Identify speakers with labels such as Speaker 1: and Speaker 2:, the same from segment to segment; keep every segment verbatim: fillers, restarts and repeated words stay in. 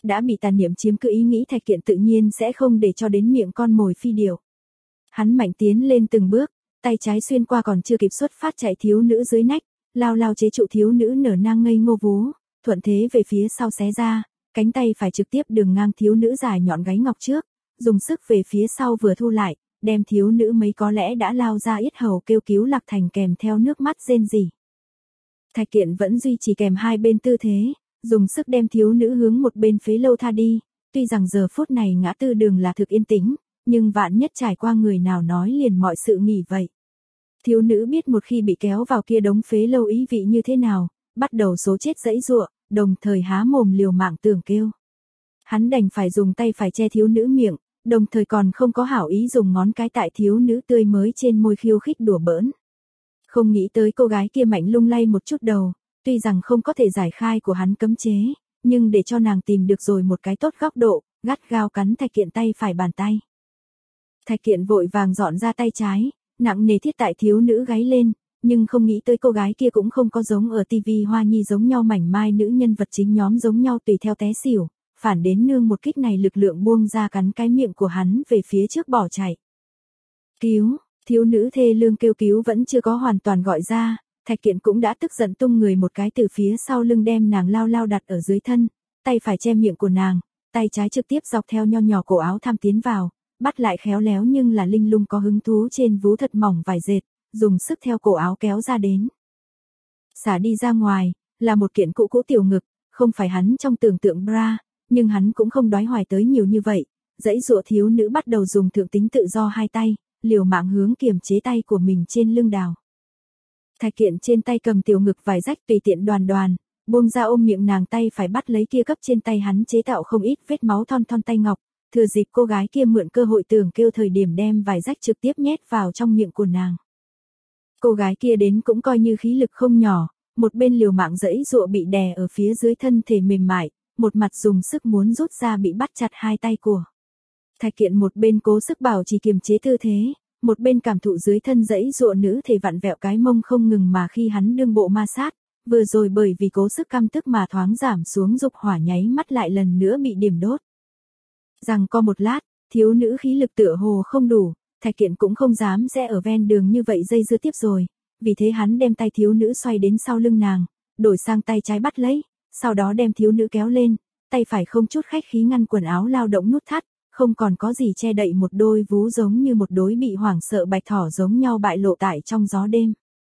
Speaker 1: Đã bị tà niệm chiếm cứ ý nghĩ Thạch Kiện tự nhiên sẽ không để cho đến miệng con mồi phi điểu. Hắn mạnh tiến lên từng bước, tay trái xuyên qua còn chưa kịp xuất phát chạy thiếu nữ dưới nách, lao lao chế trụ thiếu nữ nở nang ngây ngô vú, thuận thế về phía sau xé ra, cánh tay phải trực tiếp đường ngang thiếu nữ dài nhọn gáy ngọc trước, dùng sức về phía sau vừa thu lại, đem thiếu nữ mấy có lẽ đã lao ra yết hầu kêu cứu lạc thành kèm theo nước mắt rên rỉ. Thạch Kiện vẫn duy trì kèm hai bên tư thế, dùng sức đem thiếu nữ hướng một bên phế lâu tha đi, tuy rằng giờ phút này ngã tư đường là thực yên tĩnh, nhưng vạn nhất trải qua người nào nói liền mọi sự nghỉ vậy. Thiếu nữ biết một khi bị kéo vào kia đống phế lâu ý vị như thế nào, bắt đầu số chết dãy giụa, đồng thời há mồm liều mạng tưởng kêu. Hắn đành phải dùng tay phải che thiếu nữ miệng, đồng thời còn không có hảo ý dùng ngón cái tại thiếu nữ tươi mới trên môi khiêu khích đùa bỡn. Không nghĩ tới cô gái kia mạnh lung lay một chút đầu, tuy rằng không có thể giải khai của hắn cấm chế, nhưng để cho nàng tìm được rồi một cái tốt góc độ, gắt gao cắn Thạch Kiện tay phải bàn tay. Thạch Kiện vội vàng dọn ra tay trái, nặng nề thiết tại thiếu nữ gáy lên, nhưng không nghĩ tới cô gái kia cũng không có giống ở tivi Hoa Nhi giống nhau mảnh mai nữ nhân vật chính nhóm giống nhau tùy theo té xỉu, phản đến nương một kích này lực lượng buông ra cắn cái miệng của hắn về phía trước bỏ chạy. Cứu, thiếu nữ thê lương kêu cứu vẫn chưa có hoàn toàn gọi ra, Thạch Kiện cũng đã tức giận tung người một cái từ phía sau lưng đem nàng lao lao đặt ở dưới thân, tay phải che miệng của nàng, tay trái trực tiếp dọc theo nho nhỏ cổ áo tham tiến vào, bắt lại khéo léo nhưng là linh lung có hứng thú trên vú thật mỏng vải dệt, dùng sức theo cổ áo kéo ra đến. Xả đi ra ngoài, là một kiện cũ cũ tiểu ngực, không phải hắn trong tưởng tượng bra, nhưng hắn cũng không đoái hoài tới nhiều như vậy, dãy dụa thiếu nữ bắt đầu dùng thượng tính tự do hai tay, liều mạng hướng kiềm chế tay của mình trên lưng đào. Thạch Kiện trên tay cầm tiểu ngực vải rách tùy tiện đoàn đoàn, buông ra ôm miệng nàng tay phải bắt lấy kia cấp trên tay hắn chế tạo không ít vết máu thon thon tay ngọc, thừa dịp cô gái kia mượn cơ hội tưởng kêu thời điểm đem vải rách trực tiếp nhét vào trong miệng của nàng. Cô gái kia đến cũng coi như khí lực không nhỏ, một bên liều mạng dãy dụa bị đè ở phía dưới thân thể mềm mại, một mặt dùng sức muốn rút ra bị bắt chặt hai tay của. Thạch Kiện một bên cố sức bảo trì kiềm chế tư thế, một bên cảm thụ dưới thân dãy dụa nữ thể vặn vẹo cái mông không ngừng mà khi hắn đương bộ ma sát, vừa rồi bởi vì cố sức căm tức mà thoáng giảm xuống dục hỏa nháy mắt lại lần nữa bị điểm đốt. Rằng co một lát, thiếu nữ khí lực tựa hồ không đủ, Thạch Kiện cũng không dám sẽ ở ven đường như vậy dây dưa tiếp rồi, vì thế hắn đem tay thiếu nữ xoay đến sau lưng nàng, đổi sang tay trái bắt lấy, sau đó đem thiếu nữ kéo lên, tay phải không chút khách khí ngăn quần áo lao động nút thắt, không còn có gì che đậy một đôi vú giống như một đối bị hoảng sợ bạch thỏ giống nhau bại lộ tại trong gió đêm.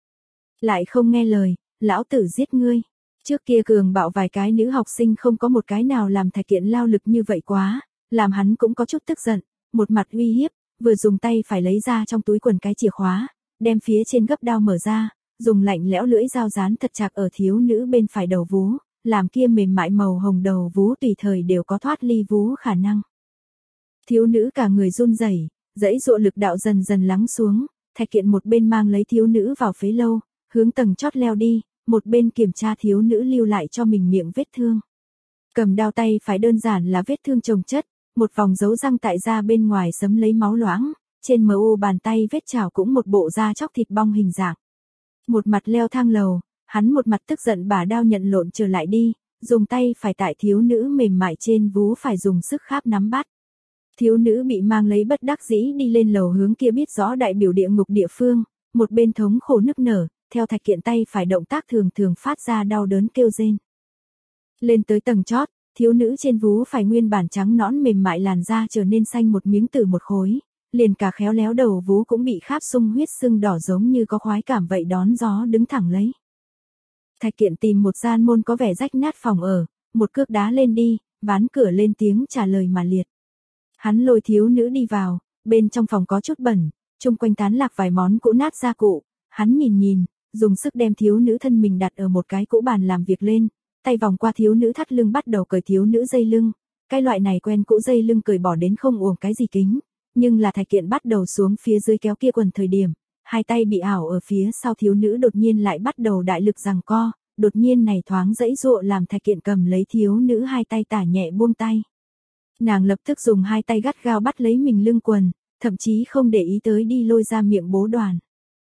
Speaker 1: Lại không nghe lời, lão tử giết ngươi. Trước kia cường bạo vài cái nữ học sinh không có một cái nào làm Thạch Kiện lao lực như vậy quá, làm hắn cũng có chút tức giận, một mặt uy hiếp, vừa dùng tay phải lấy ra trong túi quần cái chìa khóa, đem phía trên gấp đao mở ra, dùng lạnh lẽo lưỡi dao dán thật chặt ở thiếu nữ bên phải đầu vú, làm kia mềm mại màu hồng đầu vú tùy thời đều có thoát ly vú khả năng. Thiếu nữ cả người run rẩy, dãy dụa lực đạo dần dần lắng xuống, Thạch Kiện một bên mang lấy thiếu nữ vào phế lâu, hướng tầng chót leo đi, một bên kiểm tra thiếu nữ lưu lại cho mình miệng vết thương. Cầm đao tay phải đơn giản là vết thương chồng chất, một vòng dấu răng tại da bên ngoài sấm lấy máu loãng, trên mờ u bàn tay vết chảo cũng một bộ da chóc thịt bong hình dạng. Một mặt leo thang lầu, hắn một mặt tức giận bả đao nhận lộn trở lại đi, dùng tay phải tại thiếu nữ mềm mại trên vú phải dùng sức kháp nắm bắt. Thiếu nữ bị mang lấy bất đắc dĩ đi lên lầu hướng kia biết rõ đại biểu địa ngục địa phương, một bên thống khổ nức nở, theo Thạch Kiện tay phải động tác thường thường phát ra đau đớn kêu rên. Lên tới tầng chót, thiếu nữ trên vú phải nguyên bản trắng nõn mềm mại làn da trở nên xanh một miếng từ một khối, liền cả khéo léo đầu vú cũng bị kháp sung huyết sưng đỏ giống như có khoái cảm vậy đón gió đứng thẳng lấy. Thạch Kiện tìm một gian môn có vẻ rách nát phòng ở, một cước đá lên đi, ván cửa lên tiếng trả lời mà liệt. Hắn lôi thiếu nữ đi vào, bên trong phòng có chút bẩn, chung quanh tán lạc vài món cũ nát gia cụ, hắn nhìn nhìn, dùng sức đem thiếu nữ thân mình đặt ở một cái cũ bàn làm việc lên, tay vòng qua thiếu nữ thắt lưng bắt đầu cởi thiếu nữ dây lưng, cái loại này quen cũ dây lưng cởi bỏ đến không uổng cái gì kính, nhưng là Thạch Kiện bắt đầu xuống phía dưới kéo kia quần thời điểm, hai tay bị ảo ở phía sau thiếu nữ đột nhiên lại bắt đầu đại lực giằng co, đột nhiên này thoáng dãy dụa làm Thạch Kiện cầm lấy thiếu nữ hai tay tả nhẹ buông tay. Nàng lập tức dùng hai tay gắt gao bắt lấy mình lưng quần, thậm chí không để ý tới đi lôi ra miệng bố đoàn.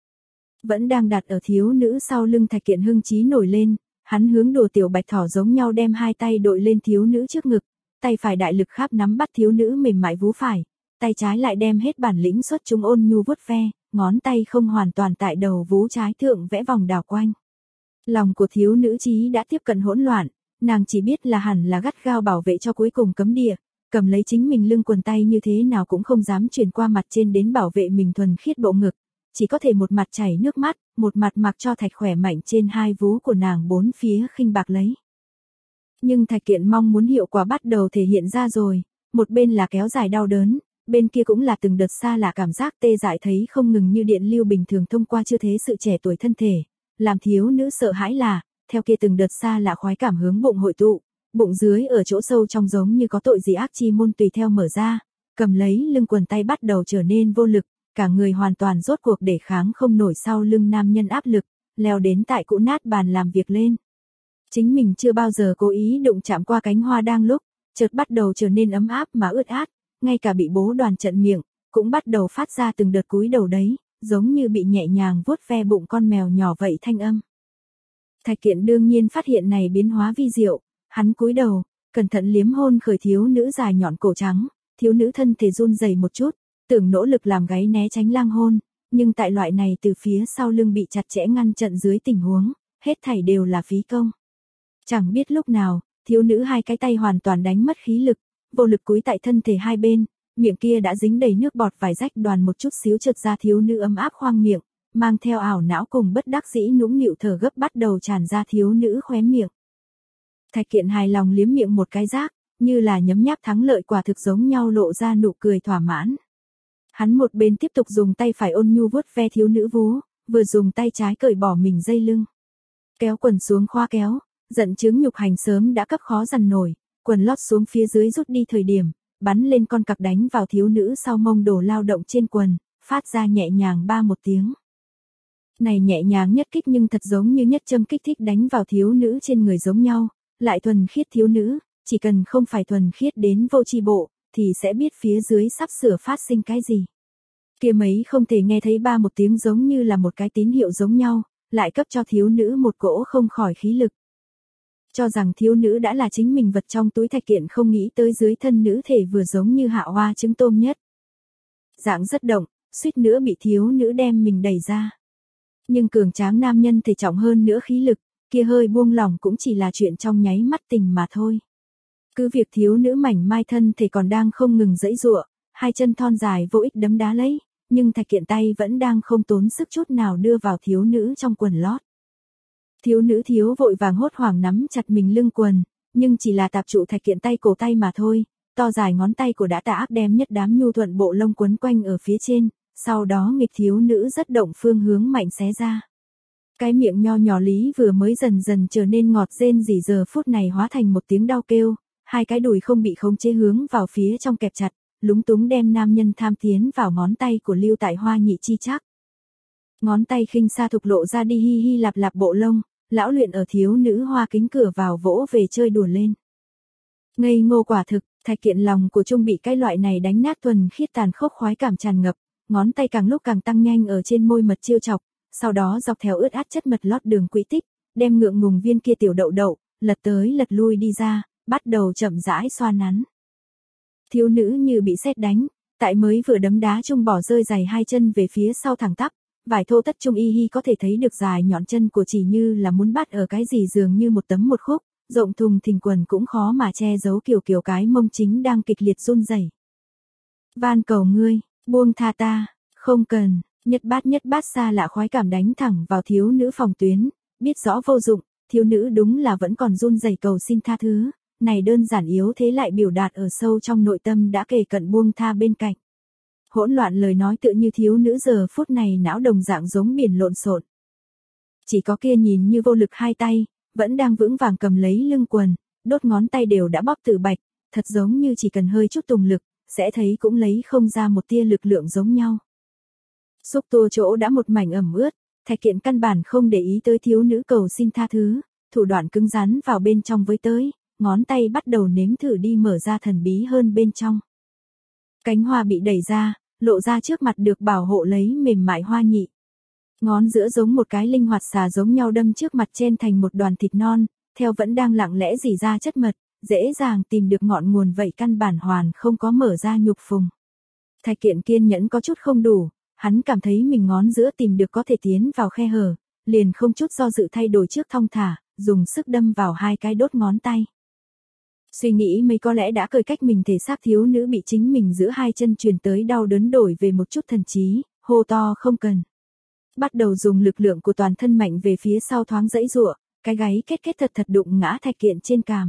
Speaker 1: Vẫn đang đặt ở thiếu nữ sau lưng Thạch Kiện hưng chí nổi lên, hắn hướng đùa tiểu bạch thỏ giống nhau đem hai tay đội lên thiếu nữ trước ngực, tay phải đại lực kháp nắm bắt thiếu nữ mềm mại vú phải, tay trái lại đem hết bản lĩnh xuất chúng ôn nhu vuốt ve, ngón tay không hoàn toàn tại đầu vú trái thượng vẽ vòng đảo quanh. Lòng của thiếu nữ trí đã tiếp cận hỗn loạn, nàng chỉ biết là hẳn là gắt gao bảo vệ cho cuối cùng cấm địa, cầm lấy chính mình lưng quần tay như thế nào cũng không dám chuyển qua mặt trên đến bảo vệ mình thuần khiết bộ ngực, chỉ có thể một mặt chảy nước mắt, một mặt mặc cho Thạch khỏe mạnh trên hai vú của nàng bốn phía khinh bạc lấy. Nhưng Thạch Kiện mong muốn hiệu quả bắt đầu thể hiện ra rồi, một bên là kéo dài đau đớn, bên kia cũng là từng đợt xa lạ cảm giác tê dại thấy không ngừng như điện lưu bình thường thông qua chưa thế sự trẻ tuổi thân thể, làm thiếu nữ sợ hãi là, theo kia từng đợt xa lạ khoái cảm hướng bụng hội tụ, bụng dưới ở chỗ sâu trong giống như có tội gì ác chi môn tùy theo mở ra, cầm lấy lưng quần tay bắt đầu trở nên vô lực, cả người hoàn toàn rốt cuộc để kháng không nổi sau lưng nam nhân áp lực, leo đến tại cũ nát bàn làm việc lên. Chính mình chưa bao giờ cố ý đụng chạm qua cánh hoa đang lúc, chợt bắt đầu trở nên ấm áp mà ướt át, ngay cả bị bố đoàn trận miệng, cũng bắt đầu phát ra từng đợt cúi đầu đấy, giống như bị nhẹ nhàng vuốt ve bụng con mèo nhỏ vậy thanh âm. Thạch Kiện đương nhiên phát hiện này biến hóa vi diệu, hắn cúi đầu, cẩn thận liếm hôn khởi thiếu nữ dài nhọn cổ trắng, thiếu nữ thân thể run rẩy một chút, tưởng nỗ lực làm gáy né tránh lang hôn, nhưng tại loại này từ phía sau lưng bị chặt chẽ ngăn chặn dưới tình huống, hết thảy đều là phí công. Chẳng biết lúc nào, thiếu nữ hai cái tay hoàn toàn đánh mất khí lực, vô lực cúi tại thân thể hai bên, miệng kia đã dính đầy nước bọt vài rách đoàn một chút xíu trượt ra thiếu nữ ấm áp khoang miệng, mang theo ảo não cùng bất đắc dĩ nũng nịu thở gấp bắt đầu tràn ra thiếu nữ khóe miệng. Thạch Kiện hài lòng liếm miệng một cái rác, như là nhấm nháp thắng lợi quả thực giống nhau lộ ra nụ cười thỏa mãn. Hắn một bên tiếp tục dùng tay phải ôn nhu vuốt ve thiếu nữ vú, vừa dùng tay trái cởi bỏ mình dây lưng. Kéo quần xuống khoa kéo, giận chứng nhục hành sớm đã cấp khó dằn nổi, quần lót xuống phía dưới rút đi thời điểm, bắn lên con cặc đánh vào thiếu nữ sau mông đổ lao động trên quần, phát ra nhẹ nhàng ba một tiếng. Này nhẹ nhàng nhất kích nhưng thật giống như nhất châm kích thích đánh vào thiếu nữ trên người giống nhau, lại thuần khiết thiếu nữ, chỉ cần không phải thuần khiết đến vô tri bộ, thì sẽ biết phía dưới sắp sửa phát sinh cái gì. Kia mấy không thể nghe thấy ba một tiếng giống như là một cái tín hiệu giống nhau, lại cấp cho thiếu nữ một cỗ không khỏi khí lực. Cho rằng thiếu nữ đã là chính mình vật trong túi Thạch Kiện không nghĩ tới dưới thân nữ thể vừa giống như hạ hoa trứng tôm nhất. Dạng rất động, suýt nữa bị thiếu nữ đem mình đẩy ra. Nhưng cường tráng nam nhân thể trọng hơn nữa khí lực, kia hơi buông lỏng cũng chỉ là chuyện trong nháy mắt tình mà thôi. Cứ việc thiếu nữ mảnh mai thân thể còn đang không ngừng giãy giụa, hai chân thon dài vô ích đấm đá lấy, nhưng Thạch Kiện tay vẫn đang không tốn sức chút nào đưa vào thiếu nữ trong quần lót. Thiếu nữ thiếu vội vàng hốt hoảng nắm chặt mình lưng quần, nhưng chỉ là tạp trụ Thạch Kiện tay cổ tay mà thôi, to dài ngón tay của đã tà ác đem nhất đám nhu thuận bộ lông quấn quanh ở phía trên, sau đó nghịch thiếu nữ rất động phương hướng mạnh xé ra. Cái miệng nho nhỏ lý vừa mới dần dần trở nên ngọt rên rỉ giờ phút này hóa thành một tiếng đau kêu, hai cái đùi không bị khống chế hướng vào phía trong kẹp chặt, lúng túng đem nam nhân tham tiến vào ngón tay của lưu tại hoa nhị chi chắc. Ngón tay khinh xa thục lộ ra đi hi hi lạp lạp bộ lông, lão luyện ở thiếu nữ hoa kính cửa vào vỗ về chơi đùa lên. Ngây ngô quả thực, Thạch Kiện lòng của Trung bị cái loại này đánh nát thuần khiết tàn khốc khoái cảm tràn ngập, ngón tay càng lúc càng tăng nhanh ở trên môi mật chiêu chọc, sau đó dọc theo ướt át chất mật lót đường quỹ tích, đem ngượng ngùng viên kia tiểu đậu đậu, lật tới lật lui đi ra, bắt đầu chậm rãi xoa nắn. Thiếu nữ như bị sét đánh, tại mới vừa đấm đá Trung bỏ rơi giày hai chân về phía sau thẳng tắp, vải thô tất Trung y hi có thể thấy được dài nhọn chân của chỉ như là muốn bắt ở cái gì dường như một tấm một khúc, rộng thùng thình quần cũng khó mà che giấu kiểu kiểu cái mông chính đang kịch liệt run rẩy. Van cầu ngươi, buông tha ta, không cần, nhất bát nhất bát xa lạ khoái cảm đánh thẳng vào thiếu nữ phòng tuyến, biết rõ vô dụng, thiếu nữ đúng là vẫn còn run rẩy cầu xin tha thứ, này đơn giản yếu thế lại biểu đạt ở sâu trong nội tâm đã kề cận buông tha bên cạnh. Hỗn loạn lời nói tựa như thiếu nữ giờ phút này não đồng dạng giống biển lộn xộn. Chỉ có kia nhìn như vô lực hai tay, vẫn đang vững vàng cầm lấy lưng quần, đốt ngón tay đều đã bóp tự bạch, thật giống như chỉ cần hơi chút tùng lực, sẽ thấy cũng lấy không ra một tia lực lượng giống nhau. Xúc tua chỗ đã một mảnh ẩm ướt, Thạch Kiện căn bản không để ý tới thiếu nữ cầu xin tha thứ, thủ đoạn cứng rắn vào bên trong với tới, ngón tay bắt đầu nếm thử đi mở ra thần bí hơn bên trong. Cánh hoa bị đẩy ra, lộ ra trước mặt được bảo hộ lấy mềm mại hoa nhị. Ngón giữa giống một cái linh hoạt xà giống nhau đâm trước mặt trên thành một đoàn thịt non, theo vẫn đang lặng lẽ rỉ ra chất mật, dễ dàng tìm được ngọn nguồn vậy căn bản hoàn không có mở ra nhục phùng. Thạch Kiện kiên nhẫn có chút không đủ, hắn cảm thấy mình ngón giữa tìm được có thể tiến vào khe hở, liền không chút do dự thay đổi trước thong thả, dùng sức đâm vào hai cái đốt ngón tay. Suy nghĩ mấy có lẽ đã cởi cách mình thể xác thiếu nữ bị chính mình giữa hai chân truyền tới đau đớn đổi về một chút thần trí, hô to không cần. Bắt đầu dùng lực lượng của toàn thân mạnh về phía sau thoáng dãy giụa, cái gáy kết kết thật thật đụng ngã Thạch Kiện trên càm.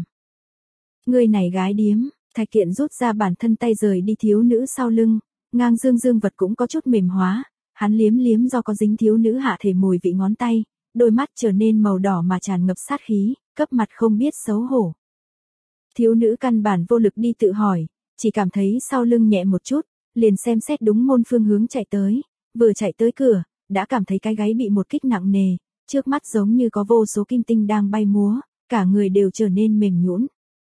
Speaker 1: Người này gái điếm, Thạch Kiện rút ra bản thân tay rời đi thiếu nữ sau lưng, ngang dương dương vật cũng có chút mềm hóa, hắn liếm liếm do có dính thiếu nữ hạ thể mùi vị ngón tay, đôi mắt trở nên màu đỏ mà tràn ngập sát khí, cấp mặt không biết xấu hổ. Thiếu nữ căn bản vô lực đi tự hỏi, chỉ cảm thấy sau lưng nhẹ một chút, liền xem xét đúng môn phương hướng chạy tới, vừa chạy tới cửa, đã cảm thấy cái gáy bị một kích nặng nề, trước mắt giống như có vô số kim tinh đang bay múa, cả người đều trở nên mềm nhũn.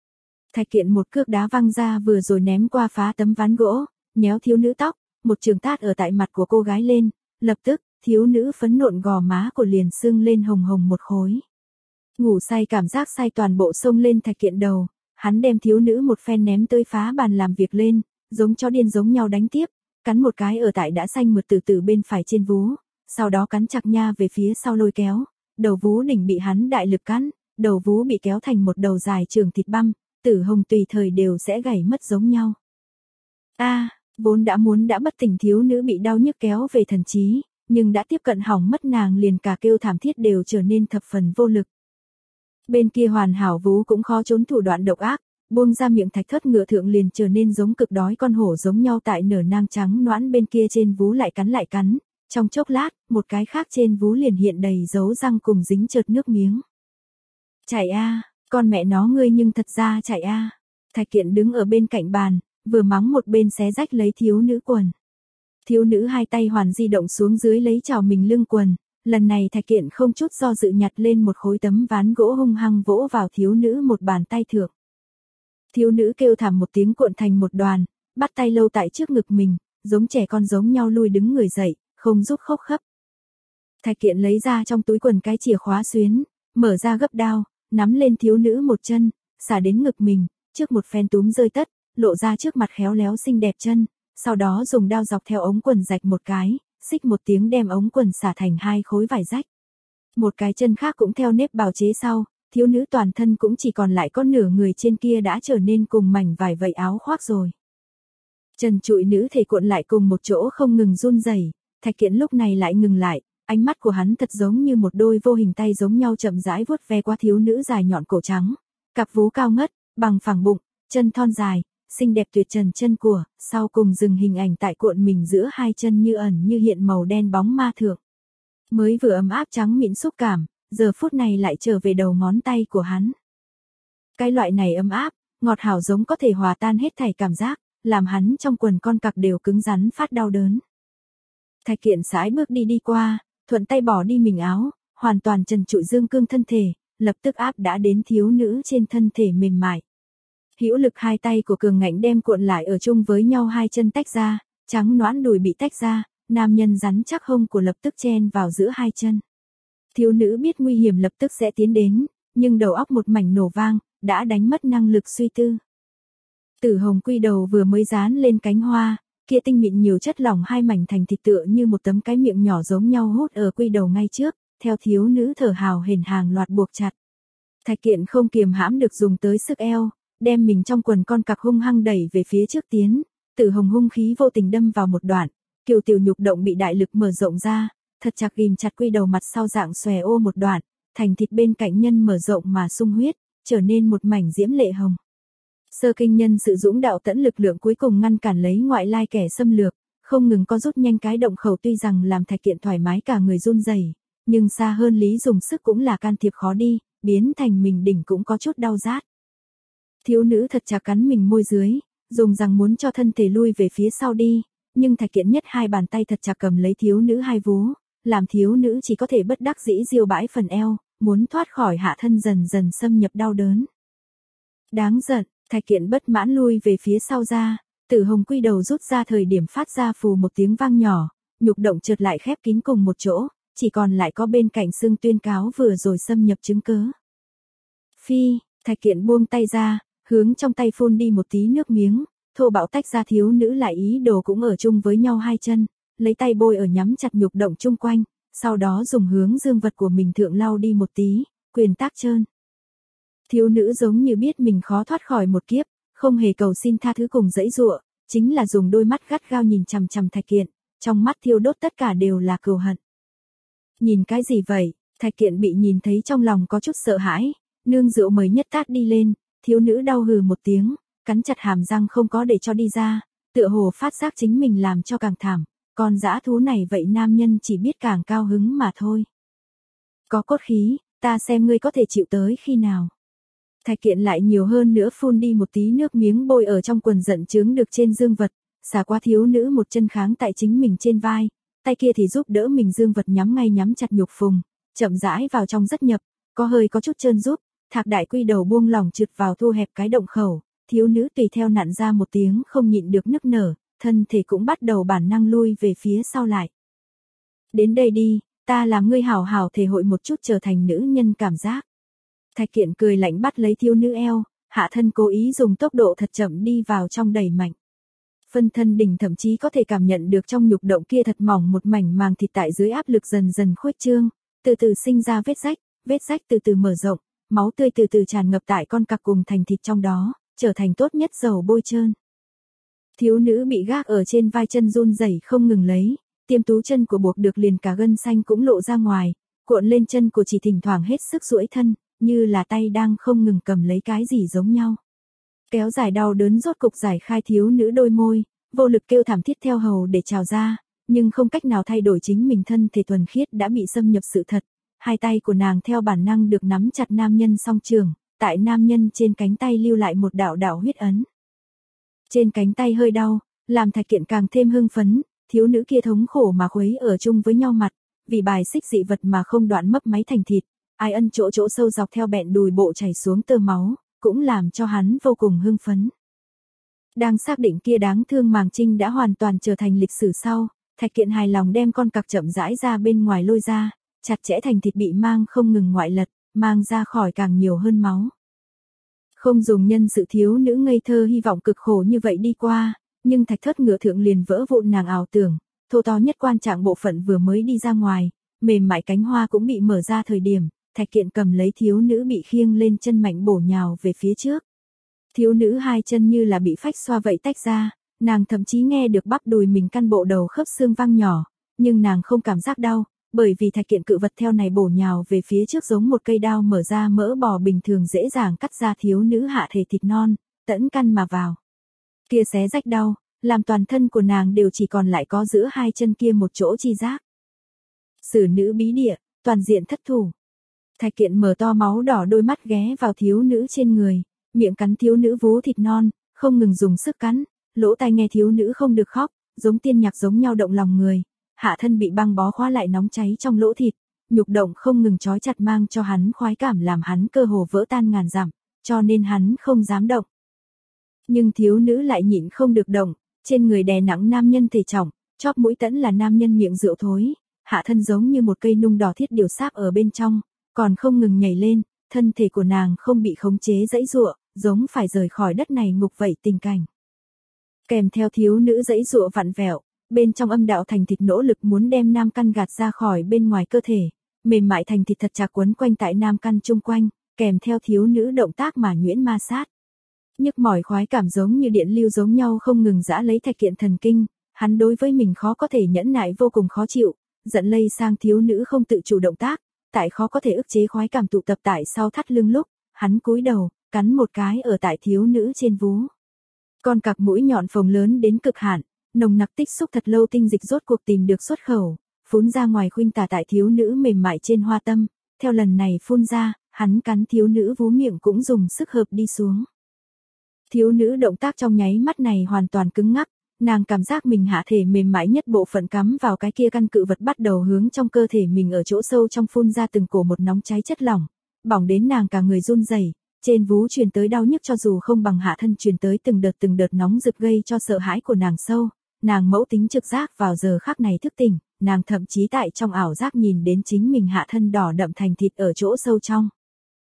Speaker 1: Thạch Kiện một cước đá văng ra vừa rồi ném qua phá tấm ván gỗ, nhéo thiếu nữ tóc, một trường tát ở tại mặt của cô gái lên, lập tức, thiếu nữ phấn nộn gò má của liền sưng lên hồng hồng một khối. Ngủ say cảm giác say toàn bộ xông lên Thạch Kiện đầu, hắn đem thiếu nữ một phen ném tới phá bàn làm việc lên, giống chó điên giống nhau đánh tiếp, cắn một cái ở tại đã xanh mượt từ từ bên phải trên vú, sau đó cắn chặt nha về phía sau lôi kéo, đầu vú đỉnh bị hắn đại lực cắn, đầu vú bị kéo thành một đầu dài trường thịt băm, tử hồng tùy thời đều sẽ gãy mất giống nhau. A, à, vốn đã muốn đã bất tỉnh thiếu nữ bị đau nhức kéo về thần trí, nhưng đã tiếp cận hỏng mất nàng liền cả kêu thảm thiết đều trở nên thập phần vô lực. Bên kia hoàn hảo vú cũng khó trốn thủ đoạn độc ác, buông ra miệng Thạch Thất ngựa thượng liền trở nên giống cực đói con hổ giống nhau tại nở nang trắng noãn bên kia trên vú lại cắn lại cắn, trong chốc lát, một cái khác trên vú liền hiện đầy dấu răng cùng dính trượt nước miếng. Chạy a, con mẹ nó ngươi nhưng thật ra chạy a. Thạch Kiện đứng ở bên cạnh bàn, vừa mắng một bên xé rách lấy thiếu nữ quần. Thiếu nữ hai tay hoàn di động xuống dưới lấy chào mình lưng quần, lần này Thạch Kiện không chút do dự nhặt lên một khối tấm ván gỗ hung hăng vỗ vào thiếu nữ một bàn tay thượng. Thiếu nữ kêu thảm một tiếng cuộn thành một đoàn, bắt tay lâu tại trước ngực mình, giống trẻ con giống nhau lui đứng người dậy, không giúp khóc khấp. Thạch Kiện lấy ra trong túi quần cái chìa khóa xuyến, mở ra gấp đao, nắm lên thiếu nữ một chân, xả đến ngực mình, trước một phen túm rơi tất, lộ ra trước mặt khéo léo xinh đẹp chân, sau đó dùng đao dọc theo ống quần rạch một cái, xích một tiếng đem ống quần xả thành hai khối vải rách. Một cái chân khác cũng theo nếp bào chế sau, thiếu nữ toàn thân cũng chỉ còn lại có nửa người trên kia đã trở nên cùng mảnh vải vậy áo khoác rồi. Trần trụi nữ thể cuộn lại cùng một chỗ không ngừng run rẩy, Thạch Kiện lúc này lại ngừng lại, ánh mắt của hắn thật giống như một đôi vô hình tay giống nhau chậm rãi vuốt ve qua thiếu nữ dài nhọn cổ trắng, cặp vú cao ngất, bằng phẳng bụng, chân thon dài, xinh đẹp tuyệt trần chân của, sau cùng dừng hình ảnh tại cuộn mình giữa hai chân như ẩn như hiện màu đen bóng ma thượng. Mới vừa ấm áp trắng mịn xúc cảm, giờ phút này lại trở về đầu ngón tay của hắn. Cái loại này ấm áp, ngọt hảo giống có thể hòa tan hết thảy cảm giác, làm hắn trong quần con cặc đều cứng rắn phát đau đớn. Thạch Kiện sải bước đi đi qua, thuận tay bỏ đi mình áo, hoàn toàn trần trụi dương cương thân thể, lập tức áp đã đến thiếu nữ trên thân thể mềm mại. Hữu lực hai tay của cường ngạnh đem cuộn lại ở chung với nhau hai chân tách ra, trắng noãn đùi bị tách ra, nam nhân rắn chắc hông của lập tức chen vào giữa hai chân. Thiếu nữ biết nguy hiểm lập tức sẽ tiến đến, nhưng đầu óc một mảnh nổ vang, đã đánh mất năng lực suy tư. Tử hồng quy đầu vừa mới dán lên cánh hoa, kia tinh mịn nhiều chất lỏng hai mảnh thành thịt tựa như một tấm cái miệng nhỏ giống nhau hút ở quy đầu ngay trước, theo thiếu nữ thở hào hển hàng loạt buộc chặt. Thạch Kiện không kiềm hãm được dùng tới sức eo, đem mình trong quần con cặc hung hăng đẩy về phía trước tiến, Tử hồng hung khí vô tình đâm vào một đoạn, kiều tiểu nhục động bị đại lực mở rộng ra, thật chặt ghim chặt quy đầu mặt sau dạng xòe ô một đoạn, thành thịt bên cạnh nhân mở rộng mà sung huyết, trở nên một mảnh diễm lệ hồng. Sơ kinh nhân sự dũng đạo tẫn lực lượng cuối cùng ngăn cản lấy ngoại lai kẻ xâm lược, không ngừng có rút nhanh cái động khẩu tuy rằng làm Thạch Kiện thoải mái cả người run rẩy, nhưng xa hơn lý dùng sức cũng là can thiệp khó đi, biến thành mình đỉnh cũng có chút đau rát. Thiếu nữ thật chặt cắn mình môi dưới, dùng rằng muốn cho thân thể lui về phía sau đi, nhưng Thạch Kiện nhất hai bàn tay thật chặt cầm lấy thiếu nữ hai vú, làm thiếu nữ chỉ có thể bất đắc dĩ diêu bãi phần eo, muốn thoát khỏi hạ thân dần dần xâm nhập đau đớn. Đáng giận, Thạch Kiện bất mãn lui về phía sau ra, Tử hồng quy đầu rút ra thời điểm phát ra phù một tiếng vang nhỏ, nhục động chợt lại khép kín cùng một chỗ, chỉ còn lại có bên cạnh xương tuyên cáo vừa rồi xâm nhập chứng cớ. Phi, Thạch Kiện buông tay ra, hướng trong tay phun đi một tí nước miếng, thô bạo tách ra thiếu nữ lại ý đồ cũng ở chung với nhau hai chân, lấy tay bôi ở nhắm chặt nhục động chung quanh, sau đó dùng hướng dương vật của mình thượng lau đi một tí, quyền tác trơn. Thiếu nữ giống như biết mình khó thoát khỏi một kiếp, không hề cầu xin tha thứ cùng dãy dụa, chính là dùng đôi mắt gắt gao nhìn chằm chằm Thạch Kiện, trong mắt thiêu đốt tất cả đều là cừu hận. Nhìn cái gì vậy? Thạch Kiện bị nhìn thấy trong lòng có chút sợ hãi, nương rượu mới nhất tát đi lên, thiếu nữ đau hừ một tiếng, cắn chặt hàm răng không có để cho đi ra, tựa hồ phát giác chính mình làm cho càng thảm, con dã thú này vậy nam nhân chỉ biết càng cao hứng mà thôi. Có cốt khí, ta xem ngươi có thể chịu tới khi nào. Thạch Kiện lại nhiều hơn nữa phun đi một tí nước miếng bôi ở trong quần giận chướng được trên dương vật, xả qua thiếu nữ một chân kháng tại chính mình trên vai, tay kia thì giúp đỡ mình dương vật nhắm ngay nhắm chặt nhục phùng, chậm rãi vào trong rất nhập, có hơi có chút trơn giúp, Thạc Đại Quy đầu buông lỏng trượt vào thu hẹp cái động khẩu, thiếu nữ tùy theo nặn ra một tiếng không nhịn được nức nở, thân thể cũng bắt đầu bản năng lui về phía sau lại. Đến đây đi, ta làm ngươi hảo hảo thể hội một chút trở thành nữ nhân cảm giác. Thạch Kiện cười lạnh bắt lấy thiếu nữ eo, hạ thân cố ý dùng tốc độ thật chậm đi vào trong đẩy mạnh. Phân thân đỉnh thậm chí có thể cảm nhận được trong nhục động kia thật mỏng một mảnh màng thịt tại dưới áp lực dần dần khuếch trương, từ từ sinh ra vết rách, vết rách từ từ mở rộng, máu tươi từ từ tràn ngập tại con cặc cùng thành thịt trong đó, trở thành tốt nhất dầu bôi trơn. Thiếu nữ bị gác ở trên vai chân run rẩy không ngừng lấy, tiêm tú chân của buộc được liền cả gân xanh cũng lộ ra ngoài, cuộn lên chân của chỉ thỉnh thoảng hết sức duỗi thân, như là tay đang không ngừng cầm lấy cái gì giống nhau. Kéo dài đau đớn rốt cục giải khai thiếu nữ đôi môi, vô lực kêu thảm thiết theo hầu để trào ra, nhưng không cách nào thay đổi chính mình thân thể thuần khiết đã bị xâm nhập sự thật. Hai tay của nàng theo bản năng được nắm chặt nam nhân song trường, tại nam nhân trên cánh tay lưu lại một đạo đạo huyết ấn. Trên cánh tay hơi đau, làm Thạch Kiện càng thêm hưng phấn, thiếu nữ kia thống khổ mà khuấy ở chung với nhau mặt, vì bài xích dị vật mà không đoạn mấp máy thành thịt, ai ân chỗ chỗ sâu dọc theo bẹn đùi bộ chảy xuống tơ máu, cũng làm cho hắn vô cùng hưng phấn. Đang xác định kia đáng thương màng trinh đã hoàn toàn trở thành lịch sử sau, Thạch Kiện hài lòng đem con cặc chậm rãi ra bên ngoài lôi ra, chặt chẽ thành thịt bị mang không ngừng ngoại lật, mang ra khỏi càng nhiều hơn máu. Không dùng nhân sự thiếu nữ ngây thơ hy vọng cực khổ như vậy đi qua, nhưng thạch thất ngựa thượng liền vỡ vụn nàng ảo tưởng, thô to nhất quan trạng bộ phận vừa mới đi ra ngoài, mềm mại cánh hoa cũng bị mở ra thời điểm, Thạch Kiện cầm lấy thiếu nữ bị khiêng lên chân mạnh bổ nhào về phía trước. Thiếu nữ hai chân như là bị phách xoa vậy tách ra, nàng thậm chí nghe được bắp đùi mình căn bộ đầu khớp xương vang nhỏ, nhưng nàng không cảm giác đau, bởi vì Thạch Kiện cự vật theo này bổ nhào về phía trước giống một cây đao mở ra mỡ bò bình thường dễ dàng cắt ra thiếu nữ hạ thể thịt non, tẫn căn mà vào. Kia xé rách đau, làm toàn thân của nàng đều chỉ còn lại có giữa hai chân kia một chỗ chi giác. Sử nữ bí địa, toàn diện thất thủ. Thạch Kiện mở to máu đỏ đôi mắt ghé vào thiếu nữ trên người, miệng cắn thiếu nữ vú thịt non, không ngừng dùng sức cắn, lỗ tai nghe thiếu nữ không được khóc, giống tiên nhạc giống nhau động lòng người, hạ thân bị băng bó khóa lại nóng cháy trong lỗ thịt, nhục động không ngừng trói chặt mang cho hắn khoái cảm làm hắn cơ hồ vỡ tan ngàn dặm, cho nên hắn không dám động. Nhưng thiếu nữ lại nhịn không được động, trên người đè nặng nam nhân thể trọng, chóp mũi tẫn là nam nhân miệng rượu thối, hạ thân giống như một cây nung đỏ thiết điều sáp ở bên trong, còn không ngừng nhảy lên, thân thể của nàng không bị khống chế dãy giụa, giống phải rời khỏi đất này ngục vậy tình cảnh. Kèm theo thiếu nữ dãy giụa vặn vẹo, bên trong âm đạo thành thịt nỗ lực muốn đem nam căn gạt ra khỏi bên ngoài cơ thể, mềm mại thành thịt thật chặt quấn quanh tại nam căn chung quanh, kèm theo thiếu nữ động tác mà nhuyễn ma sát. Nhức mỏi khoái cảm giống như điện lưu giống nhau không ngừng giã lấy Thạch Kiện thần kinh, hắn đối với mình khó có thể nhẫn nại vô cùng khó chịu, giận lây sang thiếu nữ không tự chủ động tác, tại khó có thể ức chế khoái cảm tụ tập tại sau thắt lưng lúc, hắn cúi đầu, cắn một cái ở tại thiếu nữ trên vú. Con cặc mũi nhọn phồng lớn đến cực hạn, nồng nặc tích xúc thật lâu tinh dịch rốt cuộc tìm được xuất khẩu, phun ra ngoài khuynh tả tại thiếu nữ mềm mại trên hoa tâm, theo lần này phun ra, hắn cắn thiếu nữ vú miệng cũng dùng sức hợp đi xuống. Thiếu nữ động tác trong nháy mắt này hoàn toàn cứng ngắc, nàng cảm giác mình hạ thể mềm mại nhất bộ phận cắm vào cái kia căn cự vật bắt đầu hướng trong cơ thể mình ở chỗ sâu trong phun ra từng cổ một nóng cháy chất lỏng, bỏng đến nàng cả người run rẩy, trên vú truyền tới đau nhức cho dù không bằng hạ thân truyền tới từng đợt từng đợt nóng rực gây cho sợ hãi của nàng sâu, nàng mẫu tính trực giác vào giờ khắc này thức tỉnh, nàng thậm chí tại trong ảo giác nhìn đến chính mình hạ thân đỏ đậm thành thịt ở chỗ sâu trong.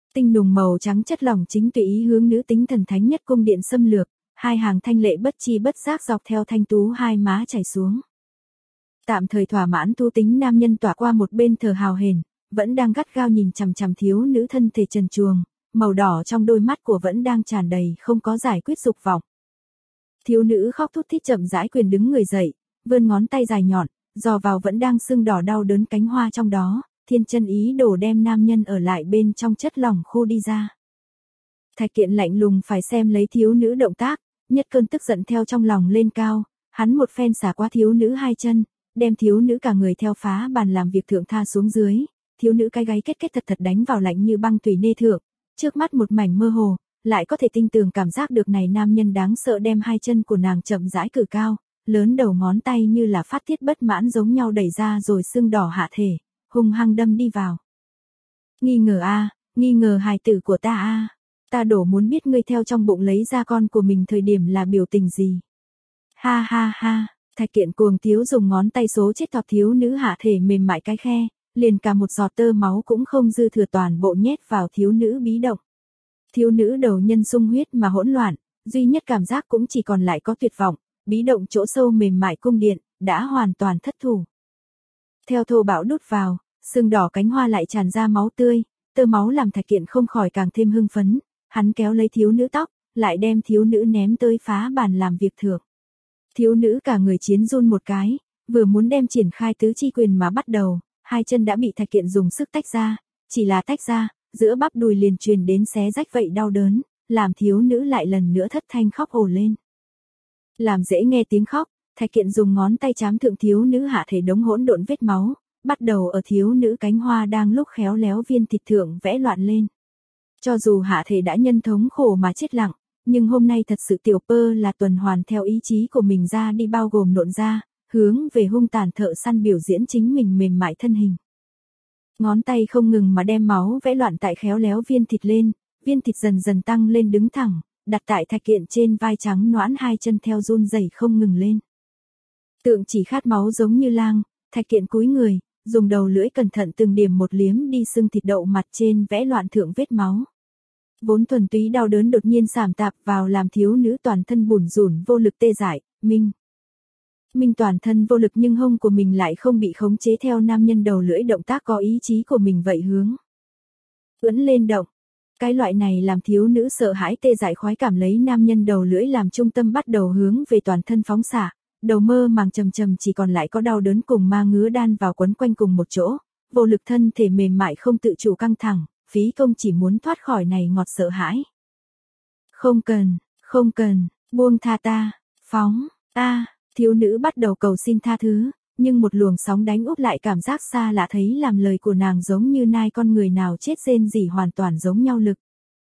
Speaker 1: Tinh nùng màu trắng chất lỏng chính tùy ý hướng nữ tính thần thánh nhất cung điện xâm lược, hai hàng thanh lệ bất chi bất giác dọc theo thanh tú hai má chảy xuống. Tạm thời thỏa mãn thú tính nam nhân tỏa qua một bên thờ hào hển, vẫn đang gắt gao nhìn chằm chằm thiếu nữ thân thể trần truồng, màu đỏ trong đôi mắt của vẫn đang tràn đầy không có giải quyết dục vọng. Thiếu nữ khóc thút thít chậm rãi quyền đứng người dậy, vươn ngón tay dài nhọn, dò vào vẫn đang sưng đỏ đau đớn cánh hoa trong đó, thiên chân ý đồ đem nam nhân ở lại bên trong chất lỏng khô đi ra. Thạch Kiện lạnh lùng phải xem lấy thiếu nữ động tác, nhất cơn tức giận theo trong lòng lên cao, hắn một phen xả qua thiếu nữ hai chân, đem thiếu nữ cả người theo phá bàn làm việc thượng tha xuống dưới, thiếu nữ cái gáy kết kết thật thật đánh vào lạnh như băng tùy nê thượng, trước mắt một mảnh mơ hồ, lại có thể tinh tường cảm giác được này nam nhân đáng sợ đem hai chân của nàng chậm rãi cử cao, lớn đầu ngón tay như là phát tiết bất mãn giống nhau đẩy ra rồi sưng đỏ hạ thể, hung hăng đâm đi vào. Nghi ngờ a, nghi ngờ hài tử của ta a, ta đổ muốn biết ngươi theo trong bụng lấy ra con của mình thời điểm là biểu tình gì. Ha ha ha, Thạch Kiện cuồng tiếu dùng ngón tay số chết thọt thiếu nữ hạ thể mềm mại cái khe, liền cả một giọt tơ máu cũng không dư thừa toàn bộ nhét vào thiếu nữ bí động. Thiếu nữ đầu nhân sung huyết mà hỗn loạn, duy nhất cảm giác cũng chỉ còn lại có tuyệt vọng, bí động chỗ sâu mềm mại cung điện, đã hoàn toàn thất thủ. Theo thô bạo đút vào, sưng đỏ cánh hoa lại tràn ra máu tươi, tơ máu làm Thạch Kiện không khỏi càng thêm hưng phấn, hắn kéo lấy thiếu nữ tóc, lại đem thiếu nữ ném tới phá bàn làm việc thượng. Thiếu nữ cả người chiến run một cái, vừa muốn đem triển khai tứ chi quyền mà bắt đầu, hai chân đã bị Thạch Kiện dùng sức tách ra, chỉ là tách ra, giữa bắp đùi liền truyền đến xé rách vậy đau đớn, làm thiếu nữ lại lần nữa thất thanh khóc ồ lên. Làm dễ nghe tiếng khóc, Thạch Kiện dùng ngón tay chám thượng thiếu nữ hạ thể đống hỗn độn vết máu, bắt đầu ở thiếu nữ cánh hoa đang lúc khéo léo viên thịt thượng vẽ loạn lên. Cho dù hạ thể đã nhân thống khổ mà chết lặng, nhưng hôm nay thật sự tiểu pơ là tuần hoàn theo ý chí của mình ra đi bao gồm nộn ra, hướng về hung tàn thợ săn biểu diễn chính mình mềm mại thân hình. Ngón tay không ngừng mà đem máu vẽ loạn tại khéo léo viên thịt lên, viên thịt dần dần tăng lên đứng thẳng, đặt tại Thạch Kiện trên vai trắng noãn hai chân theo run rẩy không ngừng lên. Tượng chỉ khát máu giống như lang, Thạch Kiện cúi người, dùng đầu lưỡi cẩn thận từng điểm một liếm đi sưng thịt đậu mặt trên vẽ loạn thượng vết máu. Vốn thuần túy đau đớn đột nhiên sảm tạp vào làm thiếu nữ toàn thân bủn rủn vô lực tê dại, Minh. Minh toàn thân vô lực nhưng hông của mình lại không bị khống chế theo nam nhân đầu lưỡi động tác có ý chí của mình vậy hướng. Ưỡn lên động. Cái loại này làm thiếu nữ sợ hãi tê dại khoái cảm lấy nam nhân đầu lưỡi làm trung tâm bắt đầu hướng về toàn thân phóng xạ, đầu mơ màng trầm trầm chỉ còn lại có đau đớn cùng ma ngứa đan vào quấn quanh cùng một chỗ, vô lực thân thể mềm mại không tự chủ căng thẳng, phí công chỉ muốn thoát khỏi này ngọt sợ hãi. Không cần, không cần, buông tha ta, phóng, ta, thiếu nữ bắt đầu cầu xin tha thứ, nhưng một luồng sóng đánh úp lại cảm giác xa lạ thấy làm lời của nàng giống như nai con người nào chết rên rỉ hoàn toàn giống nhau lực.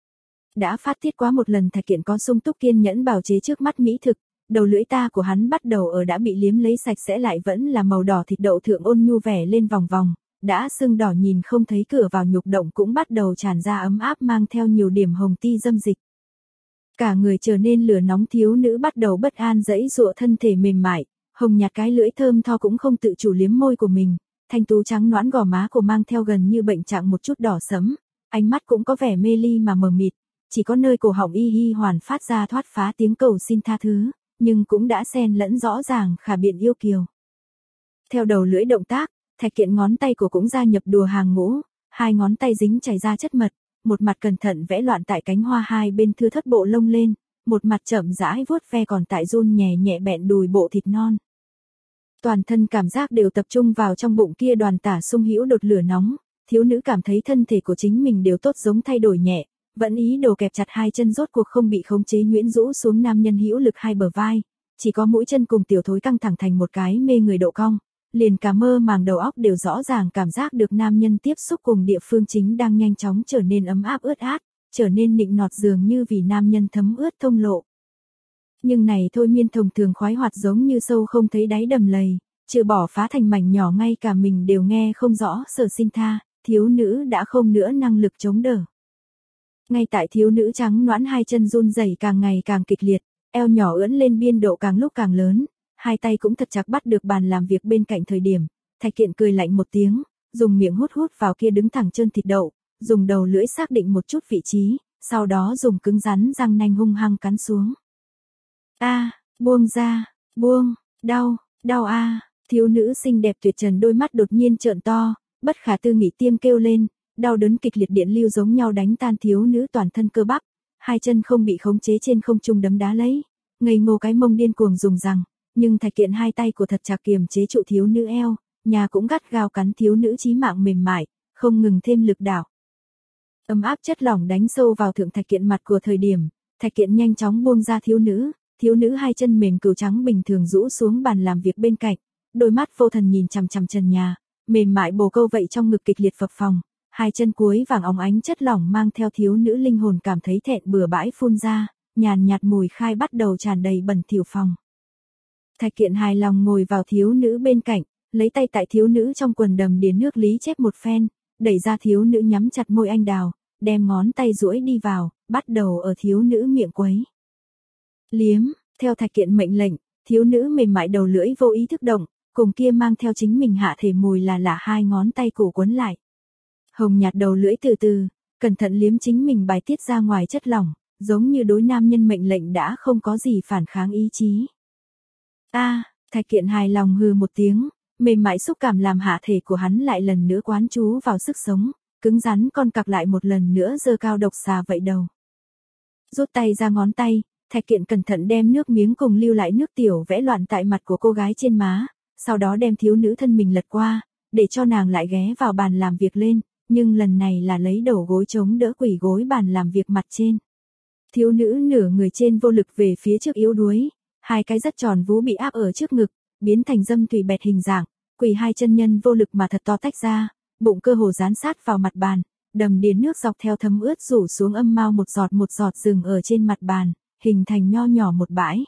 Speaker 1: Đã phát tiết quá một lần Thạch Kiện có sung túc kiên nhẫn bào chế trước mắt mỹ thực, đầu lưỡi ta của hắn bắt đầu ở đã bị liếm lấy sạch sẽ lại vẫn là màu đỏ thịt đậu thượng ôn nhu vẻ lên vòng vòng, đã sưng đỏ nhìn không thấy cửa vào nhục động cũng bắt đầu tràn ra ấm áp mang theo nhiều điểm hồng ti dâm dịch. Cả người trở nên lửa nóng thiếu nữ bắt đầu bất an dẫy dụa thân thể mềm mại, hồng nhạt cái lưỡi thơm tho cũng không tự chủ liếm môi của mình, thanh tú trắng nõn gò má của mang theo gần như bệnh trạng một chút đỏ sẫm, ánh mắt cũng có vẻ mê ly mà mờ mịt, chỉ có nơi cổ họng y hi hoàn phát ra thoát phá tiếng cầu xin tha thứ, nhưng cũng đã xen lẫn rõ ràng khả biện yêu kiều. Theo đầu lưỡi động tác, Thạch Kiện ngón tay của cũng gia nhập đùa hàng ngũ, hai ngón tay dính chảy ra chất mật, một mặt cẩn thận vẽ loạn tại cánh hoa hai bên thưa thất bộ lông lên, một mặt chậm rãi vuốt ve còn tại run nhẹ nhẹ bẹn đùi bộ thịt non. Toàn thân cảm giác đều tập trung vào trong bụng kia đoàn tả sung hữu đột lửa nóng, thiếu nữ cảm thấy thân thể của chính mình đều tốt giống thay đổi nhẹ, vẫn ý đồ kẹp chặt hai chân rốt cuộc không bị khống chế nhuyễn rũ xuống nam nhân hữu lực hai bờ vai, chỉ có mũi chân cùng tiểu thối căng thẳng thành một cái mê người độ cong, liền cả mơ màng đầu óc đều rõ ràng cảm giác được nam nhân tiếp xúc cùng địa phương chính đang nhanh chóng trở nên ấm áp ướt át, trở nên nịnh nọt dường như vì nam nhân thấm ướt thông lộ. Nhưng này thôi miên thông thường khoái hoạt giống như sâu không thấy đáy đầm lầy, trừ bỏ phá thành mảnh nhỏ ngay cả mình đều nghe không rõ sở xin tha, thiếu nữ đã không nữa năng lực chống đỡ. Ngay tại thiếu nữ trắng noãn hai chân run rẩy càng ngày càng kịch liệt, eo nhỏ ưỡn lên biên độ càng lúc càng lớn, hai tay cũng thật chặt bắt được bàn làm việc bên cạnh thời điểm, Thạch Kiện cười lạnh một tiếng, dùng miệng hút hút vào kia đứng thẳng trơn thịt đậu, dùng đầu lưỡi xác định một chút vị trí, sau đó dùng cứng rắn răng nanh hung hăng cắn xuống. A, buông ra, buông, đau, đau a. Thiếu nữ xinh đẹp tuyệt trần đôi mắt đột nhiên trợn to, bất khả tư nghị tiêm kêu lên, đau đớn kịch liệt điện lưu giống nhau đánh tan thiếu nữ toàn thân cơ bắp, hai chân không bị khống chế trên không trung đấm đá lấy, ngây ngô cái mông điên cuồng dùng rằng, nhưng Thạch Kiện hai tay của thật chặt kiềm chế trụ thiếu nữ eo, nhà cũng gắt gao cắn thiếu nữ chí mạng mềm mại, không ngừng thêm lực đảo. Ấm áp chất lỏng đánh sâu vào thượng Thạch Kiện mặt của thời điểm, Thạch Kiện nhanh chóng buông ra thiếu nữ, thiếu nữ hai chân mềm cừu trắng bình thường rũ xuống bàn làm việc bên cạnh, đôi mắt vô thần nhìn chằm chằm trần nhà, mềm mại bồ câu vậy trong ngực kịch liệt phập phồng, hai chân cuối vàng óng ánh chất lỏng mang theo thiếu nữ linh hồn cảm thấy thẹn bừa bãi phun ra, nhàn nhạt mùi khai bắt đầu tràn đầy bẩn thỉu phòng. Thạch Kiện hài lòng ngồi vào thiếu nữ bên cạnh, lấy tay tại thiếu nữ trong quần đầm điền nước lý chép một phen, đẩy ra thiếu nữ nhắm chặt môi anh đào, đem ngón tay duỗi đi vào, bắt đầu ở thiếu nữ miệng quấy. Liếm, theo Thạch Kiện mệnh lệnh, thiếu nữ mềm mại đầu lưỡi vô ý thức động, cùng kia mang theo chính mình hạ thể mùi là lạ hai ngón tay cổ quấn lại. Hồng nhạt đầu lưỡi từ từ, cẩn thận liếm chính mình bài tiết ra ngoài chất lỏng, giống như đối nam nhân mệnh lệnh đã không có gì phản kháng ý chí. A, Thạch Kiện hài lòng hừ một tiếng, mềm mại xúc cảm làm hạ thể của hắn lại lần nữa quán chú vào sức sống, cứng rắn con cặc lại một lần nữa giơ cao độc xà vậy đầu. Rút tay ra ngón tay, Thạch Kiện cẩn thận đem nước miếng cùng lưu lại nước tiểu vẽ loạn tại mặt của cô gái trên má, sau đó đem thiếu nữ thân mình lật qua, để cho nàng lại ghé vào bàn làm việc lên, nhưng lần này là lấy đầu gối chống đỡ quỳ gối bàn làm việc mặt trên. Thiếu nữ nửa người trên vô lực về phía trước yếu đuối, hai cái rất tròn vú bị áp ở trước ngực, biến thành dâm tùy bẹt hình dạng, quỳ hai chân nhân vô lực mà thật to tách ra, bụng cơ hồ dán sát vào mặt bàn, đầm điền nước dọc theo thấm ướt rủ xuống âm mau một giọt một giọt dừng ở trên mặt bàn, hình thành nho nhỏ một bãi.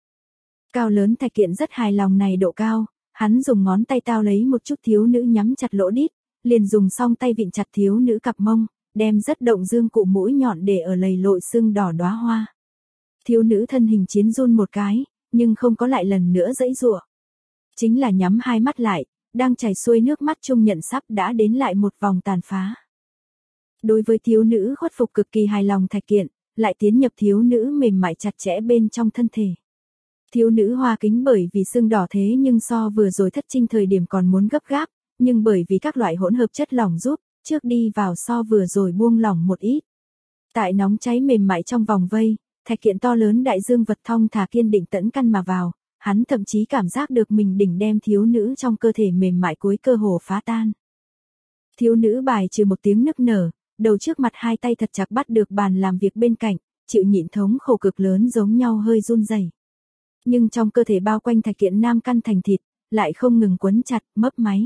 Speaker 1: Cao lớn Thạch Kiện rất hài lòng này độ cao, hắn dùng ngón tay tao lấy một chút thiếu nữ nhắm chặt lỗ đít, liền dùng song tay vịn chặt thiếu nữ cặp mông, đem rất động dương cụ mũi nhọn để ở lầy lội xương đỏ đóa hoa. Thiếu nữ thân hình chiến run một cái, nhưng không có lại lần nữa dãy giụa. Chính là nhắm hai mắt lại, đang chảy xuôi nước mắt chung nhận sắp đã đến lại một vòng tàn phá. Đối với thiếu nữ khuất phục cực kỳ hài lòng Thạch Kiện, lại tiến nhập thiếu nữ mềm mại chặt chẽ bên trong thân thể. Thiếu nữ hoa kính bởi vì xương đỏ thế nhưng so vừa rồi thất trinh thời điểm còn muốn gấp gáp, nhưng bởi vì các loại hỗn hợp chất lỏng giúp, trước đi vào so vừa rồi buông lỏng một ít. Tại nóng cháy mềm mại trong vòng vây, Thạch Kiện to lớn đại dương vật thong thả kiên định tẫn căn mà vào, hắn thậm chí cảm giác được mình đỉnh đem thiếu nữ trong cơ thể mềm mại cuối cơ hồ phá tan. Thiếu nữ bài trừ một tiếng nức nở, đầu trước mặt hai tay thật chặt bắt được bàn làm việc bên cạnh, chịu nhịn thống khổ cực lớn giống nhau hơi run rẩy. Nhưng trong cơ thể bao quanh Thạch Kiện nam căn thành thịt, lại không ngừng quấn chặt, mấp máy.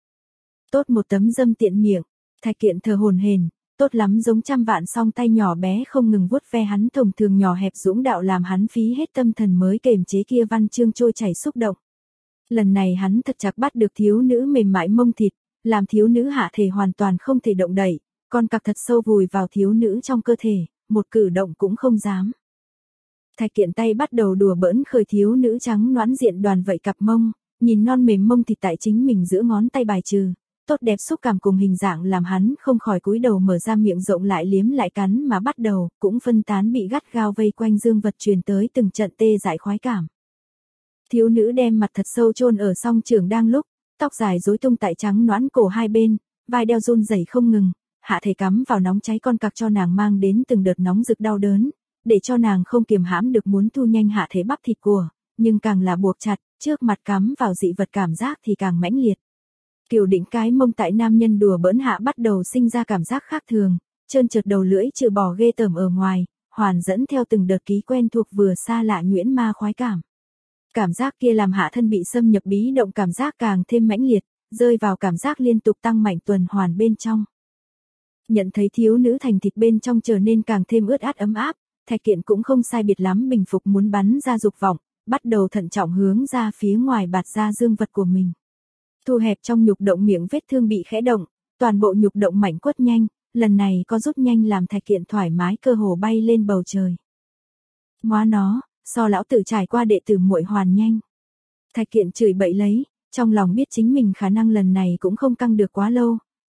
Speaker 1: Tốt một tấm dâm tiện miệng, Thạch Kiện thở hổn hển, tốt lắm giống trăm vạn song tay nhỏ bé không ngừng vuốt ve hắn thông thường nhỏ hẹp dũng đạo làm hắn phí hết tâm thần mới kềm chế kia văn chương trôi chảy xúc động. Lần này hắn thật chặt bắt được thiếu nữ mềm mại mông thịt, làm thiếu nữ hạ thể hoàn toàn không thể động đậy, con cặc thật sâu vùi vào thiếu nữ trong cơ thể, một cử động cũng không dám. Thạch Kiện tay bắt đầu đùa bỡn khởi thiếu nữ trắng nõn diện đoàn vậy cặp mông, nhìn non mềm mông thịt tại chính mình giữa ngón tay bài trừ, tốt đẹp xúc cảm cùng hình dạng làm hắn không khỏi cúi đầu mở ra miệng rộng lại liếm lại cắn mà bắt đầu, cũng phân tán bị gắt gao vây quanh dương vật truyền tới từng trận tê dại khoái cảm. Thiếu nữ đem mặt thật sâu chôn ở song trường đang lúc, tóc dài rối tung tại trắng nõn cổ hai bên, vai đeo run rẩy không ngừng, hạ thể cắm vào nóng cháy con cặc cho nàng mang đến từng đợt nóng rực đau đớn, để cho nàng không kiềm hãm được muốn thu nhanh hạ thể bắp thịt của, nhưng càng là buộc chặt, trước mặt cắm vào dị vật cảm giác thì càng mãnh liệt. Kiều đỉnh cái mông tại nam nhân đùa bỡn hạ bắt đầu sinh ra cảm giác khác thường, trơn trượt đầu lưỡi trừ bỏ ghê tởm ở ngoài, hoàn dẫn theo từng đợt ký quen thuộc vừa xa lạ nhuyễn ma khoái cảm. Cảm giác kia làm hạ thân bị xâm nhập bí động cảm giác càng thêm mãnh liệt, rơi vào cảm giác liên tục tăng mạnh tuần hoàn bên trong. Nhận thấy thiếu nữ thành thịt bên trong trở nên càng thêm ướt át ấm áp, Thạch Kiện cũng không sai biệt lắm bình phục muốn bắn ra dục vọng, bắt đầu thận trọng hướng ra phía ngoài bạt ra dương vật của mình. Thu hẹp trong nhục động miệng vết thương bị khẽ động, toàn bộ nhục động mảnh quất nhanh, lần này có rút nhanh làm Thạch Kiện thoải mái cơ hồ bay lên bầu trời. Ngoá nó, so lão tử trải qua đệ tử muội hoàn nhanh. Thạch Kiện chửi bậy lấy, trong lòng biết chính mình khả năng lần này cũng không căng được quá lâu,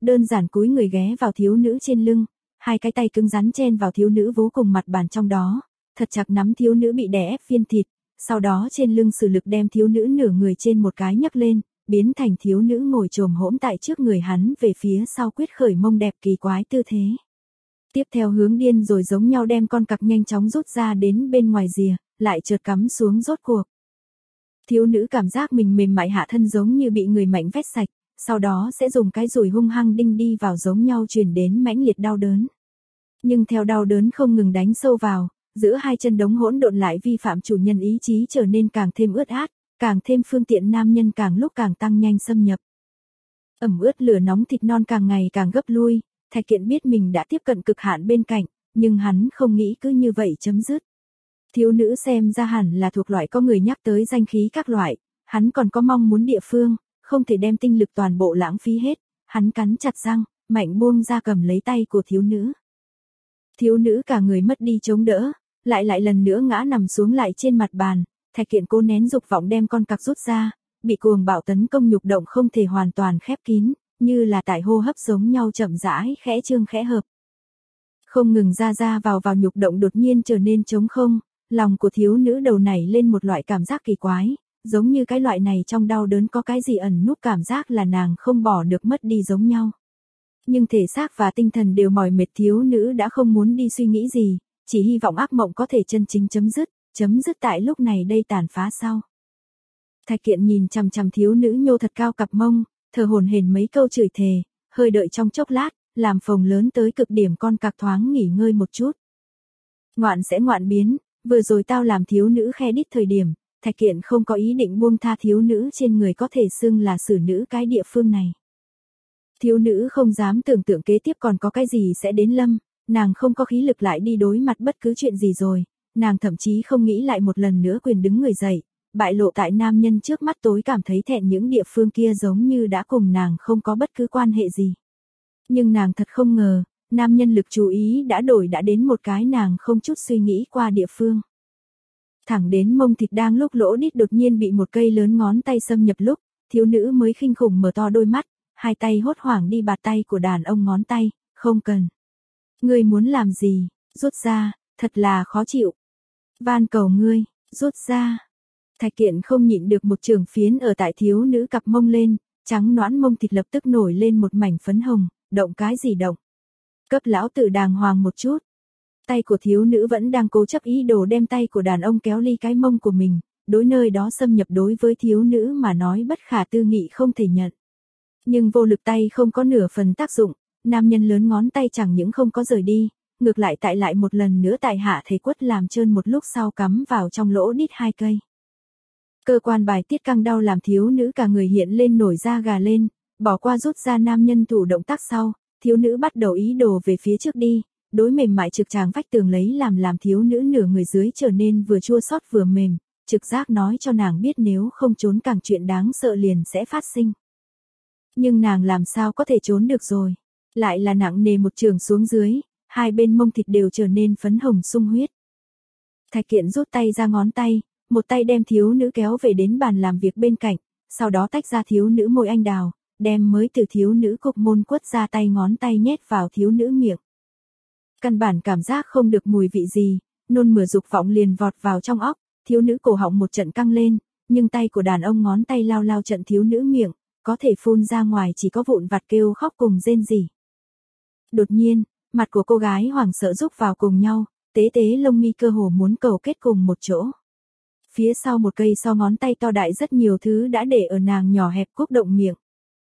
Speaker 1: đơn giản cúi người ghé vào thiếu nữ trên lưng, hai cái tay cứng rắn chen vào thiếu nữ vú cùng mặt bàn trong đó, thật chặt nắm thiếu nữ bị đè ép viên thịt, sau đó trên lưng sử lực đem thiếu nữ nửa người trên một cái nhấc lên, biến thành thiếu nữ ngồi chồm hỗn tại trước người hắn về phía sau quyết khởi mông đẹp kỳ quái tư thế. Tiếp theo hướng điên rồi giống nhau đem con cặc nhanh chóng rút ra đến bên ngoài rìa, lại chợt cắm xuống rốt cuộc. Thiếu nữ cảm giác mình mềm mại hạ thân giống như bị người mạnh vét sạch, sau đó sẽ dùng cái dùi hung hăng đinh đi vào giống nhau truyền đến mãnh liệt đau đớn. Nhưng theo đau đớn không ngừng đánh sâu vào, giữa hai chân đống hỗn độn lại vi phạm chủ nhân ý chí trở nên càng thêm ướt át, càng thêm phương tiện nam nhân càng lúc càng tăng nhanh xâm nhập. Ẩm ướt lửa nóng thịt non càng ngày càng gấp lui, Thạch Kiện biết mình đã tiếp cận cực hạn bên cạnh, nhưng hắn không nghĩ cứ như vậy chấm dứt. Thiếu nữ xem ra hẳn là thuộc loại có người nhắc tới danh khí các loại, hắn còn có mong muốn địa phương, không thể đem tinh lực toàn bộ lãng phí hết, hắn cắn chặt răng, mạnh buông ra cầm lấy tay của thiếu nữ. Thiếu nữ cả người mất đi chống đỡ, lại lại lần nữa ngã nằm xuống lại trên mặt bàn, Thạch Kiện cố nén dục vọng đem con cặc rút ra, bị cuồng bạo tấn công nhục động không thể hoàn toàn khép kín, như là tại hô hấp giống nhau chậm rãi khẽ trương khẽ hợp. Không ngừng ra ra vào vào nhục động đột nhiên trở nên trống không, lòng của thiếu nữ đầu nảy lên một loại cảm giác kỳ quái, giống như cái loại này trong đau đớn có cái gì ẩn núp cảm giác là nàng không bỏ được mất đi giống nhau. Nhưng thể xác và tinh thần đều mỏi mệt, thiếu nữ đã không muốn đi suy nghĩ gì, chỉ hy vọng ác mộng có thể chân chính chấm dứt, chấm dứt tại lúc này đây tàn phá sau. Thạch Kiện nhìn chằm chằm thiếu nữ nhô thật cao cặp mông, thở hổn hển mấy câu chửi thề, hơi đợi trong chốc lát, làm phồng lớn tới cực điểm con cặc thoáng nghỉ ngơi một chút. Ngoạn sẽ ngoạn biến, vừa rồi tao làm thiếu nữ khe đít thời điểm, Thạch Kiện không có ý định buông tha thiếu nữ trên người có thể xưng là xử nữ cái địa phương này. Thiếu nữ không dám tưởng tượng kế tiếp còn có cái gì sẽ đến lâm, nàng không có khí lực lại đi đối mặt bất cứ chuyện gì rồi, nàng thậm chí không nghĩ lại một lần nữa quyền đứng người dậy, bại lộ tại nam nhân trước mắt tối cảm thấy thẹn những địa phương kia giống như đã cùng nàng không có bất cứ quan hệ gì. Nhưng nàng thật không ngờ, nam nhân lực chú ý đã đổi đã đến một cái nàng không chút suy nghĩ qua địa phương. Thẳng đến mông thịt đang lúc lỗ đít đột nhiên bị một cây lớn ngón tay xâm nhập lúc, thiếu nữ mới khinh khủng mở to đôi mắt, hai tay hốt hoảng đi bạt tay của đàn ông ngón tay, không cần. Ngươi muốn làm gì, rút ra, thật là khó chịu. Van cầu ngươi, rút ra. Thạch Kiện không nhịn được một trường phiến ở tại thiếu nữ cặp mông lên, trắng nõn mông thịt lập tức nổi lên một mảnh phấn hồng, động cái gì động. Cấp lão tử đàng hoàng một chút. Tay của thiếu nữ vẫn đang cố chấp ý đồ đem tay của đàn ông kéo ly cái mông của mình, đối nơi đó xâm nhập đối với thiếu nữ mà nói bất khả tư nghị không thể nhận. Nhưng vô lực tay không có nửa phần tác dụng, nam nhân lớn ngón tay chẳng những không có rời đi, ngược lại tại lại một lần nữa tại hạ thể quất làm trơn một lúc sau cắm vào trong lỗ đít hai cây. Cơ quan bài tiết căng đau làm thiếu nữ cả người hiện lên nổi da gà lên, bỏ qua rút ra nam nhân thủ động tác sau, thiếu nữ bắt đầu ý đồ về phía trước đi, đối mềm mại trực tràng vách tường lấy làm làm thiếu nữ nửa người dưới trở nên vừa chua xót vừa mềm, trực giác nói cho nàng biết nếu không trốn càng chuyện đáng sợ liền sẽ phát sinh. Nhưng nàng làm sao có thể trốn được rồi, lại là nặng nề một trường xuống dưới, hai bên mông thịt đều trở nên phấn hồng sung huyết. Thạch Kiện rút tay ra ngón tay, một tay đem thiếu nữ kéo về đến bàn làm việc bên cạnh, sau đó tách ra thiếu nữ môi anh đào, đem mới từ thiếu nữ cục môn quất ra tay ngón tay nhét vào thiếu nữ miệng. Căn bản cảm giác không được mùi vị gì, nôn mửa dục vọng liền vọt vào trong óc, thiếu nữ cổ họng một trận căng lên, nhưng tay của đàn ông ngón tay lao lao trận thiếu nữ miệng, có thể phun ra ngoài chỉ có vụn vặt kêu khóc cùng rên rỉ. Đột nhiên, mặt của cô gái hoảng sợ rúc vào cùng nhau, tế tế lông mi cơ hồ muốn cầu kết cùng một chỗ. Phía sau một cây so ngón tay to đại rất nhiều thứ đã để ở nàng nhỏ hẹp cúc động miệng.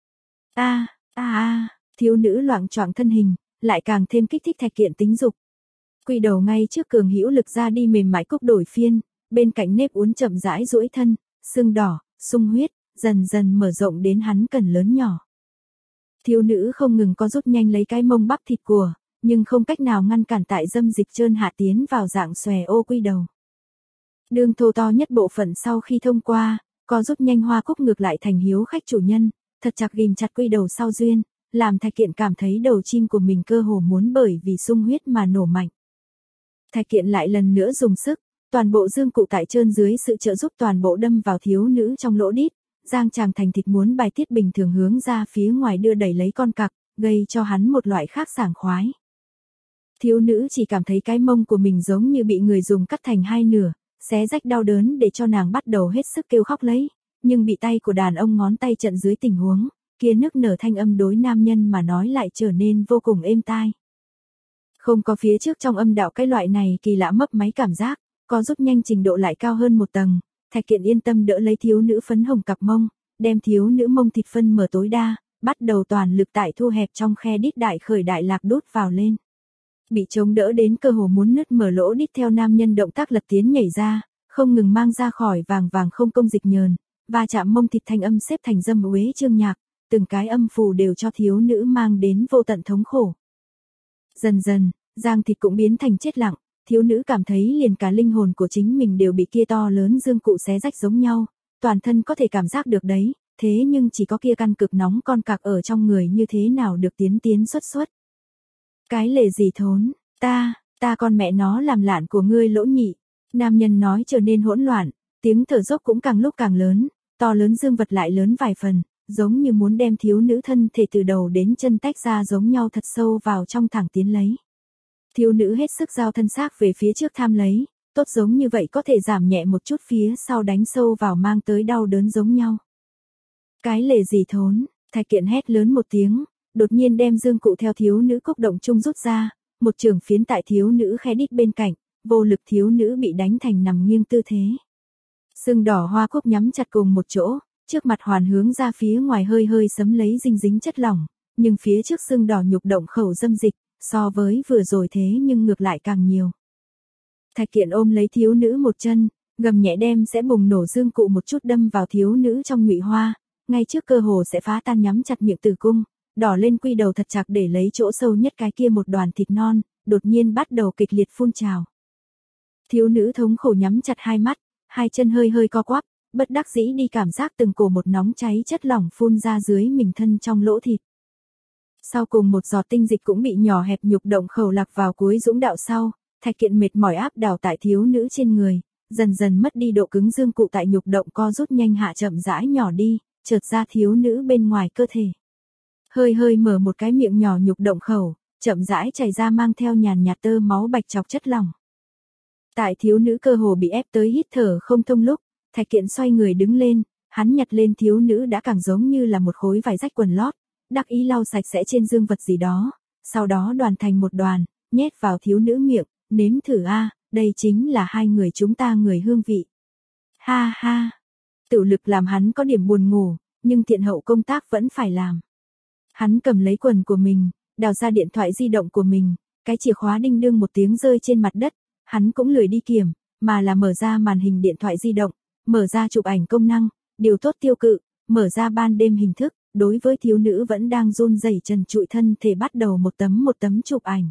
Speaker 1: A, a a, thiếu nữ loạng choạng thân hình, lại càng thêm kích thích Thạch Kiện tính dục. Quỳ đầu ngay trước cường hữu lực ra đi mềm mại cúc đổi phiên, bên cạnh nếp uốn chậm rãi duỗi thân, sưng đỏ, sung huyết, dần dần mở rộng đến hắn cần lớn nhỏ. Thiếu nữ không ngừng có rút nhanh lấy cái mông bắp thịt của, nhưng không cách nào ngăn cản tại dâm dịch trơn hạ tiến vào dạng xòe ô quy đầu. Đường thô to nhất bộ phận sau khi thông qua, có rút nhanh hoa cúc ngược lại thành hiếu khách chủ nhân, thật chặt ghim chặt quy đầu sau duyên, làm Thạch Kiện cảm thấy đầu chim của mình cơ hồ muốn bởi vì sung huyết mà nổ mạnh. Thạch Kiện lại lần nữa dùng sức, toàn bộ dương cụ tại trơn dưới sự trợ giúp toàn bộ đâm vào thiếu nữ trong lỗ đít, giang tràng thành thịt muốn bài tiết bình thường hướng ra phía ngoài đưa đẩy lấy con cặc, gây cho hắn một loại khác sảng khoái. Thiếu nữ chỉ cảm thấy cái mông của mình giống như bị người dùng cắt thành hai nửa, xé rách đau đớn để cho nàng bắt đầu hết sức kêu khóc lấy, nhưng bị tay của đàn ông ngón tay trận dưới tình huống, kia nức nở thanh âm đối nam nhân mà nói lại trở nên vô cùng êm tai. Không có phía trước trong âm đạo cái loại này kỳ lạ mấp máy cảm giác, có rút nhanh trình độ lại cao hơn một tầng, Thạch Kiện yên tâm đỡ lấy thiếu nữ phấn hồng cặp mông, đem thiếu nữ mông thịt phân mở tối đa, bắt đầu toàn lực tại thu hẹp trong khe đít đại khởi đại lạc đút vào lên. Bị chống đỡ đến cơ hồ muốn nứt mở lỗ đít theo nam nhân động tác lật tiến nhảy ra, không ngừng mang ra khỏi vàng vàng không công dịch nhờn, và chạm mông thịt thanh âm xếp thành dâm uế chương nhạc, từng cái âm phù đều cho thiếu nữ mang đến vô tận thống khổ. Dần dần, giang thịt cũng biến thành chết lặng, thiếu nữ cảm thấy liền cả linh hồn của chính mình đều bị kia to lớn dương cụ xé rách giống nhau, toàn thân có thể cảm giác được đấy, thế nhưng chỉ có kia căn cực nóng con cạc ở trong người như thế nào được tiến tiến xuất xuất. Cái lề gì thốn, ta, ta con mẹ nó làm lạn của ngươi lỗ nhị. Nam nhân nói trở nên hỗn loạn, tiếng thở dốc cũng càng lúc càng lớn, to lớn dương vật lại lớn vài phần, giống như muốn đem thiếu nữ thân thể từ đầu đến chân tách ra giống nhau thật sâu vào trong thẳng tiến lấy. Thiếu nữ hết sức giao thân xác về phía trước tham lấy, tốt giống như vậy có thể giảm nhẹ một chút phía sau đánh sâu vào mang tới đau đớn giống nhau. Cái lề gì thốn, Thạch Kiện hét lớn một tiếng, đột nhiên đem dương cụ theo thiếu nữ cốc động chung rút ra, một trường phiến tại thiếu nữ khẽ đít bên cạnh, vô lực thiếu nữ bị đánh thành nằm nghiêng tư thế. Sưng đỏ hoa cúc nhắm chặt cùng một chỗ, trước mặt hoàn hướng ra phía ngoài hơi hơi sấm lấy dinh dính chất lỏng, nhưng phía trước sưng đỏ nhục động khẩu dâm dịch, so với vừa rồi thế nhưng ngược lại càng nhiều. Thạch Kiện ôm lấy thiếu nữ một chân, gầm nhẹ đem sẽ bùng nổ dương cụ một chút đâm vào thiếu nữ trong nhụy hoa, ngay trước cơ hồ sẽ phá tan nhắm chặt miệng tử cung, đỏ lên quy đầu thật chặt để lấy chỗ sâu nhất cái kia một đoàn thịt non, đột nhiên bắt đầu kịch liệt phun trào. Thiếu nữ thống khổ nhắm chặt hai mắt, hai chân hơi hơi co quắp, bất đắc dĩ đi cảm giác từng cổ một nóng cháy chất lỏng phun ra dưới mình thân trong lỗ thịt. Sau cùng một giọt tinh dịch cũng bị nhỏ hẹp nhục động khẩu lạc vào cuối dũng đạo sau, Thạch Kiện mệt mỏi áp đảo tại thiếu nữ trên người, dần dần mất đi độ cứng dương cụ tại nhục động co rút nhanh hạ chậm rãi nhỏ đi, trượt ra thiếu nữ bên ngoài cơ thể. Hơi hơi mở một cái miệng nhỏ nhục động khẩu, chậm rãi chảy ra mang theo nhàn nhạt tơ máu bạch chọc chất lỏng. Tại thiếu nữ cơ hồ bị ép tới hít thở không thông lúc, Thạch Kiện xoay người đứng lên, hắn nhặt lên thiếu nữ đã càng giống như là một khối vải rách quần lót, đắc ý lau sạch sẽ trên dương vật gì đó, sau đó đoàn thành một đoàn, nhét vào thiếu nữ miệng, nếm thử a, đây chính là hai người chúng ta người hương vị. Ha ha, tự lực làm hắn có điểm buồn ngủ, nhưng thiện hậu công tác vẫn phải làm. Hắn cầm lấy quần của mình, đào ra điện thoại di động của mình, cái chìa khóa đinh đương một tiếng rơi trên mặt đất, hắn cũng lười đi kiểm, mà là mở ra màn hình điện thoại di động, mở ra chụp ảnh công năng, điều tốt tiêu cự, mở ra ban đêm hình thức, đối với thiếu nữ vẫn đang run rẩy trần trụi thân thể bắt đầu một tấm một tấm chụp ảnh.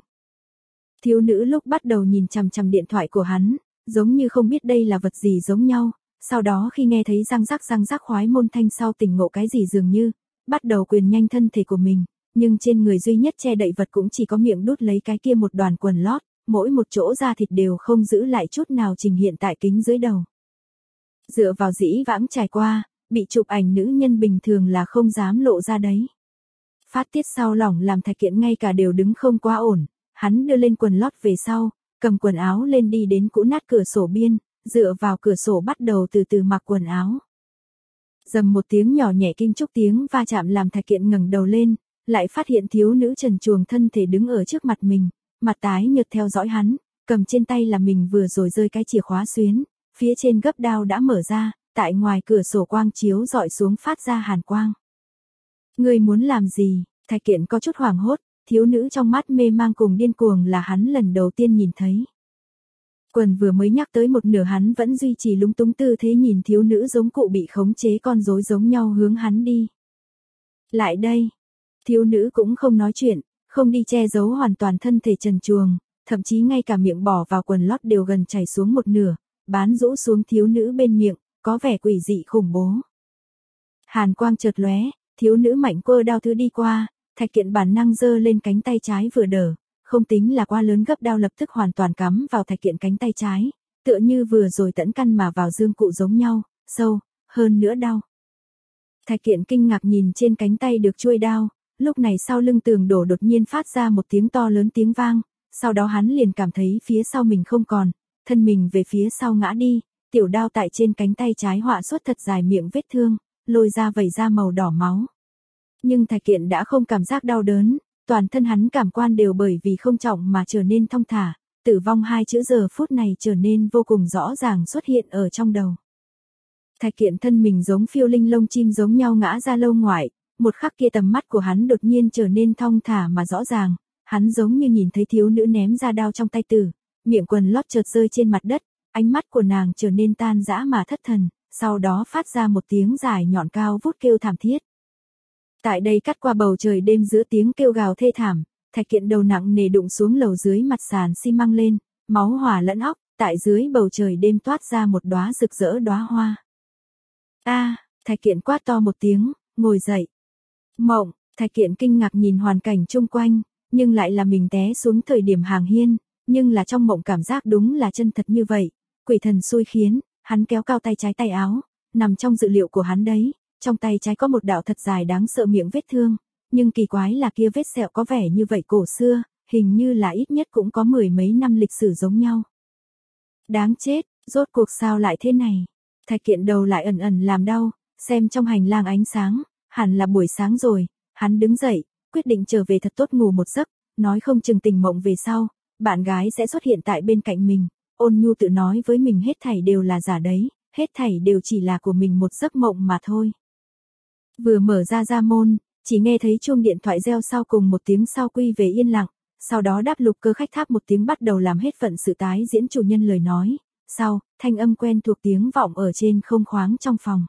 Speaker 1: Thiếu nữ lúc bắt đầu nhìn chằm chằm điện thoại của hắn, giống như không biết đây là vật gì giống nhau, sau đó khi nghe thấy răng rắc răng rắc khoái môn thanh sau tỉnh ngộ cái gì dường như, bắt đầu quyền nhanh thân thể của mình, nhưng trên người duy nhất che đậy vật cũng chỉ có miệng đút lấy cái kia một đoàn quần lót, mỗi một chỗ da thịt đều không giữ lại chút nào trình hiện tại kính dưới đầu. Dựa vào dĩ vãng trải qua, bị chụp ảnh nữ nhân bình thường là không dám lộ ra đấy. Phát tiết sau lỏng làm Thạch Kiện ngay cả đều đứng không quá ổn, hắn đưa lên quần lót về sau, cầm quần áo lên đi đến cũ nát cửa sổ biên, dựa vào cửa sổ bắt đầu từ từ mặc quần áo. Dầm một tiếng nhỏ nhẹ kim trúc tiếng va chạm làm Thạch Kiện ngẩng đầu lên, lại phát hiện thiếu nữ trần truồng thân thể đứng ở trước mặt mình, mặt tái nhợt theo dõi hắn, cầm trên tay là mình vừa rồi rơi cái chìa khóa xuyến, phía trên gấp đao đã mở ra, tại ngoài cửa sổ quang chiếu dọi xuống phát ra hàn quang. Ngươi muốn làm gì? Thạch Kiện có chút hoảng hốt, thiếu nữ trong mắt mê mang cùng điên cuồng là hắn lần đầu tiên nhìn thấy. Quần vừa mới nhắc tới một nửa hắn vẫn duy trì lúng túng tư thế nhìn thiếu nữ giống cụ bị khống chế con rối giống nhau hướng hắn đi. Lại đây. Thiếu nữ cũng không nói chuyện, không đi che giấu hoàn toàn thân thể trần truồng, thậm chí ngay cả miệng bỏ vào quần lót đều gần chảy xuống một nửa, bán rũ xuống thiếu nữ bên miệng, có vẻ quỷ dị khủng bố. Hàn quang chợt lóe, thiếu nữ mạnh quơ đao thứ đi qua, Thạch Kiện bản năng giơ lên cánh tay trái vừa đỡ, không tính là quá lớn gấp đao lập tức hoàn toàn cắm vào Thạch Kiện cánh tay trái, tựa như vừa rồi tẫn căn mà vào dương cụ giống nhau, sâu, hơn nữa đau. Thạch Kiện kinh ngạc nhìn trên cánh tay được chuôi đao, Lúc này sau lưng tường đổ đột nhiên phát ra một tiếng to lớn tiếng vang, sau đó hắn liền cảm thấy phía sau mình không còn, thân mình về phía sau ngã đi, tiểu đao tại trên cánh tay trái họa xuất thật dài miệng vết thương, lôi ra vẩy ra màu đỏ máu. Nhưng Thạch Kiện đã không cảm giác đau đớn, toàn thân hắn cảm quan đều bởi vì không trọng mà trở nên thong thả, tử vong hai chữ giờ phút này trở nên vô cùng rõ ràng xuất hiện ở trong đầu. Thạch Kiện thân mình giống phiêu linh lông chim giống nhau ngã ra lâu ngoại, một khắc kia tầm mắt của hắn đột nhiên trở nên thong thả mà rõ ràng, hắn giống như nhìn thấy thiếu nữ ném ra đao trong tay tử, miệng quần lót chợt rơi trên mặt đất, ánh mắt của nàng trở nên tan rã mà thất thần, sau đó phát ra một tiếng dài nhọn cao vút kêu thảm thiết. Tại đây cắt qua bầu trời đêm giữa tiếng kêu gào thê thảm, Thạch Kiện đầu nặng nề đụng xuống lầu dưới mặt sàn xi măng lên, máu hòa lẫn óc, tại dưới bầu trời đêm toát ra một đóa rực rỡ đóa hoa. A, Thạch Kiện quát to một tiếng, ngồi dậy. Mộng, Thạch Kiện kinh ngạc nhìn hoàn cảnh chung quanh, nhưng lại là mình té xuống thời điểm hàng hiên, nhưng là trong mộng cảm giác đúng là chân thật như vậy, quỷ thần xui khiến, hắn kéo cao tay trái tay áo, nằm trong dự liệu của hắn đấy, trong tay trái có một đạo thật dài đáng sợ miệng vết thương, nhưng kỳ quái là kia vết sẹo có vẻ như vậy cổ xưa, hình như là ít nhất cũng có mười mấy năm lịch sử giống nhau. Đáng chết, rốt cuộc sao lại thế này? Thạch Kiện đầu lại ẩn ẩn làm đau, xem trong hành lang ánh sáng, hẳn là buổi sáng rồi, hắn đứng dậy, quyết định trở về thật tốt ngủ một giấc, nói không chừng tình mộng về sau, bạn gái sẽ xuất hiện tại bên cạnh mình, Ôn Nhu tự nói với mình hết thảy đều là giả đấy, hết thảy đều chỉ là của mình một giấc mộng mà thôi. Vừa mở ra ra môn, chỉ nghe thấy chuông điện thoại reo sau cùng một tiếng sau quy về yên lặng, sau đó đáp lục cơ khách tháp một tiếng bắt đầu làm hết phận sự tái diễn chủ nhân lời nói, sau, thanh âm quen thuộc tiếng vọng ở trên không khoáng trong phòng.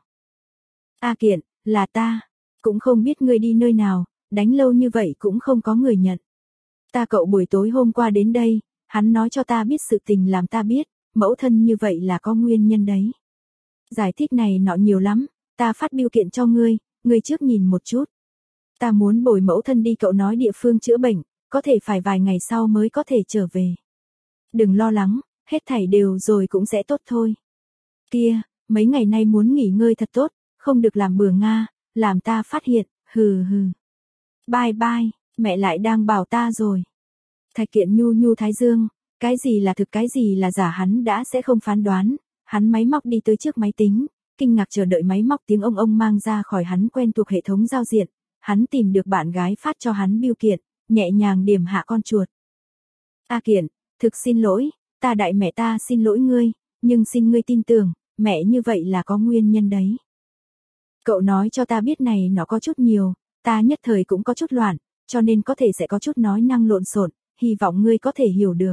Speaker 1: A Kiện, là ta, cũng không biết ngươi đi nơi nào, đánh lâu như vậy cũng không có người nhận. Ta cậu buổi tối hôm qua đến đây, hắn nói cho ta biết sự tình làm ta biết, mẫu thân như vậy là có nguyên nhân đấy. Giải thích này nọ nhiều lắm, ta phát biêu kiện cho ngươi, ngươi trước nhìn một chút. Ta muốn bồi mẫu thân đi cậu nói địa phương chữa bệnh, có thể phải vài ngày sau mới có thể trở về. Đừng lo lắng, hết thảy đều rồi cũng sẽ tốt thôi. Kia, mấy ngày nay muốn nghỉ ngơi thật tốt, không được làm bừa Nga, làm ta phát hiện, hừ hừ. Bye bye, mẹ lại đang bảo ta rồi. Thạch Kiện nhu nhu thái dương, cái gì là thực cái gì là giả hắn đã sẽ không phán đoán, hắn máy móc đi tới trước máy tính, kinh ngạc chờ đợi máy móc tiếng ông ông mang ra khỏi hắn quen thuộc hệ thống giao diện, hắn tìm được bạn gái phát cho hắn biêu kiện, nhẹ nhàng điểm hạ con chuột. A Kiện, thực xin lỗi, ta đại mẹ ta xin lỗi ngươi, nhưng xin ngươi tin tưởng, mẹ như vậy là có nguyên nhân đấy. Cậu nói cho ta biết này nó có chút nhiều, ta nhất thời cũng có chút loạn, cho nên có thể sẽ có chút nói năng lộn xộn, hy vọng ngươi có thể hiểu được.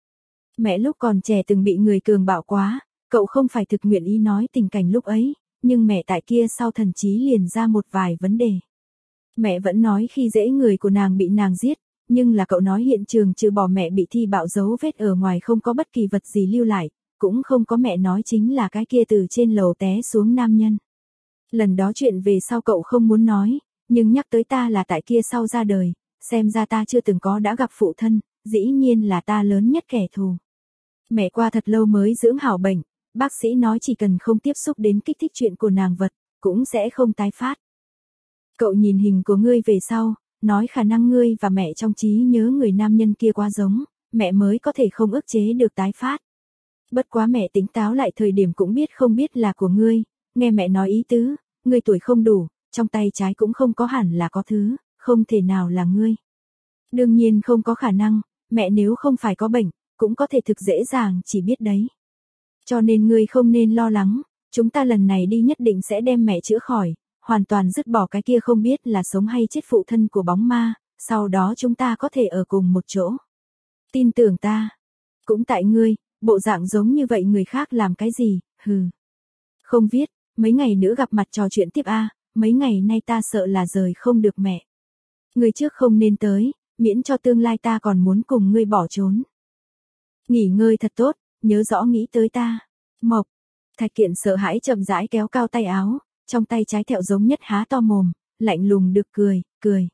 Speaker 1: Mẹ lúc còn trẻ từng bị người cường bạo quá, cậu không phải thực nguyện ý nói tình cảnh lúc ấy, nhưng mẹ tại kia sau thần trí liền ra một vài vấn đề. Mẹ vẫn nói khi dễ người của nàng bị nàng giết, nhưng là cậu nói hiện trường trừ bỏ mẹ bị thi bạo dấu vết ở ngoài không có bất kỳ vật gì lưu lại, cũng không có mẹ nói chính là cái kia từ trên lầu té xuống nam nhân. Lần đó chuyện về sau cậu không muốn nói, nhưng nhắc tới ta là tại kia sau ra đời, xem ra ta chưa từng có đã gặp phụ thân, dĩ nhiên là ta lớn nhất kẻ thù. Mẹ qua thật lâu mới dưỡng hảo bệnh, bác sĩ nói chỉ cần không tiếp xúc đến kích thích chuyện của nàng vật, cũng sẽ không tái phát. Cậu nhìn hình của ngươi về sau, nói khả năng ngươi và mẹ trong trí nhớ người nam nhân kia quá giống, mẹ mới có thể không ức chế được tái phát. Bất quá mẹ tỉnh táo lại thời điểm cũng biết không biết là của ngươi, nghe mẹ nói ý tứ, ngươi tuổi không đủ, trong tay trái cũng không có hẳn là có thứ, không thể nào là ngươi. Đương nhiên không có khả năng, mẹ nếu không phải có bệnh, cũng có thể thực dễ dàng chỉ biết đấy. Cho nên ngươi không nên lo lắng, chúng ta lần này đi nhất định sẽ đem mẹ chữa khỏi, hoàn toàn dứt bỏ cái kia không biết là sống hay chết phụ thân của bóng ma, sau đó chúng ta có thể ở cùng một chỗ. Tin tưởng ta. Cũng tại ngươi, bộ dạng giống như vậy người khác làm cái gì, hừ. Không viết, mấy ngày nữa gặp mặt trò chuyện tiếp a, mấy ngày nay ta sợ là rời không được mẹ. Ngươi trước không nên tới, miễn cho tương lai ta còn muốn cùng ngươi bỏ trốn. Nghỉ ngơi thật tốt, nhớ rõ nghĩ tới ta. Mộc. Thạch Kiện sợ hãi chậm rãi kéo cao tay áo, trong tay trái thẹo giống nhất há to mồm, lạnh lùng được cười, cười.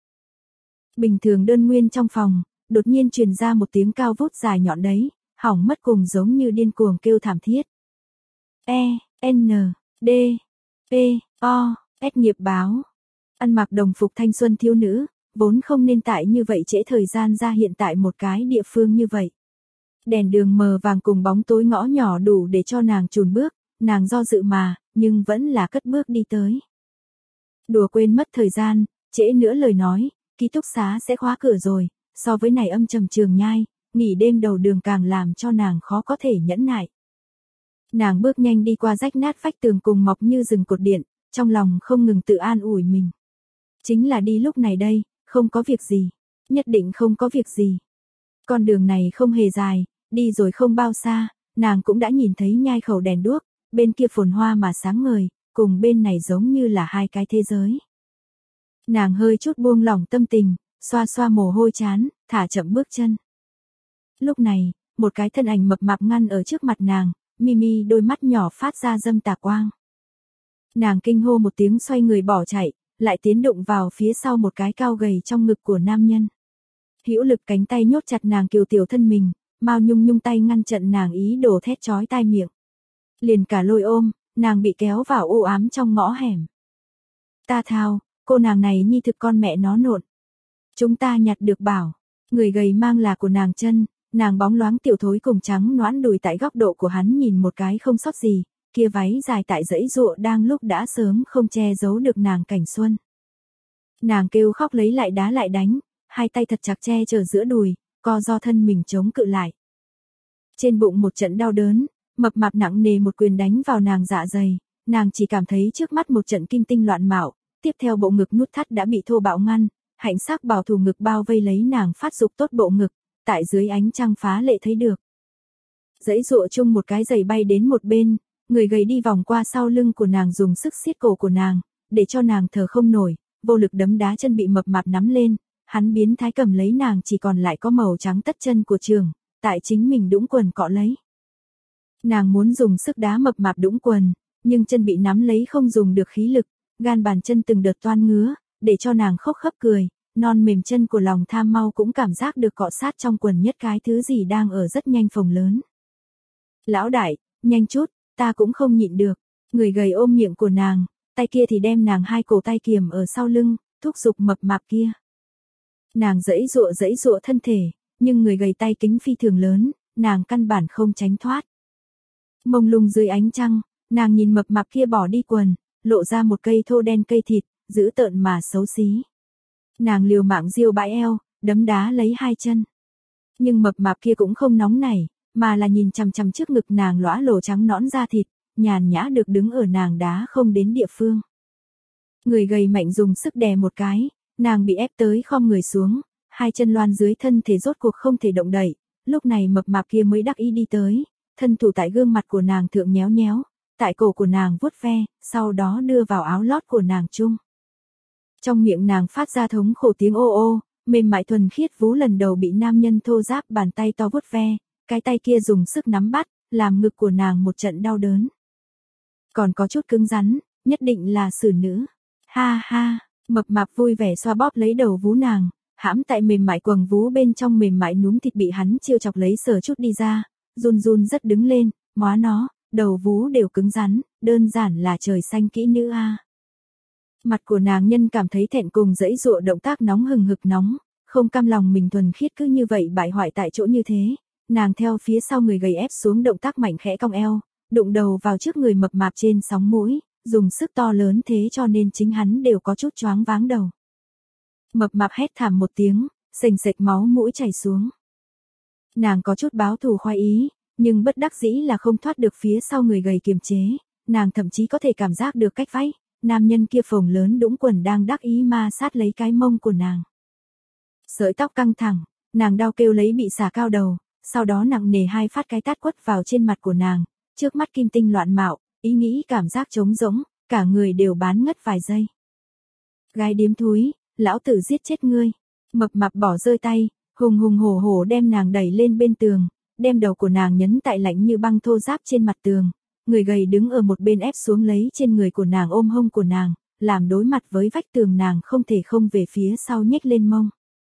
Speaker 1: Bình thường đơn nguyên trong phòng, đột nhiên truyền ra một tiếng cao vút dài nhọn đấy, hỏng mất cùng giống như điên cuồng kêu thảm thiết. E, N, D, P, O, S nghiệp báo. Ăn mặc đồng phục thanh xuân thiếu nữ, vốn không nên tại như vậy trễ thời gian ra hiện tại một cái địa phương như vậy. Đèn đường mờ vàng cùng bóng tối ngõ nhỏ đủ để cho nàng chùn bước, nàng do dự mà, nhưng vẫn là cất bước đi tới. Đùa quên mất thời gian, trễ nữa lời nói, ký túc xá sẽ khóa cửa rồi, so với này âm trầm trường nhai, nghỉ đêm đầu đường càng làm cho nàng khó có thể nhẫn nại. Nàng bước nhanh đi qua rách nát vách tường cùng mọc như rừng cột điện, trong lòng không ngừng tự an ủi mình. Chính là đi lúc này đây, không có việc gì, nhất định không có việc gì. Con đường này không hề dài, đi rồi không bao xa, nàng cũng đã nhìn thấy nhai khẩu đèn đuốc, bên kia phồn hoa mà sáng ngời, cùng bên này giống như là hai cái thế giới. Nàng hơi chút buông lỏng tâm tình, xoa xoa mồ hôi chán, thả chậm bước chân. Lúc này, một cái thân ảnh mập mạp ngăn ở trước mặt nàng, Mimi đôi mắt nhỏ phát ra dâm tà quang. Nàng kinh hô một tiếng xoay người bỏ chạy, lại tiến đụng vào phía sau một cái cao gầy trong ngực của nam nhân. Hữu lực cánh tay nhốt chặt nàng kiều tiểu thân mình, Mao Nhung Nhung tay ngăn chặn nàng ý đồ thét chói tai miệng. Liền cả lôi ôm, nàng bị kéo vào u ám trong ngõ hẻm. Ta thao, cô nàng này nhi thực con mẹ nó nộn. Chúng ta nhặt được bảo, người gầy mang là của nàng chân, nàng bóng loáng tiểu thối cùng trắng nõn đùi tại góc độ của hắn nhìn một cái không sót gì, kia váy dài tại dãy dụa đang lúc đã sớm không che giấu được nàng cảnh xuân. Nàng kêu khóc lấy lại đá lại đánh, hai tay thật chặt che chở giữa đùi, co do thân mình chống cự lại. Trên bụng một trận đau đớn, mập mạp nặng nề một quyền đánh vào nàng dạ dày, nàng chỉ cảm thấy trước mắt một trận kim tinh loạn mạo, tiếp theo bộ ngực nút thắt đã bị thô bạo ngăn, hạnh sắc bảo thủ ngực bao vây lấy nàng phát dục tốt bộ ngực, tại dưới ánh trăng phá lệ thấy được. Dãy dụa chung một cái giày bay đến một bên, người gầy đi vòng qua sau lưng của nàng dùng sức siết cổ của nàng, để cho nàng thở không nổi, vô lực đấm đá chân bị mập mạp nắm lên, hắn biến thái cầm lấy nàng chỉ còn lại có màu trắng tất chân của trường, tại chính mình đũng quần cọ lấy. Nàng muốn dùng sức đá mập mạp đũng quần, nhưng chân bị nắm lấy không dùng được khí lực, gan bàn chân từng đợt toan ngứa, để cho nàng khóc khấp cười, non mềm chân của lòng tham mau cũng cảm giác được cọ sát trong quần nhất cái thứ gì đang ở rất nhanh phồng lớn. Lão đại, nhanh chút, ta cũng không nhịn được, người gầy ôm miệng của nàng, tay kia thì đem nàng hai cổ tay kiềm ở sau lưng, thúc giục mập mạp kia. Nàng giãy giụa giãy giụa thân thể, nhưng người gầy tay kính phi thường lớn, nàng căn bản không tránh thoát. Mông lung dưới ánh trăng, nàng nhìn mập mạp kia bỏ đi quần, lộ ra một cây thô đen cây thịt, dữ tợn mà xấu xí. Nàng liều mạng diêu bãi eo, đấm đá lấy hai chân. Nhưng mập mạp kia cũng không nóng nảy, mà là nhìn chằm chằm trước ngực nàng lõa lồ trắng nõn da thịt, nhàn nhã được đứng ở nàng đá không đến địa phương. Người gầy mạnh dùng sức đè một cái, nàng bị ép tới khom người xuống, hai chân loan dưới thân thể rốt cuộc không thể động đậy, lúc này mập mạp kia mới đắc ý đi tới, thân thủ tại gương mặt của nàng thượng nhéo nhéo, tại cổ của nàng vuốt ve, sau đó đưa vào áo lót của nàng chung. Trong miệng nàng phát ra thống khổ tiếng ô ô, mềm mại thuần khiết vú lần đầu bị nam nhân thô ráp bàn tay to vuốt ve, cái tay kia dùng sức nắm bắt, làm ngực của nàng một trận đau đớn. Còn có chút cứng rắn, nhất định là xử nữ. Ha ha, mập mạp vui vẻ xoa bóp lấy đầu vú nàng, hãm tại mềm mại quầng vú bên trong mềm mại núm thịt bị hắn chiêu chọc lấy sờ chút đi ra, run run rất đứng lên, móa nó, đầu vú đều cứng rắn, đơn giản là trời xanh kỹ nữ a. Mặt của nàng nhân cảm thấy thẹn cùng dãy dụa động tác nóng hừng hực nóng, không cam lòng mình thuần khiết cứ như vậy bại hoại tại chỗ như thế, nàng theo phía sau người gầy ép xuống động tác mạnh khẽ cong eo, đụng đầu vào trước người mập mạp trên sóng mũi, dùng sức to lớn thế cho nên chính hắn đều có chút choáng váng đầu. Mập mạp hét thảm một tiếng, sềnh sệch máu mũi chảy xuống. Nàng có chút báo thù khoái ý, nhưng bất đắc dĩ là không thoát được phía sau người gầy kiềm chế, nàng thậm chí có thể cảm giác được cách váy, nam nhân kia phồng lớn đũng quần đang đắc ý ma sát lấy cái mông của nàng. Sợi tóc căng thẳng, nàng đau kêu lấy bị xả cao đầu, sau đó nặng nề hai phát cái tát quất vào trên mặt của nàng, trước mắt kim tinh loạn mạo, ý nghĩ cảm giác trống rỗng, cả người đều bán ngất vài giây. Gái điếm thúi, lão tử giết chết ngươi. Mập mạp bỏ rơi tay, hùng hùng hổ hổ đem nàng đẩy lên bên tường, đem đầu của nàng nhấn tại lạnh như băng thô ráp trên mặt tường. Người gầy đứng ở một bên ép xuống lấy trên người của nàng ôm hông của nàng, làm đối mặt với vách tường nàng không thể không về phía sau nhếch lên mông.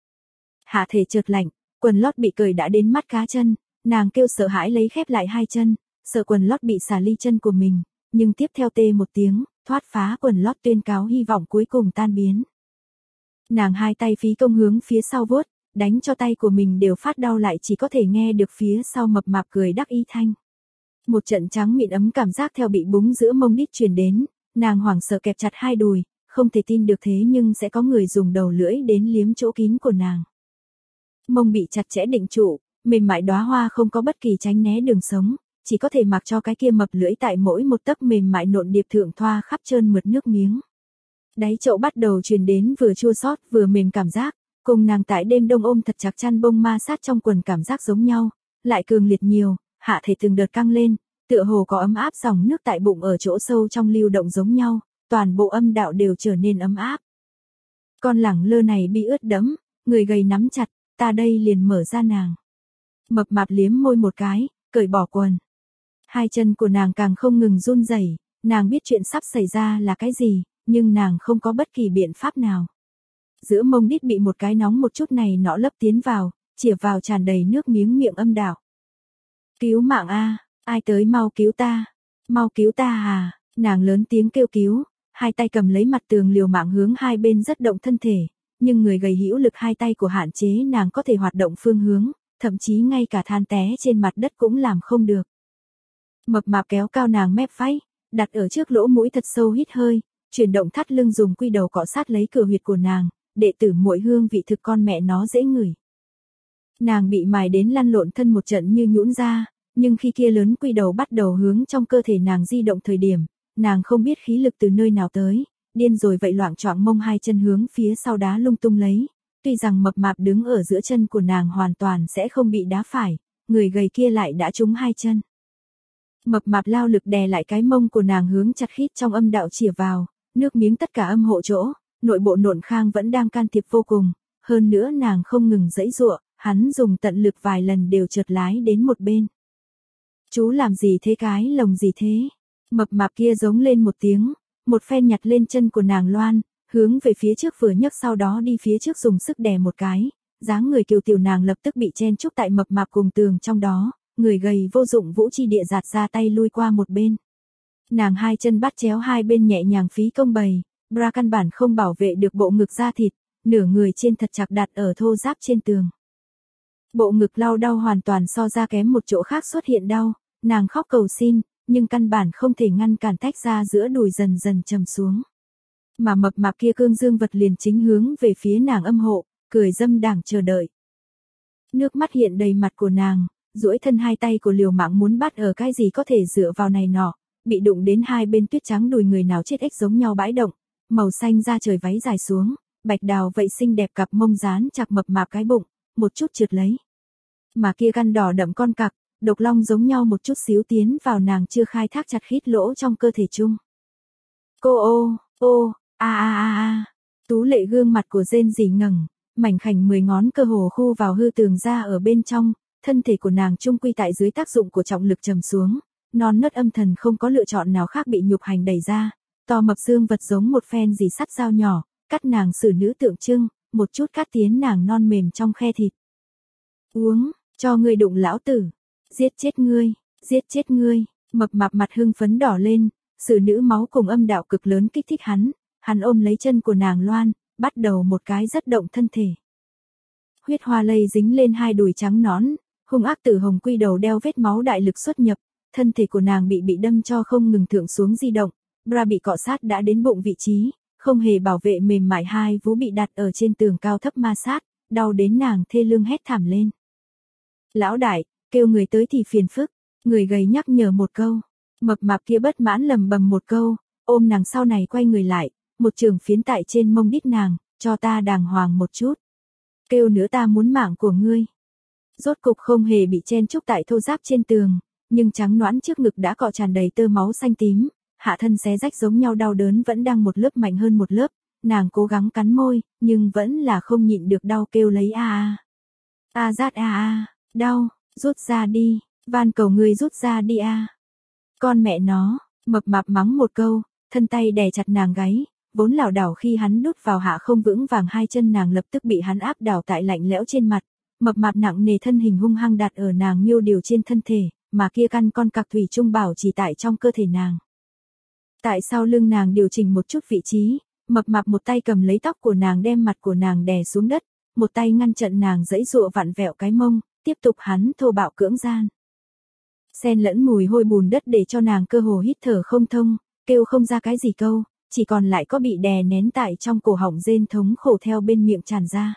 Speaker 1: Hạ thể chợt lạnh, quần lót bị cởi đã đến mắt cá chân, nàng kêu sợ hãi lấy khép lại hai chân, sợ quần lót bị xả ly chân của mình, nhưng tiếp theo tê một tiếng, thoát phá quần lót tuyên cáo hy vọng cuối cùng tan biến. Nàng hai tay phí công hướng phía sau vuốt, đánh cho tay của mình đều phát đau lại chỉ có thể nghe được phía sau mập mạp cười đắc ý thanh. Một trận trắng mịn ấm cảm giác theo bị búng giữa mông đít truyền đến, nàng hoảng sợ kẹp chặt hai đùi, không thể tin được thế nhưng sẽ có người dùng đầu lưỡi đến liếm chỗ kín của nàng. Mông bị chặt chẽ định trụ, mềm mại đóa hoa không có bất kỳ tránh né đường sống, chỉ có thể mặc cho cái kia mập lưỡi tại mỗi một tấc mềm mại nộn điệp thượng thoa khắp trơn mượt nước miếng. Đáy chậu bắt đầu truyền đến vừa chua xót vừa mềm cảm giác, cùng nàng tại đêm đông ôm thật chặt chăn bông ma sát trong quần cảm giác giống nhau, lại cường liệt nhiều, hạ thể từng đợt căng lên, tựa hồ có ấm áp dòng nước tại bụng ở chỗ sâu trong lưu động giống nhau, toàn bộ âm đạo đều trở nên ấm áp. Con lẳng lơ này bị ướt đẫm, người gầy nắm chặt, ta đây liền mở ra nàng. Mập mạp liếm môi một cái, cởi bỏ quần. Hai chân của nàng càng không ngừng run rẩy, nàng biết chuyện sắp xảy ra là cái gì, nhưng nàng không có bất kỳ biện pháp nào. Giữa mông đít bị một cái nóng một chút này nọ lấp tiến vào, chìa vào tràn đầy nước miếng miệng âm đạo. Cứu mạng a, ai tới mau cứu ta, mau cứu ta à, nàng lớn tiếng kêu cứu, hai tay cầm lấy mặt tường liều mạng hướng hai bên rất động thân thể, nhưng người gầy hữu lực hai tay của hạn chế nàng có thể hoạt động phương hướng, thậm chí ngay cả than té trên mặt đất cũng làm không được. Mập mạp kéo cao nàng mép váy, đặt ở trước lỗ mũi thật sâu hít hơi, chuyển động thắt lưng dùng quy đầu cọ sát lấy cửa huyệt của nàng, đệ tử muội hương vị thực con mẹ nó dễ ngửi. Nàng bị mài đến lăn lộn thân một trận như nhũn ra, nhưng khi kia lớn quy đầu bắt đầu hướng trong cơ thể nàng di động thời điểm, nàng không biết khí lực từ nơi nào tới, điên rồi vậy loạng choạng mông hai chân hướng phía sau đá lung tung lấy, tuy rằng mập mạp đứng ở giữa chân của nàng hoàn toàn sẽ không bị đá phải, người gầy kia lại đã trúng hai chân. Mập mạp lao lực đè lại cái mông của nàng hướng chặt khít trong âm đạo chìa vào, nước miếng tất cả âm hộ chỗ, nội bộ nộn khang vẫn đang can thiệp vô cùng, hơn nữa nàng không ngừng giãy giụa, hắn dùng tận lực vài lần đều trượt lái đến một bên. Chú làm gì thế cái lồng gì thế? Mập mạp kia giống lên một tiếng, một phen nhặt lên chân của nàng loan, hướng về phía trước vừa nhấc sau đó đi phía trước dùng sức đè một cái, dáng người kiều tiểu nàng lập tức bị chen chúc tại mập mạp cùng tường trong đó, người gầy vô dụng vũ chi địa giạt ra tay lui qua một bên. Nàng hai chân bắt chéo hai bên nhẹ nhàng phí công bày, bra căn bản không bảo vệ được bộ ngực da thịt, nửa người trên thật chặt đặt ở thô giáp trên tường. Bộ ngực đau đau hoàn toàn so ra kém một chỗ khác xuất hiện đau, nàng khóc cầu xin, nhưng căn bản không thể ngăn cản tách ra giữa đùi dần dần trầm xuống. Mà mập mạp kia cương dương vật liền chính hướng về phía nàng âm hộ, cười dâm đảng chờ đợi. Nước mắt hiện đầy mặt của nàng, duỗi thân hai tay của liều mạng muốn bắt ở cái gì có thể dựa vào này nọ, bị đụng đến hai bên tuyết trắng đùi người nào chết ếch giống nhau bãi động, màu xanh da trời váy dài xuống, bạch đào vậy xinh đẹp cặp mông dán chặt mập mạp cái bụng, một chút trượt lấy. Mà kia căn đỏ đậm con cặc, độc long giống nhau một chút xíu tiến vào nàng chưa khai thác chặt khít lỗ trong cơ thể chung. Cô ô, ô, a a a a, tú lệ gương mặt của rên rỉ ngẩng, mảnh khảnh mười ngón cơ hồ khu vào hư tường ra ở bên trong, thân thể của nàng trung quy tại dưới tác dụng của trọng lực trầm xuống, non nớt âm thần không có lựa chọn nào khác bị nhục hành đẩy ra, to mập dương vật giống một phen dì sắt dao nhỏ, cắt nàng xử nữ tượng trưng, một chút cắt tiến nàng non mềm trong khe thịt. Uống, cho ngươi đụng lão tử, giết chết ngươi, giết chết ngươi, mập mạp mặt hưng phấn đỏ lên, xử nữ máu cùng âm đạo cực lớn kích thích hắn, hắn ôm lấy chân của nàng loan, bắt đầu một cái rất động thân thể. Huyết hoa lây dính lên hai đùi trắng nõn, hung ác tử hồng quy đầu đeo vết máu đại lực xuất nhập, thân thể của nàng bị bị đâm cho không ngừng thượng xuống di động, bra bị cọ sát đã đến bụng vị trí, không hề bảo vệ mềm mại hai vú bị đặt ở trên tường cao thấp ma sát, đau đến nàng thê lương hét thảm lên. Lão đại, kêu người tới thì phiền phức, người gầy nhắc nhở một câu, mập mạp kia bất mãn lầm bầm một câu, ôm nàng sau này quay người lại, một trường phiến tại trên mông đít nàng, cho ta đàng hoàng một chút. Kêu nữa ta muốn mạng của ngươi. Rốt cục không hề bị chen chúc tại thô giáp trên tường, nhưng trắng nõn trước ngực đã cọ tràn đầy tơ máu xanh tím, hạ thân xé rách giống nhau đau đớn vẫn đang một lớp mạnh hơn một lớp, nàng cố gắng cắn môi, nhưng vẫn là không nhịn được đau kêu lấy a a. A rát a a, đau, rút ra đi, van cầu ngươi rút ra đi a. Con mẹ nó, mập mạp mắng một câu, thân tay đè chặt nàng gáy, vốn lảo đảo khi hắn đút vào hạ không vững vàng hai chân nàng lập tức bị hắn áp đảo tại lạnh lẽo trên mặt, mập mạp nặng nề thân hình hung hăng đặt ở nàng miêu điều trên thân thể, mà kia căn con cặc thủy trung bảo chỉ tại trong cơ thể nàng. Tại sau lưng nàng điều chỉnh một chút vị trí, mập mạp một tay cầm lấy tóc của nàng đem mặt của nàng đè xuống đất, một tay ngăn chặn nàng giãy giụa vặn vẹo cái mông, tiếp tục hắn thô bạo cưỡng gian. Xen lẫn mùi hôi bùn đất để cho nàng cơ hồ hít thở không thông, kêu không ra cái gì câu, chỉ còn lại có bị đè nén tại trong cổ họng rên thống khổ theo bên miệng tràn ra.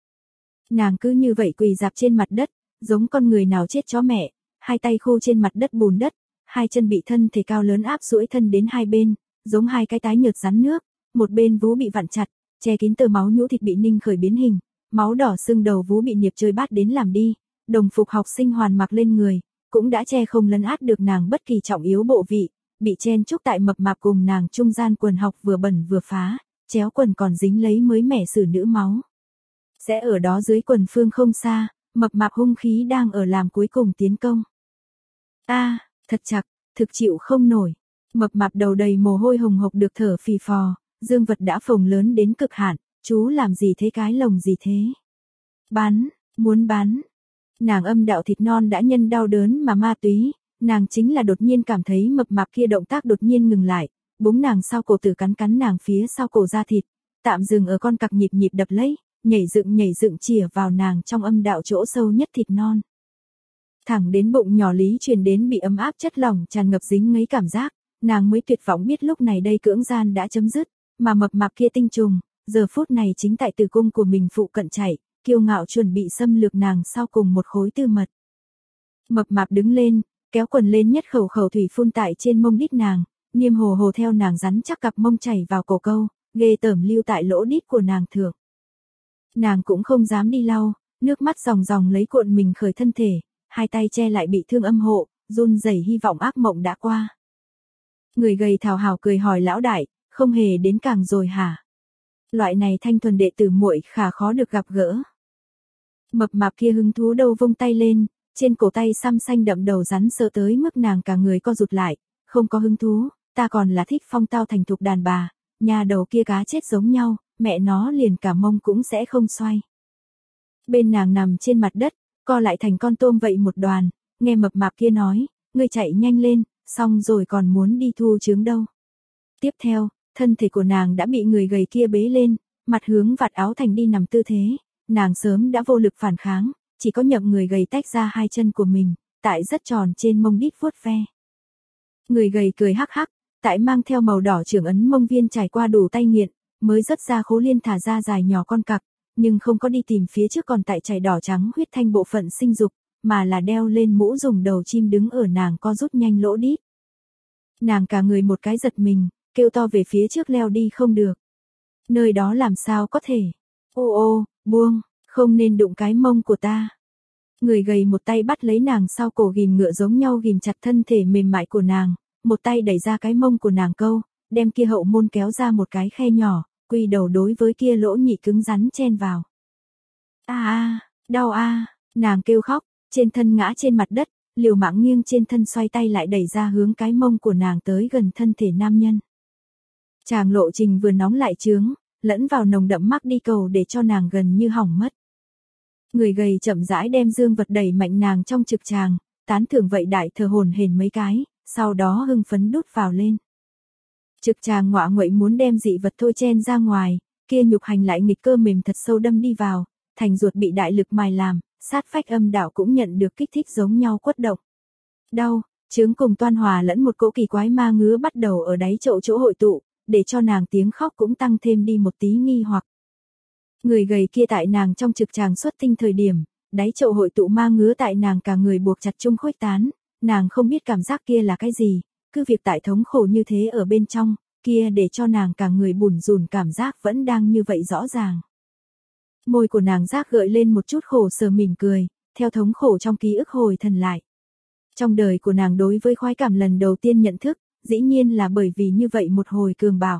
Speaker 1: Nàng cứ như vậy quỳ dạp trên mặt đất, giống con người nào chết chó mẹ, hai tay khô trên mặt đất bùn đất, hai chân bị thân thể cao lớn áp duỗi thân đến hai bên, giống hai cái tái nhợt rắn nước, một bên vú bị vặn chặt, che kín tơ máu nhũ thịt bị ninh khởi biến hình, máu đỏ sưng đầu vú bị niệp chơi bát đến làm đi, đồng phục học sinh hoàn mặc lên người, cũng đã che không lấn át được nàng bất kỳ trọng yếu bộ vị, bị chen chúc tại mập mạp cùng nàng trung gian quần học vừa bẩn vừa phá, chéo quần còn dính lấy mới mẻ xử nữ máu. Sẽ ở đó dưới quần phương không xa, mập mạp hung khí đang ở làm cuối cùng tiến công. A, à, thật chặt, thực chịu không nổi. Mập mạp đầu đầy mồ hôi hồng hộc được thở phì phò, dương vật đã phồng lớn đến cực hạn, chú làm gì thế cái lồng gì thế? Bán, muốn bán. Nàng âm đạo thịt non đã nhân đau đớn mà ma túy, nàng chính là đột nhiên cảm thấy mập mạp kia động tác đột nhiên ngừng lại, búng nàng sau cổ tử cắn cắn nàng phía sau cổ da thịt, tạm dừng ở con cặc nhịp nhịp đập lấy, nhảy dựng nhảy dựng chìa vào nàng trong âm đạo chỗ sâu nhất thịt non. Thẳng đến bụng nhỏ lý truyền đến bị ấm áp chất lỏng tràn ngập dính ngấy cảm giác, nàng mới tuyệt vọng biết lúc này đây cưỡng gian đã chấm dứt, mà mập mạp kia tinh trùng, giờ phút này chính tại tử cung của mình phụ cận chạy, kiêu ngạo chuẩn bị xâm lược nàng sau cùng một khối tư mật. Mập mạp đứng lên, kéo quần lên nhất khẩu khẩu thủy phun tại trên mông đít nàng, niêm hồ hồ theo nàng rắn chắc cặp mông chảy vào cổ câu, ghê tởm lưu tại lỗ đít của nàng thượng. Nàng cũng không dám đi lau, nước mắt ròng ròng lấy cuộn mình khởi thân thể, hai tay che lại bị thương âm hộ, run rẩy hy vọng ác mộng đã qua. Người gầy thào hào cười hỏi lão đại, không hề đến càng rồi hả? Loại này thanh thuần đệ tử muội khả khó được gặp gỡ. Mập mạp kia hứng thú đâu vung tay lên, trên cổ tay xăm xanh đậm đầu rắn sợ tới mức nàng cả người co rụt lại, không có hứng thú, ta còn là thích phong tao thành thục đàn bà, nhà đầu kia cá chết giống nhau, mẹ nó liền cả mông cũng sẽ không xoay. Bên nàng nằm trên mặt đất, co lại thành con tôm vậy một đoàn, nghe mập mạp kia nói, ngươi chạy nhanh lên, xong rồi còn muốn đi thu trứng đâu. Tiếp theo, thân thể của nàng đã bị người gầy kia bế lên, mặt hướng vạt áo thành đi nằm tư thế, nàng sớm đã vô lực phản kháng, chỉ có nhậm người gầy tách ra hai chân của mình, tại rất tròn trên mông đít vuốt ve. Người gầy cười hắc hắc, tại mang theo màu đỏ trưởng ấn mông viên trải qua đủ tay nghiện, mới rất ra khố liên thả ra dài nhỏ con cặc, nhưng không có đi tìm phía trước còn tại chảy đỏ trắng huyết thanh bộ phận sinh dục, mà là đeo lên mũ dùng đầu chim đứng ở nàng co rút nhanh lỗ đít. Nàng cả người một cái giật mình, kêu to về phía trước leo đi không được. Nơi đó làm sao có thể? Ô ô, buông, không nên đụng cái mông của ta. Người gầy một tay bắt lấy nàng sau cổ ghìm ngựa giống nhau ghìm chặt thân thể mềm mại của nàng, một tay đẩy ra cái mông của nàng câu, đem kia hậu môn kéo ra một cái khe nhỏ, quy đầu đối với kia lỗ nhị cứng rắn chen vào. A a, đau a, nàng kêu khóc, trên thân ngã trên mặt đất, liều mạng nghiêng trên thân xoay tay lại đẩy ra hướng cái mông của nàng tới gần thân thể nam nhân. Chàng lộ trình vừa nóng lại trướng, lẫn vào nồng đậm mắc đi cầu để cho nàng gần như hỏng mất. Người gầy chậm rãi đem dương vật đẩy mạnh nàng trong trực tràng, tán thưởng vậy đại thở hổn hển mấy cái, sau đó hưng phấn đút vào lên. Trực tràng ngọa nguậy muốn đem dị vật thôi chen ra ngoài, kia nhục hành lại nghịch cơ mềm thật sâu đâm đi vào, thành ruột bị đại lực mài làm, sát phách âm đạo cũng nhận được kích thích giống nhau quất động. Đau, trướng cùng toan hòa lẫn một cỗ kỳ quái ma ngứa bắt đầu ở đáy chậu chỗ hội tụ, để cho nàng tiếng khóc cũng tăng thêm đi một tí nghi hoặc. Người gầy kia tại nàng trong trực tràng xuất tinh thời điểm, đáy chậu hội tụ ma ngứa tại nàng cả người buộc chặt chung khuếch tán, nàng không biết cảm giác kia là cái gì, cứ việc tại thống khổ như thế ở bên trong, kia để cho nàng cả người bủn rủn cảm giác vẫn đang như vậy rõ ràng. Môi của nàng giác gợi lên một chút khổ sở mỉm cười, theo thống khổ trong ký ức hồi thần lại. Trong đời của nàng đối với khoái cảm lần đầu tiên nhận thức, dĩ nhiên là bởi vì như vậy một hồi cường bảo.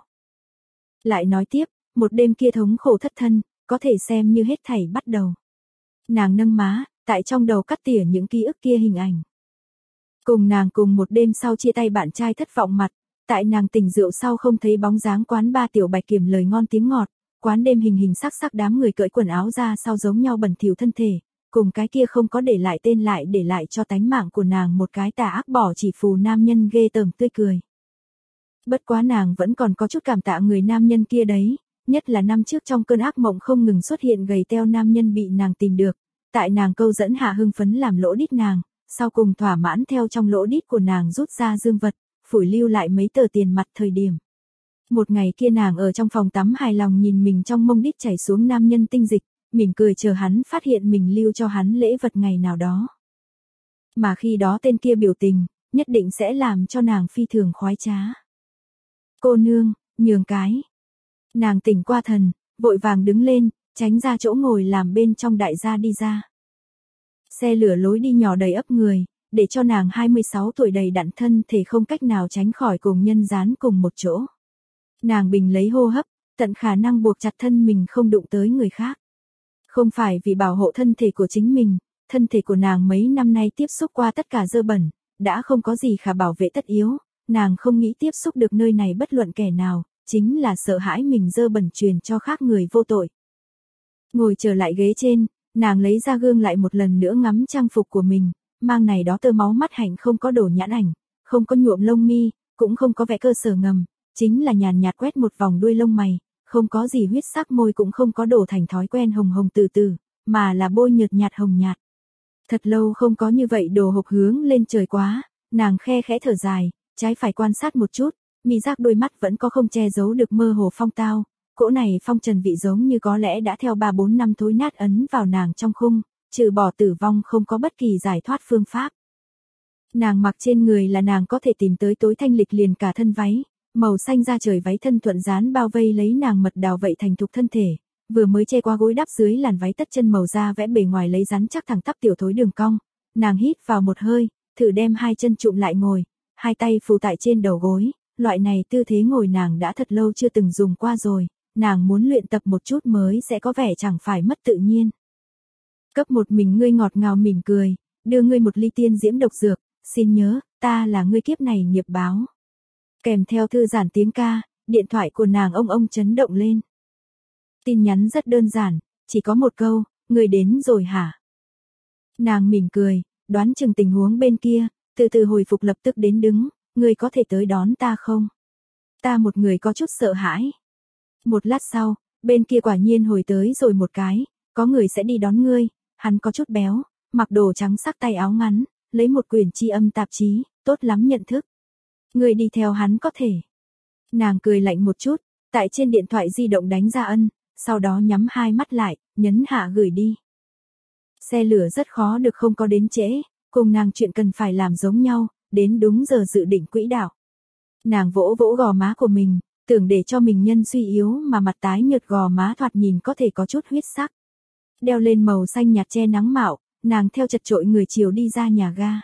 Speaker 1: Lại nói tiếp, một đêm kia thống khổ thất thân, có thể xem như hết thảy bắt đầu. Nàng nâng má, tại trong đầu cắt tỉa những ký ức kia hình ảnh. Cùng nàng cùng một đêm sau chia tay bạn trai thất vọng mặt, tại nàng tỉnh rượu sau không thấy bóng dáng quán ba tiểu bạch kiểm lời ngon tiếng ngọt, quán đêm hình hình sắc sắc đám người cởi quần áo ra sau giống nhau bẩn thỉu thân thể, cùng cái kia không có để lại tên lại để lại cho tánh mạng của nàng một cái tà ác bỏ chỉ phù nam nhân ghê tởm tươi cười. Bất quá nàng vẫn còn có chút cảm tạ người nam nhân kia đấy, nhất là năm trước trong cơn ác mộng không ngừng xuất hiện gầy teo nam nhân bị nàng tìm được, tại nàng câu dẫn hạ hưng phấn làm lỗ đít nàng, sau cùng thỏa mãn theo trong lỗ đít của nàng rút ra dương vật, phủi lưu lại mấy tờ tiền mặt thời điểm. Một ngày kia nàng ở trong phòng tắm hài lòng nhìn mình trong mông đít chảy xuống nam nhân tinh dịch, mỉm cười chờ hắn phát hiện mình lưu cho hắn lễ vật ngày nào đó. Mà khi đó tên kia biểu tình, nhất định sẽ làm cho nàng phi thường khoái trá. Cô nương, nhường cái. Nàng tỉnh qua thần, vội vàng đứng lên, tránh ra chỗ ngồi làm bên trong đại gia đi ra. Xe lửa lối đi nhỏ đầy ấp người, để cho nàng hai mươi sáu tuổi đầy đặn thân thể không cách nào tránh khỏi cùng nhân dán cùng một chỗ. Nàng bình lấy hô hấp, tận khả năng buộc chặt thân mình không đụng tới người khác. Không phải vì bảo hộ thân thể của chính mình, thân thể của nàng mấy năm nay tiếp xúc qua tất cả dơ bẩn, đã không có gì khả bảo vệ tất yếu, nàng không nghĩ tiếp xúc được nơi này bất luận kẻ nào, chính là sợ hãi mình dơ bẩn truyền cho khác người vô tội. Ngồi trở lại ghế trên, nàng lấy ra gương lại một lần nữa ngắm trang phục của mình, mang này đó tơ máu mắt hạnh không có đổ nhãn ảnh, không có nhuộm lông mi, cũng không có vẽ cơ sở ngầm, chính là nhàn nhạt quét một vòng đuôi lông mày, không có gì huyết sắc môi cũng không có đổ thành thói quen hồng hồng từ từ, mà là bôi nhợt nhạt hồng nhạt. Thật lâu không có như vậy đồ hộp hướng lên trời quá, nàng khe khẽ thở dài, trái phải quan sát một chút, mi giác đôi mắt vẫn có không che giấu được mơ hồ phong tao, cỗ này phong trần vị giống như có lẽ đã theo ba bốn năm thối nát ấn vào nàng trong khung, trừ bỏ tử vong không có bất kỳ giải thoát phương pháp. Nàng mặc trên người là nàng có thể tìm tới tối thanh lịch liền cả thân váy, màu xanh da trời váy thân thuận dán bao vây lấy nàng mật đào vậy thành thục thân thể, vừa mới che qua gối đắp dưới làn váy tất chân màu da vẽ bề ngoài lấy rắn chắc thẳng tắp tiểu thối đường cong, nàng hít vào một hơi, thử đem hai chân trụm lại ngồi, hai tay phủ tại trên đầu gối, loại này tư thế ngồi nàng đã thật lâu chưa từng dùng qua rồi, nàng muốn luyện tập một chút mới sẽ có vẻ chẳng phải mất tự nhiên. Cấp một mình ngươi ngọt ngào mỉm cười, đưa ngươi một ly tiên diễm độc dược, xin nhớ, ta là ngươi kiếp này nghiệp báo. Kèm theo thư giản tiếng ca, điện thoại của nàng ông ông chấn động lên. Tin nhắn rất đơn giản, chỉ có một câu, ngươi đến rồi hả? Nàng mỉm cười, đoán chừng tình huống bên kia, từ từ hồi phục lập tức đến đứng, ngươi có thể tới đón ta không? Ta một người có chút sợ hãi. Một lát sau, bên kia quả nhiên hồi tới rồi một cái, có người sẽ đi đón ngươi, hắn có chút béo, mặc đồ trắng sắc tay áo ngắn, lấy một quyển tri âm tạp chí, tốt lắm nhận thức. Ngươi đi theo hắn có thể. Nàng cười lạnh một chút, tại trên điện thoại di động đánh ra ân, sau đó nhắm hai mắt lại, nhấn hạ gửi đi. Xe lửa rất khó được không có đến trễ, cùng nàng chuyện cần phải làm giống nhau, đến đúng giờ dự định quỹ đạo. Nàng vỗ vỗ gò má của mình, tưởng để cho mình nhân suy yếu mà mặt tái nhợt gò má thoạt nhìn có thể có chút huyết sắc. Đeo lên màu xanh nhạt che nắng mạo, nàng theo chật chội người chiều đi ra nhà ga.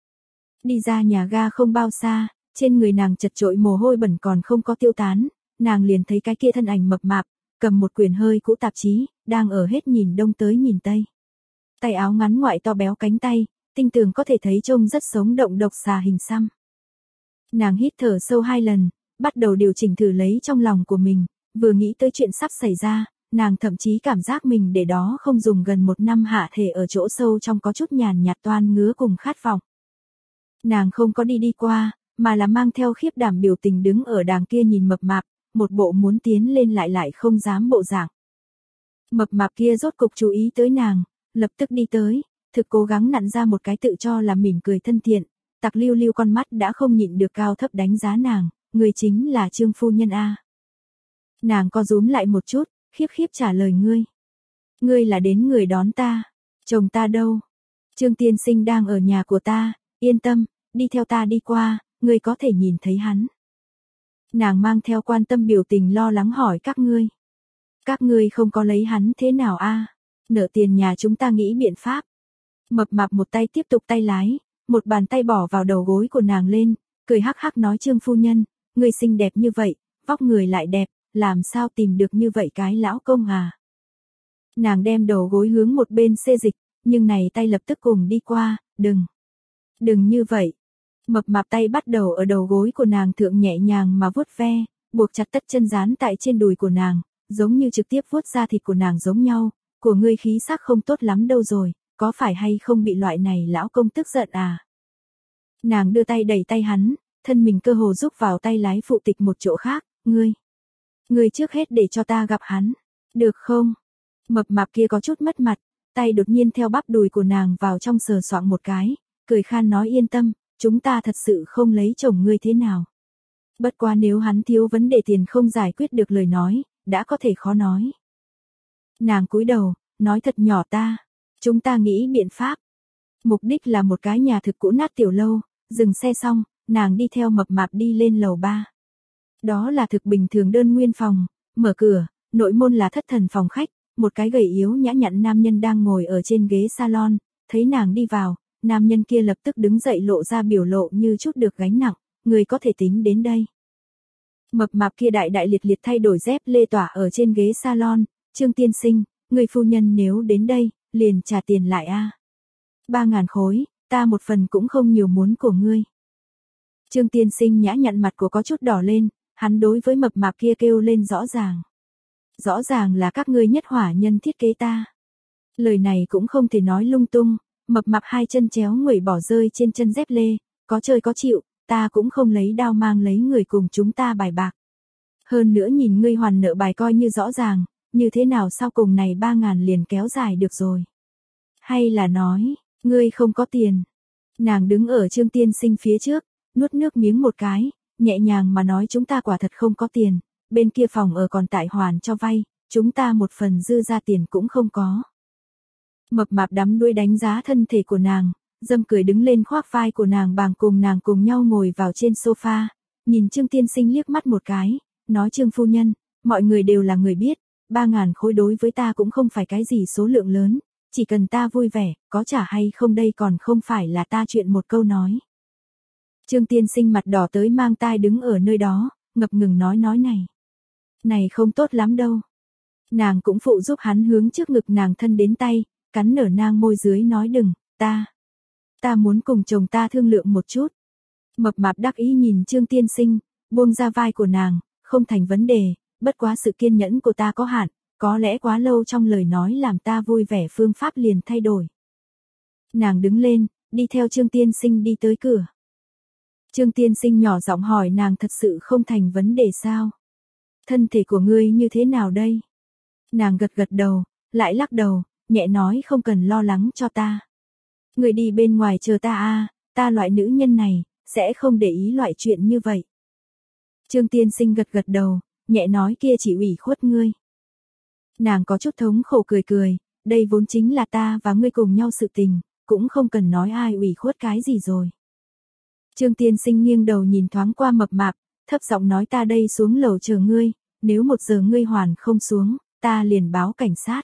Speaker 1: Đi ra nhà ga không bao xa, trên người nàng chật chội mồ hôi bẩn còn không có tiêu tán, nàng liền thấy cái kia thân ảnh mập mạp, cầm một quyển hơi cũ tạp chí, đang ở hết nhìn đông tới nhìn tây. Tay áo ngắn ngoại to béo cánh tay, tinh tường có thể thấy trông rất sống động độc xà hình xăm. Nàng hít thở sâu hai lần, bắt đầu điều chỉnh thử lấy trong lòng của mình, vừa nghĩ tới chuyện sắp xảy ra, nàng thậm chí cảm giác mình để đó không dùng gần một năm hạ thể ở chỗ sâu trong có chút nhàn nhạt toan ngứa cùng khát vọng. Nàng không có đi đi qua, mà là mang theo khiếp đảm biểu tình đứng ở đàng kia nhìn mập mạp, một bộ muốn tiến lên lại lại không dám bộ dạng. Mập mạp kia rốt cục chú ý tới nàng, lập tức đi tới, thực cố gắng nặn ra một cái tự cho là mỉm cười thân thiện, tặc lưu lưu con mắt đã không nhịn được cao thấp đánh giá nàng, người chính là Trương phu nhân a. Nàng co rúm lại một chút, khiếp khiếp trả lời ngươi. Ngươi là đến người đón ta, chồng ta đâu? Trương tiên sinh đang ở nhà của ta, yên tâm, đi theo ta đi qua, ngươi có thể nhìn thấy hắn. Nàng mang theo quan tâm biểu tình lo lắng hỏi các ngươi. Các ngươi không có lấy hắn thế nào a? Nợ tiền nhà chúng ta nghĩ biện pháp. Mập mạp một tay tiếp tục tay lái, một bàn tay bỏ vào đầu gối của nàng lên, cười hắc hắc nói Trương phu nhân, ngươi xinh đẹp như vậy, vóc người lại đẹp, làm sao tìm được như vậy cái lão công à? Nàng đem đầu gối hướng một bên xê dịch, nhưng này tay lập tức cùng đi qua, đừng, đừng như vậy. Mập mạp tay bắt đầu ở đầu gối của nàng thượng nhẹ nhàng mà vuốt ve, buộc chặt tất chân dán tại trên đùi của nàng, giống như trực tiếp vuốt da thịt của nàng giống nhau, của ngươi khí sắc không tốt lắm đâu rồi, có phải hay không bị loại này lão công tức giận à? Nàng đưa tay đẩy tay hắn, thân mình cơ hồ rúc vào tay lái phụ tịch một chỗ khác, ngươi. Ngươi trước hết để cho ta gặp hắn. Được không? Mập mạp kia có chút mất mặt, tay đột nhiên theo bắp đùi của nàng vào trong sờ soạng một cái, cười khan nói yên tâm, chúng ta thật sự không lấy chồng ngươi thế nào. Bất quá nếu hắn thiếu vấn đề tiền không giải quyết được lời nói, đã có thể khó nói. Nàng cúi đầu, nói thật nhỏ ta, chúng ta nghĩ biện pháp. Mục đích là một cái nhà thực cũ nát tiểu lâu, dừng xe xong, nàng đi theo mập mạp đi lên lầu ba. Đó là thực bình thường đơn nguyên phòng, mở cửa, nội môn là thất thần phòng khách, một cái gầy yếu nhã nhặn nam nhân đang ngồi ở trên ghế salon, thấy nàng đi vào, nam nhân kia lập tức đứng dậy lộ ra biểu lộ như chút được gánh nặng, người có thể tính đến đây. Mập mạp kia đại đại liệt liệt thay đổi dép lê tỏa ở trên ghế salon, Trương tiên sinh, người phu nhân nếu đến đây, liền trả tiền lại a. Ba ngàn khối, ta một phần cũng không nhiều muốn của ngươi. Trương tiên sinh nhã nhặn mặt của có chút đỏ lên, hắn đối với mập mạp kia kêu lên rõ ràng. Rõ ràng là các ngươi nhất hỏa nhân thiết kế ta. Lời này cũng không thể nói lung tung, mập mạp hai chân chéo nguẩy bỏ rơi trên chân dép lê, có chơi có chịu, ta cũng không lấy đao mang lấy người cùng chúng ta bài bạc. Hơn nữa nhìn ngươi hoàn nợ bài coi như rõ ràng, như thế nào sau cùng này ba ngàn liền kéo dài được rồi. Hay là nói, ngươi không có tiền. Nàng đứng ở Trương tiên sinh phía trước, nuốt nước miếng một cái, nhẹ nhàng mà nói chúng ta quả thật không có tiền, bên kia phòng ở còn tại hoàn cho vay, chúng ta một phần dư ra tiền cũng không có. Mập mạp đắm đuôi đánh giá thân thể của nàng, dâm cười đứng lên khoác vai của nàng bàng cùng nàng cùng nhau ngồi vào trên sofa, nhìn Trương tiên sinh liếc mắt một cái, nói Trương phu nhân, mọi người đều là người biết, ba ngàn khối đối với ta cũng không phải cái gì số lượng lớn, chỉ cần ta vui vẻ, có trả hay không đây còn không phải là ta chuyện một câu nói. Trương tiên sinh mặt đỏ tới mang tai đứng ở nơi đó, ngập ngừng nói nói này. Này không tốt lắm đâu. Nàng cũng phụ giúp hắn hướng trước ngực nàng thân đến tay, cắn nở nang môi dưới nói đừng, ta. Ta muốn cùng chồng ta thương lượng một chút. Mập mạp đắc ý nhìn Trương tiên sinh, buông ra vai của nàng, không thành vấn đề, bất quá sự kiên nhẫn của ta có hạn, có lẽ quá lâu trong lời nói làm ta vui vẻ phương pháp liền thay đổi. Nàng đứng lên, đi theo Trương tiên sinh đi tới cửa. Trương tiên sinh nhỏ giọng hỏi nàng thật sự không thành vấn đề sao? Thân thể của ngươi như thế nào đây? Nàng gật gật đầu, lại lắc đầu, nhẹ nói không cần lo lắng cho ta. Ngươi đi bên ngoài chờ ta a, ta loại nữ nhân này, sẽ không để ý loại chuyện như vậy. Trương tiên sinh gật gật đầu, nhẹ nói kia chỉ ủy khuất ngươi. Nàng có chút thống khổ cười cười, đây vốn chính là ta và ngươi cùng nhau sự tình, cũng không cần nói ai ủy khuất cái gì rồi. Trương tiên sinh nghiêng đầu nhìn thoáng qua mập mạp, thấp giọng nói ta đây xuống lầu chờ ngươi, nếu một giờ ngươi hoàn không xuống, ta liền báo cảnh sát.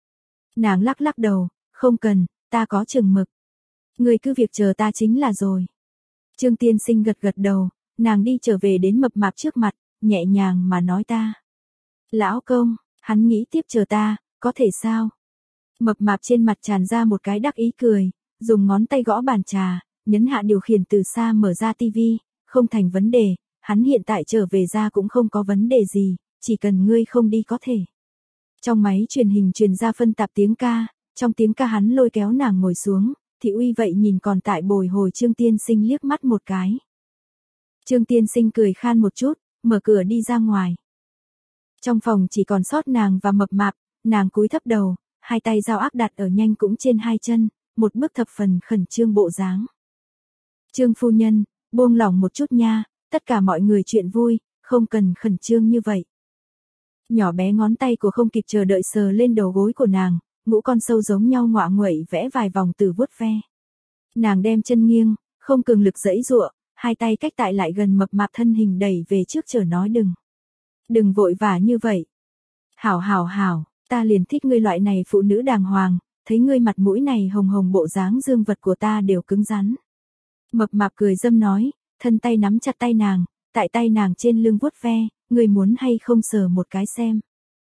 Speaker 1: Nàng lắc lắc đầu, không cần, ta có chừng mực. Ngươi cứ việc chờ ta chính là rồi. Trương tiên sinh gật gật đầu, nàng đi trở về đến mập mạp trước mặt, nhẹ nhàng mà nói ta. Lão công, hắn nghĩ tiếp chờ ta, có thể sao? Mập mạp trên mặt tràn ra một cái đắc ý cười, dùng ngón tay gõ bàn trà, nhấn hạ điều khiển từ xa mở ra tivi, không thành vấn đề, hắn hiện tại trở về ra cũng không có vấn đề gì, chỉ cần ngươi không đi có thể. Trong máy truyền hình truyền ra phân tạp tiếng ca, trong tiếng ca hắn lôi kéo nàng ngồi xuống, Thị Uy vậy nhìn còn tại bồi hồi Trương tiên sinh liếc mắt một cái. Trương tiên sinh cười khan một chút, mở cửa đi ra ngoài. Trong phòng chỉ còn sót nàng và mập mạp, nàng cúi thấp đầu, hai tay dao ác đặt ở nhanh cũng trên hai chân, một bước thập phần khẩn trương bộ dáng. Trương phu nhân, buông lỏng một chút nha, tất cả mọi người chuyện vui, không cần khẩn trương như vậy. Nhỏ bé ngón tay của không kịp chờ đợi sờ lên đầu gối của nàng, ngũ con sâu giống nhau ngoạ nguậy vẽ vài vòng từ vuốt ve. Nàng đem chân nghiêng, không cường lực giãy giụa, hai tay cách tại lại gần mập mạp thân hình đẩy về trước chờ nói đừng. Đừng vội vã như vậy. Hảo hảo hảo, ta liền thích ngươi loại này phụ nữ đàng hoàng, thấy ngươi mặt mũi này hồng hồng bộ dáng dương vật của ta đều cứng rắn. Mập mạp cười dâm nói, thân tay nắm chặt tay nàng, tại tay nàng trên lưng vuốt ve, ngươi muốn hay không sờ một cái xem.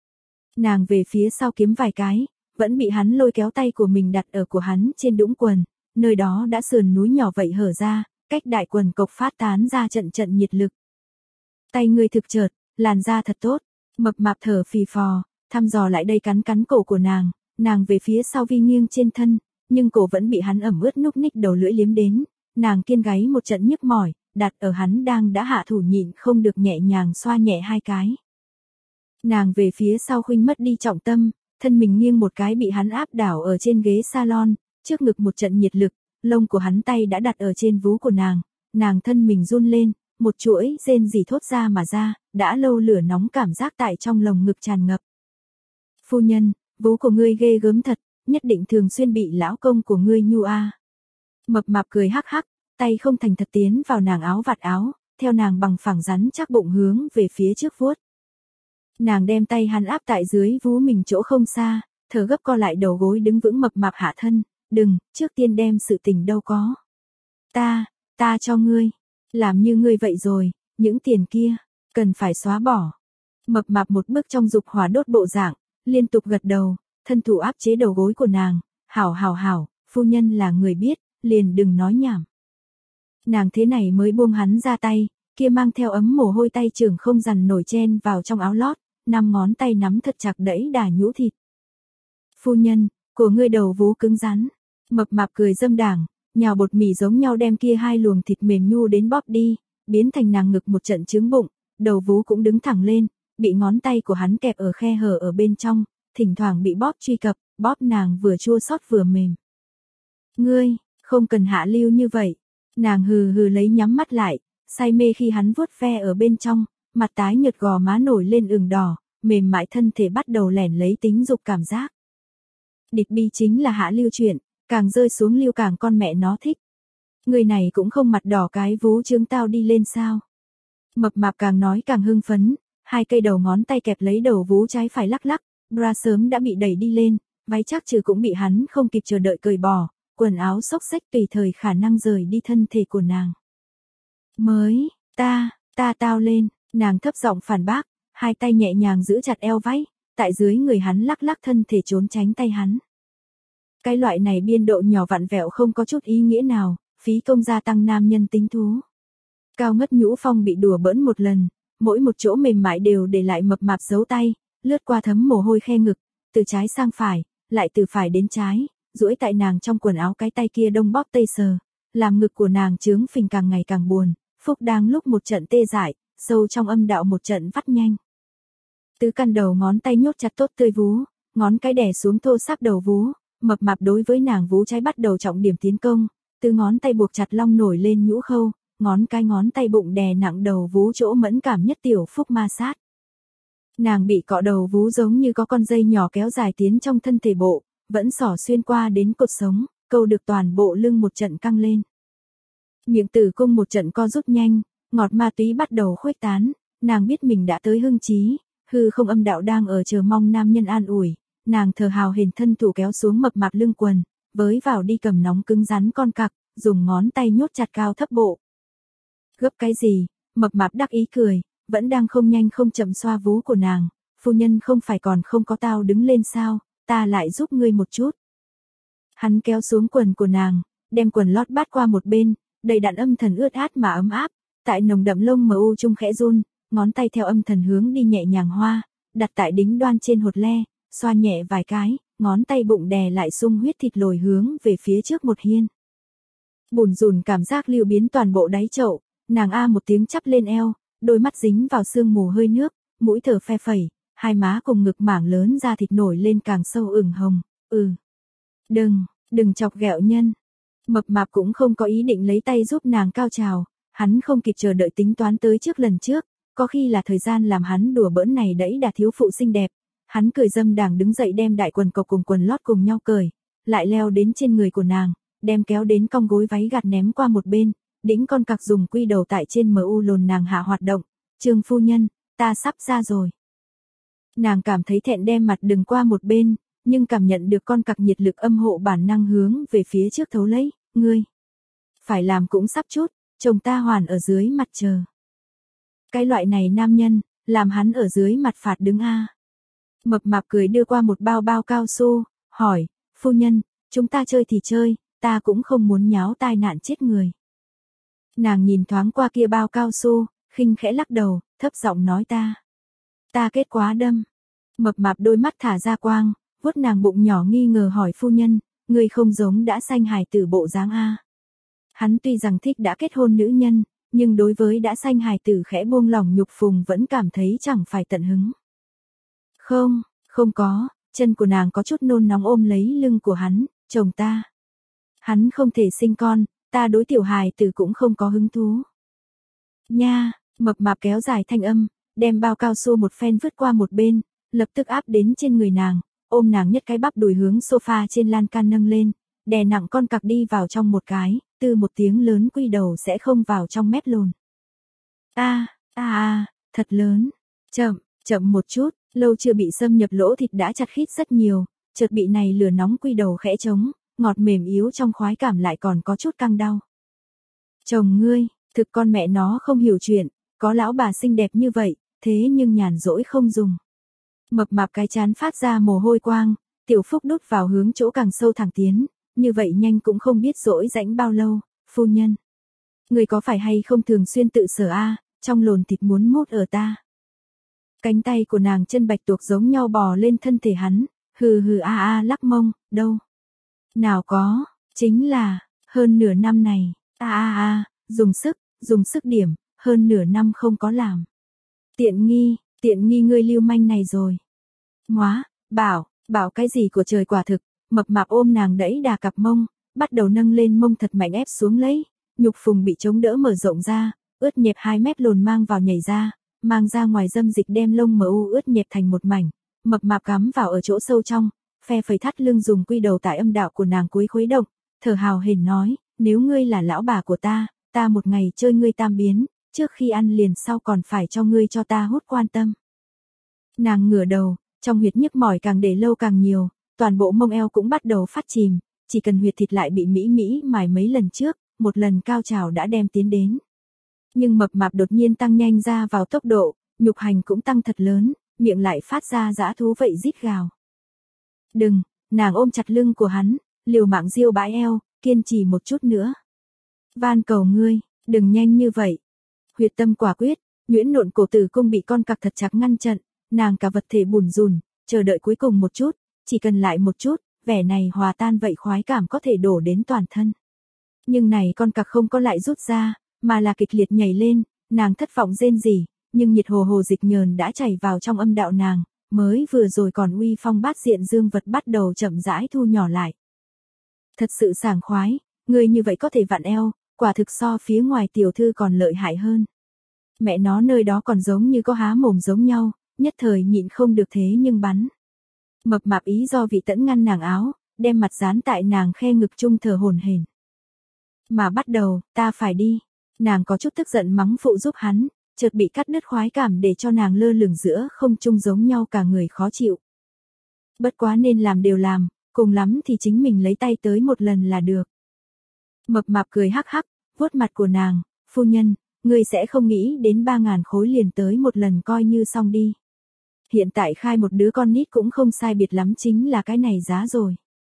Speaker 1: Nàng về phía sau kiếm vài cái, vẫn bị hắn lôi kéo tay của mình đặt ở của hắn trên đũng quần, nơi đó đã sườn núi nhỏ vậy hở ra, cách đại quần cộc phát tán ra trận trận nhiệt lực. Tay ngươi thực chợt, làn da thật tốt, mập mạp thở phì phò, thăm dò lại đây cắn cắn cổ của nàng, nàng về phía sau vi nghiêng trên thân, nhưng cổ vẫn bị hắn ẩm ướt núc ních đầu lưỡi liếm đến, nàng kiên gáy một trận nhức mỏi, đặt ở hắn đang đã hạ thủ nhịn không được nhẹ nhàng xoa nhẹ hai cái. Nàng về phía sau khuynh mất đi trọng tâm, thân mình nghiêng một cái bị hắn áp đảo ở trên ghế salon, trước ngực một trận nhiệt lực, lông của hắn tay đã đặt ở trên vú của nàng, nàng thân mình run lên, một chuỗi rên rỉ thốt ra mà ra, đã lâu lửa nóng cảm giác tại trong lồng ngực tràn ngập. Phu nhân, vú của ngươi ghê gớm thật, nhất định thường xuyên bị lão công của ngươi nhu a. Mập mạp cười hắc hắc, tay không thành thật tiến vào nàng áo vạt áo, theo nàng bằng phẳng rắn chắc bụng hướng về phía trước vuốt. Nàng đem tay hắn áp tại dưới vú mình chỗ không xa, thở gấp co lại đầu gối đứng vững mập mạp hạ thân, đừng, trước tiên đem sự tình đâu có. Ta, ta cho ngươi, làm như ngươi vậy rồi, những tiền kia, cần phải xóa bỏ. Mập mạp một bước trong dục hỏa đốt bộ dạng, liên tục gật đầu, thân thủ áp chế đầu gối của nàng, hảo hảo hảo, phu nhân là người biết, liền đừng nói nhảm. Nàng thế này mới buông hắn ra tay, kia mang theo ấm mồ hôi tay trưởng không dằn nổi chen vào trong áo lót, năm ngón tay nắm thật chặt đẫy đà nhũ thịt. Phu nhân, của ngươi đầu vú cứng rắn, mập mạp cười dâm đảng, nhào bột mì giống nhau đem kia hai luồng thịt mềm nhu đến bóp đi, biến thành nàng ngực một trận trướng bụng, đầu vú cũng đứng thẳng lên, bị ngón tay của hắn kẹp ở khe hở ở bên trong, thỉnh thoảng bị bóp truy cập, bóp nàng vừa chua xót vừa mềm. Ngươi, không cần hạ lưu như vậy, nàng hừ hừ lấy nhắm mắt lại, say mê khi hắn vuốt ve ở bên trong, mặt tái nhợt gò má nổi lên ửng đỏ, mềm mại thân thể bắt đầu lẻn lấy tính dục cảm giác. Địch bi chính là hạ lưu chuyện, càng rơi xuống lưu càng con mẹ nó thích. Người này cũng không mặt đỏ cái vú trướng tao đi lên sao. Mập mạp càng nói càng hưng phấn, hai cây đầu ngón tay kẹp lấy đầu vú trái phải lắc lắc, bra sớm đã bị đẩy đi lên, váy chắc trừ cũng bị hắn không kịp chờ đợi cởi bỏ, quần áo xốc xếch tùy thời khả năng rời đi thân thể của nàng. Mới, ta, ta tao lên, nàng thấp giọng phản bác, hai tay nhẹ nhàng giữ chặt eo váy, tại dưới người hắn lắc lắc thân thể trốn tránh tay hắn. Cái loại này biên độ nhỏ vặn vẹo không có chút ý nghĩa nào, phí công gia tăng nam nhân tính thú. Cao ngất nhũ phong bị đùa bỡn một lần, mỗi một chỗ mềm mại đều để lại mập mạp dấu tay, lướt qua thấm mồ hôi khe ngực, từ trái sang phải, lại từ phải đến trái, duỗi tại nàng trong quần áo cái tay kia đông bóp tây sờ, làm ngực của nàng trướng phình càng ngày càng buồn, phúc đang lúc một trận tê dại, sâu trong âm đạo một trận vắt nhanh. Tứ căn đầu ngón tay nhốt chặt tốt tươi vú, ngón cái đè xuống thô sáp đầu vú, mập mạp đối với nàng vú trái bắt đầu trọng điểm tiến công, từ ngón tay buộc chặt long nổi lên nhũ khâu, ngón cái ngón tay bụng đè nặng đầu vú chỗ mẫn cảm nhất tiểu phúc ma sát. Nàng bị cọ đầu vú giống như có con dây nhỏ kéo dài tiến trong thân thể bộ, vẫn xỏ xuyên qua đến cột sống, câu được toàn bộ lưng một trận căng lên. Miệng tử cung một trận co rút nhanh, ngọt ma túy bắt đầu khuếch tán, nàng biết mình đã tới hưng trí, hư không âm đạo đang ở chờ mong nam nhân an ủi, nàng thờ hào hển thân thủ kéo xuống mập mạp lưng quần, với vào đi cầm nóng cứng rắn con cặc, dùng ngón tay nhốt chặt cao thấp bộ. Gấp cái gì, mập mạp đắc ý cười, vẫn đang không nhanh không chậm xoa vú của nàng, phu nhân không phải còn không có tao đứng lên sao, ta lại giúp ngươi một chút. Hắn kéo xuống quần của nàng, đem quần lót bát qua một bên, đầy đặn âm thần ướt át mà ấm áp, tại nồng đậm lông mờ u trung khẽ run, ngón tay theo âm thần hướng đi nhẹ nhàng hoa, đặt tại đính đoan trên hột le, xoa nhẹ vài cái, ngón tay bụng đè lại sung huyết thịt lồi hướng về phía trước một hiên. Bùn rùn cảm giác lưu biến toàn bộ đáy chậu, nàng a một tiếng chắp lên eo, đôi mắt dính vào sương mù hơi nước, mũi thở phe phẩy, hai má cùng ngực mảng lớn da thịt nổi lên càng sâu ửng hồng, ừ. Đừng, đừng chọc ghẹo nhân. Mập mạp cũng không có ý định lấy tay giúp nàng cao trào, hắn không kịp chờ đợi tính toán tới trước lần trước, có khi là thời gian làm hắn đùa bỡn này đẫy đà thiếu phụ xinh đẹp. Hắn cười dâm đảng đứng dậy đem đại quần cộc cùng quần lót cùng nhau cởi, lại leo đến trên người của nàng, đem kéo đến cong gối váy gạt ném qua một bên, đĩnh con cặc dùng quy đầu tại trên em u lồn nàng hạ hoạt động, Trương phu nhân, ta sắp ra rồi. Nàng cảm thấy thẹn đem mặt đừng qua một bên, nhưng cảm nhận được con cặc nhiệt lực âm hộ bản năng hướng về phía trước thấu lấy, ngươi. Phải làm cũng sắp chút, chồng ta hoàn ở dưới mặt chờ. Cái loại này nam nhân, làm hắn ở dưới mặt phạt đứng a. Mập mạp cười đưa qua một bao bao cao su, hỏi, phu nhân, chúng ta chơi thì chơi, ta cũng không muốn nháo tai nạn chết người. Nàng nhìn thoáng qua kia bao cao su, khinh khẽ lắc đầu, thấp giọng nói ta. Ta kết quá đâm. Mập mạp đôi mắt thả ra quang, vuốt nàng bụng nhỏ nghi ngờ hỏi phu nhân, người không giống đã sanh hài tử bộ dáng a. Hắn tuy rằng thích đã kết hôn nữ nhân, nhưng đối với đã sanh hài tử khẽ buông lỏng Nhục Phùng vẫn cảm thấy chẳng phải tận hứng. Không, không có, chân của nàng có chút nôn nóng ôm lấy lưng của hắn, chồng ta. Hắn không thể sinh con, ta đối tiểu hài tử cũng không có hứng thú. Nha, mập mạp kéo dài thanh âm, đem bao cao su một phen vứt qua một bên, lập tức áp đến trên người nàng, ôm nàng nhất cái bắp đùi hướng sofa trên lan can nâng lên, đè nặng con cặc đi vào trong một cái, từ một tiếng lớn quy đầu sẽ không vào trong mép lồn. A, a a, thật lớn. Chậm, chậm một chút, lâu chưa bị xâm nhập lỗ thịt đã chặt khít rất nhiều, chợt bị này lửa nóng quy đầu khẽ trống, ngọt mềm yếu trong khoái cảm lại còn có chút căng đau. Chồng ngươi, thực con mẹ nó không hiểu chuyện, có lão bà xinh đẹp như vậy, thế nhưng nhàn rỗi không dùng. Mập mạp cái chán phát ra mồ hôi quang, tiểu phúc đút vào hướng chỗ càng sâu thẳng tiến, như vậy nhanh cũng không biết rỗi rãnh bao lâu, phu nhân. Người có phải hay không thường xuyên tự sở a, trong lồn thịt muốn mút ở ta. Cánh tay của nàng chân bạch tuộc giống nhau bò lên thân thể hắn, hừ hừ a a lắc mông, đâu. Nào có, chính là, hơn nửa năm này, a a a, dùng sức, dùng sức điểm, hơn nửa năm không có làm. Tiện nghi, tiện nghi ngươi lưu manh này rồi. Ngoá, bảo, bảo cái gì của trời quả thực, mập mạp ôm nàng đẩy đà cặp mông, bắt đầu nâng lên mông thật mạnh ép xuống lấy, Nhục Phùng bị chống đỡ mở rộng ra, ướt nhẹp hai mét lồn mang vào nhảy ra, mang ra ngoài dâm dịch đem lông mờ u ướt nhẹp thành một mảnh, mập mạp cắm vào ở chỗ sâu trong, phe phẩy thắt lưng dùng quy đầu tại âm đạo của nàng cúi khuấy động, thở hào hển nói, nếu ngươi là lão bà của ta, ta một ngày chơi ngươi tam biến, trước khi ăn liền sau còn phải cho ngươi cho ta hút quan tâm. Nàng ngửa đầu, trong huyệt nhức mỏi càng để lâu càng nhiều, toàn bộ mông eo cũng bắt đầu phát chìm, chỉ cần huyệt thịt lại bị mỹ mỹ mài mấy lần trước, một lần cao trào đã đem tiến đến. Nhưng mập mạp đột nhiên tăng nhanh ra vào tốc độ, nhục hành cũng tăng thật lớn, miệng lại phát ra dã thú vậy rít gào. Đừng, nàng ôm chặt lưng của hắn, liều mạng diêu bãi eo, kiên trì một chút nữa. Van cầu ngươi, đừng nhanh như vậy. Huyệt tâm quả quyết, nhuyễn nộn cổ tử cung bị con cặc thật chặt ngăn chặn, nàng cả vật thể bùn rùn, chờ đợi cuối cùng một chút, chỉ cần lại một chút, vẻ này hòa tan vậy khoái cảm có thể đổ đến toàn thân. Nhưng này con cặc không có lại rút ra, mà là kịch liệt nhảy lên, nàng thất vọng rên rỉ, nhưng nhiệt hồ hồ dịch nhờn đã chảy vào trong âm đạo nàng, mới vừa rồi còn uy phong bát diện dương vật bắt đầu chậm rãi thu nhỏ lại. Thật sự sảng khoái, người như vậy có thể vặn eo, quả thực so phía ngoài tiểu thư còn lợi hại hơn. Mẹ nó nơi đó còn giống như có há mồm giống nhau, nhất thời nhịn không được thế nhưng bắn. Mập mạp ý do vị tẫn ngăn nàng áo, đem mặt dán tại nàng khe ngực chung thở hổn hển. Mà bắt đầu, ta phải đi. Nàng có chút tức giận mắng phụ giúp hắn, chợt bị cắt đứt khoái cảm để cho nàng lơ lửng giữa không trung giống nhau cả người khó chịu. Bất quá nên làm đều làm, cùng lắm thì chính mình lấy tay tới một lần là được. Mập mạp cười hắc hắc, vuốt mặt của nàng, phu nhân, ngươi sẽ không nghĩ đến ba ngàn khối liền tới một lần coi như xong đi. Hiện tại khai một đứa con nít cũng không sai biệt lắm chính là cái này giá rồi.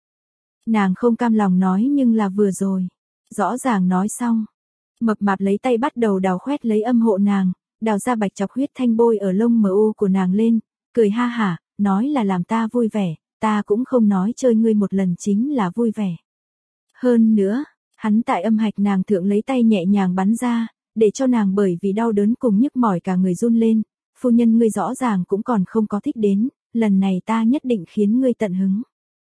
Speaker 1: Nàng không cam lòng nói nhưng là vừa rồi. Rõ ràng nói xong. Mập mạp lấy tay bắt đầu đào khoét lấy âm hộ nàng, đào ra bạch chọc huyết thanh bôi ở lông mờ u của nàng lên, cười ha hả, nói là làm ta vui vẻ, ta cũng không nói chơi ngươi một lần chính là vui vẻ. Hơn nữa, hắn tại âm hạch nàng thượng lấy tay nhẹ nhàng bắn ra, để cho nàng bởi vì đau đớn cùng nhức mỏi cả người run lên, phu nhân ngươi rõ ràng cũng còn không có thích đến, lần này ta nhất định khiến ngươi tận hứng.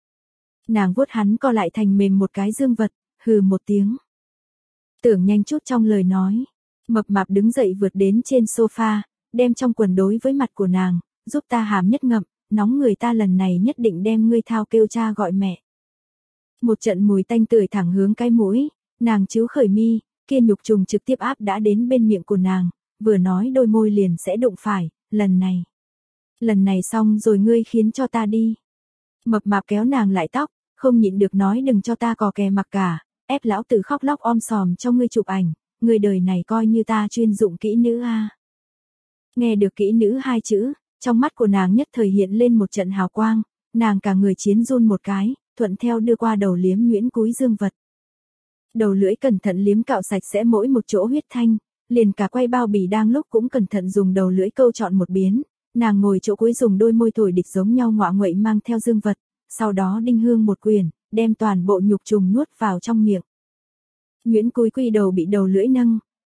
Speaker 1: Nàng vuốt hắn co lại thành mềm một cái dương vật, hừ một tiếng. Tưởng nhanh chút trong lời nói, mập mạp đứng dậy vượt đến trên sofa, đem trong quần đối với mặt của nàng, giúp ta hàm nhất ngậm, nóng người ta lần này nhất định đem ngươi thao kêu cha gọi mẹ. Một trận mùi tanh tưởi thẳng hướng cái mũi, nàng chíu khởi mi, kia nhục trùng trực tiếp áp đã đến bên miệng của nàng, vừa nói đôi môi liền sẽ đụng phải, lần này. Lần này xong rồi ngươi khiến cho ta đi. Mập mạp kéo nàng lại tóc, không nhịn được nói đừng cho ta cò kè mặc cả, ép lão tử khóc lóc om sòm cho ngươi chụp ảnh, ngươi đời này coi như ta chuyên dụng kỹ nữ a. Nghe được kỹ nữ hai chữ, trong mắt của nàng nhất thời hiện lên một trận hào quang, nàng cả người chiến run một cái, thuận theo đưa qua đầu liếm nhuyễn cúi dương vật. Đầu lưỡi cẩn thận liếm cạo sạch sẽ mỗi một chỗ huyết thanh, liền cả quay bao bì đang lúc cũng cẩn thận dùng đầu lưỡi câu chọn một biến, nàng ngồi chỗ cuối dùng đôi môi thổi địch giống nhau ngọa nguậy mang theo dương vật, sau đó đinh hương một quyền, đem toàn bộ nhục trùng nuốt vào trong miệng. Nhuyễn cúi quy đầu bị đầu lưỡi nâng,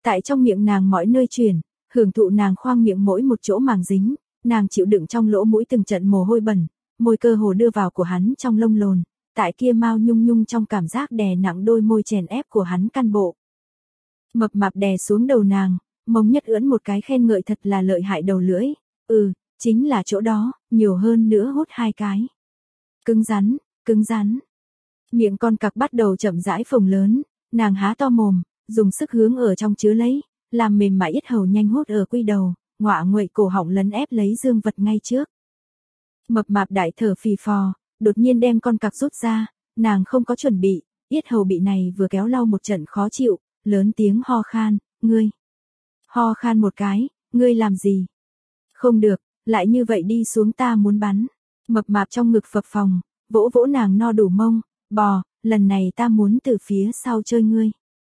Speaker 1: Tại trong miệng nàng mọi nơi chuyển, hưởng thụ nàng khoang miệng mỗi một chỗ màng dính, nàng chịu đựng trong lỗ mũi từng trận mồ hôi bẩn, môi cơ hồ đưa vào của hắn trong lông lồn, tại kia mau nhung nhung trong cảm giác đè nặng đôi môi chèn ép của hắn căn bộ. Mập mạp đè xuống đầu nàng, mông nhất ưỡn một cái khen ngợi thật là lợi hại đầu lưỡi, ừ, chính là chỗ đó, nhiều hơn nữa hút hai cái. Cứng rắn, cứng rắn. Miệng con cặc bắt đầu chậm rãi phồng lớn, nàng há to mồm, dùng sức hướng ở trong chứa lấy, làm mềm mại yết hầu nhanh hút ở quy đầu, ngọa nguậy cổ họng lấn ép lấy dương vật ngay trước. Mập mạp đại thở phì phò, đột nhiên đem con cặc rút ra, nàng không có chuẩn bị, yết hầu bị này vừa kéo lau một trận khó chịu, lớn tiếng ho khan, ngươi. Ho khan một cái, ngươi làm gì? Không được, lại như vậy đi xuống ta muốn bắn. Mập mạp trong ngực phập phồng, vỗ vỗ nàng no đủ mông, bò, lần này ta muốn từ phía sau chơi ngươi.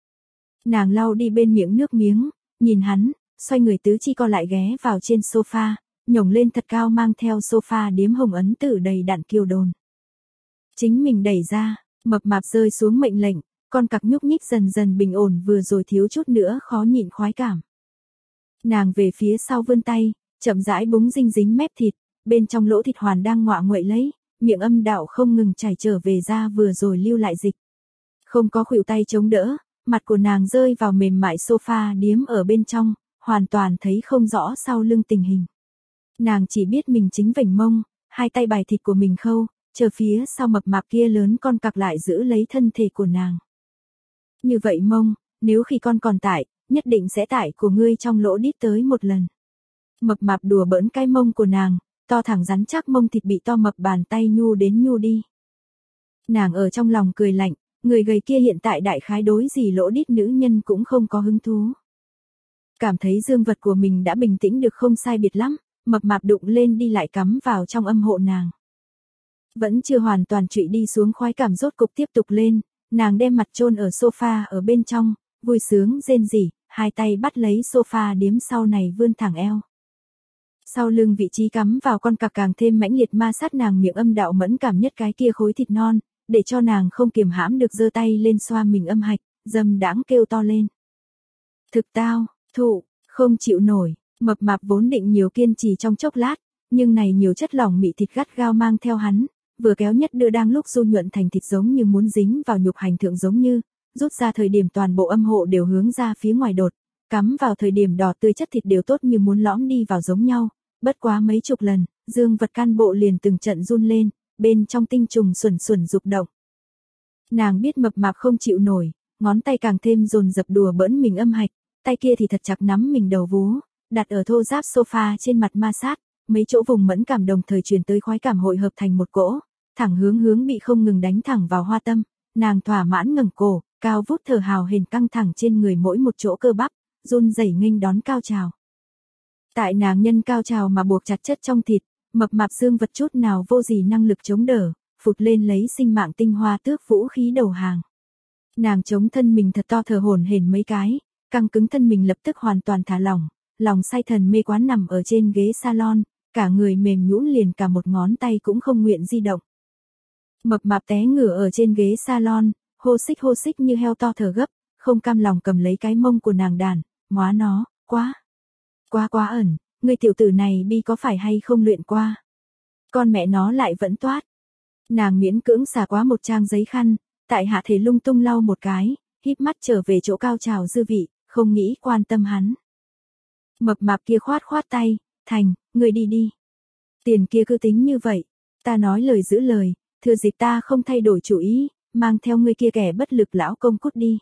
Speaker 1: Nàng lau đi bên miệng nước miếng, nhìn hắn, xoay người tứ chi co lại ghé vào trên sofa, nhổng lên thật cao mang theo sofa điếm hồng ấn tử đầy đặn kiều đồn. Chính mình đẩy ra, mập mạp rơi xuống mệnh lệnh, con cặc nhúc nhích dần dần bình ổn vừa rồi thiếu chút nữa khó nhịn khoái cảm. Nàng về phía sau vươn tay, chậm rãi búng dinh dính mép thịt, bên trong lỗ thịt hoàn đang ngọa nguậy lấy, miệng âm đạo không ngừng chảy trở về ra vừa rồi lưu lại dịch. Không có khuỷu tay chống đỡ, mặt của nàng rơi vào mềm mại sofa điếm ở bên trong, hoàn toàn thấy không rõ sau lưng tình hình. Nàng chỉ biết mình chính vểnh mông, hai tay bài thịt của mình khâu, chờ phía sau mập mạp kia lớn con cặc lại giữ lấy thân thể của nàng. Như vậy mông, nếu khi con còn tại, nhất định sẽ tải của ngươi trong lỗ đít tới một lần. Mập mạp đùa bỡn cái mông của nàng, to thẳng rắn chắc mông thịt bị to mập bàn tay nhu đến nhu đi. Nàng ở trong lòng cười lạnh, người gầy kia hiện tại đại khái đối gì lỗ đít nữ nhân cũng không có hứng thú. Cảm thấy dương vật của mình đã bình tĩnh được không sai biệt lắm, mập mạp đụng lên đi lại cắm vào trong âm hộ nàng. Vẫn chưa hoàn toàn trụy đi xuống khoái cảm rốt cục tiếp tục lên, nàng đem mặt chôn ở sofa ở bên trong, vui sướng rên rỉ, hai tay bắt lấy sofa điếm sau này vươn thẳng eo. Sau lưng vị trí cắm vào con cặc càng thêm mãnh liệt ma sát nàng miệng âm đạo mẫn cảm nhất cái kia khối thịt non, để cho nàng không kiềm hãm được giơ tay lên xoa mình âm hạch, dâm đãng kêu to lên. Thực tao, thụ, không chịu nổi, mập mạp vốn định nhiều kiên trì trong chốc lát, nhưng này nhiều chất lỏng mị thịt gắt gao mang theo hắn, vừa kéo nhất đưa đang lúc du nhuận thành thịt giống như muốn dính vào nhục hành thượng giống như, rút ra thời điểm toàn bộ âm hộ đều hướng ra phía ngoài đột, cắm vào thời điểm đỏ tươi chất thịt đều tốt như muốn lõm đi vào giống nhau, bất quá mấy chục lần, dương vật căn bộ liền từng trận run lên, bên trong tinh trùng xuẩn xuẩn dục động. Nàng biết mập mạp không chịu nổi, ngón tay càng thêm dồn dập đùa bỡn mình âm hạch, tay kia thì thật chặt nắm mình đầu vú, đặt ở thô ráp sofa trên mặt ma sát, mấy chỗ vùng mẫn cảm đồng thời truyền tới khoái cảm hội hợp thành một cỗ, thẳng hướng hướng bị không ngừng đánh thẳng vào hoa tâm, nàng thỏa mãn ngẩng cổ, cao vút thở hào hển căng thẳng trên người mỗi một chỗ cơ bắp, run rẩy nghênh đón cao trào. Tại nàng nhân cao trào mà buộc chặt chất trong thịt, mập mạp dương vật chút nào vô gì năng lực chống đỡ, phụt lên lấy sinh mạng tinh hoa tước vũ khí đầu hàng. Nàng chống thân mình thật to thở hổn hển mấy cái, căng cứng thân mình lập tức hoàn toàn thả lỏng, lòng say thần mê quán nằm ở trên ghế salon, cả người mềm nhũn liền cả một ngón tay cũng không nguyện di động. Mập mạp té ngửa ở trên ghế salon, hô xích hô xích như heo to thở gấp, không cam lòng cầm lấy cái mông của nàng đàn, móa nó, quá, quá quá ẩn, người tiểu tử này bi có phải hay không luyện qua. Con mẹ nó lại vẫn toát. Nàng miễn cưỡng xả quá một trang giấy khăn, tại hạ thể lung tung lau một cái, híp mắt trở về chỗ cao trào dư vị, không nghĩ quan tâm hắn. Mập mạp kia khoát khoát tay, thành, người đi đi. Tiền kia cứ tính như vậy, ta nói lời giữ lời, thừa dịp ta không thay đổi chủ ý, mang theo người kia kẻ bất lực lão công cút đi.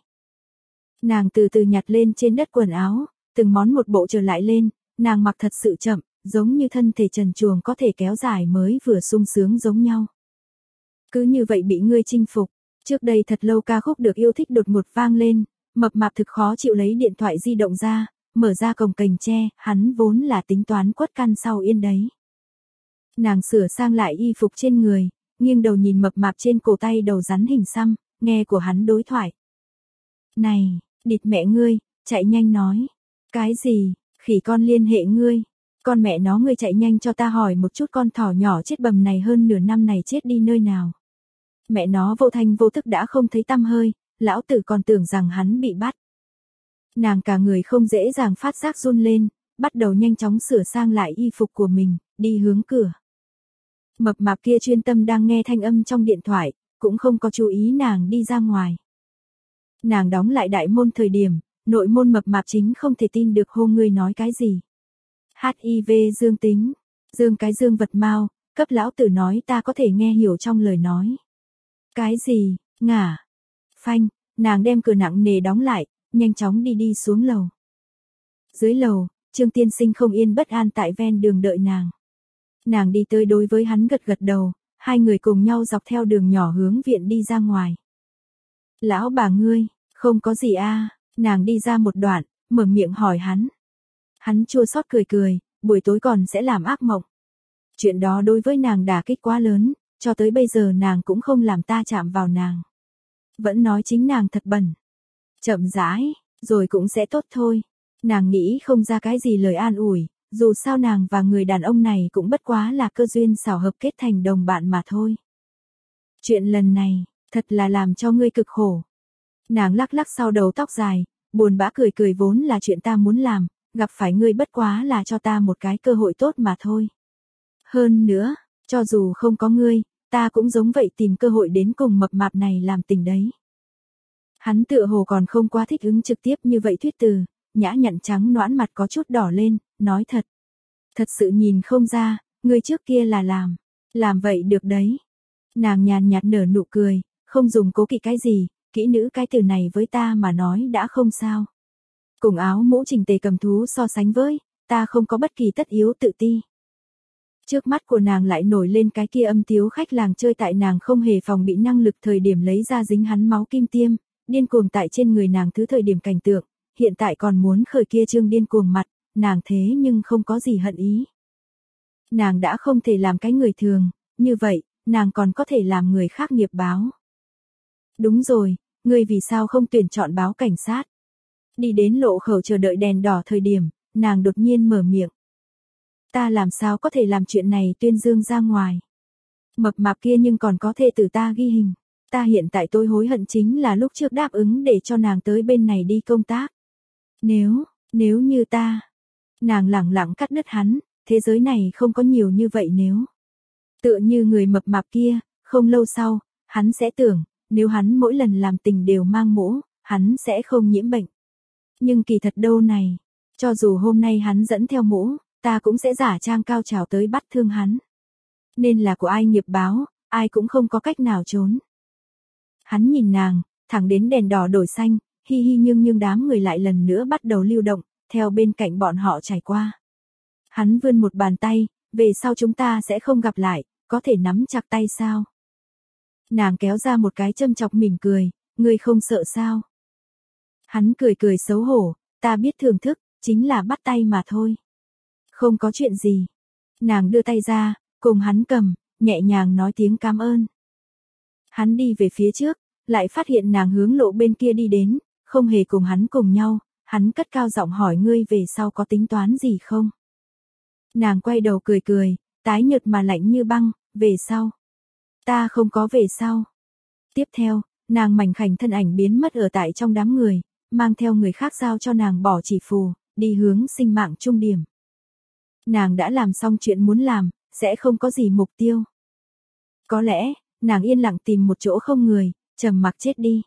Speaker 1: Nàng từ từ nhặt lên trên đất quần áo, từng món một bộ trở lại lên, nàng mặc thật sự chậm, giống như thân thể trần truồng có thể kéo dài mới vừa sung sướng giống nhau. Cứ như vậy bị ngươi chinh phục, trước đây thật lâu ca khúc được yêu thích đột ngột vang lên, mập mạp thực khó chịu lấy điện thoại di động ra, mở ra cổng cành tre, hắn vốn là tính toán quất căn sau yên đấy. Nàng sửa sang lại y phục trên người, nghiêng đầu nhìn mập mạp trên cổ tay đầu rắn hình xăm, nghe của hắn đối thoại. Này, địt mẹ ngươi, chạy nhanh nói. Cái gì, khỉ con liên hệ ngươi. Con mẹ nó ngươi chạy nhanh cho ta hỏi một chút con thỏ nhỏ chết bầm này hơn nửa năm này chết đi nơi nào. Mẹ nó vô thanh vô thức đã không thấy tăm hơi, lão tử còn tưởng rằng hắn bị bắt. Nàng cả người không dễ dàng phát giác run lên, bắt đầu nhanh chóng sửa sang lại y phục của mình, đi hướng cửa. Mập mạp kia chuyên tâm đang nghe thanh âm trong điện thoại, cũng không có chú ý nàng đi ra ngoài. Nàng đóng lại đại môn thời điểm, nội môn mập mạp chính không thể tin được hô ngươi nói cái gì. hát i vê dương tính, dương cái dương vật mau, cấp lão tử nói ta có thể nghe hiểu trong lời nói. Cái gì, ngả, phanh, nàng đem cửa nặng nề đóng lại, nhanh chóng đi đi xuống lầu. Dưới lầu, Trương tiên sinh không yên bất an tại ven đường đợi nàng. Nàng đi tới đối với hắn gật gật đầu, hai người cùng nhau dọc theo đường nhỏ hướng viện đi ra ngoài. Lão bà ngươi, không có gì a, nàng đi ra một đoạn, mở miệng hỏi hắn. Hắn chua xót cười cười, buổi tối còn sẽ làm ác mộng. Chuyện đó đối với nàng đả kích quá lớn, cho tới bây giờ nàng cũng không làm ta chạm vào nàng. Vẫn nói chính nàng thật bẩn. Chậm rãi, rồi cũng sẽ tốt thôi. Nàng nghĩ không ra cái gì lời an ủi, dù sao nàng và người đàn ông này cũng bất quá là cơ duyên xảo hợp kết thành đồng bạn mà thôi. Chuyện lần này, thật là làm cho ngươi cực khổ. Nàng lắc lắc sau đầu tóc dài, buồn bã cười cười vốn là chuyện ta muốn làm, gặp phải ngươi bất quá là cho ta một cái cơ hội tốt mà thôi. Hơn nữa, cho dù không có ngươi, ta cũng giống vậy tìm cơ hội đến cùng mập mạp này làm tình đấy. Hắn tựa hồ còn không quá thích ứng trực tiếp như vậy thuyết từ, nhã nhặn trắng nõn mặt có chút đỏ lên, nói thật. Thật sự nhìn không ra, ngươi trước kia là làm, làm vậy được đấy. Nàng nhàn nhạt nở nụ cười, không dùng cố kỵ cái gì, kỹ nữ cái từ này với ta mà nói đã không sao. Cùng áo mũ chỉnh tề cầm thú so sánh với, ta không có bất kỳ tất yếu tự ti. Trước mắt của nàng lại nổi lên cái kia âm tiếu khách làng chơi tại nàng không hề phòng bị năng lực thời điểm lấy ra dính hắn máu kim tiêm, điên cuồng tại trên người nàng thứ thời điểm cảnh tượng, hiện tại còn muốn khởi kia trương điên cuồng mặt, nàng thế nhưng không có gì hận ý. Nàng đã không thể làm cái người thường, như vậy, nàng còn có thể làm người khác nghiệp báo. Đúng rồi, ngươi vì sao không tuyển chọn báo cảnh sát? Đi đến lộ khẩu chờ đợi đèn đỏ thời điểm, nàng đột nhiên mở miệng. Ta làm sao có thể làm chuyện này tuyên dương ra ngoài. Mập mạp kia nhưng còn có thể từ ta ghi hình. Ta hiện tại tôi hối hận chính là lúc trước đáp ứng để cho nàng tới bên này đi công tác. Nếu, nếu như ta, nàng lẳng lặng cắt đứt hắn, thế giới này không có nhiều như vậy nếu. Tựa như người mập mạp kia, không lâu sau, hắn sẽ tưởng, nếu hắn mỗi lần làm tình đều mang mũ, hắn sẽ không nhiễm bệnh. Nhưng kỳ thật đâu này, cho dù hôm nay hắn dẫn theo mũ, ta cũng sẽ giả trang cao trào tới bắt thương hắn. Nên là của ai nghiệp báo, ai cũng không có cách nào trốn. Hắn nhìn nàng, thẳng đến đèn đỏ đổi xanh, hi hi nhưng nhưng đám người lại lần nữa bắt đầu lưu động, theo bên cạnh bọn họ trải qua. Hắn vươn một bàn tay, về sau chúng ta sẽ không gặp lại, có thể nắm chặt tay sao? Nàng kéo ra một cái châm chọc mỉm cười, ngươi không sợ sao? Hắn cười cười xấu hổ, ta biết thưởng thức, chính là bắt tay mà thôi. Không có chuyện gì. Nàng đưa tay ra, cùng hắn cầm, nhẹ nhàng nói tiếng cảm ơn. Hắn đi về phía trước, lại phát hiện nàng hướng lộ bên kia đi đến, không hề cùng hắn cùng nhau, hắn cất cao giọng hỏi ngươi về sau có tính toán gì không? Nàng quay đầu cười cười, tái nhợt mà lạnh như băng, về sau. Ta không có về sau. Tiếp theo, nàng mảnh khảnh thân ảnh biến mất ở tại trong đám người, mang theo người khác giao cho nàng bỏ chỉ phù, đi hướng sinh mạng trung điểm. Nàng đã làm xong chuyện muốn làm, sẽ không có gì mục tiêu. Có lẽ, nàng yên lặng tìm một chỗ không người, trầm mặc chết đi.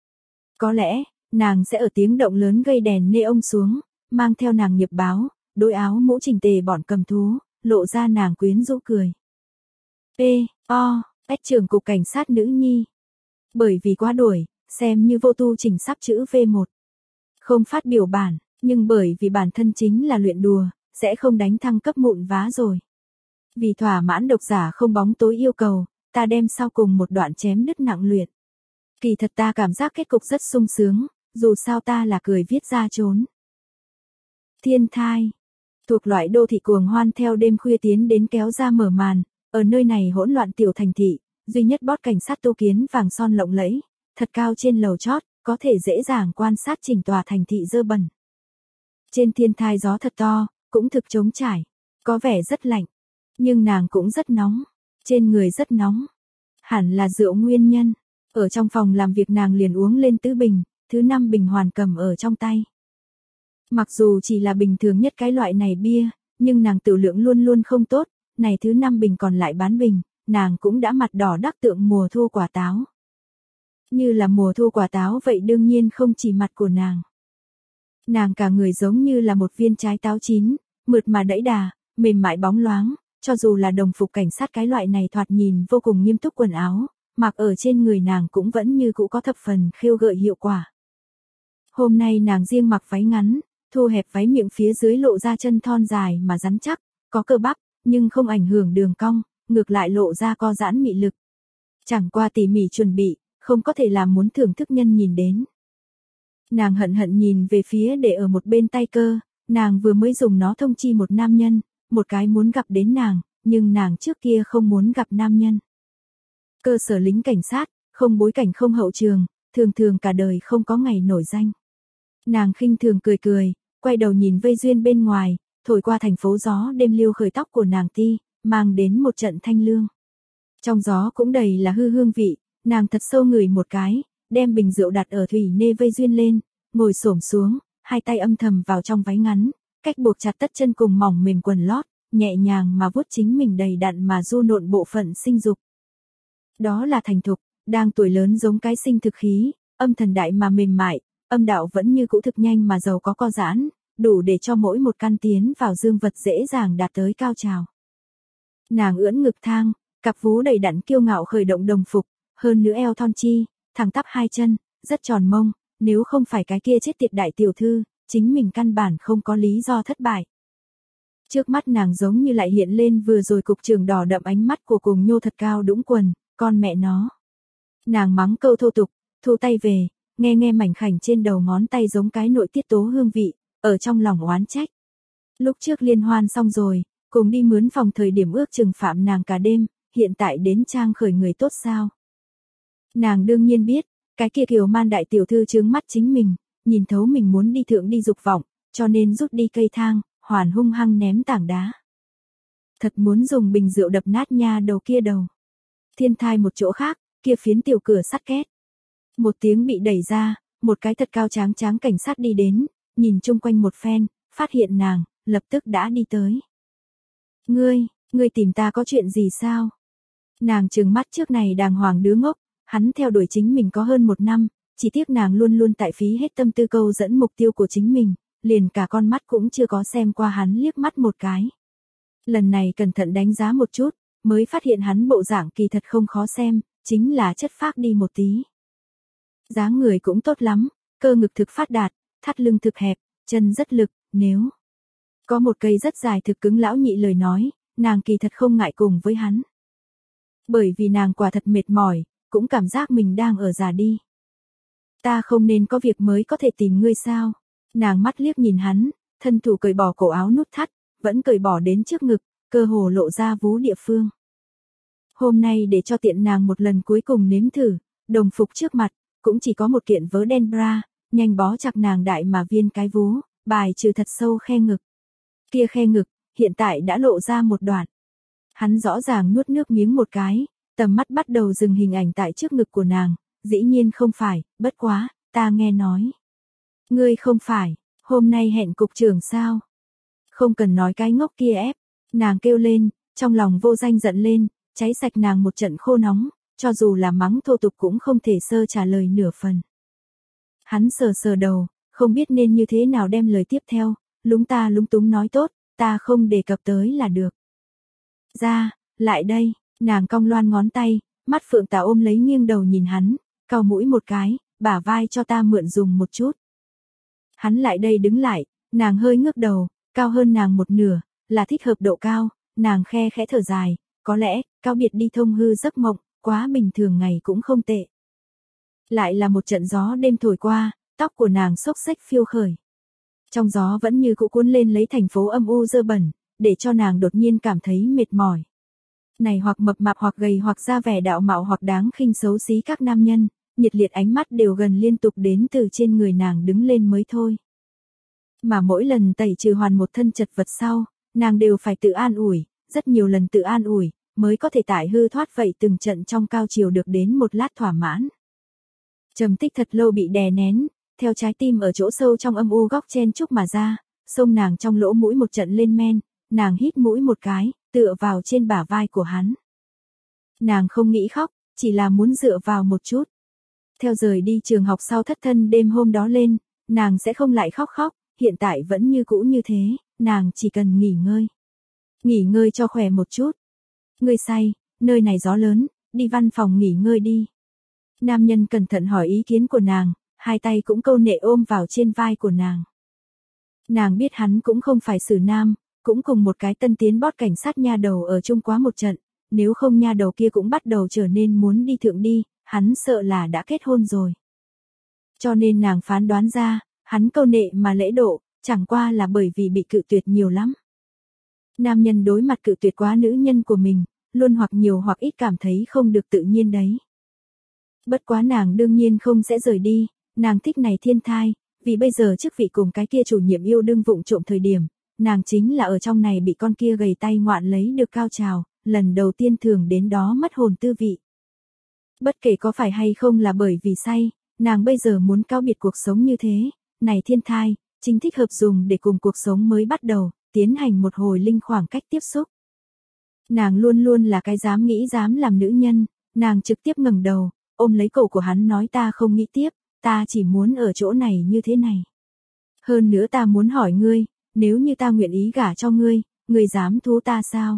Speaker 1: Có lẽ, nàng sẽ ở tiếng động lớn gây đèn neon xuống, mang theo nàng nghiệp báo, đôi áo mũ chỉnh tề bọn cầm thú, lộ ra nàng quyến rũ cười. P, O, S trưởng cục cảnh sát nữ nhi. Bởi vì quá đuổi, xem như vô tu chỉnh sắp chữ V một. Không phát biểu bản, nhưng bởi vì bản thân chính là luyện đùa, sẽ không đánh thăng cấp mụn vá rồi. Vì thỏa mãn độc giả không bóng tối yêu cầu, ta đem sau cùng một đoạn chém đứt nặng luyện. Kỳ thật ta cảm giác kết cục rất sung sướng, dù sao ta là cười viết ra trốn. Thiên thai. Thuộc loại đô thị cuồng hoan theo đêm khuya tiến đến kéo ra mở màn, ở nơi này hỗn loạn tiểu thành thị, duy nhất boss cảnh sát Tô Kiến vàng son lộng lẫy, thật cao trên lầu chót, có thể dễ dàng quan sát chỉnh tòa thành thị dơ bẩn. Trên thiên thai gió thật to, cũng thực trống trải, có vẻ rất lạnh, nhưng nàng cũng rất nóng, trên người rất nóng. Hẳn là rượu nguyên nhân, ở trong phòng làm việc nàng liền uống lên tứ bình, thứ năm bình hoàn cầm ở trong tay. Mặc dù chỉ là bình thường nhất cái loại này bia, nhưng nàng tiểu lượng luôn luôn không tốt, này thứ năm bình còn lại bán bình, nàng cũng đã mặt đỏ đắc tượng mùa thu quả táo. Như là mùa thu quả táo vậy đương nhiên không chỉ mặt của nàng. Nàng cả người giống như là một viên trái táo chín, mượt mà đẫy đà, mềm mại bóng loáng, cho dù là đồng phục cảnh sát cái loại này thoạt nhìn vô cùng nghiêm túc quần áo, mặc ở trên người nàng cũng vẫn như cũ có thập phần khêu gợi hiệu quả. Hôm nay nàng riêng mặc váy ngắn, thu hẹp váy miệng phía dưới lộ ra chân thon dài mà rắn chắc, có cơ bắp, nhưng không ảnh hưởng đường cong, ngược lại lộ ra co giãn mị lực. Chẳng qua tỉ mỉ chuẩn bị, không có thể làm muốn thưởng thức nhân nhìn đến. Nàng hận hận nhìn về phía để ở một bên tay cơ, nàng vừa mới dùng nó thông chi một nam nhân, một cái muốn gặp đến nàng, nhưng nàng trước kia không muốn gặp nam nhân. Cơ sở lính cảnh sát, không bối cảnh không hậu trường, thường thường cả đời không có ngày nổi danh. Nàng khinh thường cười cười, quay đầu nhìn vây duyên bên ngoài, thổi qua thành phố gió đêm liêu khởi tóc của nàng ti, mang đến một trận thanh lương. Trong gió cũng đầy là hư hương vị, nàng thật sâu ngửi một cái, đem bình rượu đặt ở thủy nê vây duyên lên, ngồi xổm xuống, hai tay âm thầm vào trong váy ngắn, cách buộc chặt tất chân cùng mỏng mềm quần lót, nhẹ nhàng mà vuốt chính mình đầy đặn mà du nộn bộ phận sinh dục. Đó là thành thục, đang tuổi lớn giống cái sinh thực khí, âm thần đại mà mềm mại, âm đạo vẫn như cũ thực nhanh mà giàu có co giãn, đủ để cho mỗi một căn tiến vào dương vật dễ dàng đạt tới cao trào. Nàng ưỡn ngực thang, cặp vú đầy đặn kiêu ngạo khởi động đồng phục, hơn nữa eo thon chi, thẳng tắp hai chân, rất tròn mông, nếu không phải cái kia chết tiệt đại tiểu thư, chính mình căn bản không có lý do thất bại. Trước mắt nàng giống như lại hiện lên vừa rồi cục trường đỏ đậm ánh mắt của cùng nhô thật cao đũng quần, con mẹ nó. Nàng mắng câu thô tục, thu tay về, nghe nghe mảnh khảnh trên đầu ngón tay giống cái nội tiết tố hương vị, ở trong lòng oán trách. Lúc trước liên hoan xong rồi, cùng đi mướn phòng thời điểm ước chừng phạm nàng cả đêm, hiện tại đến trang khởi người tốt sao. Nàng đương nhiên biết, cái kia kiều man đại tiểu thư trướng mắt chính mình, nhìn thấu mình muốn đi thượng đi dục vọng, cho nên rút đi cây thang, hoàn hung hăng ném tảng đá. Thật muốn dùng bình rượu đập nát nha đầu kia đầu. Thiên thai một chỗ khác, kia phiến tiểu cửa sắt két. Một tiếng bị đẩy ra, một cái thật cao tráng tráng cảnh sát đi đến, nhìn chung quanh một phen, phát hiện nàng, lập tức đã đi tới. Ngươi, ngươi tìm ta có chuyện gì sao? Nàng trừng mắt trước này đàng hoàng đứa ngốc, hắn theo đuổi chính mình có hơn một năm, chỉ tiếc nàng luôn luôn tại phí hết tâm tư câu dẫn mục tiêu của chính mình, liền cả con mắt cũng chưa có xem qua hắn liếc mắt một cái. Lần này cẩn thận đánh giá một chút, mới phát hiện hắn bộ dạng kỳ thật không khó xem, chính là chất phác đi một tí. Dáng người cũng tốt lắm, cơ ngực thực phát đạt, thắt lưng thực hẹp, chân rất lực, nếu có một cây rất dài thực cứng lão nhị lời nói, nàng kỳ thật không ngại cùng với hắn. Bởi vì nàng quả thật mệt mỏi, cũng cảm giác mình đang ở già đi. Ta không nên có việc mới có thể tìm ngươi sao? Nàng mắt liếc nhìn hắn, thân thủ cởi bỏ cổ áo nút thắt, vẫn cởi bỏ đến trước ngực, cơ hồ lộ ra vú địa phương. Hôm nay để cho tiện nàng một lần cuối cùng nếm thử, đồng phục trước mặt, cũng chỉ có một kiện vớ đen bra, nhanh bó chặt nàng đại mà viên cái vú, bài trừ thật sâu khe ngực. Kia khe ngực, hiện tại đã lộ ra một đoạn. Hắn rõ ràng nuốt nước miếng một cái, tầm mắt bắt đầu dừng hình ảnh tại trước ngực của nàng, dĩ nhiên không phải, bất quá, ta nghe nói. Ngươi không phải, hôm nay hẹn cục trưởng sao? Không cần nói cái ngốc kia ép, nàng kêu lên, trong lòng vô danh giận lên, cháy sạch nàng một trận khô nóng, cho dù là mắng thô tục cũng không thể sơ trả lời nửa phần. Hắn sờ sờ đầu, không biết nên như thế nào đem lời tiếp theo, lúng ta lúng túng nói tốt, ta không đề cập tới là được. Ra, lại đây, nàng cong loan ngón tay, mắt phượng tà ôm lấy nghiêng đầu nhìn hắn, cau mũi một cái, bả vai cho ta mượn dùng một chút. Hắn lại đây đứng lại, nàng hơi ngước đầu, cao hơn nàng một nửa, là thích hợp độ cao, nàng khe khẽ thở dài, có lẽ, cao biệt đi thông hư giấc mộng, quá bình thường ngày cũng không tệ. Lại là một trận gió đêm thổi qua, tóc của nàng xốc xếch phiêu khởi. Trong gió vẫn như cũ cuốn lên lấy thành phố âm u dơ bẩn, để cho nàng đột nhiên cảm thấy mệt mỏi. Này hoặc mập mạp hoặc gầy hoặc ra vẻ đạo mạo hoặc đáng khinh xấu xí các nam nhân, nhiệt liệt ánh mắt đều gần liên tục đến từ trên người nàng đứng lên mới thôi. Mà mỗi lần tẩy trừ hoàn một thân chật vật sau, nàng đều phải tự an ủi, rất nhiều lần tự an ủi, mới có thể tải hư thoát vậy từng trận trong cao chiều được đến một lát thỏa mãn. Trầm tích thật lâu bị đè nén, theo trái tim ở chỗ sâu trong âm u góc chen chúc mà ra, xông nàng trong lỗ mũi một trận lên men, nàng hít mũi một cái, tựa vào trên bả vai của hắn. Nàng không nghĩ khóc, chỉ là muốn dựa vào một chút. Theo rời đi trường học sau thất thân đêm hôm đó lên, nàng sẽ không lại khóc khóc, hiện tại vẫn như cũ như thế, nàng chỉ cần nghỉ ngơi. Nghỉ ngơi cho khỏe một chút. Ngươi say, nơi này gió lớn, đi văn phòng nghỉ ngơi đi. Nam nhân cẩn thận hỏi ý kiến của nàng, hai tay cũng câu nệ ôm vào trên vai của nàng. Nàng biết hắn cũng không phải xử nam, cũng cùng một cái tân tiến bót cảnh sát nha đầu ở chung quá một trận, nếu không nha đầu kia cũng bắt đầu trở nên muốn đi thượng đi, hắn sợ là đã kết hôn rồi. Cho nên nàng phán đoán ra, hắn câu nệ mà lễ độ, chẳng qua là bởi vì bị cự tuyệt nhiều lắm. Nam nhân đối mặt cự tuyệt quá nữ nhân của mình, luôn hoặc nhiều hoặc ít cảm thấy không được tự nhiên đấy. Bất quá nàng đương nhiên không sẽ rời đi, nàng thích này thiên thai, vì bây giờ chức vị cùng cái kia chủ nhiệm yêu đương vụng trộm thời điểm, nàng chính là ở trong này bị con kia gầy tay ngoạn lấy được cao trào, lần đầu tiên thường đến đó mất hồn tư vị. Bất kể có phải hay không là bởi vì say, nàng bây giờ muốn cáo biệt cuộc sống như thế, này thiên thai, chính thích hợp dùng để cùng cuộc sống mới bắt đầu, tiến hành một hồi linh khoảng cách tiếp xúc. Nàng luôn luôn là cái dám nghĩ dám làm nữ nhân, nàng trực tiếp ngẩng đầu, ôm lấy cổ của hắn nói ta không nghĩ tiếp, ta chỉ muốn ở chỗ này như thế này. Hơn nữa ta muốn hỏi ngươi, nếu như ta nguyện ý gả cho ngươi, ngươi dám thú ta sao?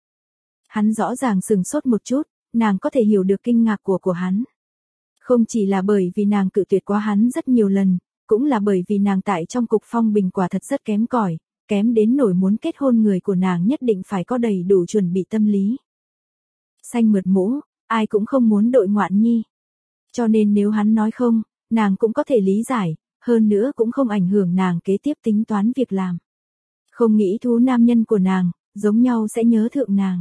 Speaker 1: Hắn rõ ràng sừng sốt một chút, nàng có thể hiểu được kinh ngạc của của hắn. Không chỉ là bởi vì nàng cự tuyệt quá hắn rất nhiều lần, cũng là bởi vì nàng tại trong cục phong bình quả thật rất kém cỏi, kém đến nỗi muốn kết hôn người của nàng nhất định phải có đầy đủ chuẩn bị tâm lý. Xanh mượt mũ, ai cũng không muốn đội ngoạn nhi. Cho nên nếu hắn nói không, nàng cũng có thể lý giải, hơn nữa cũng không ảnh hưởng nàng kế tiếp tính toán việc làm. Không nghĩ thú nam nhân của nàng, giống nhau sẽ nhớ thượng nàng.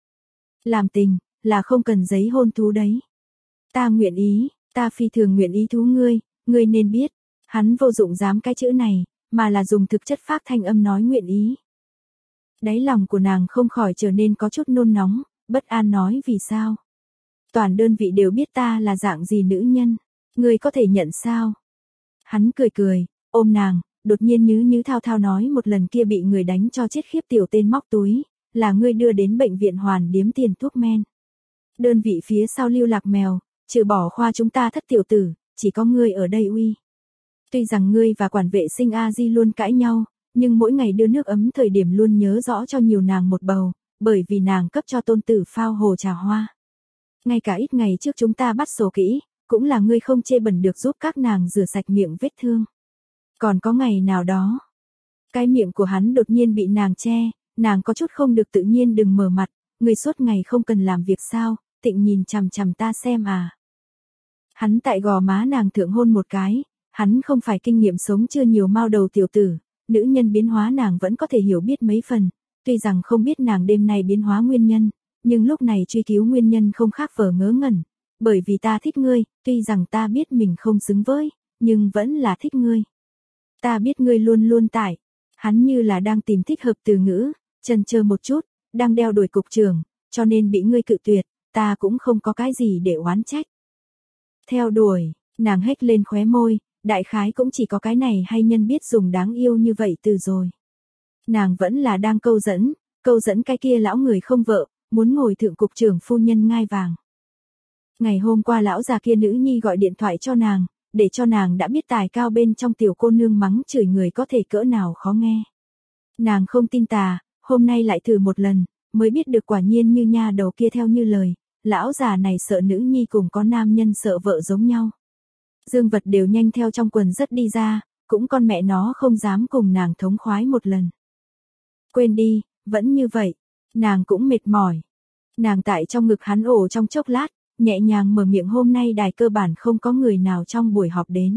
Speaker 1: Làm tình, là không cần giấy hôn thú đấy. Ta nguyện ý, ta phi thường nguyện ý thú ngươi, ngươi nên biết. Hắn vô dụng dám cái chữ này, mà là dùng thực chất phát thanh âm nói nguyện ý. Đáy lòng của nàng không khỏi trở nên có chút nôn nóng, bất an nói vì sao. Toàn đơn vị đều biết ta là dạng gì nữ nhân, ngươi có thể nhận sao? Hắn cười cười, ôm nàng, đột nhiên nhứ nhứ thao thao nói một lần kia bị người đánh cho chết khiếp tiểu tên móc túi, là ngươi đưa đến bệnh viện hoàn điếm tiền thuốc men. Đơn vị phía sau lưu lạc mèo, trừ bỏ khoa chúng ta thất tiểu tử, chỉ có ngươi ở đây uy. Tuy rằng ngươi và quản vệ sinh A Di luôn cãi nhau, nhưng mỗi ngày đưa nước ấm thời điểm luôn nhớ rõ cho nhiều nàng một bầu, bởi vì nàng cấp cho tôn tử phao hồ trà hoa. Ngay cả ít ngày trước chúng ta bắt sổ kỹ, cũng là ngươi không chê bẩn được giúp các nàng rửa sạch miệng vết thương. Còn có ngày nào đó, cái miệng của hắn đột nhiên bị nàng che, nàng có chút không được tự nhiên đừng mở mặt, ngươi suốt ngày không cần làm việc sao, tịnh nhìn chằm chằm ta xem à. Hắn tại gò má nàng thượng hôn một cái, hắn không phải kinh nghiệm sống chưa nhiều mao đầu tiểu tử, nữ nhân biến hóa nàng vẫn có thể hiểu biết mấy phần, tuy rằng không biết nàng đêm nay biến hóa nguyên nhân, nhưng lúc này truy cứu nguyên nhân không khác vờ ngớ ngẩn, bởi vì ta thích ngươi, tuy rằng ta biết mình không xứng với, nhưng vẫn là thích ngươi. Ta biết ngươi luôn luôn tại, hắn như là đang tìm thích hợp từ ngữ, chần chờ một chút, đang đeo đuổi cục trưởng, cho nên bị ngươi cự tuyệt, ta cũng không có cái gì để oán trách. Theo đuổi, nàng hếch lên khóe môi, đại khái cũng chỉ có cái này hay nhân biết dùng đáng yêu như vậy từ rồi. Nàng vẫn là đang câu dẫn, câu dẫn cái kia lão người không vợ, muốn ngồi thượng cục trưởng phu nhân ngai vàng. Ngày hôm qua lão già kia nữ nhi gọi điện thoại cho nàng, để cho nàng đã biết tài cao bên trong tiểu cô nương mắng chửi người có thể cỡ nào khó nghe. Nàng không tin tà, hôm nay lại thử một lần, mới biết được quả nhiên như nha đầu kia theo như lời, lão già này sợ nữ nhi cùng có nam nhân sợ vợ giống nhau. Dương vật đều nhanh theo trong quần rất đi ra, cũng con mẹ nó không dám cùng nàng thống khoái một lần. Quên đi, vẫn như vậy, nàng cũng mệt mỏi. Nàng tại trong ngực hắn ổ trong chốc lát, nhẹ nhàng mở miệng hôm nay đài cơ bản không có người nào trong buổi họp đến.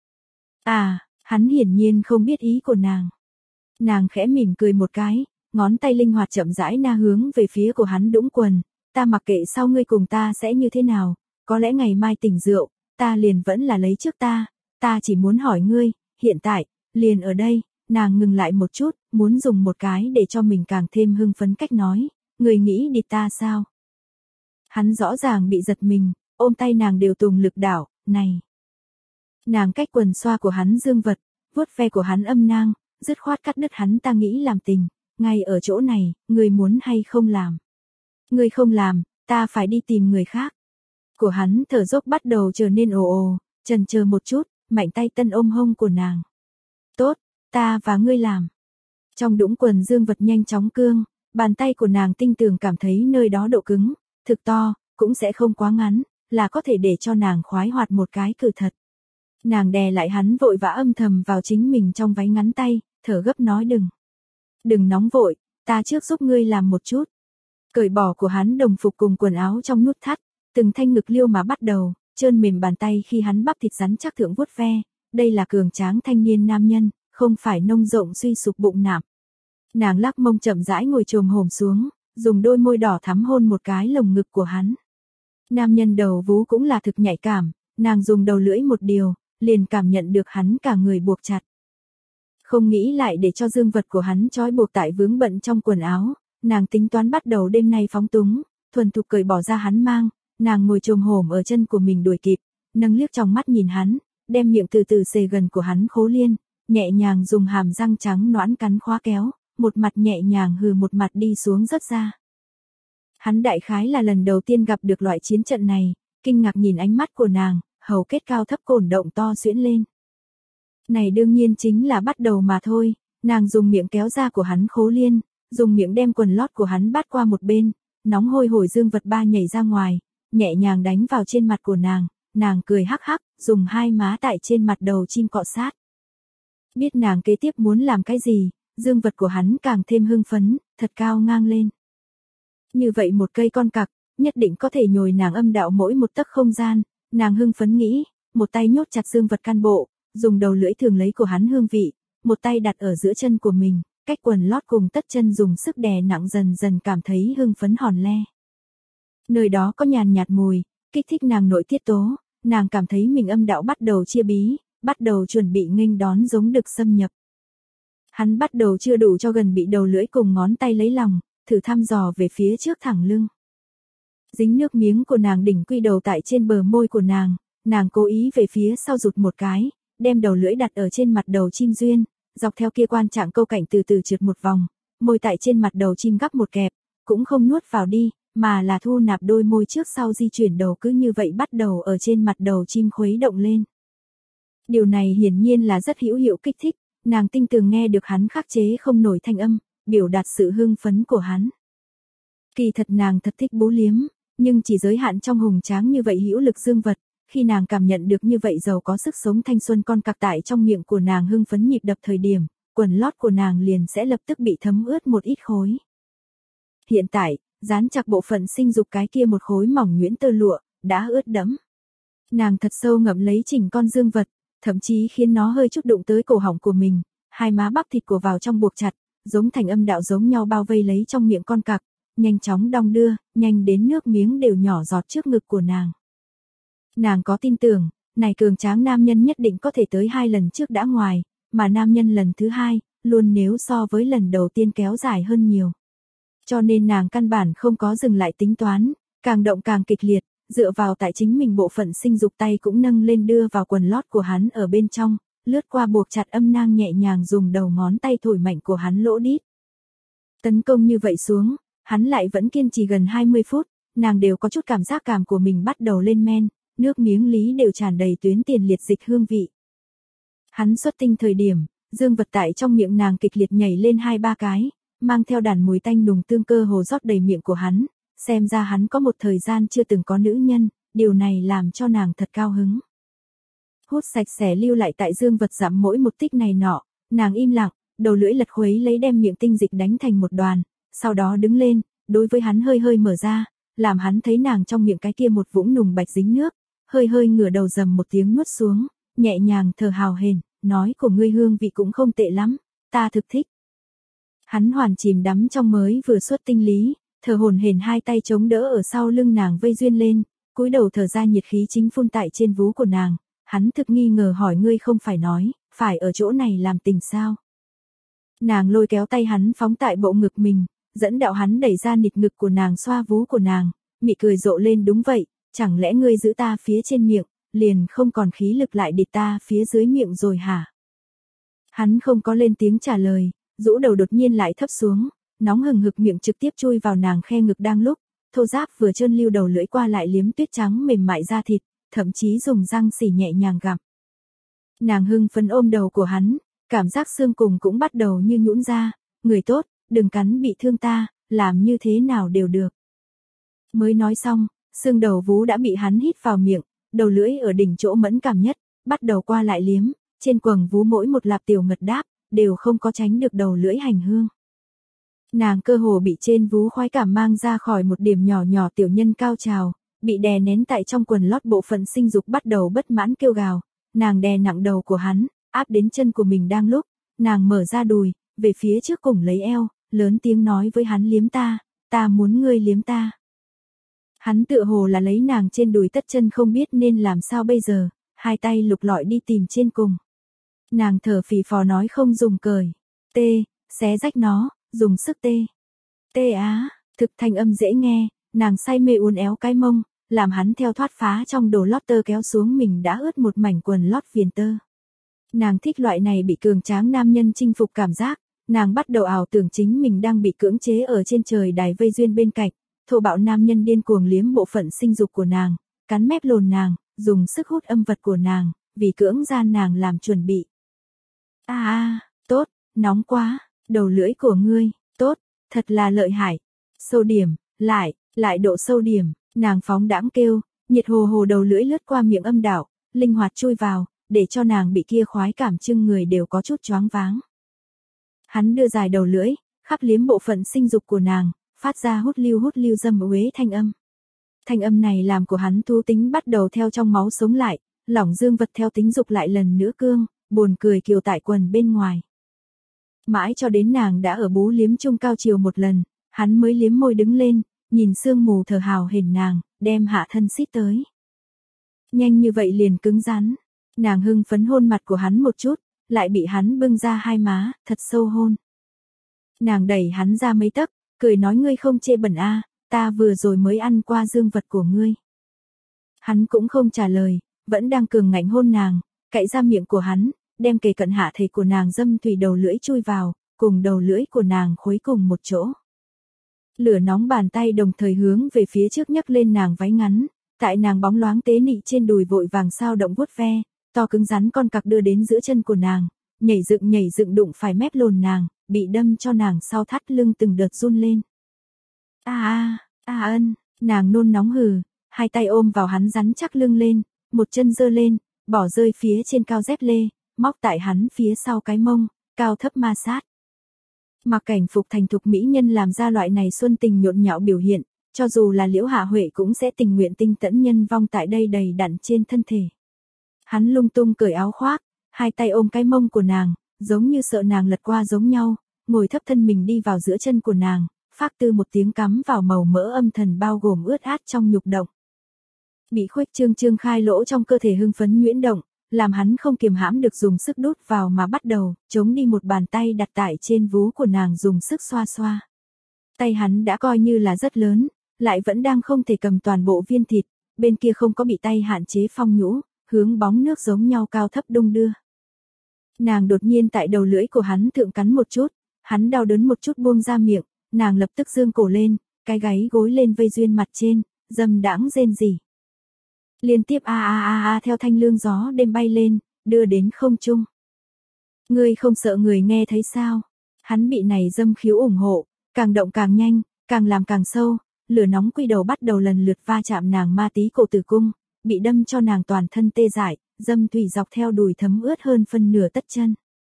Speaker 1: À, hắn hiển nhiên không biết ý của nàng. Nàng khẽ mỉm cười một cái, ngón tay linh hoạt chậm rãi na hướng về phía của hắn đũng quần, ta mặc kệ sau ngươi cùng ta sẽ như thế nào, có lẽ ngày mai tỉnh rượu, ta liền vẫn là lấy trước ta, ta chỉ muốn hỏi ngươi, hiện tại, liền ở đây, nàng ngừng lại một chút, muốn dùng một cái để cho mình càng thêm hưng phấn cách nói, ngươi nghĩ địt ta sao? Hắn rõ ràng bị giật mình, ôm tay nàng đều tùng lực đảo, này. Nàng cách quần xoa của hắn dương vật, vuốt ve của hắn âm nang, dứt khoát cắt đứt hắn ta nghĩ làm tình, ngay ở chỗ này, ngươi muốn hay không làm? Ngươi không làm, ta phải đi tìm người khác. Của hắn thở dốc bắt đầu trở nên ồ ồ, chần chờ một chút, mạnh tay tân ôm hông của nàng. Tốt, ta và ngươi làm. Trong đũng quần dương vật nhanh chóng cương, bàn tay của nàng tinh tường cảm thấy nơi đó độ cứng, thực to, cũng sẽ không quá ngắn, là có thể để cho nàng khoái hoạt một cái cử thật. Nàng đè lại hắn vội vã âm thầm vào chính mình trong váy ngắn tay, thở gấp nói đừng. Đừng nóng vội, ta trước giúp ngươi làm một chút. Cởi bỏ của hắn đồng phục cùng quần áo trong nút thắt, từng thanh ngực liêu mà bắt đầu, trơn mềm bàn tay khi hắn bắp thịt rắn chắc thượng vuốt ve, đây là cường tráng thanh niên nam nhân, không phải nông rộng suy sụp bụng nạm. Nàng lắc mông chậm rãi ngồi chồm hổm xuống, dùng đôi môi đỏ thắm hôn một cái lồng ngực của hắn. Nam nhân đầu vú cũng là thực nhạy cảm, nàng dùng đầu lưỡi một điều, liền cảm nhận được hắn cả người buộc chặt. Không nghĩ lại để cho dương vật của hắn trói buộc tại vướng bận trong quần áo, nàng tính toán bắt đầu đêm nay phóng túng, thuần thục cởi bỏ ra hắn mang, nàng ngồi chồm hổm ở chân của mình đuổi kịp, nâng liếc trong mắt nhìn hắn, đem miệng từ từ xề gần của hắn khố liên, nhẹ nhàng dùng hàm răng trắng nõn cắn khóa kéo, một mặt nhẹ nhàng hừ một mặt đi xuống rất ra. Hắn đại khái là lần đầu tiên gặp được loại chiến trận này, kinh ngạc nhìn ánh mắt của nàng, hầu kết cao thấp cổn động to xuyễn lên. Này đương nhiên chính là bắt đầu mà thôi, nàng dùng miệng kéo ra của hắn khố liên, dùng miệng đem quần lót của hắn bắt qua một bên, nóng hôi hổi dương vật ba nhảy ra ngoài, nhẹ nhàng đánh vào trên mặt của nàng, nàng cười hắc hắc, dùng hai má tại trên mặt đầu chim cọ sát. Biết nàng kế tiếp muốn làm cái gì, dương vật của hắn càng thêm hưng phấn, thật cao ngang lên. Như vậy một cây con cặc, nhất định có thể nhồi nàng âm đạo mỗi một tấc không gian, nàng hưng phấn nghĩ, một tay nhốt chặt dương vật căn bộ, dùng đầu lưỡi thường lấy của hắn hương vị, một tay đặt ở giữa chân của mình, cách quần lót cùng tất chân dùng sức đè nặng dần dần cảm thấy hưng phấn hòn le. Nơi đó có nhàn nhạt mùi, kích thích nàng nội tiết tố, nàng cảm thấy mình âm đạo bắt đầu chia bí, bắt đầu chuẩn bị nghênh đón giống đực xâm nhập. Hắn bắt đầu chưa đủ cho gần bị đầu lưỡi cùng ngón tay lấy lòng, thử thăm dò về phía trước thẳng lưng. Dính nước miếng của nàng đỉnh quy đầu tại trên bờ môi của nàng, nàng cố ý về phía sau rụt một cái, đem đầu lưỡi đặt ở trên mặt đầu chim duyên, dọc theo kia quan trạng câu cảnh từ từ trượt một vòng, môi tại trên mặt đầu chim gắp một kẹp, cũng không nuốt vào đi, mà là thu nạp đôi môi trước sau di chuyển đầu cứ như vậy bắt đầu ở trên mặt đầu chim khuấy động lên. Điều này hiển nhiên là rất hữu hiệu kích thích, nàng tinh tường nghe được hắn khắc chế không nổi thanh âm, biểu đạt sự hưng phấn của hắn. Kỳ thật nàng thật thích bú liếm, nhưng chỉ giới hạn trong hùng tráng như vậy hữu lực dương vật, khi nàng cảm nhận được như vậy giàu có sức sống thanh xuân con cặc tại trong miệng của nàng hưng phấn nhịp đập thời điểm, quần lót của nàng liền sẽ lập tức bị thấm ướt một ít khối. Hiện tại, dán chặt bộ phận sinh dục cái kia một khối mỏng nhuyễn tơ lụa, đã ướt đẫm. Nàng thật sâu ngậm lấy chỉnh con dương vật, thậm chí khiến nó hơi chút đụng tới cổ họng của mình, hai má bắp thịt của vào trong buộc chặt, giống thành âm đạo giống nhau bao vây lấy trong miệng con cặc, nhanh chóng đong đưa, nhanh đến nước miếng đều nhỏ giọt trước ngực của nàng. Nàng có tin tưởng, này cường tráng nam nhân nhất định có thể tới hai lần trước đã ngoài, mà nam nhân lần thứ hai, luôn nếu so với lần đầu tiên kéo dài hơn nhiều. Cho nên nàng căn bản không có dừng lại tính toán, càng động càng kịch liệt, dựa vào tại chính mình bộ phận sinh dục tay cũng nâng lên đưa vào quần lót của hắn ở bên trong, lướt qua buộc chặt âm nang nhẹ nhàng dùng đầu ngón tay thổi mạnh của hắn lỗ đít. Tấn công như vậy xuống, hắn lại vẫn kiên trì gần hai mươi phút, nàng đều có chút cảm giác cảm của mình bắt đầu lên men, nước miếng lý đều tràn đầy tuyến tiền liệt dịch hương vị. Hắn xuất tinh thời điểm, dương vật tại trong miệng nàng kịch liệt nhảy lên hai ba cái, mang theo đàn mùi tanh nùng tương cơ hồ rót đầy miệng của hắn, xem ra hắn có một thời gian chưa từng có nữ nhân, điều này làm cho nàng thật cao hứng. Hút sạch sẽ lưu lại tại dương vật giảm mỗi một tích này nọ, nàng im lặng, đầu lưỡi lật khuấy lấy đem miệng tinh dịch đánh thành một đoàn, sau đó đứng lên, đối với hắn hơi hơi mở ra, làm hắn thấy nàng trong miệng cái kia một vũng nùng bạch dính nước, hơi hơi ngửa đầu dầm một tiếng nuốt xuống, nhẹ nhàng thở hào hển, nói của ngươi hương vị cũng không tệ lắm, ta thực thích. Hắn hoàn chìm đắm trong mới vừa xuất tinh lý, thở hổn hển hai tay chống đỡ ở sau lưng nàng vây duyên lên, cúi đầu thở ra nhiệt khí chính phun tại trên vú của nàng, hắn thực nghi ngờ hỏi ngươi không phải nói, phải ở chỗ này làm tình sao? Nàng lôi kéo tay hắn phóng tại bộ ngực mình, dẫn đạo hắn đẩy ra nịt ngực của nàng xoa vú của nàng, mị cười rộ lên đúng vậy, chẳng lẽ ngươi giữ ta phía trên miệng, liền không còn khí lực lại địt ta phía dưới miệng rồi hả? Hắn không có lên tiếng trả lời, rũ đầu đột nhiên lại thấp xuống, nóng hừng hực miệng trực tiếp chui vào nàng khe ngực đang lúc, thô ráp vừa trơn lưu đầu lưỡi qua lại liếm tuyết trắng mềm mại da thịt, thậm chí dùng răng xỉ nhẹ nhàng gặm. Nàng hưng phấn ôm đầu của hắn, cảm giác xương cùng cũng bắt đầu như nhũn ra, người tốt, đừng cắn bị thương ta, làm như thế nào đều được. Mới nói xong, xương đầu vú đã bị hắn hít vào miệng, đầu lưỡi ở đỉnh chỗ mẫn cảm nhất, bắt đầu qua lại liếm, trên quầng vú mỗi một lạp tiểu ngật đáp, đều không có tránh được đầu lưỡi hành hương. Nàng cơ hồ bị trên vú khoái cảm mang ra khỏi một điểm nhỏ nhỏ tiểu nhân cao trào, bị đè nén tại trong quần lót bộ phận sinh dục bắt đầu bất mãn kêu gào, nàng đè nặng đầu của hắn, áp đến chân của mình đang lúc, nàng mở ra đùi, về phía trước cùng lấy eo, lớn tiếng nói với hắn liếm ta, ta muốn ngươi liếm ta. Hắn tựa hồ là lấy nàng trên đùi tất chân không biết nên làm sao bây giờ, hai tay lục lọi đi tìm trên cùng. Nàng thở phì phò nói không dùng cởi, tê, xé rách nó, dùng sức tê. Tê á, thực thanh âm dễ nghe, nàng say mê uốn éo cái mông, làm hắn theo thoát phá trong đồ lót tơ kéo xuống mình đã ướt một mảnh quần lót viền tơ. Nàng thích loại này bị cường tráng nam nhân chinh phục cảm giác, nàng bắt đầu ảo tưởng chính mình đang bị cưỡng chế ở trên trời đài vây duyên bên cạnh, thô bạo nam nhân điên cuồng liếm bộ phận sinh dục của nàng, cắn mép lồn nàng, dùng sức hút âm vật của nàng, vì cưỡng gian nàng làm chuẩn bị. A a, tốt, nóng quá, đầu lưỡi của ngươi, tốt, thật là lợi hại. Sâu điểm, lại, lại độ sâu điểm, nàng phóng đãng kêu, nhiệt hồ hồ đầu lưỡi lướt qua miệng âm đạo, linh hoạt chui vào, để cho nàng bị kia khoái cảm trưng người đều có chút choáng váng. Hắn đưa dài đầu lưỡi, khắp liếm bộ phận sinh dục của nàng, phát ra hút lưu hút lưu dâm uế thanh âm. Thanh âm này làm của hắn thú tính bắt đầu theo trong máu sống lại, lỏng dương vật theo tính dục lại lần nữa cương, buồn cười kiều tại quần bên ngoài. Mãi cho đến nàng đã ở bú liếm chung cao chiều một lần, hắn mới liếm môi đứng lên, nhìn sương mù thở hào hển nàng, đem hạ thân xít tới. Nhanh như vậy liền cứng rắn, nàng hưng phấn hôn mặt của hắn một chút, lại bị hắn bưng ra hai má, thật sâu hôn. Nàng đẩy hắn ra mấy tấc, cười nói ngươi không chê bẩn a, à, ta vừa rồi mới ăn qua dương vật của ngươi. Hắn cũng không trả lời, vẫn đang cường ngạnh hôn nàng, cạy ra miệng của hắn, đem kề cận hạ thể của nàng dâm thủy đầu lưỡi chui vào, cùng đầu lưỡi của nàng khuấy cùng một chỗ. Lửa nóng bàn tay đồng thời hướng về phía trước nhấc lên nàng váy ngắn, tại nàng bóng loáng tế nị trên đùi vội vàng sao động vuốt ve, to cứng rắn con cặc đưa đến giữa chân của nàng, nhảy dựng nhảy dựng đụng phải mép lồn nàng, bị đâm cho nàng sau thắt lưng từng đợt run lên. A a, a ân, nàng nôn nóng hừ, hai tay ôm vào hắn rắn chắc lưng lên, một chân giơ lên, bỏ rơi phía trên cao dép lê, móc tại hắn phía sau cái mông, cao thấp ma sát. Mặc cảnh phục thành thục mỹ nhân làm ra loại này xuân tình nhộn nhạo biểu hiện, cho dù là Liễu Hạ Huệ cũng sẽ tình nguyện tinh tẫn nhân vong tại đây đầy đặn trên thân thể. Hắn lung tung cởi áo khoác, hai tay ôm cái mông của nàng, giống như sợ nàng lật qua giống nhau, ngồi thấp thân mình đi vào giữa chân của nàng, phác tư một tiếng cắm vào màu mỡ âm thần bao gồm ướt át trong nhục động. Bị khuếch trương trương khai lỗ trong cơ thể hưng phấn nhuyễn động, làm hắn không kiềm hãm được dùng sức đút vào mà bắt đầu, chống đi một bàn tay đặt tại trên vú của nàng dùng sức xoa xoa. Tay hắn đã coi như là rất lớn, lại vẫn đang không thể cầm toàn bộ viên thịt, bên kia không có bị tay hạn chế phong nhũ, hướng bóng nước giống nhau cao thấp đung đưa. Nàng đột nhiên tại đầu lưỡi của hắn thượng cắn một chút, hắn đau đớn một chút buông ra miệng, nàng lập tức dương cổ lên, cái gáy gối lên vây duyên mặt trên, dâm đãng rên rỉ. Liên tiếp a a a a theo thanh lương gió đêm bay lên, đưa đến không trung. Ngươi không sợ người nghe thấy sao? Hắn bị này dâm khiếu ủng hộ, càng động càng nhanh, càng làm càng sâu, lửa nóng quy đầu bắt đầu lần lượt va chạm nàng ma tí cổ tử cung, bị đâm cho nàng toàn thân tê dại, dâm thủy dọc theo đùi thấm ướt hơn phân nửa tất chân.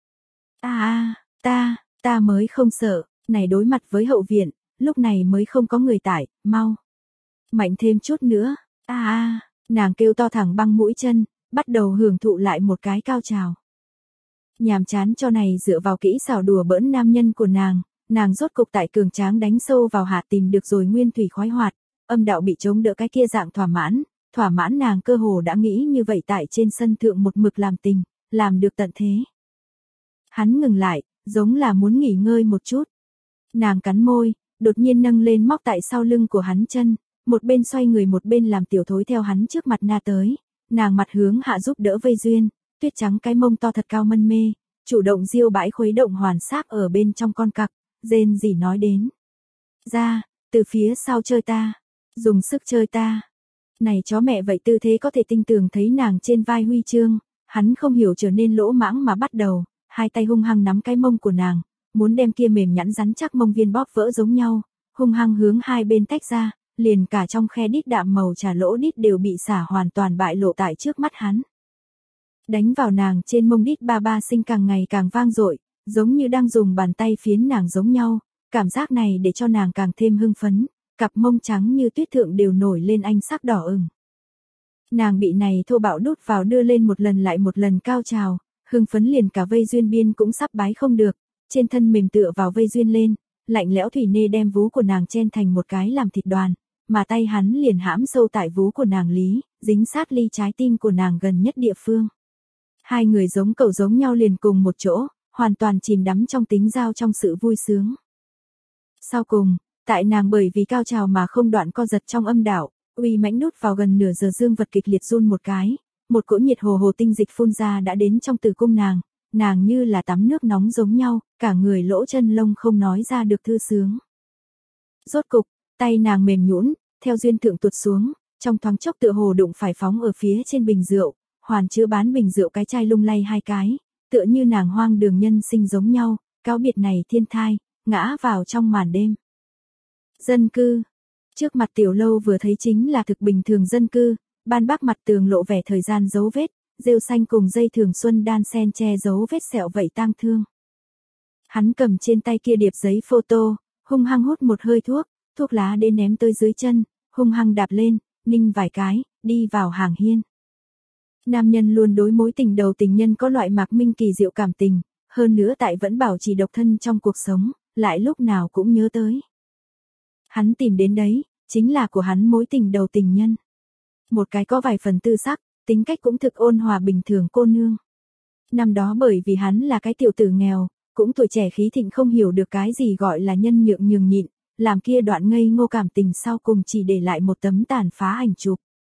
Speaker 1: A a, ta, ta mới không sợ, này đối mặt với hậu viện, lúc này mới không có người tải, mau. Mạnh thêm chút nữa, a a, nàng kêu to thẳng băng mũi chân, bắt đầu hưởng thụ lại một cái cao trào. Nhàm chán cho này dựa vào kỹ xảo đùa bỡn nam nhân của nàng, nàng rốt cục tại cường tráng đánh sâu vào hạ tìm được rồi nguyên thủy khoái hoạt, âm đạo bị chống đỡ cái kia dạng thỏa mãn, thỏa mãn nàng cơ hồ đã nghĩ như vậy tại trên sân thượng một mực làm tình, làm được tận thế. Hắn ngừng lại, giống là muốn nghỉ ngơi một chút. Nàng cắn môi, đột nhiên nâng lên móc tại sau lưng của hắn chân, một bên xoay người một bên làm tiểu thối theo hắn trước mặt na tới, nàng mặt hướng hạ giúp đỡ vây duyên, tuyết trắng cái mông to thật cao mân mê, chủ động diêu bãi khuấy động hoàn sáp ở bên trong con cặc, rên rỉ nói đến. Ra, từ phía sau chơi ta, dùng sức chơi ta. Này chó mẹ vậy tư thế có thể tinh tường thấy nàng trên vai huy chương, hắn không hiểu trở nên lỗ mãng mà bắt đầu, hai tay hung hăng nắm cái mông của nàng, muốn đem kia mềm nhẵn rắn chắc mông viên bóp vỡ giống nhau, hung hăng hướng hai bên tách ra, liền cả trong khe đít đạm màu trà lỗ đít đều bị xả hoàn toàn bại lộ tại trước mắt hắn. Đánh vào nàng trên mông đít ba ba sinh càng ngày càng vang dội, giống như đang dùng bàn tay phiến nàng giống nhau, cảm giác này để cho nàng càng thêm hưng phấn, cặp mông trắng như tuyết thượng đều nổi lên ánh sắc đỏ ửng. Nàng bị này thô bạo đút vào đưa lên một lần lại một lần cao trào, hưng phấn liền cả vây duyên biên cũng sắp bái không được, trên thân mềm tựa vào vây duyên lên, lạnh lẽo thủy nê đem vú của nàng chen thành một cái làm thịt đoàn, mà tay hắn liền hãm sâu tại vú của nàng lý, dính sát ly trái tim của nàng gần nhất địa phương. Hai người giống cầu giống nhau liền cùng một chỗ, hoàn toàn chìm đắm trong tính giao trong sự vui sướng. Sau cùng, tại nàng bởi vì cao trào mà không đoạn co giật trong âm đạo, uy mãnh đút vào gần nửa giờ dương vật kịch liệt run một cái, một cỗ nhiệt hồ hồ tinh dịch phun ra đã đến trong tử cung nàng, nàng như là tắm nước nóng giống nhau, cả người lỗ chân lông không nói ra được thư sướng. Rốt cục, tay nàng mềm nhũn, theo duyên thượng tuột xuống, trong thoáng chốc tựa hồ đụng phải phóng ở phía trên bình rượu, hoàn chứa bán bình rượu cái chai lung lay hai cái, tựa như nàng hoang đường nhân sinh giống nhau, cáo biệt này thiên thai, ngã vào trong màn đêm. Dân cư. Trước mặt tiểu lâu vừa thấy chính là thực bình thường dân cư, ban bác mặt tường lộ vẻ thời gian dấu vết, rêu xanh cùng dây thường xuân đan sen che dấu vết sẹo vậy tang thương. Hắn cầm trên tay kia điệp giấy photo, hung hăng hút một hơi thuốc, thuốc lá đến ném tới dưới chân, hung hăng đạp lên, ninh vài cái, đi vào hàng hiên. Nam nhân luôn đối mối tình đầu tình nhân có loại mạc minh kỳ diệu cảm tình, hơn nữa tại vẫn bảo trì độc thân trong cuộc sống, lại lúc nào cũng nhớ tới. Hắn tìm đến đấy, chính là của hắn mối tình đầu tình nhân. Một cái có vài phần tư sắc, tính cách cũng thực ôn hòa bình thường cô nương. Năm đó bởi vì hắn là cái tiểu tử nghèo, cũng tuổi trẻ khí thịnh không hiểu được cái gì gọi là nhân nhượng nhường nhịn, làm kia đoạn ngây ngô cảm tình sau cùng chỉ để lại một tấm tàn phá ảnh chụp.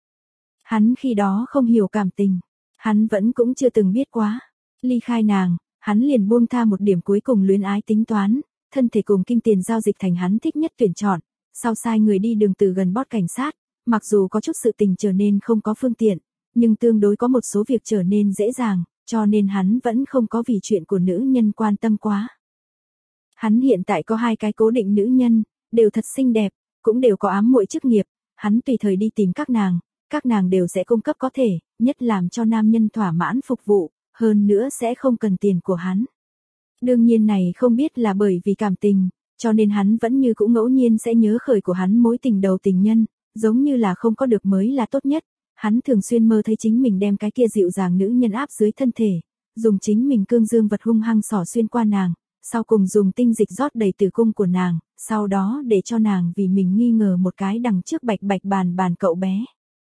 Speaker 1: Hắn khi đó không hiểu cảm tình, hắn vẫn cũng chưa từng biết quá. Ly khai nàng, hắn liền buông tha một điểm cuối cùng luyến ái tính toán, thân thể cùng kim tiền giao dịch thành hắn thích nhất tuyển chọn, sau sai người đi đường từ gần bót cảnh sát, mặc dù có chút sự tình trở nên không có phương tiện, nhưng tương đối có một số việc trở nên dễ dàng, cho nên hắn vẫn không có vì chuyện của nữ nhân quan tâm quá. Hắn hiện tại có hai cái cố định nữ nhân, đều thật xinh đẹp, cũng đều có ám muội chức nghiệp, hắn tùy thời đi tìm các nàng, các nàng đều sẽ cung cấp có thể, nhất làm cho nam nhân thỏa mãn phục vụ, hơn nữa sẽ không cần tiền của hắn. Đương nhiên này không biết là bởi vì cảm tình, cho nên hắn vẫn như cũng ngẫu nhiên sẽ nhớ khởi của hắn mối tình đầu tình nhân, giống như là không có được mới là tốt nhất. Hắn thường xuyên mơ thấy chính mình đem cái kia dịu dàng nữ nhân áp dưới thân thể, dùng chính mình cương dương vật hung hăng xỏ xuyên qua nàng, sau cùng dùng tinh dịch rót đầy tử cung của nàng, sau đó để cho nàng vì mình nghi ngờ một cái đằng trước bạch bạch bàn bàn cậu bé.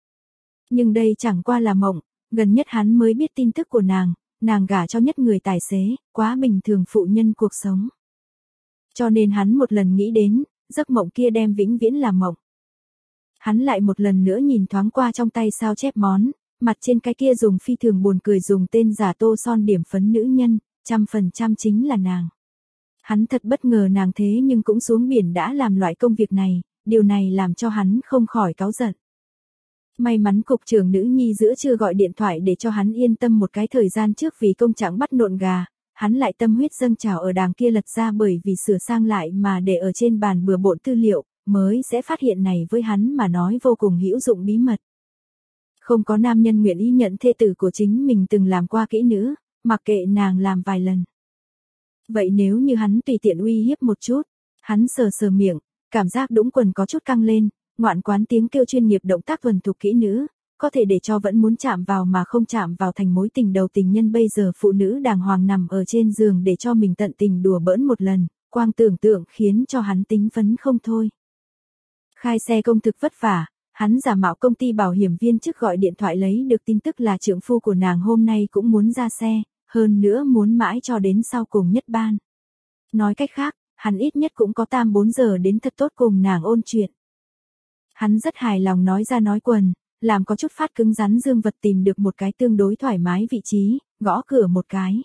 Speaker 1: Nhưng đây chẳng qua là mộng, gần nhất hắn mới biết tin tức của nàng, nàng gả cho nhất người tài xế, quá bình thường phụ nhân cuộc sống. Cho nên hắn một lần nghĩ đến, giấc mộng kia đem vĩnh viễn là mộng. Hắn lại một lần nữa nhìn thoáng qua trong tay sao chép món, mặt trên cái kia dùng phi thường buồn cười dùng tên giả tô son điểm phấn nữ nhân, trăm phần trăm chính là nàng. Hắn thật bất ngờ nàng thế nhưng cũng xuống biển đã làm loại công việc này, điều này làm cho hắn không khỏi cáu giận. May mắn cục trưởng nữ nhi giữa trưa gọi điện thoại để cho hắn yên tâm một cái thời gian trước vì công trạng bắt nộn gà, hắn lại tâm huyết dâng trào ở đàng kia lật ra bởi vì sửa sang lại mà để ở trên bàn bừa bộn tư liệu, mới sẽ phát hiện này với hắn mà nói vô cùng hữu dụng bí mật. Không có nam nhân nguyện ý nhận thê tử của chính mình từng làm qua kỹ nữ, mặc kệ nàng làm vài lần. Vậy nếu như hắn tùy tiện uy hiếp một chút, hắn sờ sờ miệng, cảm giác đũng quần có chút căng lên, ngoạn quán tiếng kêu chuyên nghiệp động tác thuần thục kỹ nữ, có thể để cho vẫn muốn chạm vào mà không chạm vào thành mối tình đầu tình nhân bây giờ phụ nữ đàng hoàng nằm ở trên giường để cho mình tận tình đùa bỡn một lần, quang tưởng tượng khiến cho hắn tính phấn không thôi. Khai xe công thực vất vả, hắn giả mạo công ty bảo hiểm viên chức gọi điện thoại lấy được tin tức là trượng phu của nàng hôm nay cũng muốn ra xe, hơn nữa muốn mãi cho đến sau cùng nhất ban. Nói cách khác, hắn ít nhất cũng có tam bốn giờ đến thật tốt cùng nàng ôn chuyện. Hắn rất hài lòng nói ra nói quần, làm có chút phát cứng rắn dương vật tìm được một cái tương đối thoải mái vị trí, gõ cửa một cái.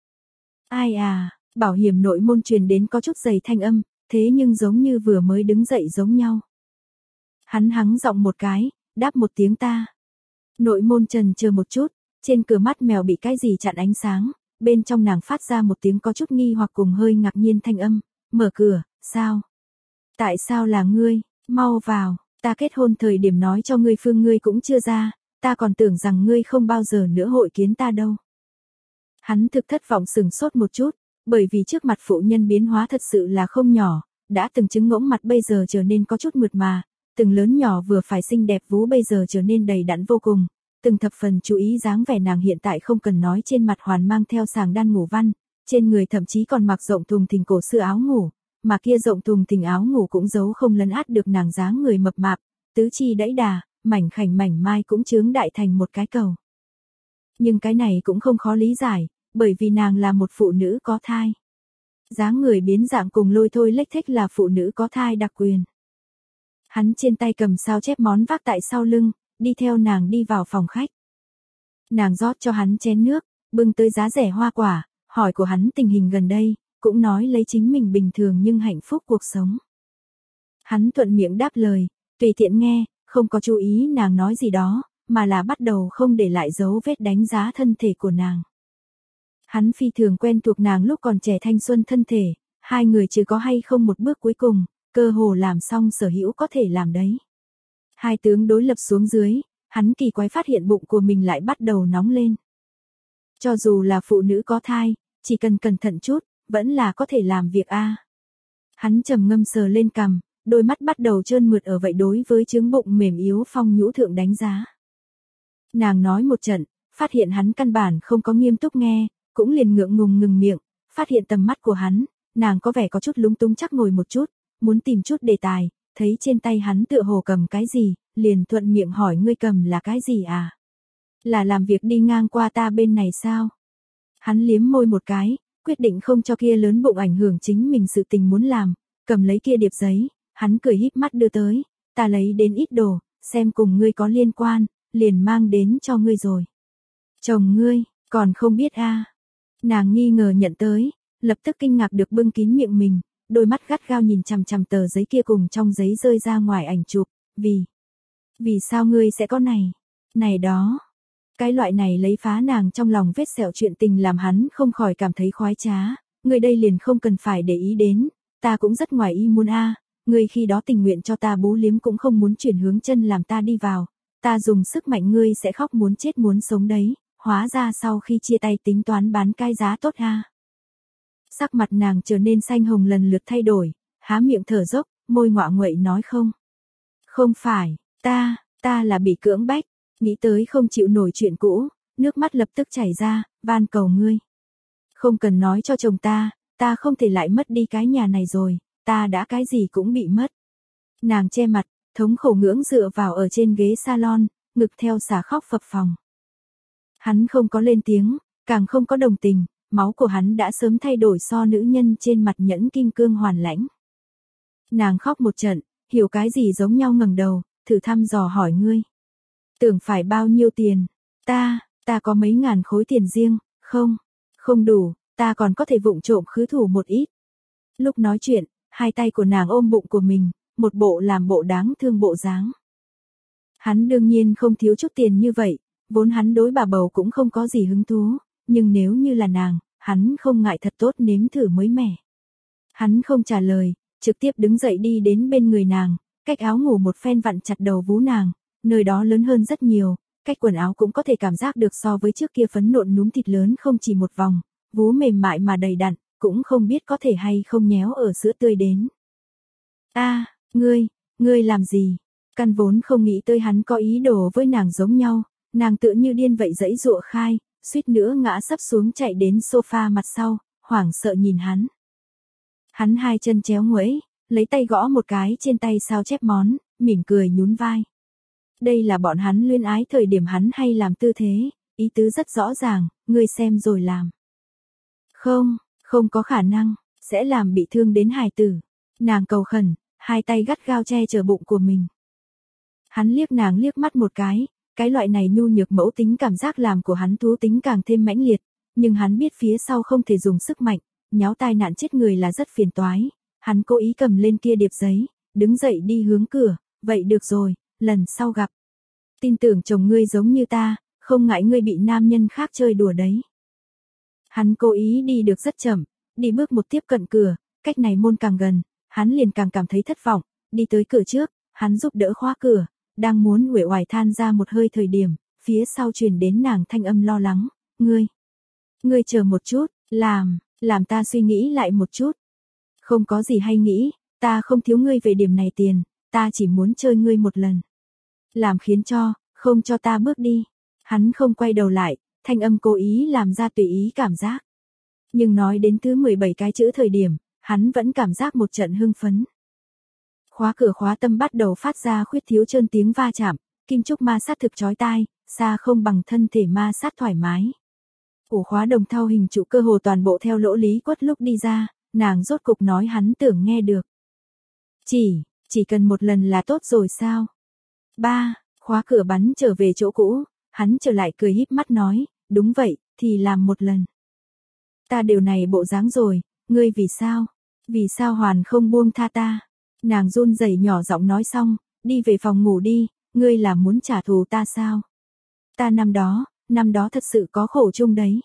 Speaker 1: Ai à, bảo hiểm nội môn truyền đến có chút dày thanh âm, thế nhưng giống như vừa mới đứng dậy giống nhau. Hắn hắng giọng một cái, đáp một tiếng ta. Nội môn trần chờ một chút, trên cửa mắt mèo bị cái gì chặn ánh sáng, bên trong nàng phát ra một tiếng có chút nghi hoặc cùng hơi ngạc nhiên thanh âm, mở cửa, sao? Tại sao là ngươi, mau vào, ta kết hôn thời điểm nói cho ngươi phương ngươi cũng chưa ra, ta còn tưởng rằng ngươi không bao giờ nữa hội kiến ta đâu. Hắn thực thất vọng sừng sốt một chút, bởi vì trước mặt phụ nhân biến hóa thật sự là không nhỏ, đã từng trứng ngỗng mặt bây giờ trở nên có chút mượt mà, từng lớn nhỏ vừa phải xinh đẹp vú bây giờ trở nên đầy đặn vô cùng, từng thập phần chú ý dáng vẻ nàng hiện tại không cần nói trên mặt hoàn mang theo sàng đan ngủ văn, trên người thậm chí còn mặc rộng thùng thình cổ xưa áo ngủ, mà kia rộng thùng thình áo ngủ cũng giấu không lấn át được nàng dáng người mập mạp, tứ chi đẫy đà, mảnh khảnh mảnh mai cũng chướng đại thành một cái cầu. Nhưng cái này cũng không khó lý giải, bởi vì nàng là một phụ nữ có thai. Dáng người biến dạng cùng lôi thôi lếch thếch là phụ nữ có thai đặc quyền. Hắn trên tay cầm sao chép món vác tại sau lưng, đi theo nàng đi vào phòng khách. Nàng rót cho hắn chén nước, bưng tới giá rẻ hoa quả, hỏi của hắn tình hình gần đây, cũng nói lấy chính mình bình thường nhưng hạnh phúc cuộc sống. Hắn thuận miệng đáp lời, tùy tiện nghe, không có chú ý nàng nói gì đó, mà là bắt đầu không để lại dấu vết đánh giá thân thể của nàng. Hắn phi thường quen thuộc nàng lúc còn trẻ thanh xuân thân thể, hai người chỉ có hay không một bước cuối cùng, cơ hồ làm xong sở hữu có thể làm đấy. Hai tướng đối lập xuống dưới, hắn kỳ quái phát hiện bụng của mình lại bắt đầu nóng lên. Cho dù là phụ nữ có thai, chỉ cần cẩn thận chút, vẫn là có thể làm việc a. Hắn trầm ngâm sờ lên cằm, đôi mắt bắt đầu trơn mượt ở vậy đối với chứng bụng mềm yếu phong nhũ thượng đánh giá. Nàng nói một trận, phát hiện hắn căn bản không có nghiêm túc nghe, cũng liền ngượng ngùng ngừng miệng, phát hiện tầm mắt của hắn, nàng có vẻ có chút lúng túng chắc ngồi một chút, muốn tìm chút đề tài, thấy trên tay hắn tựa hồ cầm cái gì, liền thuận miệng hỏi ngươi cầm là cái gì à? Là làm việc đi ngang qua ta bên này sao? Hắn liếm môi một cái, quyết định không cho kia lớn bụng ảnh hưởng chính mình sự tình muốn làm, cầm lấy kia điệp giấy, hắn cười híp mắt đưa tới, ta lấy đến ít đồ, xem cùng ngươi có liên quan, liền mang đến cho ngươi rồi. Chồng ngươi, còn không biết a? À? Nàng nghi ngờ nhận tới, lập tức kinh ngạc được bưng kín miệng mình, đôi mắt gắt gao nhìn chằm chằm tờ giấy kia cùng trong giấy rơi ra ngoài ảnh chụp, vì, vì sao ngươi sẽ có này, này đó. Cái loại này lấy phá nàng trong lòng vết sẹo chuyện tình làm hắn không khỏi cảm thấy khoái trá, ngươi đây liền không cần phải để ý đến, ta cũng rất ngoài ý muốn a, à. Ngươi khi đó tình nguyện cho ta bú liếm cũng không muốn chuyển hướng chân làm ta đi vào, ta dùng sức mạnh ngươi sẽ khóc muốn chết muốn sống đấy, hóa ra sau khi chia tay tính toán bán cái giá tốt ha. À. Sắc mặt nàng trở nên xanh hồng lần lượt thay đổi, há miệng thở dốc, môi ngọa nguậy nói không. Không phải, ta, ta là bị cưỡng bách, nghĩ tới không chịu nổi chuyện cũ, nước mắt lập tức chảy ra, van cầu ngươi. Không cần nói cho chồng ta, ta không thể lại mất đi cái nhà này rồi, ta đã cái gì cũng bị mất. Nàng che mặt, thống khổ ngưỡng dựa vào ở trên ghế salon, ngực theo xả khóc phập phồng. Hắn không có lên tiếng, càng không có đồng tình, máu của hắn đã sớm thay đổi so nữ nhân trên mặt nhẫn kim cương hoàn lãnh. Nàng khóc một trận, hiểu cái gì giống nhau ngẩng đầu, thử thăm dò hỏi ngươi. Tưởng phải bao nhiêu tiền? Ta, ta có mấy ngàn khối tiền riêng, không, không đủ, ta còn có thể vụng trộm khứ thủ một ít. Lúc nói chuyện, hai tay của nàng ôm bụng của mình, một bộ làm bộ đáng thương bộ dáng. Hắn đương nhiên không thiếu chút tiền như vậy, vốn hắn đối bà bầu cũng không có gì hứng thú, nhưng nếu như là nàng, hắn không ngại thật tốt nếm thử mới mẻ. Hắn không trả lời, trực tiếp đứng dậy đi đến bên người nàng, cách áo ngủ một phen vặn chặt đầu vú nàng, nơi đó lớn hơn rất nhiều, cách quần áo cũng có thể cảm giác được so với trước kia phấn nộn núm thịt lớn không chỉ một vòng, vú mềm mại mà đầy đặn, cũng không biết có thể hay không nhéo ở sữa tươi đến. A, à, ngươi, ngươi làm gì? Căn vốn không nghĩ tới hắn có ý đồ với nàng giống nhau, nàng tựa như điên vậy dãy dụa khai, suýt nữa ngã sấp xuống chạy đến sofa mặt sau, hoảng sợ nhìn hắn. Hắn hai chân chéo nguẫy, lấy tay gõ một cái trên tay sao chép món, mỉm cười nhún vai. Đây là bọn hắn luyến ái thời điểm hắn hay làm tư thế, ý tứ rất rõ ràng, ngươi xem rồi làm. Không, không có khả năng, sẽ làm bị thương đến hài tử. Nàng cầu khẩn, hai tay gắt gao che chở bụng của mình. Hắn liếc nàng liếc mắt một cái, Cái loại này nhu nhược mẫu tính cảm giác làm của hắn thú tính càng thêm mãnh liệt, nhưng hắn biết phía sau không thể dùng sức mạnh, nháo tai nạn chết người là rất phiền toái. Hắn cố ý cầm lên kia điệp giấy, đứng dậy đi hướng cửa, vậy được rồi, lần sau gặp. Tin tưởng chồng ngươi giống như ta, không ngại ngươi bị nam nhân khác chơi đùa đấy. Hắn cố ý đi được rất chậm, đi bước một tiếp cận cửa, cách này môn càng gần, hắn liền càng cảm thấy thất vọng, đi tới cửa trước, hắn giúp đỡ khóa cửa, đang muốn uể oải than ra một hơi thời điểm, phía sau truyền đến nàng thanh âm lo lắng, ngươi, ngươi chờ một chút, làm, làm ta suy nghĩ lại một chút. Không có gì hay nghĩ, ta không thiếu ngươi về điểm này tiền, ta chỉ muốn chơi ngươi một lần. Làm khiến cho, không cho ta bước đi. Hắn không quay đầu lại, thanh âm cố ý làm ra tùy ý cảm giác. Nhưng nói đến thứ mười bảy cái chữ thời điểm, hắn vẫn cảm giác một trận hưng phấn. Khóa cửa khóa tâm bắt đầu phát ra khuyết thiếu trơn tiếng va chạm, kim trúc ma sát thực chói tai, xa không bằng thân thể ma sát thoải mái. Ổ khóa đồng thau hình trụ cơ hồ toàn bộ theo lỗ lý quất lúc đi ra, nàng rốt cục nói hắn tưởng nghe được. Chỉ, chỉ cần một lần là tốt rồi sao? Ba, khóa cửa bắn trở về chỗ cũ, hắn trở lại cười híp mắt nói, đúng vậy, thì làm một lần. Ta điều này bộ dáng rồi, ngươi vì sao? Vì sao hoàn không buông tha ta? Nàng run rẩy nhỏ giọng nói xong, đi về phòng ngủ đi, ngươi là muốn trả thù ta sao? Ta năm đó, năm đó thật sự có khổ chung đấy.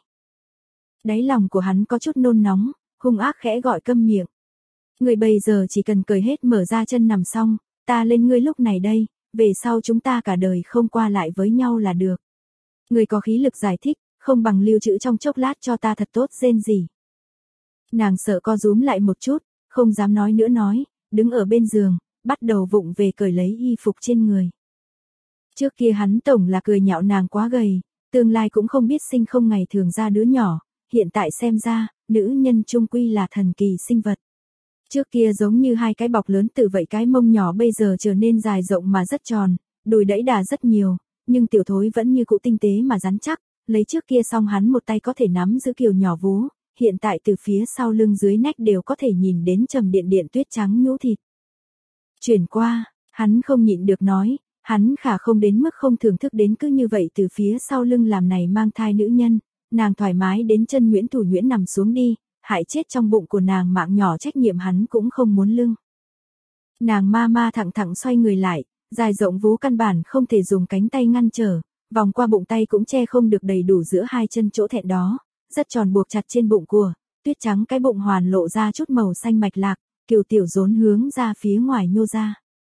Speaker 1: Đáy lòng của hắn có chút nôn nóng, hung ác khẽ gọi câm miệng. Ngươi bây giờ chỉ cần cười hết mở ra chân nằm xong, ta lên ngươi lúc này đây, về sau chúng ta cả đời không qua lại với nhau là được. Ngươi có khí lực giải thích, không bằng lưu trữ trong chốc lát cho ta thật tốt rên gì. Nàng sợ co rúm lại một chút, không dám nói nữa nói, đứng ở bên giường, bắt đầu vụng về cởi lấy y phục trên người. Trước kia hắn tổng là cười nhạo nàng quá gầy, tương lai cũng không biết sinh không ngày thường ra đứa nhỏ, hiện tại xem ra, nữ nhân trung quy là thần kỳ sinh vật. Trước kia giống như hai cái bọc lớn từ vậy cái mông nhỏ bây giờ trở nên dài rộng mà rất tròn, đùi đẫy đà rất nhiều, nhưng tiểu thối vẫn như cụ tinh tế mà rắn chắc, lấy trước kia xong hắn một tay có thể nắm giữ kiểu nhỏ vú, hiện tại từ phía sau lưng dưới nách đều có thể nhìn đến trầm điện điện tuyết trắng nhũ thịt. Chuyển qua, hắn không nhịn được nói, hắn khả không đến mức không thưởng thức đến cứ như vậy từ phía sau lưng làm này mang thai nữ nhân, nàng thoải mái đến chân Nguyễn Thủ Nguyễn nằm xuống đi, hại chết trong bụng của nàng mạng nhỏ trách nhiệm hắn cũng không muốn lưng. Nàng ma ma thẳng thẳng xoay người lại, dài rộng vú căn bản không thể dùng cánh tay ngăn trở, vòng qua bụng tay cũng che không được đầy đủ giữa hai chân chỗ thẹn đó, rất tròn buộc chặt trên bụng của, tuyết trắng cái bụng hoàn lộ ra chút màu xanh mạch lạc, kiều tiểu rốn hướng ra phía ngoài nhô ra.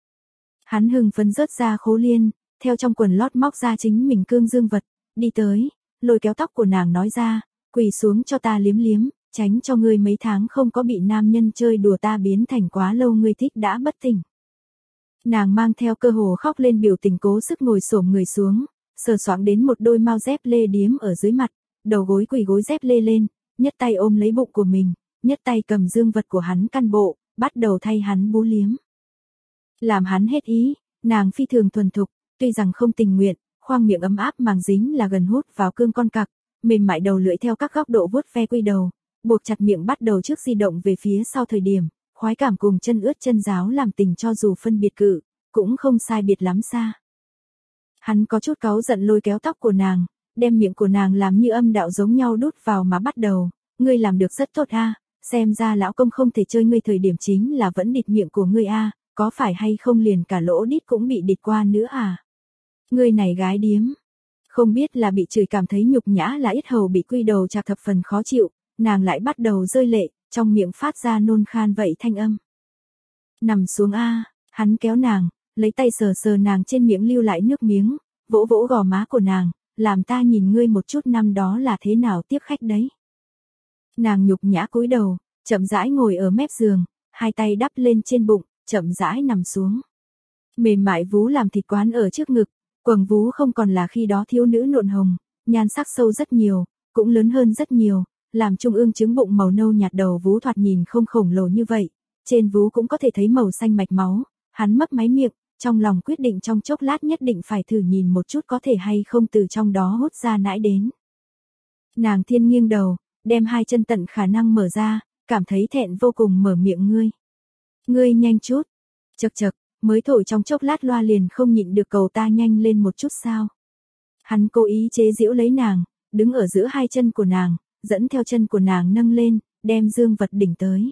Speaker 1: Hắn hưng phấn rớt ra khố liên, theo trong quần lót móc ra chính mình cương dương vật, đi tới, lôi kéo tóc của nàng nói ra, quỳ xuống cho ta liếm liếm, tránh cho ngươi mấy tháng không có bị nam nhân chơi đùa ta biến thành quá lâu ngươi thích đã bất tỉnh. Nàng mang theo cơ hồ khóc lên biểu tình cố sức ngồi xổm người xuống, sờ soạng đến một đôi mau dép lê điếm ở dưới mặt, đầu gối quỳ gối dép lê lên, nhất tay ôm lấy bụng của mình, nhất tay cầm dương vật của hắn căn bộ, bắt đầu thay hắn bú liếm. Làm hắn hết ý, nàng phi thường thuần thục, tuy rằng không tình nguyện, khoang miệng ấm áp màng dính là gần hút vào cương con cặc, mềm mại đầu lưỡi theo các góc độ vuốt ve quy đầu, buộc chặt miệng bắt đầu trước di động về phía sau thời điểm, khoái cảm cùng chân ướt chân giáo làm tình cho dù phân biệt cự, cũng không sai biệt lắm xa. Hắn có chút cáu giận lôi kéo tóc của nàng, đem miệng của nàng làm như âm đạo giống nhau đút vào mà bắt đầu, ngươi làm được rất tốt a, xem ra lão công không thể chơi ngươi thời điểm chính là vẫn địt miệng của ngươi a, có phải hay không liền cả lỗ đít cũng bị địt qua nữa à? Ngươi này gái điếm, không biết là bị chửi cảm thấy nhục nhã là ít hầu bị quy đầu chạc thập phần khó chịu, nàng lại bắt đầu rơi lệ, trong miệng phát ra nôn khan vậy thanh âm. Nằm xuống a, hắn kéo nàng, lấy tay sờ sờ nàng trên miệng lưu lại nước miếng, vỗ vỗ gò má của nàng, làm ta nhìn ngươi một chút năm đó là thế nào tiếp khách đấy. Nàng nhục nhã cúi đầu, chậm rãi ngồi ở mép giường, hai tay đắp lên trên bụng, chậm rãi nằm xuống. Mềm mại vú làm thịt quán ở trước ngực, quầng vú không còn là khi đó thiếu nữ nộn hồng, nhan sắc sâu rất nhiều, cũng lớn hơn rất nhiều, làm trung ương trứng bụng màu nâu nhạt đầu vú thoạt nhìn không khổng lồ như vậy, trên vú cũng có thể thấy màu xanh mạch máu, hắn mấp máy miệng, trong lòng quyết định trong chốc lát nhất định phải thử nhìn một chút có thể hay không từ trong đó hút ra nãi đến. Nàng thiên nghiêng đầu, đem hai chân tận khả năng mở ra, cảm thấy thẹn vô cùng mở miệng ngươi. Ngươi nhanh chút, chật chật, mới thổi trong chốc lát loa liền không nhịn được cầu ta nhanh lên một chút sao. Hắn cố ý chế giễu lấy nàng, đứng ở giữa hai chân của nàng, dẫn theo chân của nàng nâng lên, đem dương vật đỉnh tới.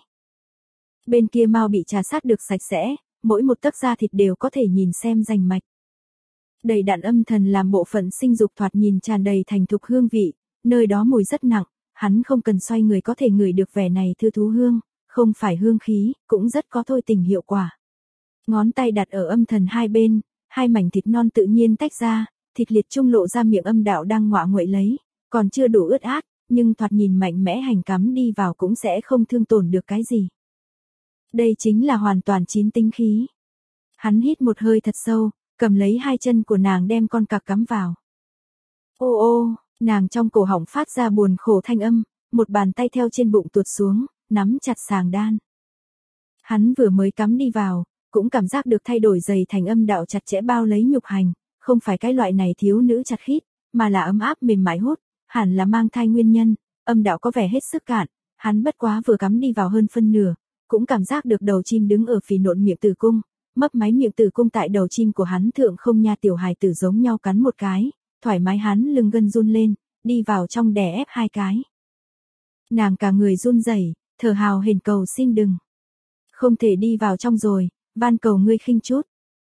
Speaker 1: Bên kia mao bị trà sát được sạch sẽ, mỗi một tấc da thịt đều có thể nhìn xem rành mạch. Đầy đặn âm thần làm bộ phận sinh dục thoạt nhìn tràn đầy thành thục hương vị, nơi đó mùi rất nặng, hắn không cần xoay người có thể ngửi được vẻ này thư thú hương, không phải hương khí, cũng rất có thôi tình hiệu quả. Ngón tay đặt ở âm thần hai bên, hai mảnh thịt non tự nhiên tách ra, thịt liệt trung lộ ra miệng âm đạo đang ngọa nguậy lấy, còn chưa đủ ướt át, nhưng thoạt nhìn mạnh mẽ hành cắm đi vào cũng sẽ không thương tổn được cái gì. Đây chính là hoàn toàn chín tinh khí. Hắn hít một hơi thật sâu, cầm lấy hai chân của nàng đem con cặc cắm vào. Ô ô, nàng trong cổ họng phát ra buồn khổ thanh âm, một bàn tay theo trên bụng tuột xuống, nắm chặt sàng đan. Hắn vừa mới cắm đi vào, cũng cảm giác được thay đổi dày thành âm đạo chặt chẽ bao lấy nhục hành, không phải cái loại này thiếu nữ chặt khít, mà là ấm áp mềm mại hút, hẳn là mang thai nguyên nhân, âm đạo có vẻ hết sức cạn, hắn bất quá vừa cắm đi vào hơn phân nửa, cũng cảm giác được đầu chim đứng ở phì nộn miệng tử cung, mấp máy miệng tử cung tại đầu chim của hắn thượng không nha tiểu hài tử giống nhau cắn một cái, thoải mái hắn lưng gân run lên, đi vào trong đè ép hai cái. Nàng cả người run rẩy, thở hào hển cầu xin đừng. Không thể đi vào trong rồi, van cầu ngươi khinh chút.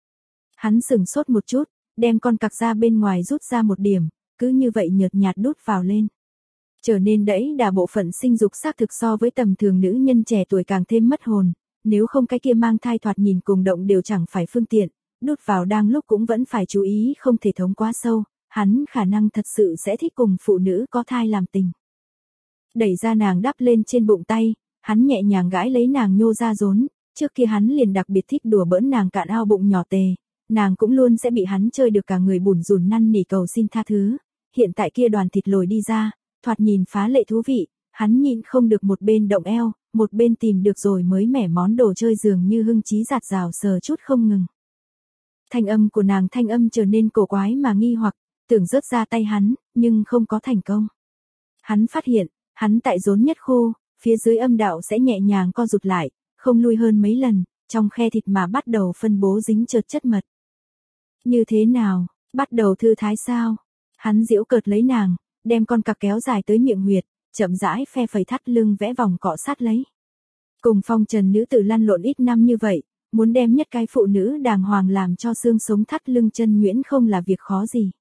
Speaker 1: Hắn sừng sốt một chút, đem con cặc ra bên ngoài rút ra một điểm, cứ như vậy nhợt nhạt đút vào lên. Trở nên đẫy đà bộ phận sinh dục xác thực so với tầm thường nữ nhân trẻ tuổi càng thêm mất hồn, nếu không cái kia mang thai thoạt nhìn cùng động đều chẳng phải phương tiện, đút vào đang lúc cũng vẫn phải chú ý không thể thống quá sâu, hắn khả năng thật sự sẽ thích cùng phụ nữ có thai làm tình. Đẩy ra nàng đắp lên trên bụng tay, hắn nhẹ nhàng gãi lấy nàng nhô ra rốn, trước kia hắn liền đặc biệt thích đùa bỡn nàng cạn ao bụng nhỏ tề, nàng cũng luôn sẽ bị hắn chơi được cả người bủn rủn năn nỉ cầu xin tha thứ, hiện tại kia đoàn thịt lồi đi ra, thoạt nhìn phá lệ thú vị, hắn nhịn không được một bên động eo, một bên tìm được rồi mới mẻ món đồ chơi dường như hưng trí giạt rào sờ chút không ngừng. Thanh âm của nàng thanh âm trở nên cổ quái mà nghi hoặc, tưởng rớt ra tay hắn, nhưng không có thành công. Hắn phát hiện, hắn tại rốn nhất khu, phía dưới âm đạo sẽ nhẹ nhàng co rụt lại, không lui hơn mấy lần, trong khe thịt mà bắt đầu phân bố dính trượt chất mật. Như thế nào, bắt đầu thư thái sao? Hắn giễu cợt lấy nàng, đem con cặc kéo dài tới miệng huyệt, chậm rãi phe phẩy thắt lưng vẽ vòng cọ sát lấy. Cùng phong trần nữ tử lăn lộn ít năm như vậy, muốn đem nhất cái phụ nữ đàng hoàng làm cho xương sống thắt lưng chân nhuyễn không là việc khó gì.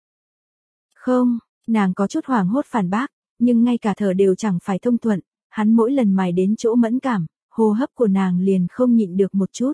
Speaker 1: Không, nàng có chút hoảng hốt phản bác, nhưng ngay cả thở đều chẳng phải thông thuận, hắn mỗi lần mài đến chỗ mẫn cảm, hô hấp của nàng liền không nhịn được một chút.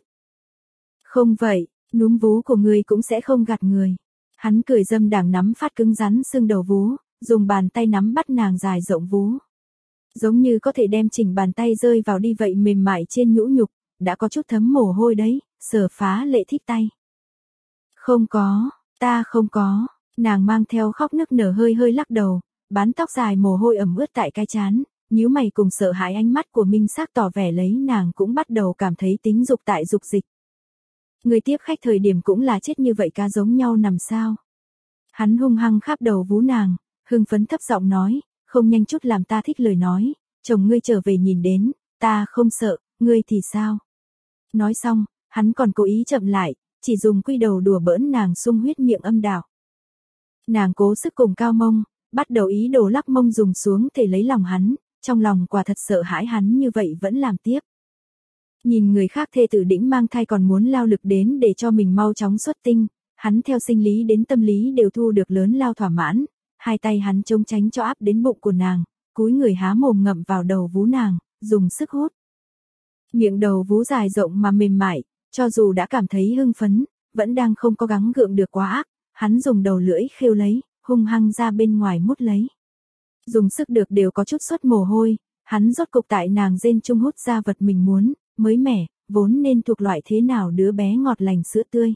Speaker 1: Không vậy, núm vú của người cũng sẽ không gạt người. Hắn cười dâm đảng nắm phát cứng rắn xương đầu vú, dùng bàn tay nắm bắt nàng dài rộng vú. Giống như có thể đem chỉnh bàn tay rơi vào đi vậy mềm mại trên nhũ nhục, đã có chút thấm mồ hôi đấy, Sở Phá Lệ thích tay. Không có, ta không có, nàng mang theo khóc nức nở hơi hơi lắc đầu, bán tóc dài mồ hôi ẩm ướt tại cái trán, nhíu mày cùng sợ hãi ánh mắt của Minh Sắc tỏ vẻ lấy nàng cũng bắt đầu cảm thấy tính dục tại dục dịch. Người tiếp khách thời điểm cũng là chết như vậy cá giống nhau nằm sao. Hắn hung hăng khắp đầu vú nàng, hưng phấn thấp giọng nói, không nhanh chút làm ta thích lời nói, chồng ngươi trở về nhìn đến, ta không sợ, ngươi thì sao? Nói xong, hắn còn cố ý chậm lại, chỉ dùng quy đầu đùa bỡn nàng sung huyết miệng âm đạo. Nàng cố sức cùng cao mông, bắt đầu ý đồ lắc mông dùng xuống thể lấy lòng hắn, trong lòng quả thật sợ hãi hắn như vậy vẫn làm tiếp. Nhìn người khác thê tử đĩnh mang thai còn muốn lao lực đến để cho mình mau chóng xuất tinh, hắn theo sinh lý đến tâm lý đều thu được lớn lao thỏa mãn, hai tay hắn chống tránh cho áp đến bụng của nàng, cúi người há mồm ngậm vào đầu vú nàng, dùng sức hút. Miệng đầu vú dài rộng mà mềm mại, cho dù đã cảm thấy hưng phấn, vẫn đang không có gắng gượng được quá ác, hắn dùng đầu lưỡi khêu lấy, hung hăng ra bên ngoài mút lấy. Dùng sức được đều có chút xuất mồ hôi, hắn rốt cục tại nàng rên trung hút ra vật mình muốn, mới mẻ, vốn nên thuộc loại thế nào đứa bé ngọt lành sữa tươi.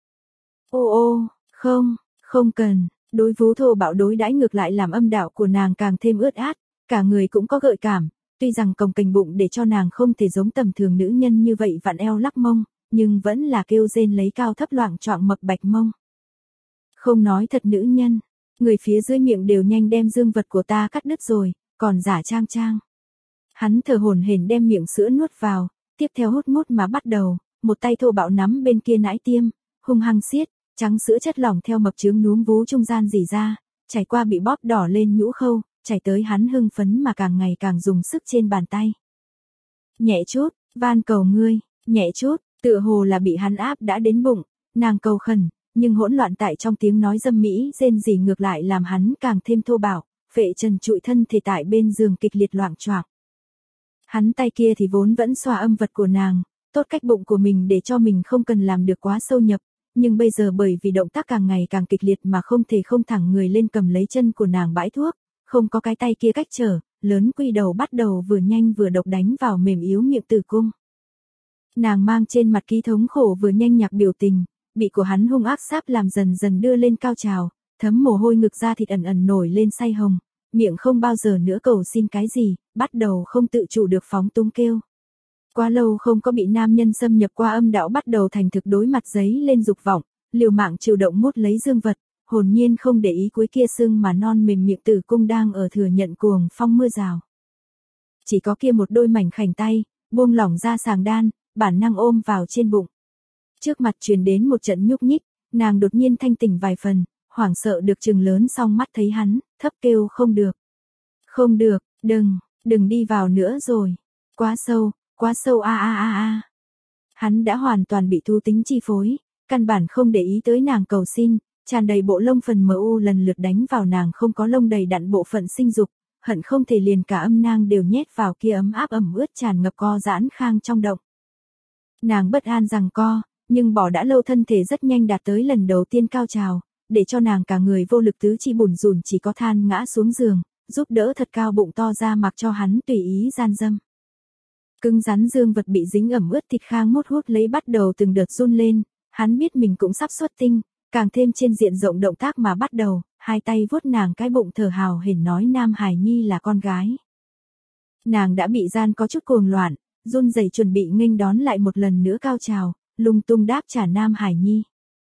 Speaker 1: Ô ô, không, không cần, đối vú thô bạo đối đãi ngược lại làm âm đạo của nàng càng thêm ướt át, cả người cũng có gợi cảm, tuy rằng cồng kềnh bụng để cho nàng không thể giống tầm thường nữ nhân như vậy vặn eo lắc mông, nhưng vẫn là kêu rên lấy cao thấp loạng choạng mập bạch mông. Không nói thật nữ nhân, người phía dưới miệng đều nhanh đem dương vật của ta cắt đứt rồi, còn giả trang trang. Hắn thở hổn hển đem miệng sữa nuốt vào, tiếp theo hút mút mà bắt đầu, một tay thô bạo nắm bên kia nãi tiêm, hung hăng siết, trắng sữa chất lỏng theo mập trướng núm vú trung gian rỉ ra, chảy qua bị bóp đỏ lên nhũ khâu, chảy tới hắn hưng phấn mà càng ngày càng dùng sức trên bàn tay. Nhẹ chút, van cầu ngươi, nhẹ chút, tựa hồ là bị hắn áp đã đến bụng, nàng cầu khẩn, nhưng hỗn loạn tại trong tiếng nói dâm mỹ rên rỉ ngược lại làm hắn càng thêm thô bạo, phệ trần trụi thân thể tại bên giường kịch liệt loạng choạng. Hắn tay kia thì vốn vẫn xoa âm vật của nàng, tốt cách bụng của mình để cho mình không cần làm được quá sâu nhập, nhưng bây giờ bởi vì động tác càng ngày càng kịch liệt mà không thể không thẳng người lên cầm lấy chân của nàng bãi thuốc, không có cái tay kia cách trở, lớn quy đầu bắt đầu vừa nhanh vừa độc đánh vào mềm yếu miệng tử cung. Nàng mang trên mặt ký thống khổ vừa nhanh nhạc biểu tình, bị của hắn hung ác sáp làm dần dần đưa lên cao trào, thấm mồ hôi ngực ra thịt ẩn ẩn nổi lên say hồng, miệng không bao giờ nữa cầu xin cái gì, bắt đầu không tự chủ được phóng túng kêu. Quá lâu không có bị nam nhân xâm nhập qua âm đạo bắt đầu thành thực đối mặt giấy lên dục vọng, liều mạng chịu động mút lấy dương vật, hồn nhiên không để ý cuối kia sưng mà non mềm miệng tử cung đang ở thừa nhận cuồng phong mưa rào. Chỉ có kia một đôi mảnh khảnh tay, buông lỏng ra sàng đan, bản năng ôm vào trên bụng. Trước mặt truyền đến một trận nhúc nhích, nàng đột nhiên thanh tỉnh vài phần, hoảng sợ được trừng lớn song mắt thấy hắn, thấp kêu không được. Không được, đừng, đừng đi vào nữa rồi. Quá sâu, quá sâu a a a a. Hắn đã hoàn toàn bị thú tính chi phối, căn bản không để ý tới nàng cầu xin, tràn đầy bộ lông phần mờ u lần lượt đánh vào nàng không có lông đầy đặn bộ phận sinh dục, hận không thể liền cả âm nang đều nhét vào kia ấm áp ẩm ướt tràn ngập co giãn khang trong động. Nàng bất an rằng co, nhưng bỏ đã lâu thân thể rất nhanh đạt tới lần đầu tiên cao trào, để cho nàng cả người vô lực tứ chi bủn rủn chỉ có than ngã xuống giường, giúp đỡ thật cao bụng to ra mặc cho hắn tùy ý gian dâm. Cứng rắn dương vật bị dính ẩm ướt thịt khang mút hút lấy bắt đầu từng đợt run lên, hắn biết mình cũng sắp xuất tinh, càng thêm trên diện rộng động tác mà bắt đầu, hai tay vuốt nàng cái bụng thở hào hển nói Nam Hải Nhi là con gái. Nàng đã bị gian có chút cuồng loạn, run rẩy chuẩn bị nghênh đón lại một lần nữa cao trào, lung tung đáp trả Nam Hải Nhi.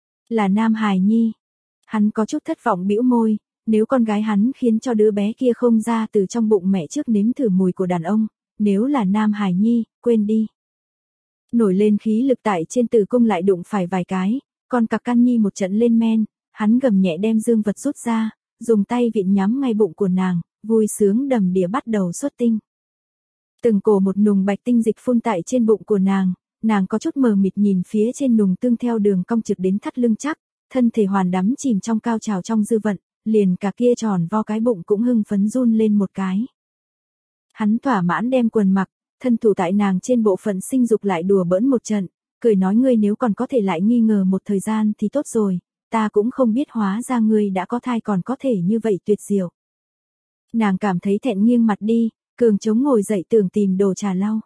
Speaker 1: Là Nam Hải Nhi. Hắn có chút thất vọng bĩu môi, nếu con gái hắn khiến cho đứa bé kia không ra từ trong bụng mẹ trước nếm thử mùi của đàn ông, nếu là Nam Hải Nhi, quên đi. Nổi lên khí lực tại trên tử cung lại đụng phải vài cái, con cặc căn nhi một trận lên men, hắn gầm nhẹ đem dương vật rút ra, dùng tay vịn nhắm ngay bụng của nàng, vui sướng đầm đìa bắt đầu xuất tinh. Từng cổ một nùng bạch tinh dịch phun tại trên bụng của nàng, nàng có chút mờ mịt nhìn phía trên nùng tương theo đường cong trực đến thắt lưng chắc, thân thể hoàn đắm chìm trong cao trào trong dư vận, liền cả kia tròn vo cái bụng cũng hưng phấn run lên một cái. Hắn thỏa mãn đem quần mặc, thân thủ tại nàng trên bộ phận sinh dục lại đùa bỡn một trận, cười nói ngươi nếu còn có thể lại nghi ngờ một thời gian thì tốt rồi, ta cũng không biết hóa ra ngươi đã có thai còn có thể như vậy tuyệt diệu. Nàng cảm thấy thẹn nghiêng mặt đi, cường chống ngồi dậy tưởng tìm đồ trà lau.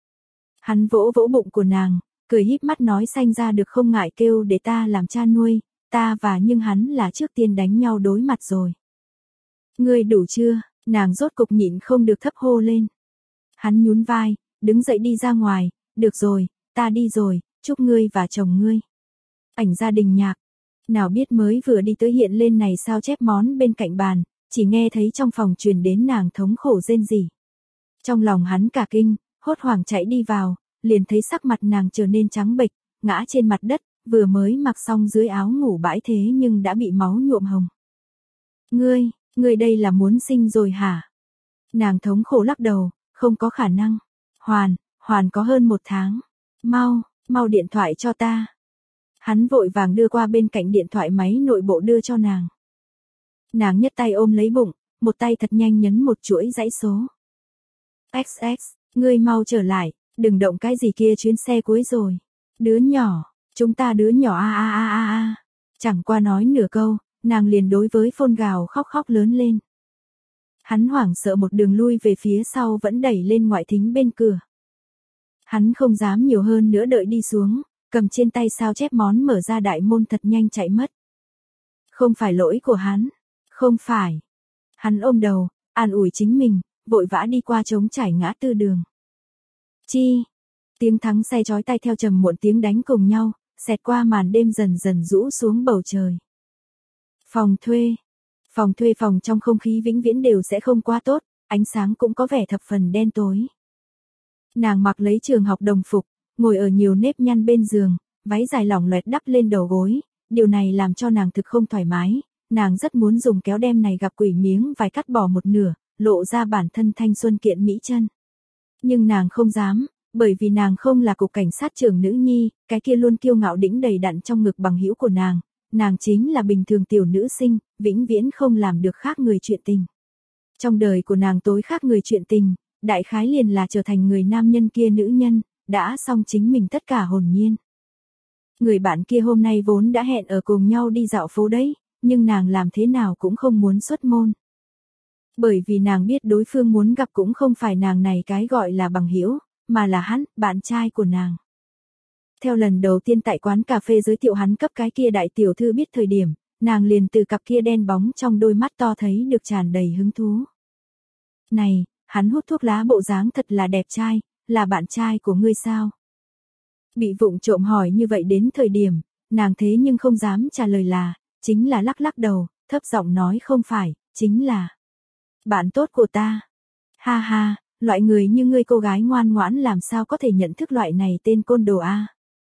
Speaker 1: Hắn vỗ vỗ bụng của nàng, cười híp mắt nói sanh ra được không ngại kêu để ta làm cha nuôi, ta và nhưng hắn là trước tiên đánh nhau đối mặt rồi. Ngươi đủ chưa, nàng rốt cục nhịn không được thấp hô lên. Hắn nhún vai, đứng dậy đi ra ngoài, được rồi, ta đi rồi, chúc ngươi và chồng ngươi. Ảnh gia đình nhạc, nào biết mới vừa đi tới hiện lên này sao chép món bên cạnh bàn, chỉ nghe thấy trong phòng truyền đến nàng thống khổ rên rỉ. Trong lòng hắn cả kinh, hốt hoảng chạy đi vào, liền thấy sắc mặt nàng trở nên trắng bệch, ngã trên mặt đất, vừa mới mặc xong dưới áo ngủ bãi thế nhưng đã bị máu nhuộm hồng. Ngươi, ngươi đây là muốn sinh rồi hả? Nàng thống khổ lắc đầu, không có khả năng. Hoàn, Hoàn có hơn một tháng. Mau, mau điện thoại cho ta. Hắn vội vàng đưa qua bên cạnh điện thoại máy nội bộ đưa cho nàng. Nàng nhất tay ôm lấy bụng, một tay thật nhanh nhấn một chuỗi dãy số. ích ích, ngươi mau trở lại, đừng động cái gì kia chuyến xe cuối rồi. Đứa nhỏ, chúng ta đứa nhỏ a a a a a. Chẳng qua nói nửa câu, nàng liền đối với phone gào khóc khóc lớn lên. Hắn hoảng sợ một đường lui về phía sau vẫn đẩy lên ngoại thính bên cửa. Hắn không dám nhiều hơn nữa đợi đi xuống, cầm trên tay sao chép món mở ra đại môn thật nhanh chạy mất. Không phải lỗi của hắn, không phải. Hắn ôm đầu, an ủi chính mình, vội vã đi qua trống trải ngã tư đường. Chi, tiếng thắng xe chói tai theo trầm muộn tiếng đánh cùng nhau, xẹt qua màn đêm dần dần rũ xuống bầu trời. Phòng thuê, phòng thuê phòng trong không khí vĩnh viễn đều sẽ không quá tốt, ánh sáng cũng có vẻ thập phần đen tối. Nàng mặc lấy trường học đồng phục, ngồi ở nhiều nếp nhăn bên giường, váy dài lỏng loẹt đắp lên đầu gối, điều này làm cho nàng thực không thoải mái, nàng rất muốn dùng kéo đem này gặp quỷ miếng vải cắt bỏ một nửa, lộ ra bản thân thanh xuân kiện mỹ chân. Nhưng nàng không dám, bởi vì nàng không là cục cảnh sát trưởng nữ nhi, cái kia luôn kiêu ngạo đĩnh đầy đặn trong ngực bằng hữu của nàng, nàng chính là bình thường tiểu nữ sinh, vĩnh viễn không làm được khác người chuyện tình. Trong đời của nàng tối khác người chuyện tình, đại khái liền là trở thành người nam nhân kia nữ nhân, đã xong chính mình tất cả hồn nhiên. Người bạn kia hôm nay vốn đã hẹn ở cùng nhau đi dạo phố đấy, nhưng nàng làm thế nào cũng không muốn xuất môn. Bởi vì nàng biết đối phương muốn gặp cũng không phải nàng này cái gọi là bằng hữu, mà là hắn, bạn trai của nàng. Theo lần đầu tiên tại quán cà phê giới thiệu hắn cấp cái kia đại tiểu thư biết thời điểm, nàng liền từ cặp kia đen bóng trong đôi mắt to thấy được tràn đầy hứng thú. Này, hắn hút thuốc lá bộ dáng thật là đẹp trai, là bạn trai của ngươi sao? Bị vụng trộm hỏi như vậy đến thời điểm, nàng thế nhưng không dám trả lời là, chính là lắc lắc đầu, thấp giọng nói không phải, chính là bạn tốt của ta. Ha ha, loại người như ngươi cô gái ngoan ngoãn làm sao có thể nhận thức loại này tên côn đồ a?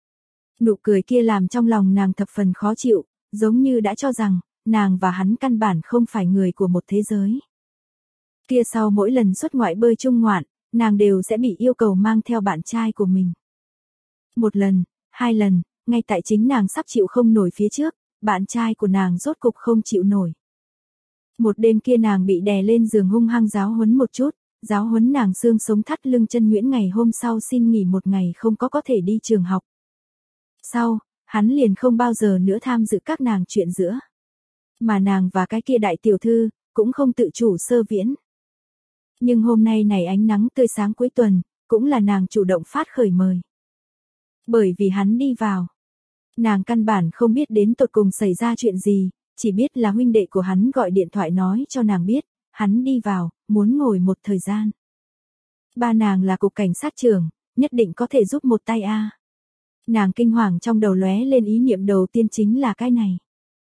Speaker 1: Nụ cười kia làm trong lòng nàng thập phần khó chịu, giống như đã cho rằng, nàng và hắn căn bản không phải người của một thế giới. Kia sau mỗi lần xuất ngoại bơi chung ngoạn, nàng đều sẽ bị yêu cầu mang theo bạn trai của mình. Một lần, hai lần, ngay tại chính nàng sắp chịu không nổi phía trước, bạn trai của nàng rốt cục không chịu nổi. Một đêm kia nàng bị đè lên giường hung hăng giáo huấn một chút, giáo huấn nàng xương sống thắt lưng chân nhuyễn, ngày hôm sau xin nghỉ một ngày không có có thể đi trường học. Sau, hắn liền không bao giờ nữa tham dự các nàng chuyện giữa. Mà nàng và cái kia đại tiểu thư, cũng không tự chủ sơ viễn. Nhưng hôm nay này ánh nắng tươi sáng cuối tuần, cũng là nàng chủ động phát khởi mời. Bởi vì hắn đi vào. Nàng căn bản không biết đến tột cùng xảy ra chuyện gì, chỉ biết là huynh đệ của hắn gọi điện thoại nói cho nàng biết, hắn đi vào, muốn ngồi một thời gian. Ba nàng là cục cảnh sát trưởng, nhất định có thể giúp một tay a. Nàng kinh hoàng trong đầu lóe lên ý niệm đầu tiên chính là cái này.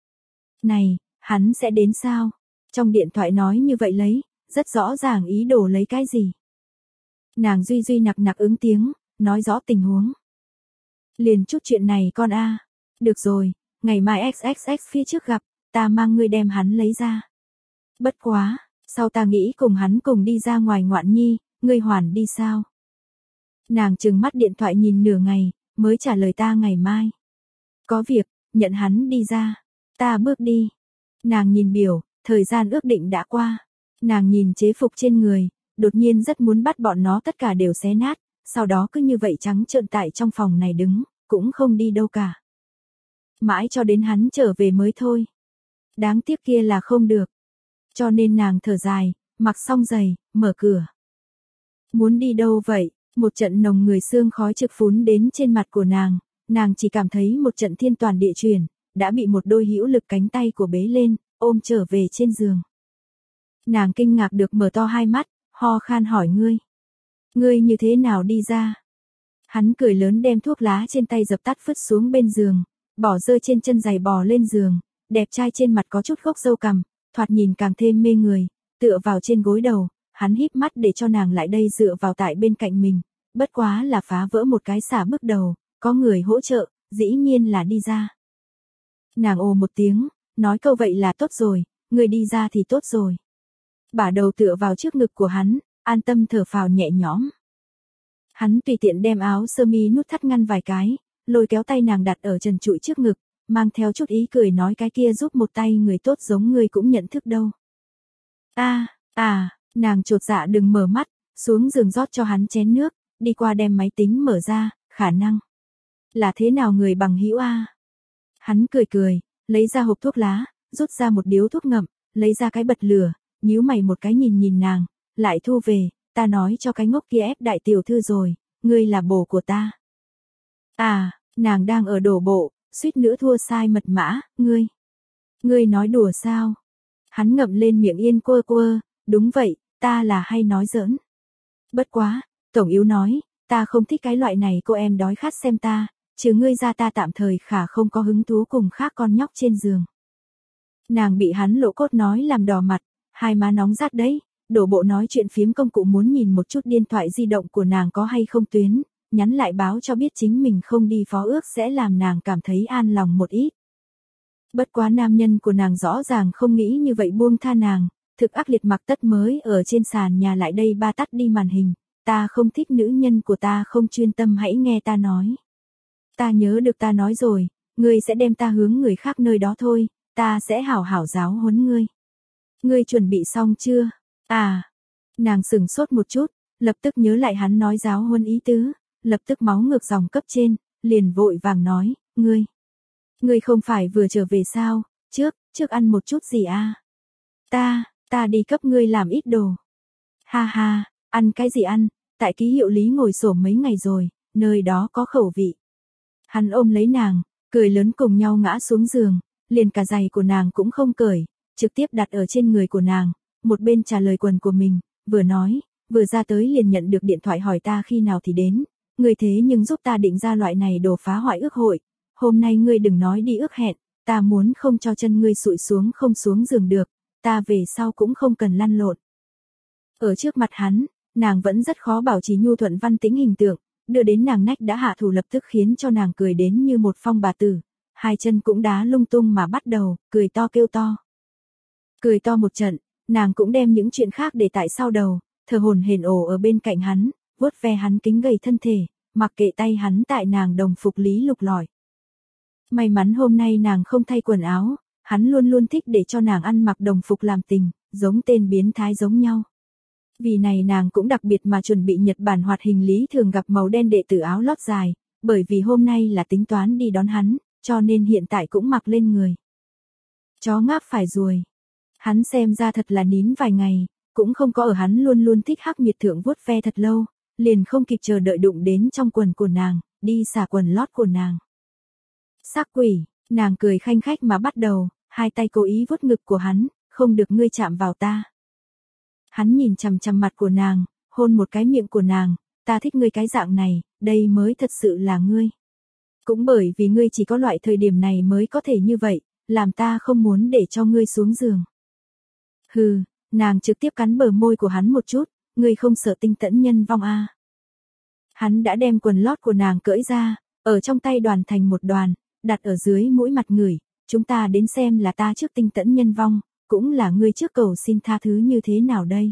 Speaker 1: Này, hắn sẽ đến sao? Trong điện thoại nói như vậy lấy, rất rõ ràng ý đồ lấy cái gì. Nàng duy duy nặc nặc ứng tiếng, nói rõ tình huống. Liền chút chuyện này con a. Được rồi, ngày mai xx xx phía trước gặp, ta mang ngươi đem hắn lấy ra. Bất quá, sau ta nghĩ cùng hắn cùng đi ra ngoài ngoạn nhi, ngươi hoàn đi sao? Nàng trừng mắt điện thoại nhìn nửa ngày, mới trả lời ta ngày mai. Có việc, nhận hắn đi ra. Ta bước đi. Nàng nhìn biểu, thời gian ước định đã qua. Nàng nhìn chế phục trên người, đột nhiên rất muốn bắt bọn nó tất cả đều xé nát, sau đó cứ như vậy trắng trợn tại trong phòng này đứng, cũng không đi đâu cả. Mãi cho đến hắn trở về mới thôi. Đáng tiếc kia là không được. Cho nên nàng thở dài, mặc xong giày, mở cửa. Muốn đi đâu vậy? Một trận nồng người sương khói trực phún đến trên mặt của nàng, nàng chỉ cảm thấy một trận thiên toàn địa chuyển, đã bị một đôi hữu lực cánh tay của bế lên, ôm trở về trên giường. Nàng kinh ngạc được mở to hai mắt, ho khan hỏi ngươi. Ngươi như thế nào đi ra? Hắn cười lớn đem thuốc lá trên tay dập tắt phứt xuống bên giường, bỏ rơi trên chân giày bò lên giường, đẹp trai trên mặt có chút gốc râu cằm, thoạt nhìn càng thêm mê người, tựa vào trên gối đầu, hắn híp mắt để cho nàng lại đây dựa vào tại bên cạnh mình, bất quá là phá vỡ một cái xả bước đầu, có người hỗ trợ, dĩ nhiên là đi ra. Nàng ồ một tiếng, nói câu vậy là tốt rồi, người đi ra thì tốt rồi. Bả đầu tựa vào trước ngực của hắn, an tâm thở phào nhẹ nhõm. Hắn tùy tiện đem áo sơ mi nút thắt ngăn vài cái, lôi kéo tay nàng đặt ở trần trụi trước ngực, mang theo chút ý cười nói cái kia giúp một tay người tốt giống ngươi cũng nhận thức đâu. A, à, à, nàng chột dạ đừng mở mắt, xuống giường rót cho hắn chén nước, đi qua đem máy tính mở ra, khả năng là thế nào người bằng hữu a? Hắn cười cười, lấy ra hộp thuốc lá, rút ra một điếu thuốc ngậm, lấy ra cái bật lửa, nhíu mày một cái nhìn nhìn nàng, lại thu về, ta nói cho cái ngốc kia ép đại tiểu thư rồi, ngươi là bồ của ta. À, nàng đang ở đổ bộ, suýt nữa thua sai mật mã, ngươi. Ngươi nói đùa sao? Hắn ngậm lên miệng yên quơ quơ, đúng vậy, ta là hay nói giỡn. Bất quá, tổng yếu nói, ta không thích cái loại này cô em đói khát xem ta, chứ ngươi ra ta tạm thời khả không có hứng thú cùng khác con nhóc trên giường. Nàng bị hắn lộ cốt nói làm đỏ mặt, hai má nóng rát đấy, đổ bộ nói chuyện phiếm công cụ muốn nhìn một chút điện thoại di động của nàng có hay không tuyến, nhắn lại báo cho biết chính mình không đi phó ước sẽ làm nàng cảm thấy an lòng một ít. Bất quá nam nhân của nàng rõ ràng không nghĩ như vậy buông tha nàng, thực ác liệt mặc tất mới ở trên sàn nhà lại đây ba tắt đi màn hình, ta không thích nữ nhân của ta không chuyên tâm hãy nghe ta nói. Ta nhớ được ta nói rồi, ngươi sẽ đem ta hướng người khác nơi đó thôi, ta sẽ hảo hảo giáo huấn ngươi. Ngươi chuẩn bị xong chưa? À, nàng sửng sốt một chút, lập tức nhớ lại hắn nói giáo huấn ý tứ, lập tức máu ngược dòng cấp trên, liền vội vàng nói, ngươi. Ngươi không phải vừa trở về sao, trước, trước ăn một chút gì à? Ta, ta đi cấp ngươi làm ít đồ. Ha ha, ăn cái gì ăn, tại ký hiệu lý ngồi xổm mấy ngày rồi, nơi đó có khẩu vị. Hắn ôm lấy nàng, cười lớn cùng nhau ngã xuống giường, liền cả giày của nàng cũng không cởi, trực tiếp đặt ở trên người của nàng, một bên trả lời quần của mình, vừa nói, vừa ra tới liền nhận được điện thoại hỏi ta khi nào thì đến, ngươi thế nhưng giúp ta định ra loại này đồ phá hoại ước hội, hôm nay ngươi đừng nói đi ước hẹn, ta muốn không cho chân ngươi sụi xuống không xuống giường được, ta về sau cũng không cần lăn lộn. Ở trước mặt hắn, nàng vẫn rất khó bảo trì nhu thuận văn tĩnh hình tượng, đưa đến nàng nách đã hạ thủ lập tức khiến cho nàng cười đến như một phong bà tử, hai chân cũng đá lung tung mà bắt đầu, cười to kêu to. Cười to một trận, nàng cũng đem những chuyện khác để tại sau đầu, thở hổn hển ổ ở bên cạnh hắn, vuốt ve hắn kính gầy thân thể, mặc kệ tay hắn tại nàng đồng phục lý lục lọi. May mắn hôm nay nàng không thay quần áo, hắn luôn luôn thích để cho nàng ăn mặc đồng phục làm tình, giống tên biến thái giống nhau. Vì này nàng cũng đặc biệt mà chuẩn bị Nhật Bản hoạt hình lý thường gặp màu đen đệ tử áo lót dài, bởi vì hôm nay là tính toán đi đón hắn, cho nên hiện tại cũng mặc lên người. Chó ngáp phải ruồi. Hắn xem ra thật là nín vài ngày, cũng không có ở hắn luôn luôn thích hắc nhiệt thượng vuốt ve thật lâu, liền không kịp chờ đợi đụng đến trong quần của nàng, đi xả quần lót của nàng. Sắc quỷ, nàng cười khanh khách mà bắt đầu, hai tay cố ý vuốt ngực của hắn, không được ngươi chạm vào ta. Hắn nhìn chằm chằm mặt của nàng, hôn một cái miệng của nàng, ta thích ngươi cái dạng này, đây mới thật sự là ngươi. Cũng bởi vì ngươi chỉ có loại thời điểm này mới có thể như vậy, làm ta không muốn để cho ngươi xuống giường. Hừ, nàng trực tiếp cắn bờ môi của hắn một chút, ngươi không sợ tinh tẫn nhân vong à. Hắn đã đem quần lót của nàng cởi ra, ở trong tay đoàn thành một đoàn, đặt ở dưới mũi mặt người, chúng ta đến xem là ta trước tinh tẫn nhân vong, cũng là ngươi trước cầu xin tha thứ như thế nào đây.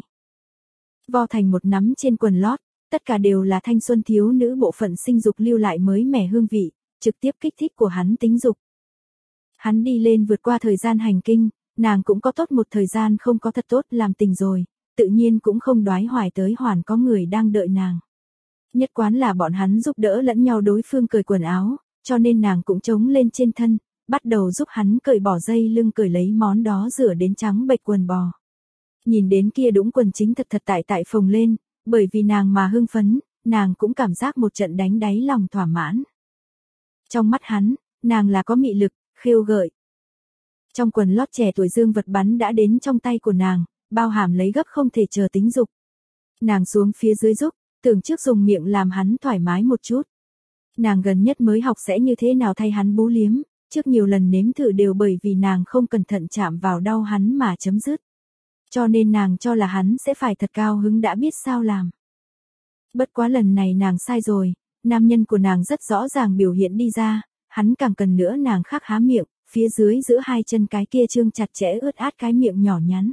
Speaker 1: Vo thành một nắm trên quần lót, tất cả đều là thanh xuân thiếu nữ bộ phận sinh dục lưu lại mới mẻ hương vị, trực tiếp kích thích của hắn tính dục. Hắn đi lên vượt qua thời gian hành kinh, nàng cũng có tốt một thời gian không có thật tốt làm tình rồi, tự nhiên cũng không đoái hoài tới hoàn có người đang đợi nàng. Nhất quán là bọn hắn giúp đỡ lẫn nhau đối phương cởi quần áo, cho nên nàng cũng chống lên trên thân, bắt đầu giúp hắn cởi bỏ dây lưng cởi lấy món đó rửa đến trắng bệch quần bò. Nhìn đến kia đũng quần chính thật thật tại tại phồng lên, bởi vì nàng mà hưng phấn, nàng cũng cảm giác một trận đánh đáy lòng thỏa mãn. Trong mắt hắn, nàng là có mị lực, khiêu gợi. Trong quần lót trẻ tuổi dương vật bắn đã đến trong tay của nàng, bao hàm lấy gấp không thể chờ tính dục. Nàng xuống phía dưới giúp, tưởng trước dùng miệng làm hắn thoải mái một chút. Nàng gần nhất mới học sẽ như thế nào thay hắn bú liếm, trước nhiều lần nếm thử đều bởi vì nàng không cẩn thận chạm vào đau hắn mà chấm dứt. Cho nên nàng cho là hắn sẽ phải thật cao hứng đã biết sao làm. Bất quá lần này nàng sai rồi, nam nhân của nàng rất rõ ràng biểu hiện đi ra, hắn càng cần nữa nàng khắc há miệng, phía dưới giữa hai chân cái kia trương chặt chẽ ướt át cái miệng nhỏ nhắn.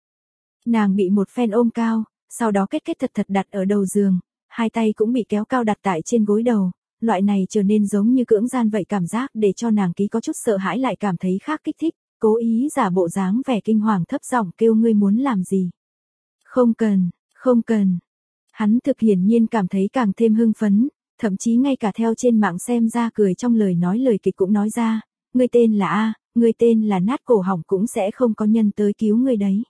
Speaker 1: Nàng bị một phen ôm cao, sau đó kết kết thật thật đặt ở đầu giường, hai tay cũng bị kéo cao đặt tại trên gối đầu, loại này trở nên giống như cưỡng gian vậy cảm giác để cho nàng ký có chút sợ hãi lại cảm thấy khác kích thích, cố ý giả bộ dáng vẻ kinh hoàng thấp giọng kêu ngươi muốn làm gì. Không cần, không cần. Hắn thực hiển nhiên cảm thấy càng thêm hưng phấn, thậm chí ngay cả theo trên mạng xem ra cười trong lời nói lời kịch cũng nói ra, ngươi tên là A, ngươi tên là nát cổ họng cũng sẽ không có nhân tới cứu ngươi đấy.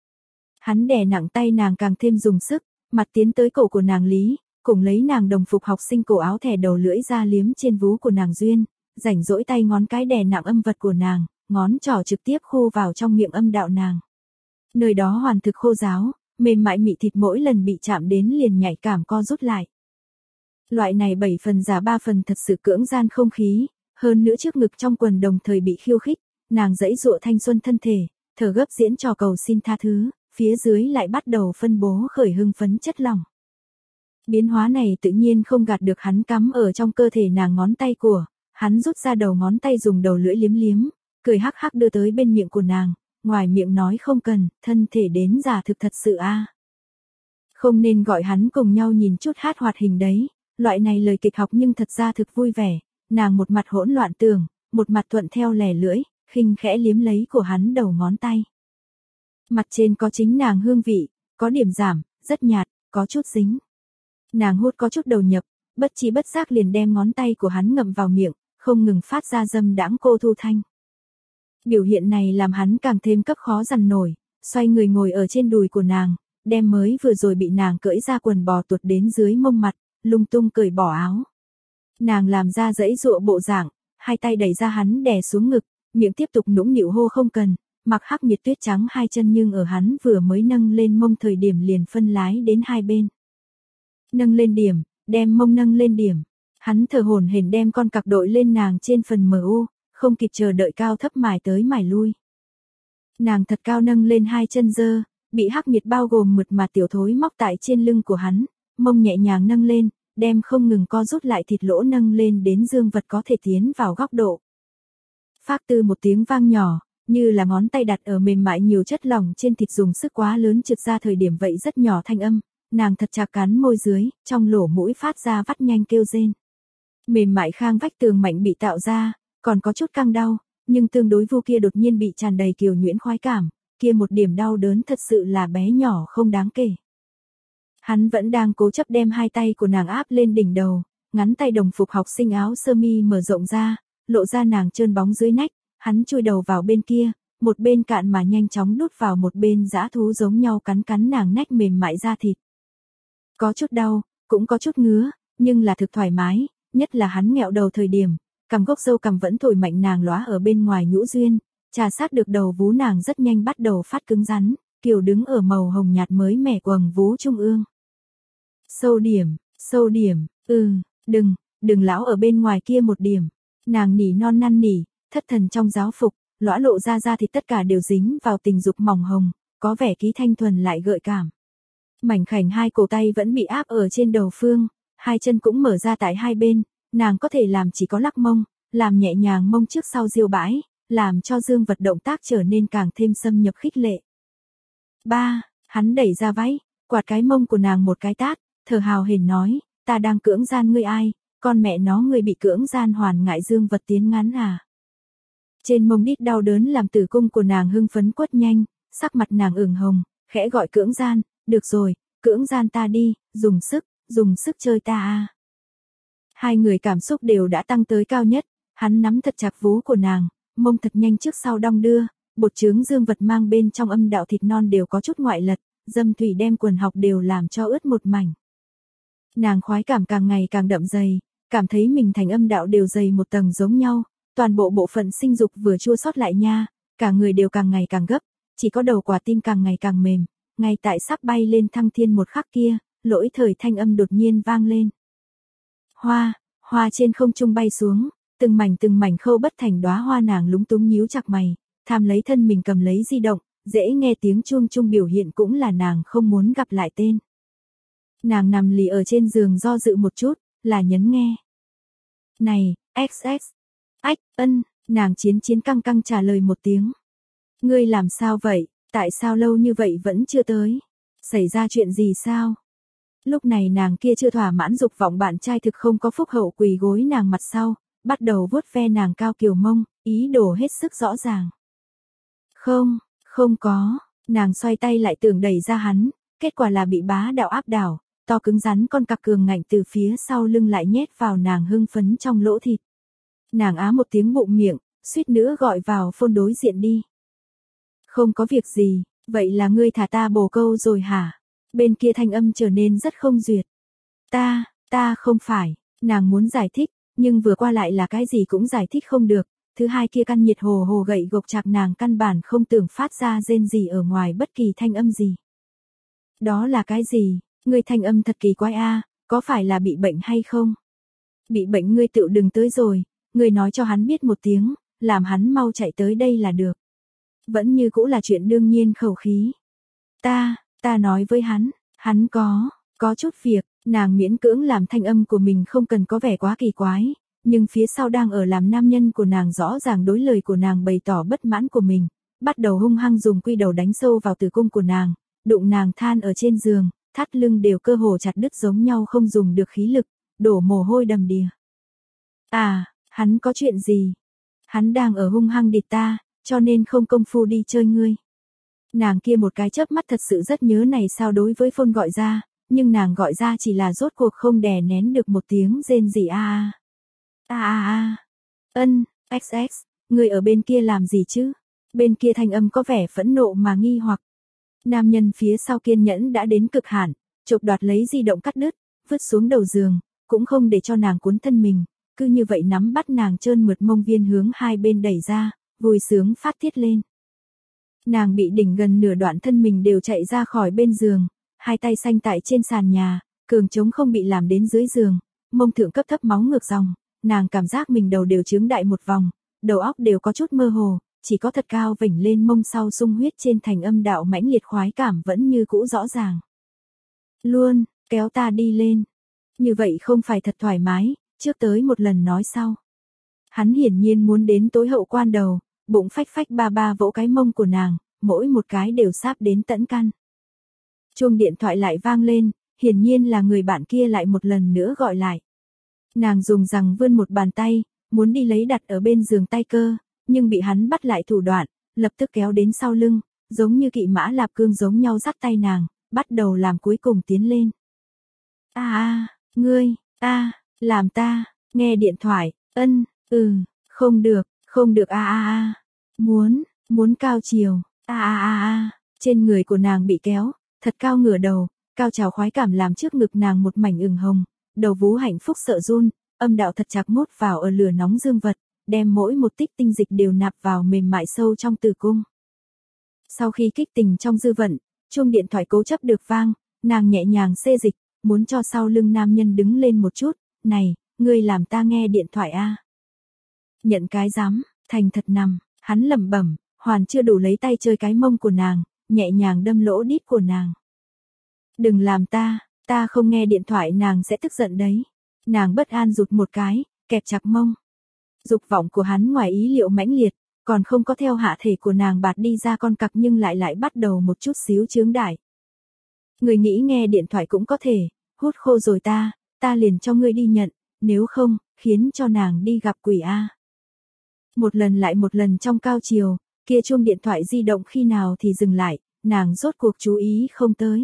Speaker 1: Hắn đè nặng tay nàng càng thêm dùng sức, mặt tiến tới cổ của nàng Lý, cùng lấy nàng đồng phục học sinh cổ áo thẻ đầu lưỡi ra liếm trên vú của nàng Duyên, rảnh rỗi tay ngón cái đè nặng âm vật của nàng, ngón trỏ trực tiếp khu vào trong miệng âm đạo nàng. Nơi đó hoàn thực khô ráo, mềm mại mị thịt mỗi lần bị chạm đến liền nhạy cảm co rút lại. Loại này bảy phần giả ba phần thật sự cưỡng gian không khí, hơn nữa trước ngực trong quần đồng thời bị khiêu khích, nàng dãy dụa thanh xuân thân thể, thở gấp diễn trò cầu xin tha thứ, phía dưới lại bắt đầu phân bố khởi hưng phấn chất lỏng. Biến hóa này tự nhiên không gạt được hắn cắm ở trong cơ thể nàng ngón tay của, hắn rút ra đầu ngón tay dùng đầu lưỡi liếm liếm, cười hắc hắc đưa tới bên miệng của nàng, ngoài miệng nói không cần, thân thể đến giả thực thật sự a. Không nên gọi hắn cùng nhau nhìn chút hát hoạt hình đấy, loại này lời kịch học nhưng thật ra thực vui vẻ, nàng một mặt hỗn loạn tưởng, một mặt thuận theo lẻ lưỡi, khinh khẽ liếm lấy của hắn đầu ngón tay. Mặt trên có chính nàng hương vị, có điểm giảm, rất nhạt, có chút dính. Nàng hút có chút đầu nhập, bất chi bất giác liền đem ngón tay của hắn ngậm vào miệng, không ngừng phát ra dâm đãng cô thu thanh. Biểu hiện này làm hắn càng thêm cấp khó dằn nổi, xoay người ngồi ở trên đùi của nàng, đem mới vừa rồi bị nàng cởi ra quần bò tuột đến dưới mông mặt, lung tung cởi bỏ áo. Nàng làm ra dãy dụa bộ dạng, hai tay đẩy ra hắn đè xuống ngực, miệng tiếp tục nũng nịu hô không cần, mặc hắc miệt tuyết trắng hai chân nhưng ở hắn vừa mới nâng lên mông thời điểm liền phân lái đến hai bên. Nâng lên điểm, đem mông nâng lên điểm, hắn thở hổn hển đem con cặc đội lên nàng trên phần mờ u, không kịp chờ đợi cao thấp mài tới mài lui. Nàng thật cao nâng lên hai chân dơ, bị hắc miệt bao gồm mượt mà tiểu thối móc tại trên lưng của hắn, mông nhẹ nhàng nâng lên, đem không ngừng co rút lại thịt lỗ nâng lên đến dương vật có thể tiến vào góc độ. Phác tư một tiếng vang nhỏ, như là ngón tay đặt ở mềm mại nhiều chất lỏng trên thịt dùng sức quá lớn trượt ra thời điểm vậy rất nhỏ thanh âm, nàng thật chặt cắn môi dưới, trong lỗ mũi phát ra vắt nhanh kêu rên. Mềm mại khang vách tường mạnh bị tạo ra, còn có chút căng đau, nhưng tương đối vu kia đột nhiên bị tràn đầy kiều nhuyễn khoái cảm, kia một điểm đau đớn thật sự là bé nhỏ không đáng kể. Hắn vẫn đang cố chấp đem hai tay của nàng áp lên đỉnh đầu, ngắn tay đồng phục học sinh áo sơ mi mở rộng ra, lộ ra nàng trơn bóng dưới nách, hắn chui đầu vào bên kia, một bên cạn mà nhanh chóng đút vào một bên dã thú giống nhau cắn cắn nàng nách mềm mại da thịt. Có chút đau, cũng có chút ngứa, nhưng là thực thoải mái, nhất là hắn nghẹo đầu thời điểm, cằm gốc râu cằm vẫn thổi mạnh nàng lóa ở bên ngoài nhũ duyên, trà sát được đầu vú nàng rất nhanh bắt đầu phát cứng rắn, kiều đứng ở màu hồng nhạt mới mẻ quầng vú trung ương. Sâu điểm, sâu điểm, ừ, đừng, đừng lão ở bên ngoài kia một điểm. Nàng nỉ non năn nỉ, thất thần trong giáo phục, lõa lộ ra ra thì tất cả đều dính vào tình dục mỏng hồng, có vẻ ký thanh thuần lại gợi cảm. Mảnh khảnh hai cổ tay vẫn bị áp ở trên đầu phương, hai chân cũng mở ra tại hai bên, nàng có thể làm chỉ có lắc mông, làm nhẹ nhàng mông trước sau diêu bãi, làm cho dương vật động tác trở nên càng thêm xâm nhập khích lệ. Ba, hắn đẩy ra váy, quạt cái mông của nàng một cái tát, thở hào hển nói, ta đang cưỡng gian ngươi ai, con mẹ nó ngươi bị cưỡng gian hoàn ngại dương vật tiến ngắn à. Trên mông đít đau đớn làm tử cung của nàng hưng phấn quất nhanh, sắc mặt nàng ửng hồng, khẽ gọi cưỡng gian, được rồi, cưỡng gian ta đi, dùng sức, dùng sức chơi ta a. Hai người cảm xúc đều đã tăng tới cao nhất, hắn nắm thật chặt vú của nàng, mông thật nhanh trước sau đong đưa, bột trướng dương vật mang bên trong âm đạo thịt non đều có chút ngoại lật, dâm thủy đem quần học đều làm cho ướt một mảnh. Nàng khoái cảm càng ngày càng đậm dày, cảm thấy mình thành âm đạo đều dày một tầng giống nhau, toàn bộ bộ phận sinh dục vừa chua xót lại nha, cả người đều càng ngày càng gấp, chỉ có đầu quả tim càng ngày càng mềm, ngay tại sắp bay lên thăng thiên một khắc kia, lỗi thời thanh âm đột nhiên vang lên. Hoa, hoa trên không trung bay xuống, từng mảnh từng mảnh khâu bất thành đóa hoa nàng lúng túng nhíu chặt mày, tham lấy thân mình cầm lấy di động, dễ nghe tiếng chuông chuông biểu hiện cũng là nàng không muốn gặp lại tên. Nàng nằm lì ở trên giường do dự một chút, là nhấn nghe. Này, ích ích, ách, ân, nàng chiến chiến căng căng trả lời một tiếng. Ngươi làm sao vậy, tại sao lâu như vậy vẫn chưa tới? Xảy ra chuyện gì sao? Lúc này nàng kia chưa thỏa mãn dục vọng bạn trai thực không có phúc hậu quỳ gối nàng mặt sau, bắt đầu vuốt ve nàng cao kiều mông, ý đồ hết sức rõ ràng. Không, không có, nàng xoay tay lại tưởng đẩy ra hắn, kết quả là bị bá đạo áp đảo, to cứng rắn con cặc cường ngạnh từ phía sau lưng lại nhét vào nàng hưng phấn trong lỗ thịt. Nàng á một tiếng bụng miệng, suýt nữa gọi vào phone đối diện đi. Không có việc gì, vậy là ngươi thả ta bồ câu rồi hả? Bên kia thanh âm trở nên rất không duyệt. Ta, ta không phải, nàng muốn giải thích, nhưng vừa qua lại là cái gì cũng giải thích không được. Thứ hai kia căn nhiệt hồ hồ gậy gộc chạc nàng căn bản không tưởng phát ra rên gì ở ngoài bất kỳ thanh âm gì. Đó là cái gì? Ngươi thanh âm thật kỳ quái a, có phải là bị bệnh hay không? Bị bệnh ngươi tự đừng tới rồi, ngươi nói cho hắn biết một tiếng, làm hắn mau chạy tới đây là được. Vẫn như cũ là chuyện đương nhiên khẩu khí. Ta, ta nói với hắn, hắn có, có chút việc, nàng miễn cưỡng làm thanh âm của mình không cần có vẻ quá kỳ quái, nhưng phía sau đang ở làm nam nhân của nàng rõ ràng đối lời của nàng bày tỏ bất mãn của mình, bắt đầu hung hăng dùng quy đầu đánh sâu vào tử cung của nàng, đụng nàng than ở trên giường, thắt lưng đều cơ hồ chặt đứt giống nhau không dùng được khí lực, đổ mồ hôi đầm đìa. À, hắn có chuyện gì? Hắn đang ở hung hăng địt ta, cho nên không công phu đi chơi ngươi. Nàng kia một cái chớp mắt thật sự rất nhớ này sao đối với phone gọi ra, nhưng nàng gọi ra chỉ là rốt cuộc không đè nén được một tiếng rên rỉ a a. A a a. Ân, ích ích, người ở bên kia làm gì chứ? Bên kia thanh âm có vẻ phẫn nộ mà nghi hoặc. Nam nhân phía sau kiên nhẫn đã đến cực hạn, chộp đoạt lấy di động cắt đứt, vứt xuống đầu giường, cũng không để cho nàng cuốn thân mình, cứ như vậy nắm bắt nàng trơn mượt mông viên hướng hai bên đẩy ra, vui sướng phát tiết lên. Nàng bị đỉnh gần nửa đoạn thân mình đều chạy ra khỏi bên giường, hai tay xanh tại trên sàn nhà, cường trống không bị làm đến dưới giường, mông thượng cấp thấp máu ngược dòng, nàng cảm giác mình đầu đều chướng đại một vòng, đầu óc đều có chút mơ hồ, chỉ có thật cao vểnh lên mông sau sung huyết trên thành âm đạo mãnh liệt khoái cảm vẫn như cũ rõ ràng. Luôn, kéo ta đi lên. Như vậy không phải thật thoải mái, trước tới một lần nói sau. Hắn hiển nhiên muốn đến tối hậu quan đầu, bụng phách phách ba ba vỗ cái mông của nàng, mỗi một cái đều sáp đến tận căn. Chuông điện thoại lại vang lên, hiển nhiên là người bạn kia lại một lần nữa gọi lại. Nàng dùng rằng vươn một bàn tay, muốn đi lấy đặt ở bên giường tay cơ, nhưng bị hắn bắt lại thủ đoạn, lập tức kéo đến sau lưng, giống như kỵ mã lạp cương giống nhau dắt tay nàng, bắt đầu làm cuối cùng tiến lên. A a, ngươi, a, làm ta, nghe điện thoại, ân, ừ, không được, không được a a a, muốn, muốn cao chiều, a a a a, trên người của nàng bị kéo, thật cao ngửa đầu, cao trào khoái cảm làm trước ngực nàng một mảnh ửng hồng, đầu vú hạnh phúc sợ run, âm đạo thật chặt mốt vào ở lửa nóng dương vật, đem mỗi một tích tinh dịch đều nạp vào mềm mại sâu trong tử cung. Sau khi kích tình trong dư vận, chuông điện thoại cố chấp được vang, nàng nhẹ nhàng xê dịch, muốn cho sau lưng nam nhân đứng lên một chút, này, ngươi làm ta nghe điện thoại a. Nhận cái dám, thành thật nằm, hắn lẩm bẩm, hoàn chưa đủ lấy tay chơi cái mông của nàng, nhẹ nhàng đâm lỗ đít của nàng. Đừng làm ta, ta không nghe điện thoại nàng sẽ tức giận đấy. Nàng bất an rụt một cái, kẹp chặt mông. Dục vọng của hắn ngoài ý liệu mãnh liệt, còn không có theo hạ thể của nàng bạt đi ra con cặc nhưng lại lại bắt đầu một chút xíu chướng đại. Người nghĩ nghe điện thoại cũng có thể, hút khô rồi ta, ta liền cho ngươi đi nhận, nếu không, khiến cho nàng đi gặp quỷ a. Một lần lại một lần trong cao chiều, kia chuông điện thoại di động khi nào thì dừng lại, nàng rốt cuộc chú ý không tới.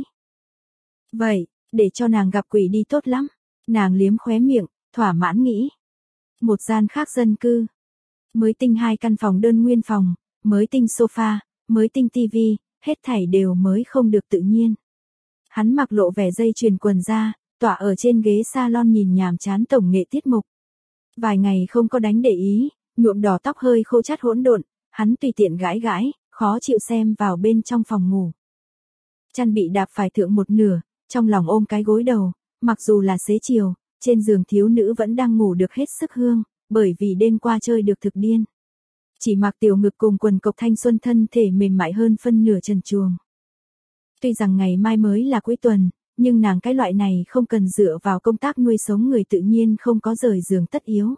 Speaker 1: Vậy, để cho nàng gặp quỷ đi tốt lắm. Nàng liếm khóe miệng, thỏa mãn nghĩ. Một gian khác dân cư. Mới tinh hai căn phòng đơn nguyên phòng, mới tinh sofa, mới tinh tivi, hết thảy đều mới không được tự nhiên. Hắn mặc lộ vẻ dây chuyền quần ra, tỏa ở trên ghế salon nhìn nhàm chán tổng nghệ tiết mục. Vài ngày không có đánh để ý, nhuộm đỏ tóc hơi khô chát hỗn độn, hắn tùy tiện gãi gãi, khó chịu xem vào bên trong phòng ngủ. Chăn bị đạp phải thượng một nửa, trong lòng ôm cái gối đầu, mặc dù là xế chiều, trên giường thiếu nữ vẫn đang ngủ được hết sức hương, bởi vì đêm qua chơi được thực điên. Chỉ mặc tiểu ngực cùng quần cộc thanh xuân thân thể mềm mại hơn phân nửa trần truồng. Tuy rằng ngày mai mới là cuối tuần, nhưng nàng cái loại này không cần dựa vào công tác nuôi sống người tự nhiên không có rời giường tất yếu.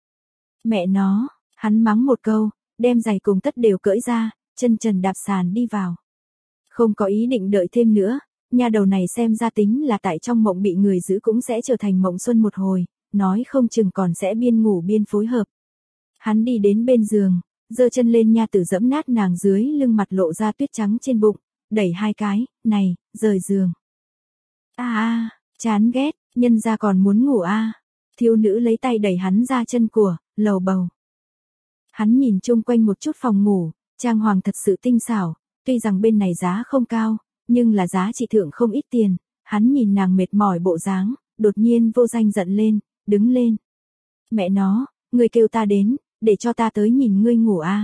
Speaker 1: Mẹ nó, hắn mắng một câu, đem giày cùng tất đều cởi ra, chân trần đạp sàn đi vào. Không có ý định đợi thêm nữa, nhà đầu này xem ra tính là tại trong mộng bị người giữ cũng sẽ trở thành mộng xuân một hồi, nói không chừng còn sẽ biên ngủ biên phối hợp. Hắn đi đến bên giường, giơ chân lên nha tử dẫm nát nàng dưới lưng mặt lộ ra tuyết trắng trên bụng, đẩy hai cái, này, rời giường. A a, chán ghét, nhân ra còn muốn ngủ a. À. Thiếu nữ lấy tay đẩy hắn ra chân của, lầu bầu. Hắn nhìn chung quanh một chút phòng ngủ, trang hoàng thật sự tinh xảo, tuy rằng bên này giá không cao, nhưng là giá trị thượng không ít tiền, hắn nhìn nàng mệt mỏi bộ dáng, đột nhiên vô danh giận lên, đứng lên. Mẹ nó, ngươi kêu ta đến, để cho ta tới nhìn ngươi ngủ a. À.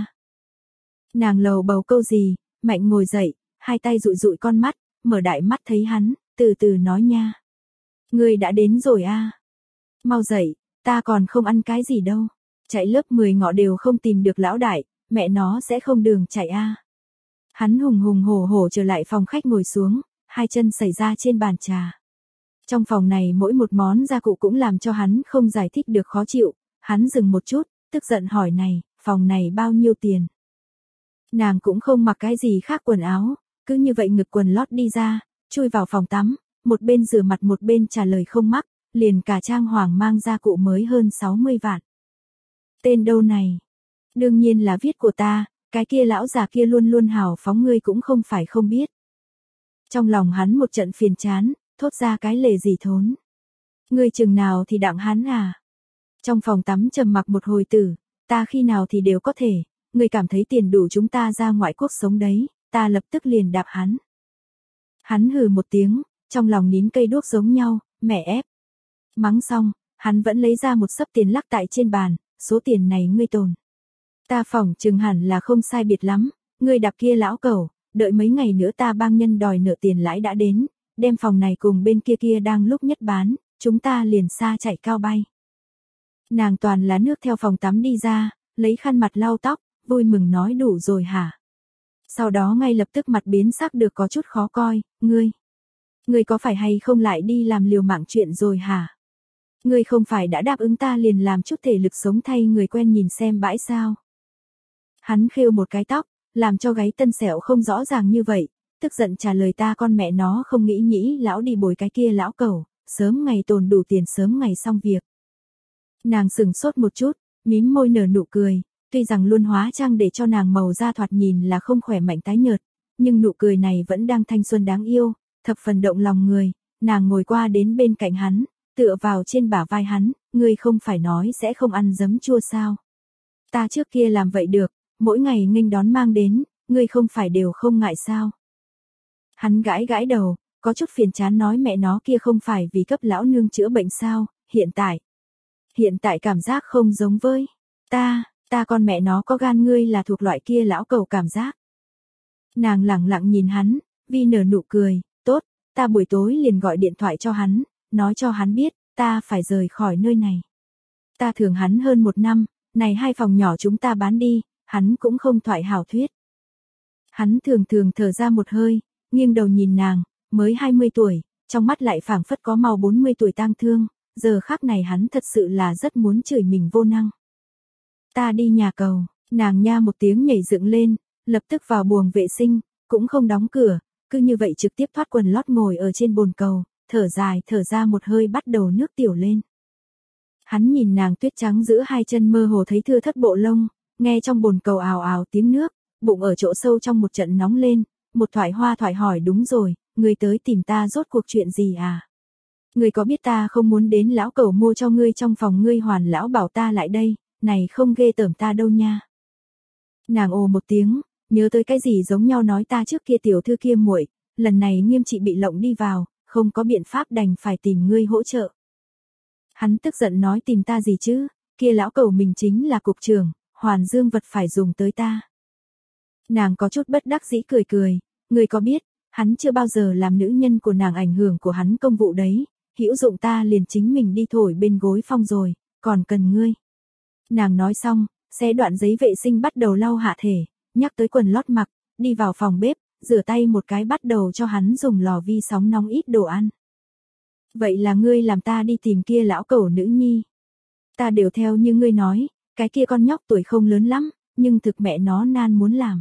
Speaker 1: Nàng lầu bầu câu gì, mạnh ngồi dậy, hai tay dụi dụi con mắt, mở đại mắt thấy hắn, từ từ nói nha. Ngươi đã đến rồi a. À. Mau dậy, ta còn không ăn cái gì đâu. Chạy lớp mười ngọ đều không tìm được lão đại, mẹ nó sẽ không đường chạy a. À. Hắn hùng hùng hổ hổ trở lại phòng khách ngồi xuống, hai chân xảy ra trên bàn trà. Trong phòng này mỗi một món gia cụ cũng làm cho hắn không giải thích được khó chịu, Hắn dừng một chút, tức giận hỏi này, phòng này bao nhiêu tiền? Nàng cũng không mặc cái gì khác quần áo, cứ như vậy ngực quần lót đi ra, chui vào phòng tắm, một bên rửa mặt một bên trả lời không mắc, liền cả trang hoàng mang ra cụ mới hơn sáu mươi vạn. Tên đâu này? Đương nhiên là viết của ta, cái kia lão già kia luôn luôn hào phóng ngươi cũng không phải không biết. Trong lòng hắn một trận phiền chán, thốt ra cái lề gì thốn. Ngươi chừng nào thì đặng hắn à? Trong phòng tắm trầm mặc một hồi tử, ta khi nào thì đều có thể, ngươi cảm thấy tiền đủ chúng ta ra ngoại quốc sống đấy, ta lập tức liền đạp hắn. Hắn hừ một tiếng, trong lòng nín cây đuốc giống nhau, mẹ ép. Mắng xong, hắn vẫn lấy ra một xấp tiền lắc tại trên bàn, số tiền này ngươi tồn. Ta phỏng chừng hẳn là không sai biệt lắm, ngươi đạp kia lão cẩu, đợi mấy ngày nữa ta bang nhân đòi nợ tiền lãi đã đến, đem phòng này cùng bên kia kia đang lúc nhất bán, chúng ta liền xa chạy cao bay. Nàng toàn là nước theo phòng tắm đi ra, lấy khăn mặt lau tóc, vui mừng nói đủ rồi hả? Sau đó ngay lập tức mặt biến sắc được có chút khó coi, ngươi. Ngươi có phải hay không lại đi làm liều mạng chuyện rồi hả? Ngươi không phải đã đáp ứng ta liền làm chút thể lực sống thay người quen nhìn xem bãi sao? Hắn khêu một cái tóc, làm cho gáy tân sẹo không rõ ràng như vậy, tức giận trả lời ta con mẹ nó không nghĩ nhĩ lão đi bồi cái kia lão cẩu, sớm ngày tồn đủ tiền sớm ngày xong việc. Nàng sừng sốt một chút, mím môi nở nụ cười, tuy rằng luôn hóa trang để cho nàng màu da thoạt nhìn là không khỏe mạnh tái nhợt, nhưng nụ cười này vẫn đang thanh xuân đáng yêu, thập phần động lòng người, nàng ngồi qua đến bên cạnh hắn, tựa vào trên bả vai hắn, ngươi không phải nói sẽ không ăn giấm chua sao? Ta trước kia làm vậy được, mỗi ngày nghênh đón mang đến, ngươi không phải đều không ngại sao? Hắn gãi gãi đầu, có chút phiền chán nói mẹ nó kia không phải vì cấp lão nương chữa bệnh sao, hiện tại. Hiện tại cảm giác không giống với ta, ta con mẹ nó có gan ngươi là thuộc loại kia lão cẩu cảm giác. Nàng lẳng lặng nhìn hắn, vi nở nụ cười, tốt, ta buổi tối liền gọi điện thoại cho hắn, nói cho hắn biết, ta phải rời khỏi nơi này. Ta thưởng hắn hơn một năm, này hai phòng nhỏ chúng ta bán đi, hắn cũng không thoại hảo thuyết. Hắn thường thường thở ra một hơi, nghiêng đầu nhìn nàng, mới hai mươi tuổi, trong mắt lại phảng phất có màu bốn mươi tuổi tang thương, giờ khắc này hắn thật sự là rất muốn chửi mình vô năng. Ta đi nhà cầu, nàng nha một tiếng nhảy dựng lên, lập tức vào buồng vệ sinh, cũng không đóng cửa, cứ như vậy trực tiếp thoát quần lót ngồi ở trên bồn cầu, thở dài thở ra một hơi bắt đầu nước tiểu lên. Hắn nhìn nàng tuyết trắng giữa hai chân mơ hồ thấy thưa thất bộ lông, nghe trong bồn cầu ào ào tiếng nước, bụng ở chỗ sâu trong một trận nóng lên, một thoại hoa thoại hỏi đúng rồi, ngươi tới tìm ta rốt cuộc chuyện gì à? Ngươi có biết ta không muốn đến lão cẩu mua cho ngươi trong phòng ngươi hoàn lão bảo ta lại đây, này không ghê tởm ta đâu nha. Nàng ồ một tiếng, nhớ tới cái gì giống nhau nói ta trước kia tiểu thư kia muội, lần này nghiêm trị bị lộng đi vào, không có biện pháp đành phải tìm ngươi hỗ trợ. Hắn tức giận nói tìm ta gì chứ, kia lão cẩu mình chính là cục trưởng, hoàn dương vật phải dùng tới ta. Nàng có chút bất đắc dĩ cười cười, ngươi có biết, hắn chưa bao giờ làm nữ nhân của nàng ảnh hưởng của hắn công vụ đấy, hữu dụng ta liền chính mình đi thổi bên gối phong rồi, còn cần ngươi. Nàng nói xong, xé đoạn giấy vệ sinh bắt đầu lau hạ thể, nhắc tới quần lót mặc, đi vào phòng bếp, rửa tay một cái bắt đầu cho hắn dùng lò vi sóng nóng ít đồ ăn. Vậy là ngươi làm ta đi tìm kia lão cẩu nữ nhi. Ta đều theo như ngươi nói, cái kia con nhóc tuổi không lớn lắm, nhưng thực mẹ nó nan muốn làm.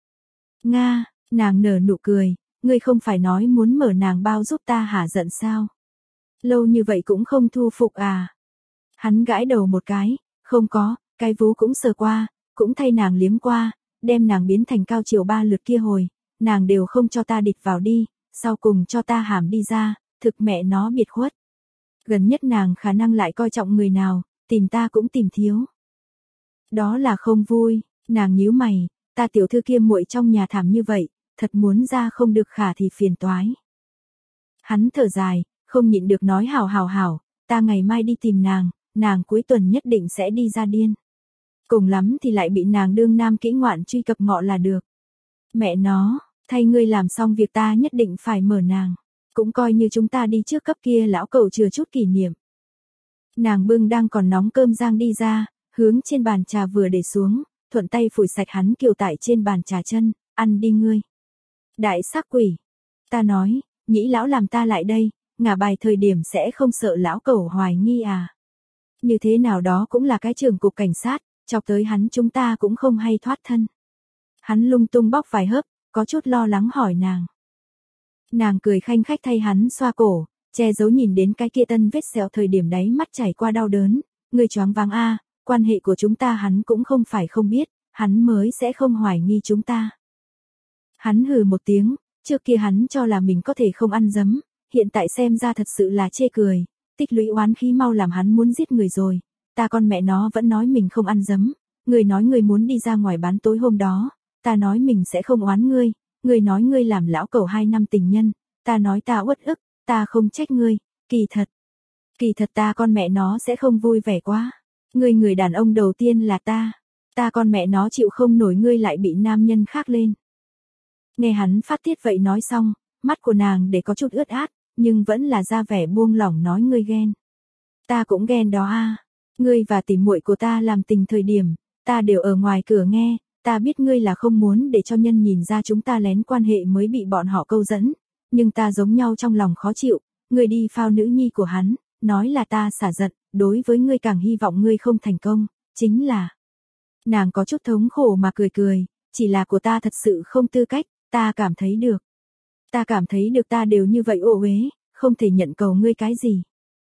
Speaker 1: Nga, nàng nở nụ cười, ngươi không phải nói muốn mở nàng bao giúp ta hả giận sao? Lâu như vậy cũng không thu phục à? Hắn gãi đầu một cái, không có, cái vú cũng sờ qua, cũng thay nàng liếm qua, đem nàng biến thành cao chiều ba lượt kia hồi, nàng đều không cho ta địch vào đi, sau cùng cho ta hàm đi ra, thực mẹ nó biệt khuất. Gần nhất nàng khả năng lại coi trọng người nào, tìm ta cũng tìm thiếu. Đó là không vui, nàng nhíu mày, ta tiểu thư kia muội trong nhà thảm như vậy, thật muốn ra không được khả thì phiền toái. Hắn thở dài, không nhịn được nói hảo hảo hảo, ta ngày mai đi tìm nàng, nàng cuối tuần nhất định sẽ đi ra điên. Cùng lắm thì lại bị nàng đương nam kỹ ngoạn truy cập ngọ là được. Mẹ nó, thay ngươi làm xong việc ta nhất định phải mở nàng, cũng coi như chúng ta đi trước cấp kia lão cẩu chừa chút kỷ niệm. Nàng bưng đang còn nóng cơm rang đi ra, hướng trên bàn trà vừa để xuống, thuận tay phủi sạch hắn kiều tại trên bàn trà chân, ăn đi ngươi. Đại sắc quỷ, ta nói, nhĩ lão làm ta lại đây, ngả bài thời điểm sẽ không sợ lão cẩu hoài nghi à. Như thế nào đó cũng là cái trường cục cảnh sát, chọc tới hắn chúng ta cũng không hay thoát thân. Hắn lung tung bóc vài hớp, có chút lo lắng hỏi nàng. Nàng cười khanh khách thay hắn xoa cổ, che giấu nhìn đến cái kia tân vết sẹo thời điểm đáy mắt chảy qua đau đớn. Người choáng váng a, quan hệ của chúng ta hắn cũng không phải không biết, hắn mới sẽ không hoài nghi chúng ta. Hắn hừ một tiếng, trước kia hắn cho là mình có thể không ăn dấm, hiện tại xem ra thật sự là chê cười, tích lũy oán khí mau làm hắn muốn giết người rồi. Ta con mẹ nó vẫn nói mình không ăn dấm, người nói người muốn đi ra ngoài bán tối hôm đó, ta nói mình sẽ không oán ngươi, người nói ngươi làm lão cẩu hai năm tình nhân, ta nói ta uất ức, ta không trách ngươi, kỳ thật. Kỳ thật ta con mẹ nó sẽ không vui vẻ quá. Ngươi người đàn ông đầu tiên là ta, ta con mẹ nó chịu không nổi ngươi lại bị nam nhân khác lên. Nghe hắn phát tiết vậy nói xong, mắt của nàng để có chút ướt át, nhưng vẫn là ra vẻ buông lỏng nói ngươi ghen. Ta cũng ghen đó a. Ngươi và tỉ muội của ta làm tình thời điểm, ta đều ở ngoài cửa nghe, ta biết ngươi là không muốn để cho nhân nhìn ra chúng ta lén quan hệ mới bị bọn họ câu dẫn, nhưng ta giống nhau trong lòng khó chịu, ngươi đi phao nữ nhi của hắn, nói là ta xả giận, đối với ngươi càng hy vọng ngươi không thành công, chính là. Nàng có chút thống khổ mà cười cười, chỉ là của ta thật sự không tư cách, ta cảm thấy được. Ta cảm thấy được ta đều như vậy ô uế, không thể nhận cầu ngươi cái gì.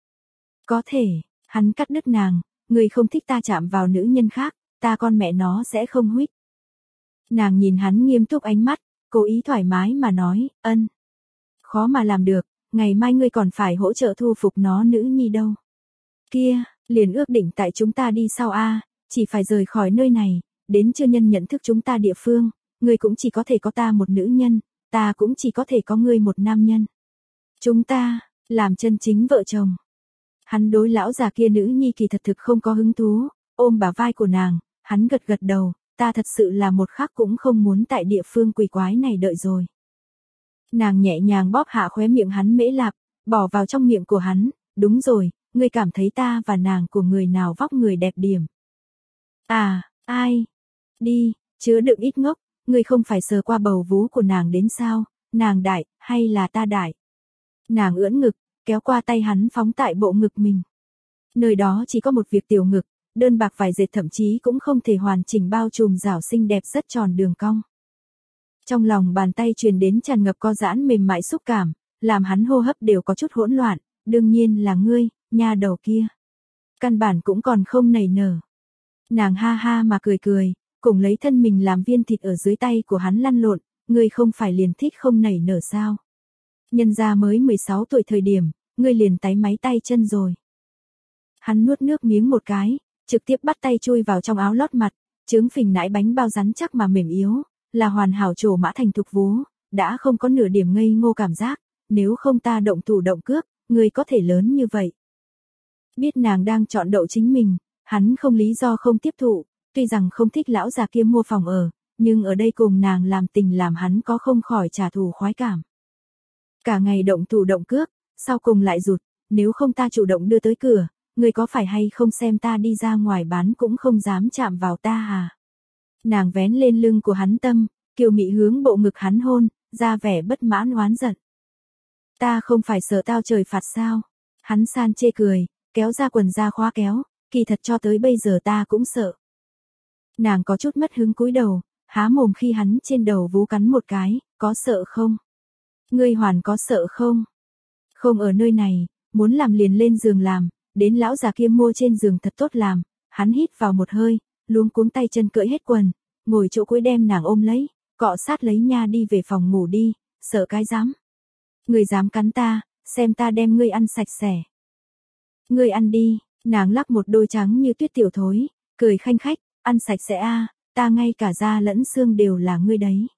Speaker 1: Có thể, hắn cắt đứt nàng, ngươi không thích ta chạm vào nữ nhân khác, ta con mẹ nó sẽ không huých. Nàng nhìn hắn nghiêm túc ánh mắt, cố ý thoải mái mà nói, ân. Khó mà làm được, ngày mai ngươi còn phải hỗ trợ thu phục nó nữ nhi đâu. Kia, liền ước định tại chúng ta đi sau a, chỉ phải rời khỏi nơi này, đến chưa nhân nhận thức chúng ta địa phương, ngươi cũng chỉ có thể có ta một nữ nhân, ta cũng chỉ có thể có ngươi một nam nhân. Chúng ta, làm chân chính vợ chồng. Hắn đối lão già kia nữ nhi kỳ thật thực không có hứng thú, ôm bả vai của nàng, hắn gật gật đầu, ta thật sự là một khắc cũng không muốn tại địa phương quỷ quái này đợi rồi. Nàng nhẹ nhàng bóp hạ khóe miệng hắn mễ lạp, bỏ vào trong miệng của hắn, đúng rồi, ngươi cảm thấy ta và nàng của người nào vóc người đẹp điểm. À, ai? Đi, chứa đựng ít ngốc, ngươi không phải sờ qua bầu vú của nàng đến sao, nàng đại, hay là ta đại? Nàng ưỡn ngực, kéo qua tay hắn phóng tại bộ ngực mình. Nơi đó chỉ có một việc tiểu ngực, đơn bạc vải dệt thậm chí cũng không thể hoàn chỉnh bao trùm rảo xinh đẹp rất tròn đường cong. Trong lòng bàn tay truyền đến tràn ngập co giãn mềm mại xúc cảm, làm hắn hô hấp đều có chút hỗn loạn, đương nhiên là ngươi, nha đầu kia. Căn bản cũng còn không nảy nở. Nàng ha ha mà cười cười, cùng lấy thân mình làm viên thịt ở dưới tay của hắn lăn lộn, ngươi không phải liền thích không nảy nở sao? Nhân gia mới mười sáu tuổi thời điểm, ngươi liền táy máy tay chân rồi. Hắn nuốt nước miếng một cái, trực tiếp bắt tay chui vào trong áo lót mặt, trứng phình nãi bánh bao rắn chắc mà mềm yếu, là hoàn hảo trổ mã thành thục vú, đã không có nửa điểm ngây ngô cảm giác, nếu không ta động thủ động cước, ngươi có thể lớn như vậy. Biết nàng đang chọn đậu chính mình, hắn không lý do không tiếp thụ, tuy rằng không thích lão già kia mua phòng ở, nhưng ở đây cùng nàng làm tình làm hắn có không khỏi trả thù khoái cảm. Cả ngày động thủ động cước, sau cùng lại rụt, nếu không ta chủ động đưa tới cửa, ngươi có phải hay không xem ta đi ra ngoài bán cũng không dám chạm vào ta à? Nàng vén lên lưng của hắn tâm, kiều mị hướng bộ ngực hắn hôn, ra vẻ bất mãn oán giận. Ta không phải sợ tao trời phạt sao? Hắn san chê cười, kéo ra quần ra khóa kéo, kỳ thật cho tới bây giờ ta cũng sợ. Nàng có chút mất hứng cúi đầu, há mồm khi hắn trên đầu vú cắn một cái, có sợ không? Ngươi hoàn có sợ không? Không ở nơi này, muốn làm liền lên giường làm, đến lão già kia mua trên giường thật tốt làm, hắn hít vào một hơi, luống cuống tay chân cởi hết quần, ngồi chỗ cuối đem nàng ôm lấy, cọ sát lấy nha đi về phòng ngủ đi, sợ cái dám. Ngươi dám cắn ta, xem ta đem ngươi ăn sạch sẽ. Ngươi ăn đi, nàng lắc một đôi trắng như tuyết tiểu thối, cười khanh khách, ăn sạch sẽ a, ta ngay cả da lẫn xương đều là ngươi đấy.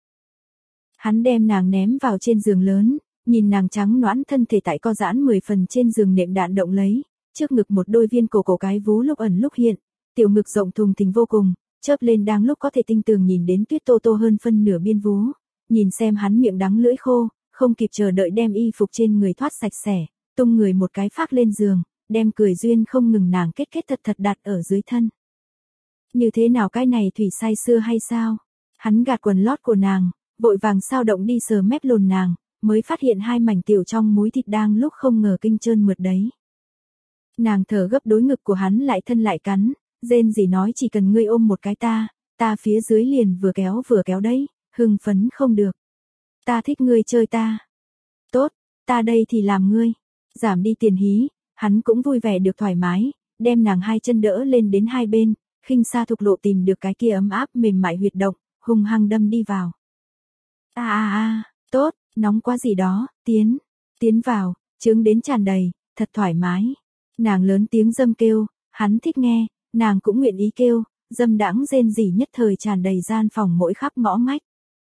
Speaker 1: Hắn đem nàng ném vào trên giường lớn, nhìn nàng trắng nõn thân thể tại co giãn mười phần trên giường nệm đạn động lấy, trước ngực một đôi viên cổ cổ cái vú lúc ẩn lúc hiện, tiểu ngực rộng thùng thình vô cùng, chớp lên đang lúc có thể tinh tường nhìn đến tuyết tô tô hơn phân nửa biên vú, nhìn xem hắn miệng đắng lưỡi khô, không kịp chờ đợi đem y phục trên người thoát sạch sẽ, tung người một cái phác lên giường, đem cười duyên không ngừng nàng kết kết thật thật đặt ở dưới thân. Như thế nào cái này thủy say xưa hay sao? Hắn gạt quần lót của nàng, vội vàng sao động đi sờ mép lồn nàng, mới phát hiện hai mảnh tiểu trong múi thịt đang lúc không ngờ kinh trơn mượt đấy. Nàng thở gấp đối ngực của hắn lại thân lại cắn, rên rỉ nói chỉ cần ngươi ôm một cái ta, ta phía dưới liền vừa kéo vừa kéo đấy, hưng phấn không được. Ta thích ngươi chơi ta. Tốt, ta đây thì làm ngươi. Giảm đi tiền hí, hắn cũng vui vẻ được thoải mái, đem nàng hai chân đỡ lên đến hai bên, khinh xa thục lộ tìm được cái kia ấm áp mềm mại huyệt động, hung hăng đâm đi vào. A a a, tốt, nóng quá gì đó, tiến, tiến vào, trướng đến tràn đầy, thật thoải mái. Nàng lớn tiếng dâm kêu, hắn thích nghe, nàng cũng nguyện ý kêu, dâm đãng rên rỉ nhất thời tràn đầy gian phòng mỗi khắp ngõ ngách.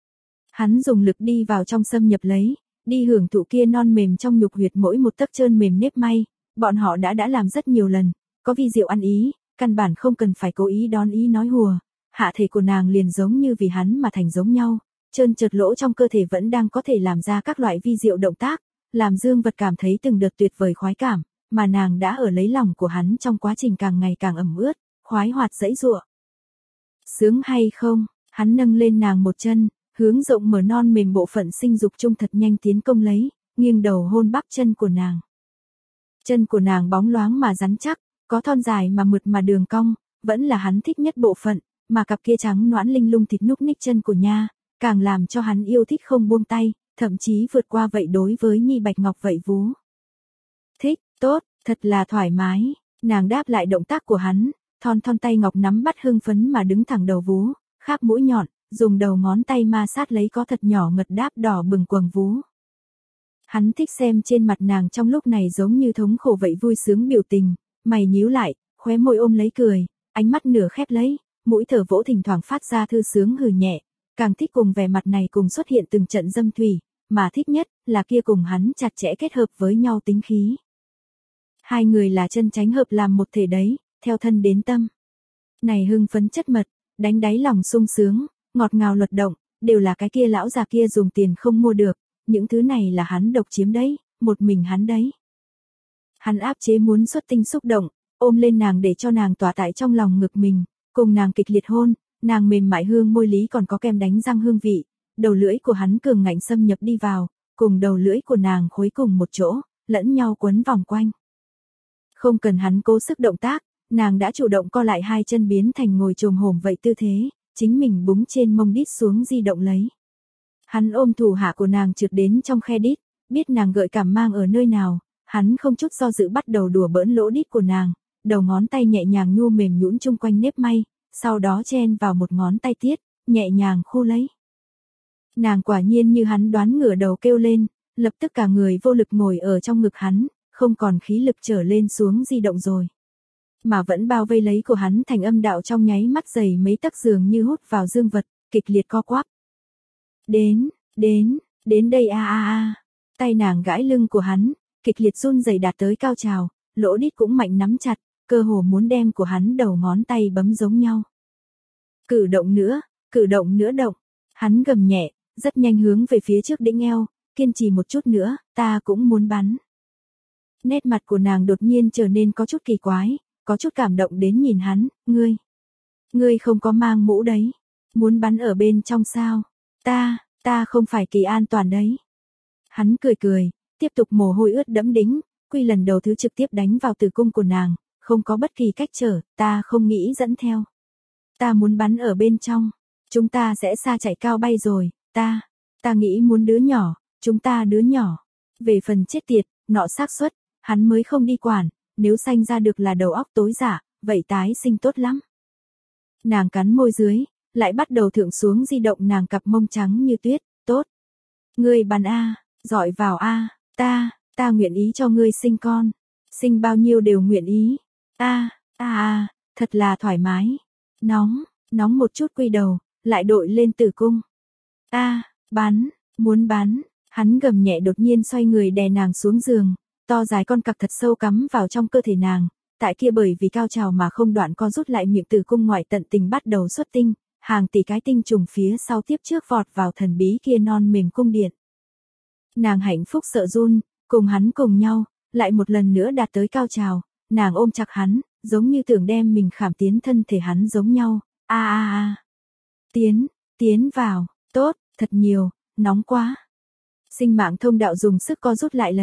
Speaker 1: Hắn dùng lực đi vào trong xâm nhập lấy, đi hưởng thụ kia non mềm trong nhục huyệt mỗi một tấc trơn mềm nếp may, bọn họ đã đã làm rất nhiều lần, có vi diệu ăn ý, căn bản không cần phải cố ý đón ý nói hùa, hạ thể của nàng liền giống như vì hắn mà thành giống nhau, trơn trượt lỗ trong cơ thể vẫn đang có thể làm ra các loại vi diệu động tác, làm Dương Vật cảm thấy từng đợt tuyệt vời khoái cảm, mà nàng đã ở lấy lòng của hắn trong quá trình càng ngày càng ẩm ướt, khoái hoạt dãy giụa. Sướng hay không, hắn nâng lên nàng một chân, hướng rộng mở non mềm bộ phận sinh dục trung thật nhanh tiến công lấy, nghiêng đầu hôn bắp chân của nàng. Chân của nàng bóng loáng mà rắn chắc, có thon dài mà mượt mà đường cong, vẫn là hắn thích nhất bộ phận, mà cặp kia trắng nõn linh lung thịt núc ních chân của nha, càng làm cho hắn yêu thích không buông tay, thậm chí vượt qua vậy đối với nhi bạch ngọc vậy vú. Thích, tốt, thật là thoải mái, nàng đáp lại động tác của hắn, thon thon tay ngọc nắm bắt hưng phấn mà đứng thẳng đầu vú, kháp mũi nhọn, dùng đầu ngón tay ma sát lấy có thật nhỏ ngật đáp đỏ bừng quầng vú. Hắn thích xem trên mặt nàng trong lúc này giống như thống khổ vậy vui sướng biểu tình, mày nhíu lại, khóe môi ôm lấy cười, ánh mắt nửa khép lấy, mũi thở vỗ thỉnh thoảng phát ra thư sướng hừ nhẹ, càng thích cùng vẻ mặt này cùng xuất hiện từng trận dâm thủy, mà thích nhất là kia cùng hắn chặt chẽ kết hợp với nhau tính khí. Hai người là chân chánh hợp làm một thể đấy, theo thân đến tâm. Này hưng phấn chất mật, đánh đáy lòng sung sướng, ngọt ngào luật động, đều là cái kia lão già kia dùng tiền không mua được, những thứ này là hắn độc chiếm đấy, một mình hắn đấy. Hắn áp chế muốn xuất tinh xúc động, ôm lên nàng để cho nàng tỏa tại trong lòng ngực mình, cùng nàng kịch liệt hôn, nàng mềm mại hương môi lý còn có kem đánh răng hương vị, đầu lưỡi của hắn cường ngạnh xâm nhập đi vào, cùng đầu lưỡi của nàng khối cùng một chỗ, lẫn nhau quấn vòng quanh. Không cần hắn cố sức động tác, nàng đã chủ động co lại hai chân biến thành ngồi chồm hổm vậy tư thế, chính mình búng trên mông đít xuống di động lấy. Hắn ôm thủ hạ của nàng trượt đến trong khe đít, biết nàng gợi cảm mang ở nơi nào, hắn không chút do dự bắt đầu đùa bỡn lỗ đít của nàng, đầu ngón tay nhẹ nhàng nhu mềm nhũn chung quanh nếp may, sau đó chen vào một ngón tay tiết, nhẹ nhàng khu lấy. Nàng quả nhiên như hắn đoán ngửa đầu kêu lên, lập tức cả người vô lực ngồi ở trong ngực hắn, không còn khí lực trở lên xuống di động rồi. Mà vẫn bao vây lấy của hắn thành âm đạo trong nháy mắt dày mấy tấc giường như hút vào dương vật, kịch liệt co quắp. Đến, đến, đến đây a a a. Tay nàng gãi lưng của hắn, kịch liệt run rẩy đạt tới cao trào, lỗ đít cũng mạnh nắm chặt, cơ hồ muốn đem của hắn đầu ngón tay bấm giống nhau. Cử động nữa, cử động nữa động, hắn gầm nhẹ, rất nhanh hướng về phía trước đĩnh eo, kiên trì một chút nữa, ta cũng muốn bắn. Nét mặt của nàng đột nhiên trở nên có chút kỳ quái, có chút cảm động đến nhìn hắn, ngươi, ngươi không có mang mũ đấy, muốn bắn ở bên trong sao, ta, ta không phải kỳ an toàn đấy. Hắn cười cười, tiếp tục mồ hôi ướt đẫm đĩnh, quy lần đầu thứ trực tiếp đánh vào tử cung của nàng, không có bất kỳ cách trở, ta không nghĩ dẫn theo. Ta muốn bắn ở bên trong, chúng ta sẽ xa chạy cao bay rồi, ta, ta nghĩ muốn đứa nhỏ, chúng ta đứa nhỏ. Về phần chết tiệt, nọ xác suất, hắn mới không đi quản, nếu sanh ra được là đầu óc tối giả, vậy tái sinh tốt lắm. Nàng cắn môi dưới, lại bắt đầu thượng xuống di động nàng cặp mông trắng như tuyết, tốt. Ngươi bắn a, giỏi vào a, ta, ta nguyện ý cho ngươi sinh con, sinh bao nhiêu đều nguyện ý. A, a a, thật là thoải mái. Nóng, nóng một chút quy đầu, lại đội lên tử cung. A, bắn, muốn bắn, hắn gầm nhẹ đột nhiên xoay người đè nàng xuống giường, to dài con cặc thật sâu cắm vào trong cơ thể nàng, tại kia bởi vì cao trào mà không đoạn co rút lại miệng tử cung ngoại tận tình bắt đầu xuất tinh, hàng tỷ cái tinh trùng phía sau tiếp trước vọt vào thần bí kia non mềm cung điện. Nàng hạnh phúc sợ run, cùng hắn cùng nhau, lại một lần nữa đạt tới cao trào, nàng ôm chặt hắn, giống như tưởng đem mình khảm tiến thân thể hắn giống nhau, a a a. Tiến, tiến vào, tốt, thật nhiều, nóng quá. Sinh mạng thông đạo dùng sức co rút lại lấy,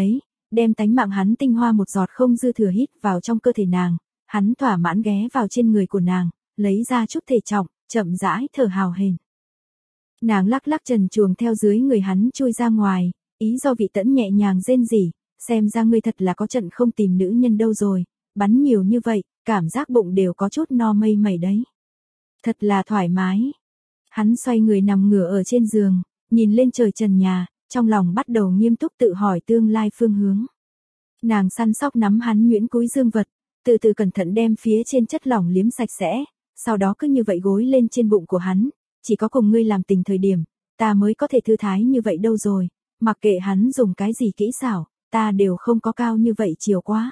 Speaker 1: đem tánh mạng hắn tinh hoa một giọt không dư thừa hít vào trong cơ thể nàng, hắn thỏa mãn ghé vào trên người của nàng, lấy ra chút thể trọng, chậm rãi thở hào hển. Nàng lắc lắc trần truồng theo dưới người hắn chui ra ngoài, ý do vị tẫn nhẹ nhàng rên rỉ, xem ra ngươi thật là có trận không tìm nữ nhân đâu rồi, bắn nhiều như vậy, cảm giác bụng đều có chút no mây mẩy đấy. Thật là thoải mái. Hắn xoay người nằm ngửa ở trên giường, nhìn lên trời trần nhà, trong lòng bắt đầu nghiêm túc tự hỏi tương lai phương hướng. Nàng săn sóc nắm hắn nhuyễn cúi dương vật, từ từ cẩn thận đem phía trên chất lỏng liếm sạch sẽ, sau đó cứ như vậy gối lên trên bụng của hắn, chỉ có cùng ngươi làm tình thời điểm, ta mới có thể thư thái như vậy đâu rồi, mặc kệ hắn dùng cái gì kỹ xảo, ta đều không có cao như vậy chiều quá.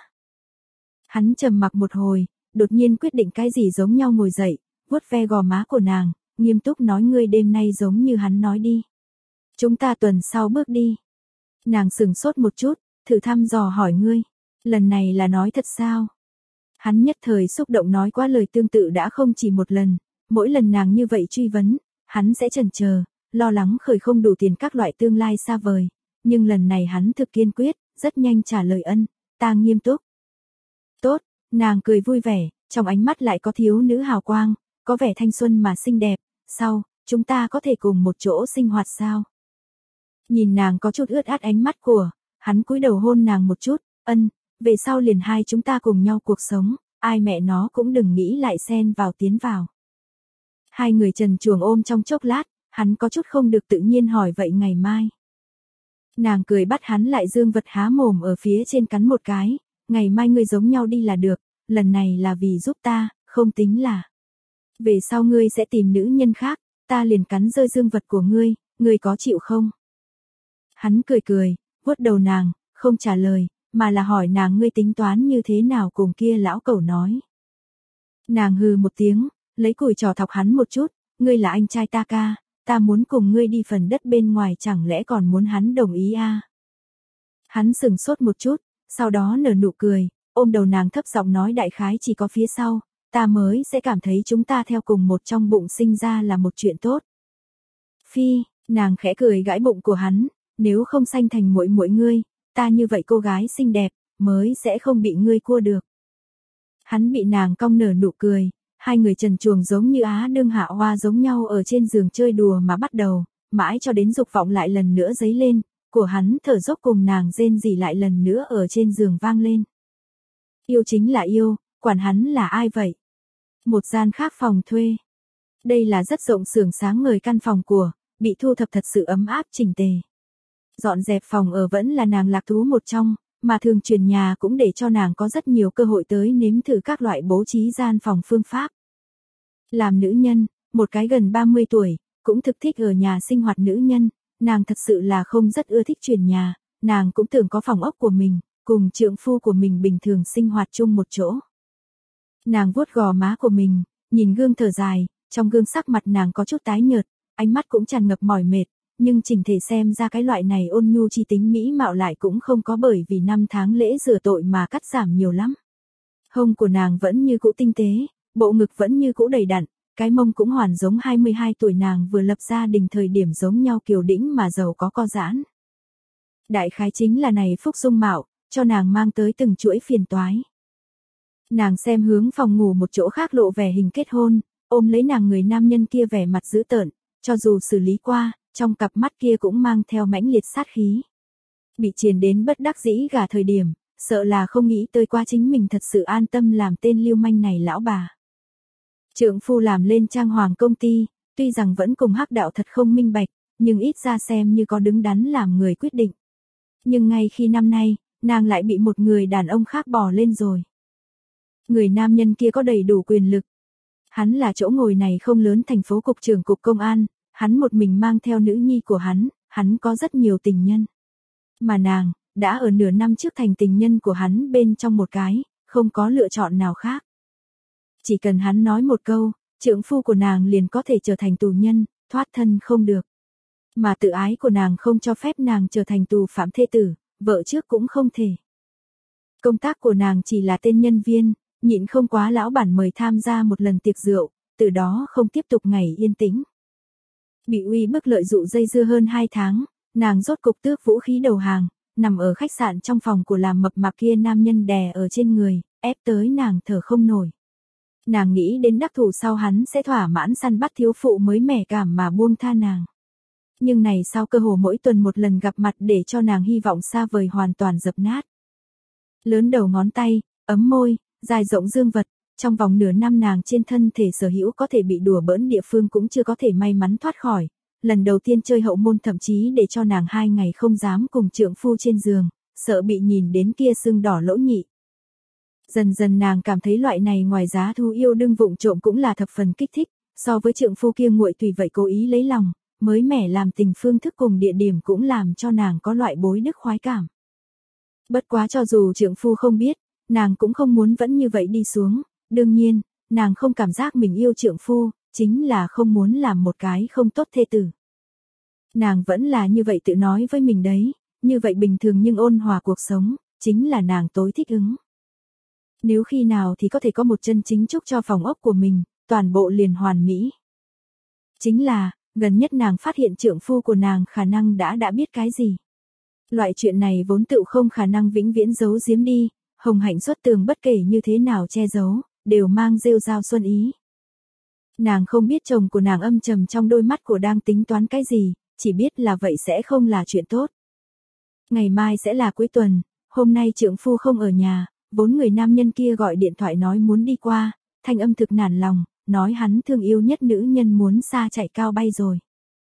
Speaker 1: Hắn trầm mặc một hồi, đột nhiên quyết định cái gì giống nhau ngồi dậy, vuốt ve gò má của nàng, nghiêm túc nói ngươi đêm nay giống như hắn nói đi. Chúng ta tuần sau bước đi. Nàng sừng sốt một chút, thử thăm dò hỏi ngươi, lần này là nói thật sao? Hắn nhất thời xúc động nói qua lời tương tự đã không chỉ một lần, mỗi lần nàng như vậy truy vấn, hắn sẽ chần chờ, lo lắng khởi không đủ tiền các loại tương lai xa vời, nhưng lần này hắn thực kiên quyết, rất nhanh trả lời ân, ta nghiêm túc. Tốt, nàng cười vui vẻ, trong ánh mắt lại có thiếu nữ hào quang, có vẻ thanh xuân mà xinh đẹp, sau, chúng ta có thể cùng một chỗ sinh hoạt sao? Nhìn nàng có chút ướt át ánh mắt của, hắn cúi đầu hôn nàng một chút, ân, về sau liền hai chúng ta cùng nhau cuộc sống, ai mẹ nó cũng đừng nghĩ lại xen vào tiến vào. Hai người trần truồng ôm trong chốc lát, hắn có chút không được tự nhiên hỏi vậy ngày mai. Nàng cười bắt hắn lại dương vật há mồm ở phía trên cắn một cái, ngày mai ngươi giống nhau đi là được, lần này là vì giúp ta, không tính là. Về sau ngươi sẽ tìm nữ nhân khác, ta liền cắn rơi dương vật của ngươi, ngươi có chịu không? Hắn cười cười, vuốt đầu nàng, không trả lời, mà là hỏi nàng ngươi tính toán như thế nào cùng kia lão cẩu nói. Nàng hừ một tiếng, lấy củi trò thọc hắn một chút, ngươi là anh trai ta ca, ta muốn cùng ngươi đi phần đất bên ngoài chẳng lẽ còn muốn hắn đồng ý a? À? Hắn sừng sốt một chút, sau đó nở nụ cười, ôm đầu nàng thấp giọng nói đại khái chỉ có phía sau, ta mới sẽ cảm thấy chúng ta theo cùng một trong bụng sinh ra là một chuyện tốt. Phi, nàng khẽ cười gãi bụng của hắn, nếu không sanh thành muội muội ngươi, ta như vậy cô gái xinh đẹp, mới sẽ không bị ngươi cua được. Hắn bị nàng cong nở nụ cười, hai người trần truồng giống như á đương hạ hoa giống nhau ở trên giường chơi đùa mà bắt đầu, mãi cho đến dục vọng lại lần nữa dấy lên, của hắn thở dốc cùng nàng rên rỉ lại lần nữa ở trên giường vang lên. Yêu chính là yêu, quản hắn là ai vậy? Một gian khác phòng thuê. Đây là rất rộng xưởng sáng ngời căn phòng của, bị thu thập thật sự ấm áp chỉnh tề. Dọn dẹp phòng ở vẫn là nàng lạc thú một trong, mà thường chuyển nhà cũng để cho nàng có rất nhiều cơ hội tới nếm thử các loại bố trí gian phòng phương pháp. Làm nữ nhân, một cái gần ba mươi tuổi, cũng thực thích ở nhà sinh hoạt nữ nhân, nàng thật sự là không rất ưa thích chuyển nhà, nàng cũng tưởng có phòng ốc của mình, cùng trượng phu của mình bình thường sinh hoạt chung một chỗ. Nàng vuốt gò má của mình, nhìn gương thở dài, trong gương sắc mặt nàng có chút tái nhợt, ánh mắt cũng tràn ngập mỏi mệt, nhưng chỉnh thể xem ra cái loại này ôn nhu chi tính mỹ mạo lại cũng không có bởi vì năm tháng lễ rửa tội mà cắt giảm nhiều lắm. Hông của nàng vẫn như cũ tinh tế, bộ ngực vẫn như cũ đầy đặn, cái mông cũng hoàn giống hai mươi hai tuổi nàng vừa lập gia đình thời điểm giống nhau kiều đĩnh mà giàu có co giãn. Đại khái chính là này phúc dung mạo, cho nàng mang tới từng chuỗi phiền toái. Nàng xem hướng phòng ngủ một chỗ khác lộ vẻ hình kết hôn, ôm lấy nàng người nam nhân kia vẻ mặt dữ tợn, cho dù xử lý qua, trong cặp mắt kia cũng mang theo mãnh liệt sát khí. Bị triền đến bất đắc dĩ gả thời điểm, sợ là không nghĩ tới qua chính mình thật sự an tâm làm tên lưu manh này lão bà. Trượng phu làm lên trang hoàng công ty, tuy rằng vẫn cùng hắc đạo thật không minh bạch, nhưng ít ra xem như có đứng đắn làm người quyết định. Nhưng ngay khi năm nay, nàng lại bị một người đàn ông khác bỏ lên rồi. Người nam nhân kia có đầy đủ quyền lực. Hắn là chỗ ngồi này không lớn thành phố cục trưởng cục công an, hắn một mình mang theo nữ nhi của hắn, hắn có rất nhiều tình nhân. Mà nàng, đã ở nửa năm trước thành tình nhân của hắn bên trong một cái, không có lựa chọn nào khác. Chỉ cần hắn nói một câu, trượng phu của nàng liền có thể trở thành tù nhân, thoát thân không được. Mà tự ái của nàng không cho phép nàng trở thành tù phạm thê tử, vợ trước cũng không thể. Công tác của nàng chỉ là tên nhân viên, nhịn không quá lão bản mời tham gia một lần tiệc rượu, từ đó không tiếp tục ngày yên tĩnh. Bị uy bức lợi dụ dây dưa hơn hai tháng, nàng rốt cục tước vũ khí đầu hàng, nằm ở khách sạn trong phòng của làm mập mạp kia nam nhân đè ở trên người, ép tới nàng thở không nổi. Nàng nghĩ đến đắc thủ sau hắn sẽ thỏa mãn săn bắt thiếu phụ mới mẻ cảm mà buông tha nàng. Nhưng này sao cơ hồ mỗi tuần một lần gặp mặt để cho nàng hy vọng xa vời hoàn toàn dập nát. Lớn đầu ngón tay, ấm môi, dài rộng dương vật, trong vòng nửa năm nàng trên thân thể sở hữu có thể bị đùa bỡn địa phương cũng chưa có thể may mắn thoát khỏi. Lần đầu tiên chơi hậu môn thậm chí để cho nàng hai ngày không dám cùng trượng phu trên giường, sợ bị nhìn đến kia sưng đỏ lỗ nhị. Dần dần nàng cảm thấy loại này ngoài giá thú yêu đương vụng trộm cũng là thập phần kích thích, so với trượng phu kia nguội tùy vậy cố ý lấy lòng, mới mẻ làm tình phương thức cùng địa điểm cũng làm cho nàng có loại bối đức khoái cảm. Bất quá cho dù trượng phu không biết, nàng cũng không muốn vẫn như vậy đi xuống, đương nhiên, nàng không cảm giác mình yêu trượng phu, chính là không muốn làm một cái không tốt thê tử. Nàng vẫn là như vậy tự nói với mình đấy, như vậy bình thường nhưng ôn hòa cuộc sống, chính là nàng tối thích ứng. Nếu khi nào thì có thể có một chân chính trúc cho phòng ốc của mình, toàn bộ liền hoàn mỹ. Chính là, gần nhất nàng phát hiện trượng phu của nàng khả năng đã đã biết cái gì. Loại chuyện này vốn tự không khả năng vĩnh viễn giấu giếm đi, Hồng Hạnh xuất tường bất kể như thế nào che giấu, đều mang rêu rao xuân ý. Nàng không biết chồng của nàng âm trầm trong đôi mắt của đang tính toán cái gì, chỉ biết là vậy sẽ không là chuyện tốt. Ngày mai sẽ là cuối tuần, hôm nay trượng phu không ở nhà, bốn người nam nhân kia gọi điện thoại nói muốn đi qua, thanh âm thực nản lòng, nói hắn thương yêu nhất nữ nhân muốn xa chạy cao bay rồi.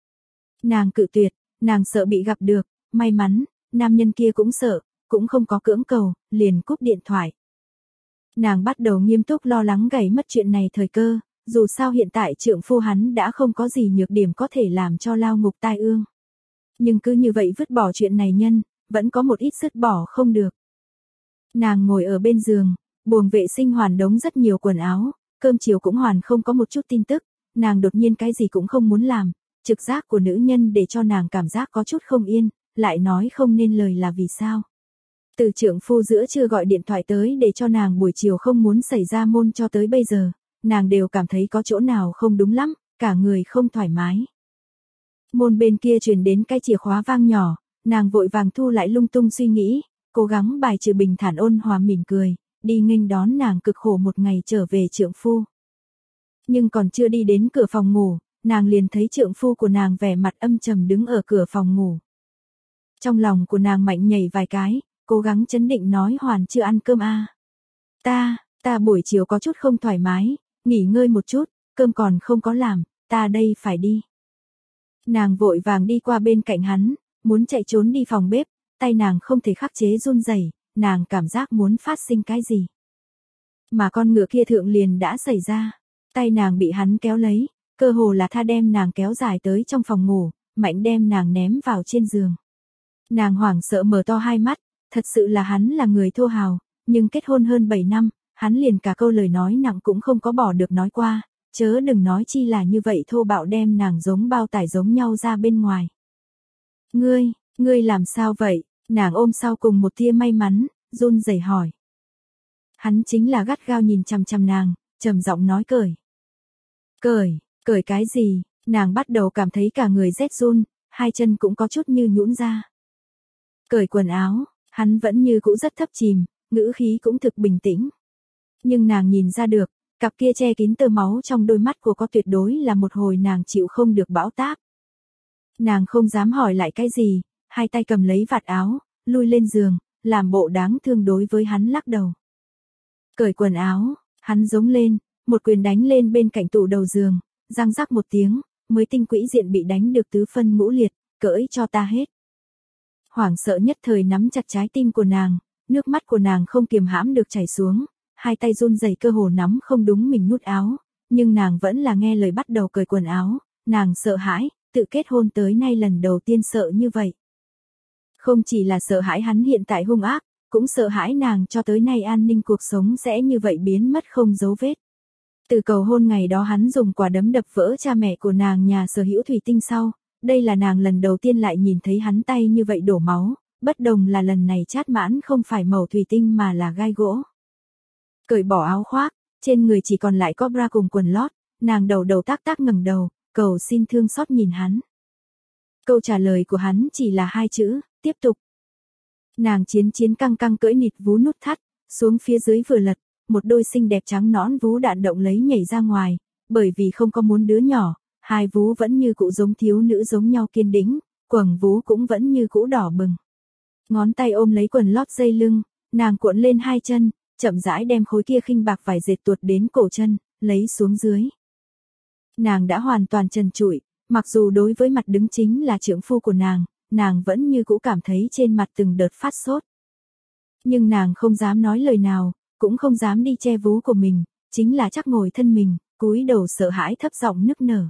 Speaker 1: Nàng cự tuyệt, nàng sợ bị gặp được, may mắn, nam nhân kia cũng sợ, cũng không có cưỡng cầu, liền cúp điện thoại. Nàng bắt đầu nghiêm túc lo lắng gãy mất chuyện này thời cơ, dù sao hiện tại trượng phu hắn đã không có gì nhược điểm có thể làm cho lao ngục tai ương. Nhưng cứ như vậy vứt bỏ chuyện này nhân, vẫn có một ít dứt bỏ không được. Nàng ngồi ở bên giường, buồng vệ sinh hoàn đống rất nhiều quần áo, cơm chiều cũng hoàn không có một chút tin tức, nàng đột nhiên cái gì cũng không muốn làm, trực giác của nữ nhân để cho nàng cảm giác có chút không yên, lại nói không nên lời là vì sao. Từ trượng phu giữa trưa gọi điện thoại tới để cho nàng buổi chiều không muốn xảy ra môn cho tới bây giờ, nàng đều cảm thấy có chỗ nào không đúng lắm, cả người không thoải mái. Môn bên kia truyền đến cái chìa khóa vang nhỏ, nàng vội vàng thu lại lung tung suy nghĩ, cố gắng bài trừ bình thản ôn hòa mỉm cười, đi nghênh đón nàng cực khổ một ngày trở về trượng phu. Nhưng còn chưa đi đến cửa phòng ngủ, nàng liền thấy trượng phu của nàng vẻ mặt âm trầm đứng ở cửa phòng ngủ. Trong lòng của nàng mạnh nhảy vài cái, cố gắng chấn định nói hoàn chưa ăn cơm à. Ta, ta buổi chiều có chút không thoải mái, nghỉ ngơi một chút, cơm còn không có làm, ta đây phải đi. Nàng vội vàng đi qua bên cạnh hắn, muốn chạy trốn đi phòng bếp, tay nàng không thể khắc chế run rẩy, nàng cảm giác muốn phát sinh cái gì. Mà con ngựa kia thượng liền đã xảy ra, tay nàng bị hắn kéo lấy, cơ hồ là tha đem nàng kéo dài tới trong phòng ngủ, mạnh đem nàng ném vào trên giường. Nàng hoảng sợ mở to hai mắt, thật sự là hắn là người thô hào, nhưng kết hôn hơn bảy năm, hắn liền cả câu lời nói nặng cũng không có bỏ được nói qua, chớ đừng nói chi là như vậy thô bạo đem nàng giống bao tải giống nhau ra bên ngoài. Ngươi, ngươi làm sao vậy? Nàng ôm sau cùng một tia may mắn, run rẩy hỏi. Hắn chính là gắt gao nhìn chằm chằm nàng, trầm giọng nói cởi. Cởi, cởi cái gì? Nàng bắt đầu cảm thấy cả người rét run, hai chân cũng có chút như nhũn ra. Cởi quần áo, hắn vẫn như cũ rất thấp chìm, ngữ khí cũng thực bình tĩnh. Nhưng nàng nhìn ra được, cặp kia che kín tơ máu trong đôi mắt của có tuyệt đối là một hồi nàng chịu không được bão táp. Nàng không dám hỏi lại cái gì, hai tay cầm lấy vạt áo, lui lên giường, làm bộ đáng thương đối với hắn lắc đầu. Cởi quần áo, hắn giống lên, một quyền đánh lên bên cạnh tủ đầu giường, răng rắc một tiếng, mới tinh quỹ diện bị đánh được tứ phân ngũ liệt, cởi cho ta hết. Hoảng sợ nhất thời nắm chặt trái tim của nàng, nước mắt của nàng không kiềm hãm được chảy xuống, hai tay run rẩy cơ hồ nắm không đúng mình nút áo, nhưng nàng vẫn là nghe lời bắt đầu cởi quần áo, nàng sợ hãi, tự kết hôn tới nay lần đầu tiên sợ như vậy. Không chỉ là sợ hãi hắn hiện tại hung ác, cũng sợ hãi nàng cho tới nay an ninh cuộc sống sẽ như vậy biến mất không dấu vết. Từ cầu hôn ngày đó hắn dùng quả đấm đập vỡ cha mẹ của nàng nhà sở hữu thủy tinh sau, đây là nàng lần đầu tiên lại nhìn thấy hắn tay như vậy đổ máu, bất đồng là lần này chát mãn không phải mẩu thủy tinh mà là gai gỗ. Cởi bỏ áo khoác, trên người chỉ còn lại có bra cùng quần lót, nàng đầu đầu tác tác ngẩng đầu, cầu xin thương xót nhìn hắn. Câu trả lời của hắn chỉ là hai chữ, tiếp tục. Nàng chiến chiến căng căng cưỡi nịt vú nút thắt, xuống phía dưới vừa lật, một đôi xinh đẹp trắng nõn vú đạn động lấy nhảy ra ngoài, bởi vì không có muốn đứa nhỏ, hai vú vẫn như cũ giống thiếu nữ giống nhau kiên đĩnh, quầng vú cũng vẫn như cũ đỏ bừng. Ngón tay ôm lấy quần lót dây lưng, nàng cuộn lên hai chân, chậm rãi đem khối kia khinh bạc vải dệt tuột đến cổ chân, lấy xuống dưới. Nàng đã hoàn toàn trần trụi, mặc dù đối với mặt đứng chính là trượng phu của nàng, nàng vẫn như cũ cảm thấy trên mặt từng đợt phát sốt. Nhưng nàng không dám nói lời nào, cũng không dám đi che vú của mình, chính là chắc ngồi thân mình, cúi đầu sợ hãi thấp giọng nức nở.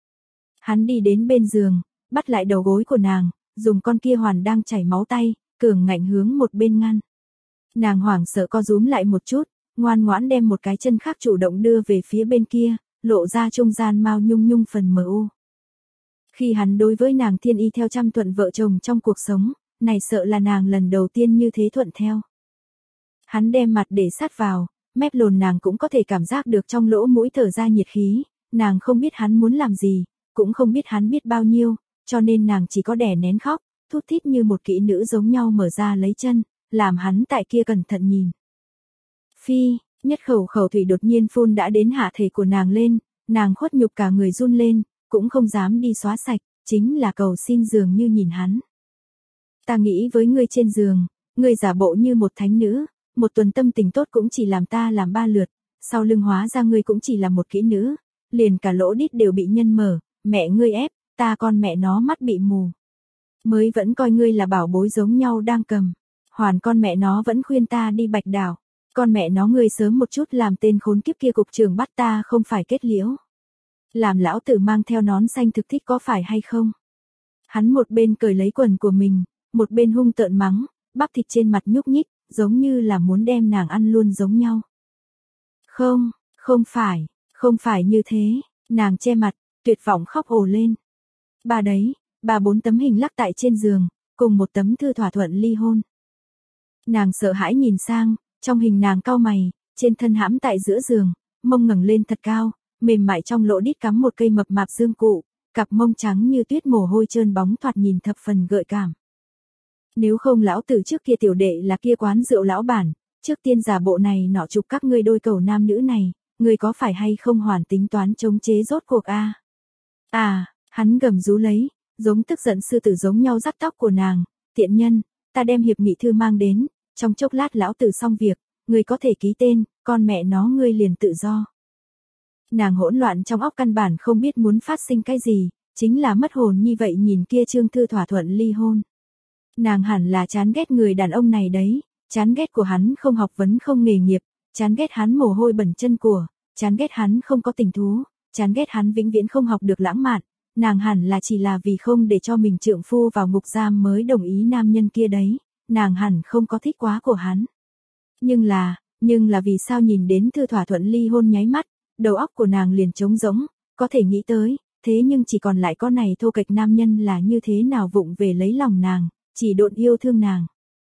Speaker 1: Hắn đi đến bên giường, bắt lại đầu gối của nàng, dùng con kia hoàn đang chảy máu tay, cường ngạnh hướng một bên ngăn. Nàng hoảng sợ co rúm lại một chút, ngoan ngoãn đem một cái chân khác chủ động đưa về phía bên kia, lộ ra trung gian mao nhung nhung phần mờ u. Khi hắn đối với nàng thiên y theo trăm thuận vợ chồng trong cuộc sống, này sợ là nàng lần đầu tiên như thế thuận theo. Hắn đem mặt để sát vào, mép lồn nàng cũng có thể cảm giác được trong lỗ mũi thở ra nhiệt khí, nàng không biết hắn muốn làm gì, cũng không biết hắn biết bao nhiêu, cho nên nàng chỉ có đè nén khóc, thút thít như một kỹ nữ giống nhau mở ra lấy chân, làm hắn tại kia cẩn thận nhìn. Phi, nhất khẩu khẩu thủy đột nhiên phun đã đến hạ thể của nàng lên, nàng khuất nhục cả người run lên, cũng không dám đi xóa sạch, chính là cầu xin dường như nhìn hắn. Ta nghĩ với ngươi trên giường, ngươi giả bộ như một thánh nữ, một tuần tâm tình tốt cũng chỉ làm ta làm ba lượt, sau lưng hóa ra ngươi cũng chỉ là một kỹ nữ, liền cả lỗ đít đều bị nhân mở, mẹ ngươi ép, ta con mẹ nó mắt bị mù. Mới vẫn coi ngươi là bảo bối giống nhau đang cầm, hoàn con mẹ nó vẫn khuyên ta đi Bạch Đảo, con mẹ nó ngươi sớm một chút làm tên khốn kiếp kia cục trưởng bắt ta không phải kết liễu. Làm lão tử mang theo nón xanh thực thích có phải hay không? Hắn một bên cởi lấy quần của mình, một bên hung tợn mắng, bắp thịt trên mặt nhúc nhích, giống như là muốn đem nàng ăn luôn giống nhau. Không, không phải, không phải như thế, nàng che mặt, tuyệt vọng khóc ồ lên. Ba đấy, ba bốn tấm hình lắc tại trên giường, cùng một tấm thư thỏa thuận ly hôn. Nàng sợ hãi nhìn sang, trong hình nàng cau mày, trên thân hãm tại giữa giường, mông ngẩng lên thật cao, mềm mại trong lỗ đít cắm một cây mập mạp dương cụ, cặp mông trắng như tuyết mồ hôi trơn bóng thoạt nhìn thập phần gợi cảm. Nếu không lão tử trước kia tiểu đệ là kia quán rượu lão bản, trước tiên giả bộ này nọ chụp các ngươi đôi cầu nam nữ này, ngươi có phải hay không hoàn tính toán chống chế rốt cuộc a? À? à, hắn gầm rú lấy, giống tức giận sư tử giống nhau dắt tóc của nàng, tiện nhân, ta đem hiệp nghị thư mang đến, trong chốc lát lão tử xong việc, ngươi có thể ký tên, con mẹ nó ngươi liền tự do. Nàng hỗn loạn trong óc căn bản không biết muốn phát sinh cái gì, chính là mất hồn như vậy nhìn kia trương thư thỏa thuận ly hôn. Nàng hẳn là chán ghét người đàn ông này đấy, chán ghét của hắn không học vấn không nghề nghiệp, chán ghét hắn mồ hôi bẩn chân của, chán ghét hắn không có tình thú, chán ghét hắn vĩnh viễn không học được lãng mạn, nàng hẳn là chỉ là vì không để cho mình trượng phu vào ngục giam mới đồng ý nam nhân kia đấy, nàng hẳn không có thích quá của hắn. Nhưng là, nhưng là vì sao nhìn đến thư thỏa thuận ly hôn nháy mắt, đầu óc của nàng liền trống rỗng, có thể nghĩ tới, thế nhưng chỉ còn lại có này thô kệch nam nhân là như thế nào vụng về lấy lòng nàng, chỉ độn yêu thương nàng.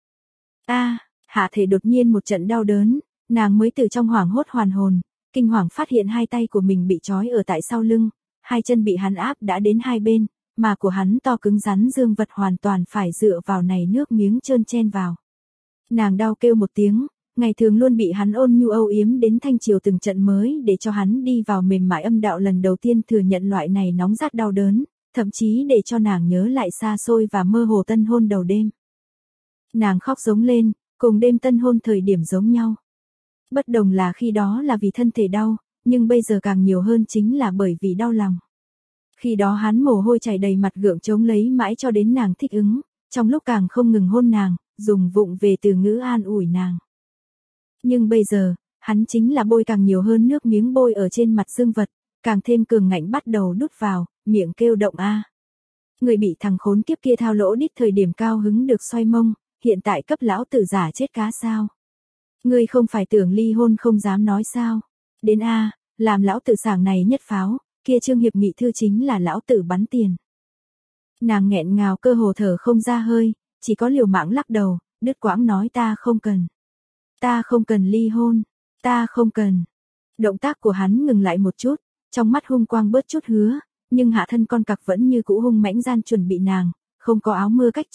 Speaker 1: A, à, hạ thể đột nhiên một trận đau đớn, nàng mới từ trong hoảng hốt hoàn hồn, kinh hoàng phát hiện hai tay của mình bị trói ở tại sau lưng, hai chân bị hắn áp đã đến hai bên, mà của hắn to cứng rắn dương vật hoàn toàn phải dựa vào này nước miếng trơn chen vào. Nàng đau kêu một tiếng, ngày thường luôn bị hắn ôn nhu âu yếm đến thanh chiều từng trận mới để cho hắn đi vào mềm mại âm đạo lần đầu tiên thừa nhận loại này nóng rát đau đớn, thậm chí để cho nàng nhớ lại xa xôi và mơ hồ tân hôn đầu đêm. Nàng khóc giống lên, cùng đêm tân hôn thời điểm giống nhau. Bất đồng là khi đó là vì thân thể đau, nhưng bây giờ càng nhiều hơn chính là bởi vì đau lòng. Khi đó hắn mồ hôi chảy đầy mặt gượng chống lấy mãi cho đến nàng thích ứng, trong lúc càng không ngừng hôn nàng, dùng vụng về từ ngữ an ủi nàng. Nhưng bây giờ, hắn chính là bôi càng nhiều hơn nước miếng bôi ở trên mặt dương vật, càng thêm cường ngạnh bắt đầu đút vào, miệng kêu động a. Người bị thằng khốn kiếp kia thao lỗ đít thời điểm cao hứng được xoay mông, hiện tại cấp lão tử giả chết cá sao? Ngươi không phải tưởng ly hôn không dám nói sao? Đến a, làm lão tử sảng này nhất pháo, kia trương hiệp nghị thư chính là lão tử bắn tiền. Nàng nghẹn ngào cơ hồ thở không ra hơi, chỉ có liều mạng lắc đầu, đứt quãng nói ta không cần. Ta không cần ly hôn, ta không cần. Động tác của hắn ngừng lại một chút, trong mắt hung quang bớt chút hứa, nhưng hạ thân con cặc vẫn như cũ hung mãnh gian chuẩn bị nàng, không có áo mưa cách trở,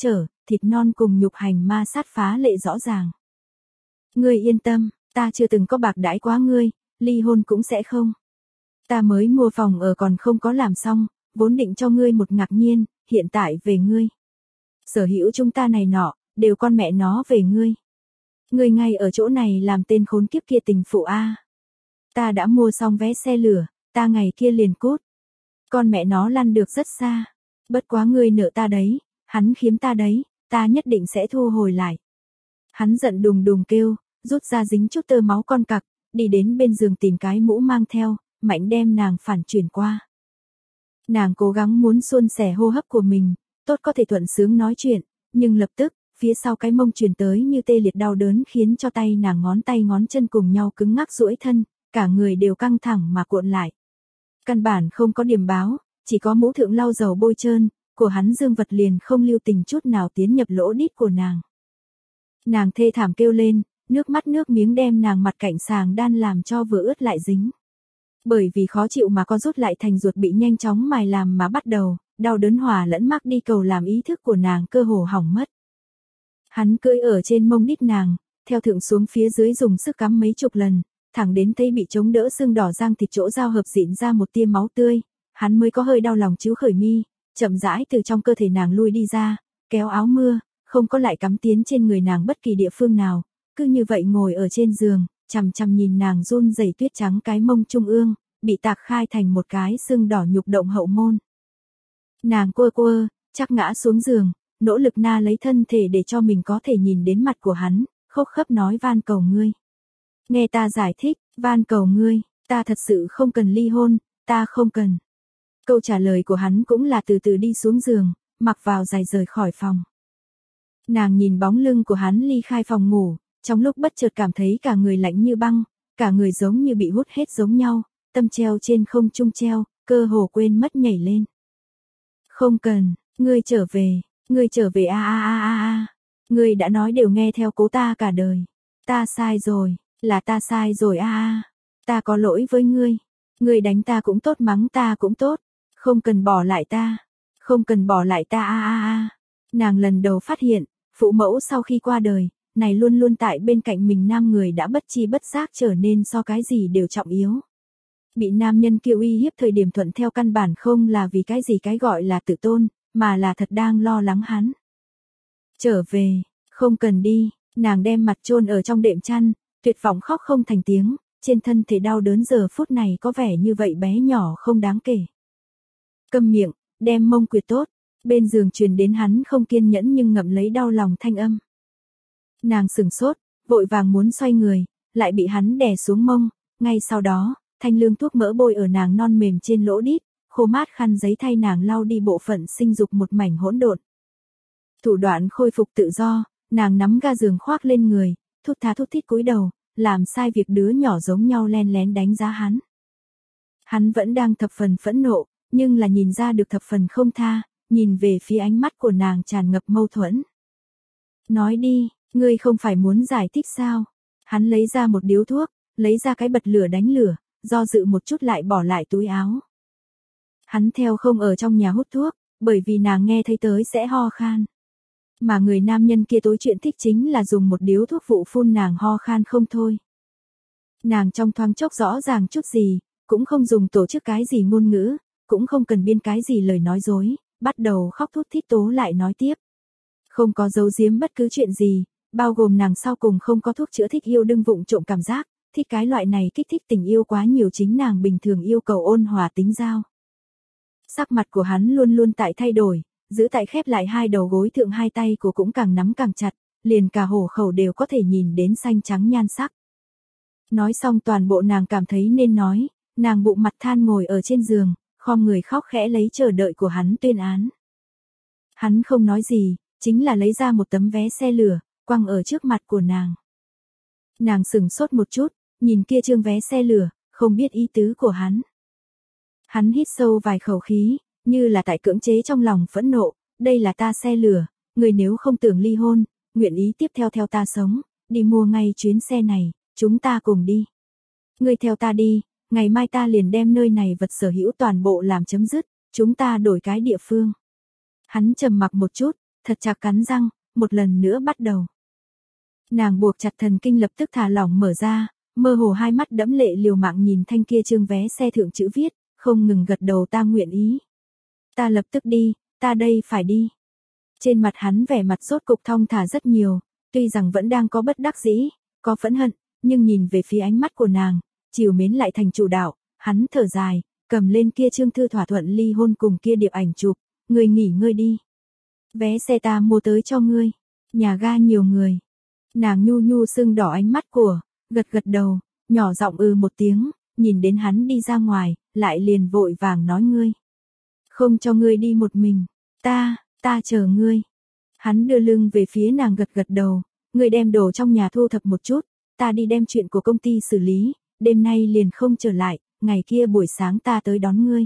Speaker 1: thịt non cùng nhục hành ma sát phá lệ rõ ràng. Ngươi yên tâm, ta chưa từng có bạc đãi quá ngươi, ly hôn cũng sẽ không. Ta mới mua phòng ở còn không có làm xong, vốn định cho ngươi một ngạc nhiên, hiện tại về ngươi. Sở hữu chúng ta này nọ, đều con mẹ nó về ngươi. Ngươi ngay ở chỗ này làm tên khốn kiếp kia tình phụ a. Ta đã mua xong vé xe lửa, ta ngày kia liền cút. Con mẹ nó lăn được rất xa. Bất quá ngươi nợ ta đấy, hắn khiếm ta đấy, ta nhất định sẽ thu hồi lại. Hắn giận đùng đùng kêu, rút ra dính chút tơ máu con cặc, đi đến bên giường tìm cái mũ mang theo, mạnh đem nàng phản chuyển qua. Nàng cố gắng muốn suôn sẻ hô hấp của mình, tốt có thể thuận sướng nói chuyện, nhưng lập tức, phía sau cái mông truyền tới như tê liệt đau đớn khiến cho tay nàng ngón tay ngón chân cùng nhau cứng ngắc duỗi thân, cả người đều căng thẳng mà cuộn lại. Căn bản không có điểm báo, chỉ có mũ thượng lau dầu bôi trơn, của hắn dương vật liền không lưu tình chút nào tiến nhập lỗ đít của nàng. Nàng thê thảm kêu lên, nước mắt nước miếng đem nàng mặt cạnh sàng đan làm cho vừa ướt lại dính. Bởi vì khó chịu mà co rút lại thành ruột bị nhanh chóng mài làm mà bắt đầu, đau đớn hòa lẫn mắc đi cầu làm ý thức của nàng cơ hồ hỏng mất. Hắn cưỡi ở trên mông đít nàng, theo thượng xuống phía dưới dùng sức cắm mấy chục lần, thẳng đến thấy bị chống đỡ xương đỏ rang thịt chỗ giao hợp dịn ra một tia máu tươi, hắn mới có hơi đau lòng chiếu khởi mi, chậm rãi từ trong cơ thể nàng lui đi ra, kéo áo mưa, không có lại cắm tiến trên người nàng bất kỳ địa phương nào, cứ như vậy ngồi ở trên giường, chằm chằm nhìn nàng run rẩy tuyết trắng cái mông trung ương, bị tạc khai thành một cái xương đỏ nhục động hậu môn. Nàng quơ quơ, chắc ngã xuống giường, nỗ lực na lấy thân thể để cho mình có thể nhìn đến mặt của hắn, khóc khấp nói van cầu ngươi. Nghe ta giải thích, van cầu ngươi, ta thật sự không cần ly hôn, ta không cần. Câu trả lời của hắn cũng là từ từ đi xuống giường, mặc vào giày rời khỏi phòng. Nàng nhìn bóng lưng của hắn ly khai phòng ngủ, trong lúc bất chợt cảm thấy cả người lạnh như băng, cả người giống như bị hút hết giống nhau, tâm treo trên không trung treo, cơ hồ quên mất nhảy lên. Không cần, ngươi trở về, ngươi trở về a a a a a. Ngươi đã nói đều nghe theo cố ta cả đời. Ta sai rồi, là ta sai rồi a a. Ta có lỗi với ngươi. Ngươi đánh ta cũng tốt mắng ta cũng tốt, không cần bỏ lại ta, không cần bỏ lại ta a a a. Nàng lần đầu phát hiện, phụ mẫu sau khi qua đời, này luôn luôn tại bên cạnh mình nam người đã bất chi bất giác trở nên so cái gì đều trọng yếu. Bị nam nhân kia uy hiếp thời điểm thuận theo căn bản không là vì cái gì cái gọi là tự tôn, mà là thật đang lo lắng hắn. Trở về, không cần đi, nàng đem mặt chôn ở trong đệm chăn, tuyệt vọng khóc không thành tiếng, trên thân thể đau đớn giờ phút này có vẻ như vậy bé nhỏ không đáng kể. Câm miệng, đem mông quyệt tốt, bên giường truyền đến hắn không kiên nhẫn nhưng ngậm lấy đau lòng thanh âm. Nàng sừng sốt, vội vàng muốn xoay người, lại bị hắn đè xuống mông, ngay sau đó, thanh lương thuốc mỡ bôi ở nàng non mềm trên lỗ đít, khô mát khăn giấy thay nàng lau đi bộ phận sinh dục một mảnh hỗn độn. Thủ đoạn khôi phục tự do, nàng nắm ga giường khoác lên người, thút tha thút thít cúi đầu, làm sai việc đứa nhỏ giống nhau len lén đánh giá hắn. Hắn vẫn đang thập phần phẫn nộ, nhưng là nhìn ra được thập phần không tha, nhìn về phía ánh mắt của nàng tràn ngập mâu thuẫn. Nói đi, ngươi không phải muốn giải thích sao? Hắn lấy ra một điếu thuốc, lấy ra cái bật lửa đánh lửa, do dự một chút lại bỏ lại túi áo. Hắn theo không ở trong nhà hút thuốc, bởi vì nàng nghe thấy tới sẽ ho khan. Mà người nam nhân kia tối chuyện thích chính là dùng một điếu thuốc vụ phun nàng ho khan không thôi. Nàng trong thoáng chốc rõ ràng chút gì, cũng không dùng tổ chức cái gì ngôn ngữ, cũng không cần biên cái gì lời nói dối, bắt đầu khóc thút thít tố lại nói tiếp. Không có giấu giếm bất cứ chuyện gì, bao gồm nàng sau cùng không có thuốc chữa thích yêu đương vụng trộm cảm giác, thích cái loại này kích thích tình yêu quá nhiều chính nàng bình thường yêu cầu ôn hòa tính giao. Sắc mặt của hắn luôn luôn tại thay đổi, giữ tại khép lại hai đầu gối thượng hai tay của cũng càng nắm càng chặt, liền cả hổ khẩu đều có thể nhìn đến xanh trắng nhan sắc. Nói xong toàn bộ nàng cảm thấy nên nói, nàng bụng mặt than ngồi ở trên giường, khom người khóc khẽ lấy chờ đợi của hắn tuyên án. Hắn không nói gì, chính là lấy ra một tấm vé xe lửa, quăng ở trước mặt của nàng. Nàng sững sốt một chút, nhìn kia trương vé xe lửa, không biết ý tứ của hắn. Hắn hít sâu vài khẩu khí, như là tại cưỡng chế trong lòng phẫn nộ, đây là ta xe lửa, người nếu không tưởng ly hôn, nguyện ý tiếp theo theo ta sống, đi mua ngay chuyến xe này, chúng ta cùng đi. Ngươi theo ta đi, ngày mai ta liền đem nơi này vật sở hữu toàn bộ làm chấm dứt, chúng ta đổi cái địa phương. Hắn trầm mặc một chút, thật chặt cắn răng, một lần nữa bắt đầu. Nàng buộc chặt thần kinh lập tức thả lỏng mở ra, mơ hồ hai mắt đẫm lệ liều mạng nhìn thanh kia trương vé xe thượng chữ viết, không ngừng gật đầu ta nguyện ý. Ta lập tức đi, ta đây phải đi. Trên mặt hắn vẻ mặt rốt cục thong thả rất nhiều, tuy rằng vẫn đang có bất đắc dĩ, có phẫn hận, nhưng nhìn về phía ánh mắt của nàng, chiều mến lại thành chủ đạo, hắn thở dài, cầm lên kia trương thư thỏa thuận ly hôn cùng kia điệp ảnh chụp, ngươi nghỉ ngơi đi. Vé xe ta mua tới cho ngươi, nhà ga nhiều người. Nàng nhu nhu sưng đỏ ánh mắt của, gật gật đầu, nhỏ giọng ừ một tiếng, nhìn đến hắn đi ra ngoài, lại liền vội vàng nói ngươi. Không cho ngươi đi một mình, ta, ta chờ ngươi. Hắn đưa lưng về phía nàng gật gật đầu, ngươi đem đồ trong nhà thu thập một chút, ta đi đem chuyện của công ty xử lý, đêm nay liền không trở lại, ngày kia buổi sáng ta tới đón ngươi.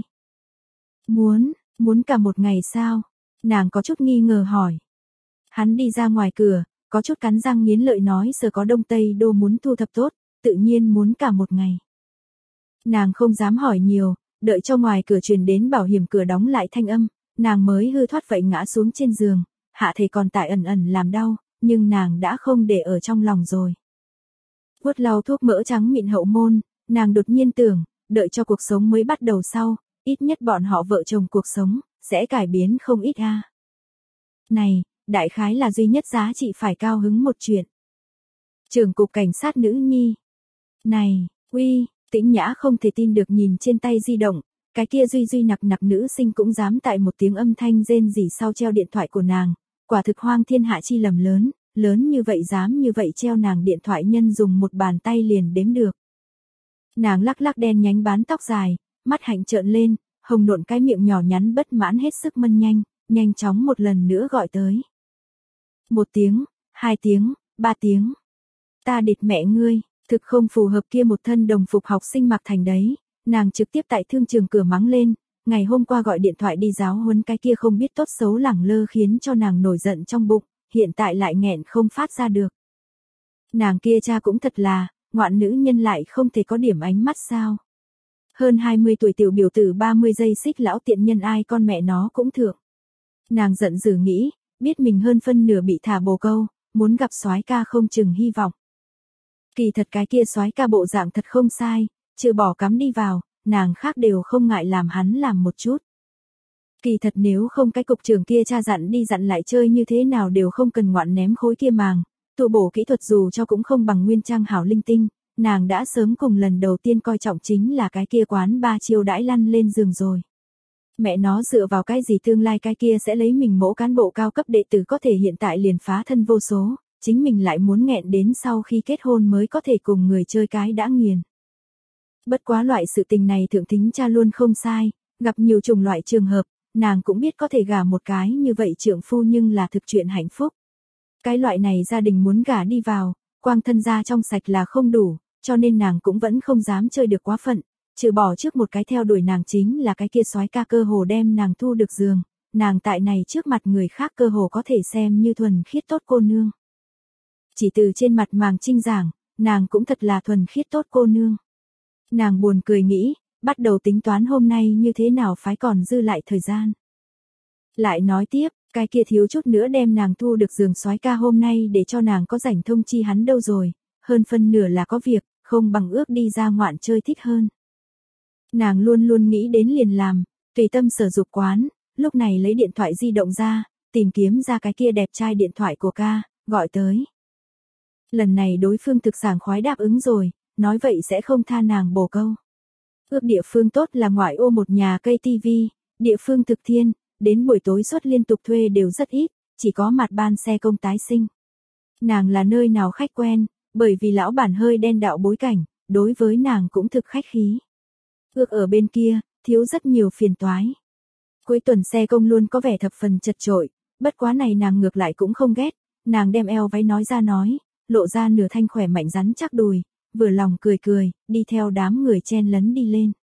Speaker 1: Muốn, muốn cả một ngày sao? Nàng có chút nghi ngờ hỏi. Hắn đi ra ngoài cửa, có chút cắn răng nghiến lợi nói giờ có Đông Tây Đô muốn thu thập tốt, tự nhiên muốn cả một ngày. Nàng không dám hỏi nhiều, đợi cho ngoài cửa truyền đến bảo hiểm cửa đóng lại thanh âm, nàng mới hư thoát vậy ngã xuống trên giường, hạ thể còn tại ẩn ẩn làm đau, nhưng nàng đã không để ở trong lòng rồi. Vuốt lau thuốc mỡ trắng mịn hậu môn, nàng đột nhiên tưởng, đợi cho cuộc sống mới bắt đầu sau, ít nhất bọn họ vợ chồng cuộc sống, sẽ cải biến không ít a. Này, đại khái là duy nhất giá trị phải cao hứng một chuyện. Trưởng cục cảnh sát nữ nhi. Này, uy, Tĩnh Nhã không thể tin được nhìn trên tay di động, cái kia duy duy nặc nặc nữ sinh cũng dám tại một tiếng âm thanh rên rỉ sau treo điện thoại của nàng, quả thực hoang thiên hạ chi lầm lớn, lớn như vậy dám như vậy treo nàng điện thoại nhân dùng một bàn tay liền đếm được. Nàng lắc lắc đen nhánh bán tóc dài, mắt hạnh trợn lên, hồng nộn cái miệng nhỏ nhắn bất mãn hết sức mân nhanh, nhanh chóng một lần nữa gọi tới. Một tiếng, hai tiếng, ba tiếng. Ta địt mẹ ngươi, thực không phù hợp kia một thân đồng phục học sinh mặc thành đấy, nàng trực tiếp tại thương trường cửa mắng lên, ngày hôm qua gọi điện thoại đi giáo huấn cái kia không biết tốt xấu lẳng lơ khiến cho nàng nổi giận trong bụng, hiện tại lại nghẹn không phát ra được. Nàng kia cha cũng thật là, ngoạn nữ nhân lại không thể có điểm ánh mắt sao. Hơn hai mươi tuổi tiểu biểu tử ba mươi giây xích lão tiện nhân ai con mẹ nó cũng thượng. Nàng giận dữ nghĩ, biết mình hơn phân nửa bị thả bồ câu, muốn gặp soái ca không chừng hy vọng. Kỳ thật cái kia soái ca bộ dạng thật không sai, trừ bỏ cắm đi vào, nàng khác đều không ngại làm hắn làm một chút. Kỳ thật nếu không cái cục trưởng kia cha dặn đi dặn lại chơi như thế nào đều không cần ngoạn ném khối kia màng, tụ bổ kỹ thuật dù cho cũng không bằng nguyên trang hảo linh tinh, nàng đã sớm cùng lần đầu tiên coi trọng chính là cái kia quán ba chiêu đãi lăn lên giường rồi. Mẹ nó dựa vào cái gì tương lai cái kia sẽ lấy mình mẫu cán bộ cao cấp đệ tử có thể hiện tại liền phá thân vô số, chính mình lại muốn nghẹn đến sau khi kết hôn mới có thể cùng người chơi cái đã nghiền. Bất quá loại sự tình này thượng thính cha luôn không sai, gặp nhiều chủng loại trường hợp, nàng cũng biết có thể gả một cái như vậy trượng phu nhưng là thực chuyện hạnh phúc. Cái loại này gia đình muốn gả đi vào, quang thân gia trong sạch là không đủ, cho nên nàng cũng vẫn không dám chơi được quá phận, trừ bỏ trước một cái theo đuổi nàng chính là cái kia soái ca cơ hồ đem nàng thu được giường, nàng tại này trước mặt người khác cơ hồ có thể xem như thuần khiết tốt cô nương. Chỉ từ trên mặt màng trinh giảng, nàng cũng thật là thuần khiết tốt cô nương. Nàng buồn cười nghĩ, bắt đầu tính toán hôm nay như thế nào phái còn dư lại thời gian. Lại nói tiếp, cái kia thiếu chút nữa đem nàng thu được giường soái ca hôm nay để cho nàng có rảnh thông chi hắn đâu rồi, hơn phân nửa là có việc, không bằng ước đi ra ngoạn chơi thích hơn. Nàng luôn luôn nghĩ đến liền làm, tùy tâm sở dục quán, lúc này lấy điện thoại di động ra, tìm kiếm ra cái kia đẹp trai điện thoại của ca, gọi tới. Lần này đối phương thực sảng khoái đáp ứng rồi, nói vậy sẽ không tha nàng bổ câu. Ước địa phương tốt là ngoại ô một nhà cây tivi, địa phương thực thiên, đến buổi tối suất liên tục thuê đều rất ít, chỉ có mặt ban xe công tái sinh. Nàng là nơi nào khách quen, bởi vì lão bản hơi đen đạo bối cảnh, đối với nàng cũng thực khách khí. Ước ở bên kia, thiếu rất nhiều phiền toái. Cuối tuần xe công luôn có vẻ thập phần chật chội, bất quá này nàng ngược lại cũng không ghét, nàng đem eo váy nói ra nói, lộ ra nửa thanh khỏe mạnh rắn chắc đùi, vừa lòng cười cười, đi theo đám người chen lấn đi lên.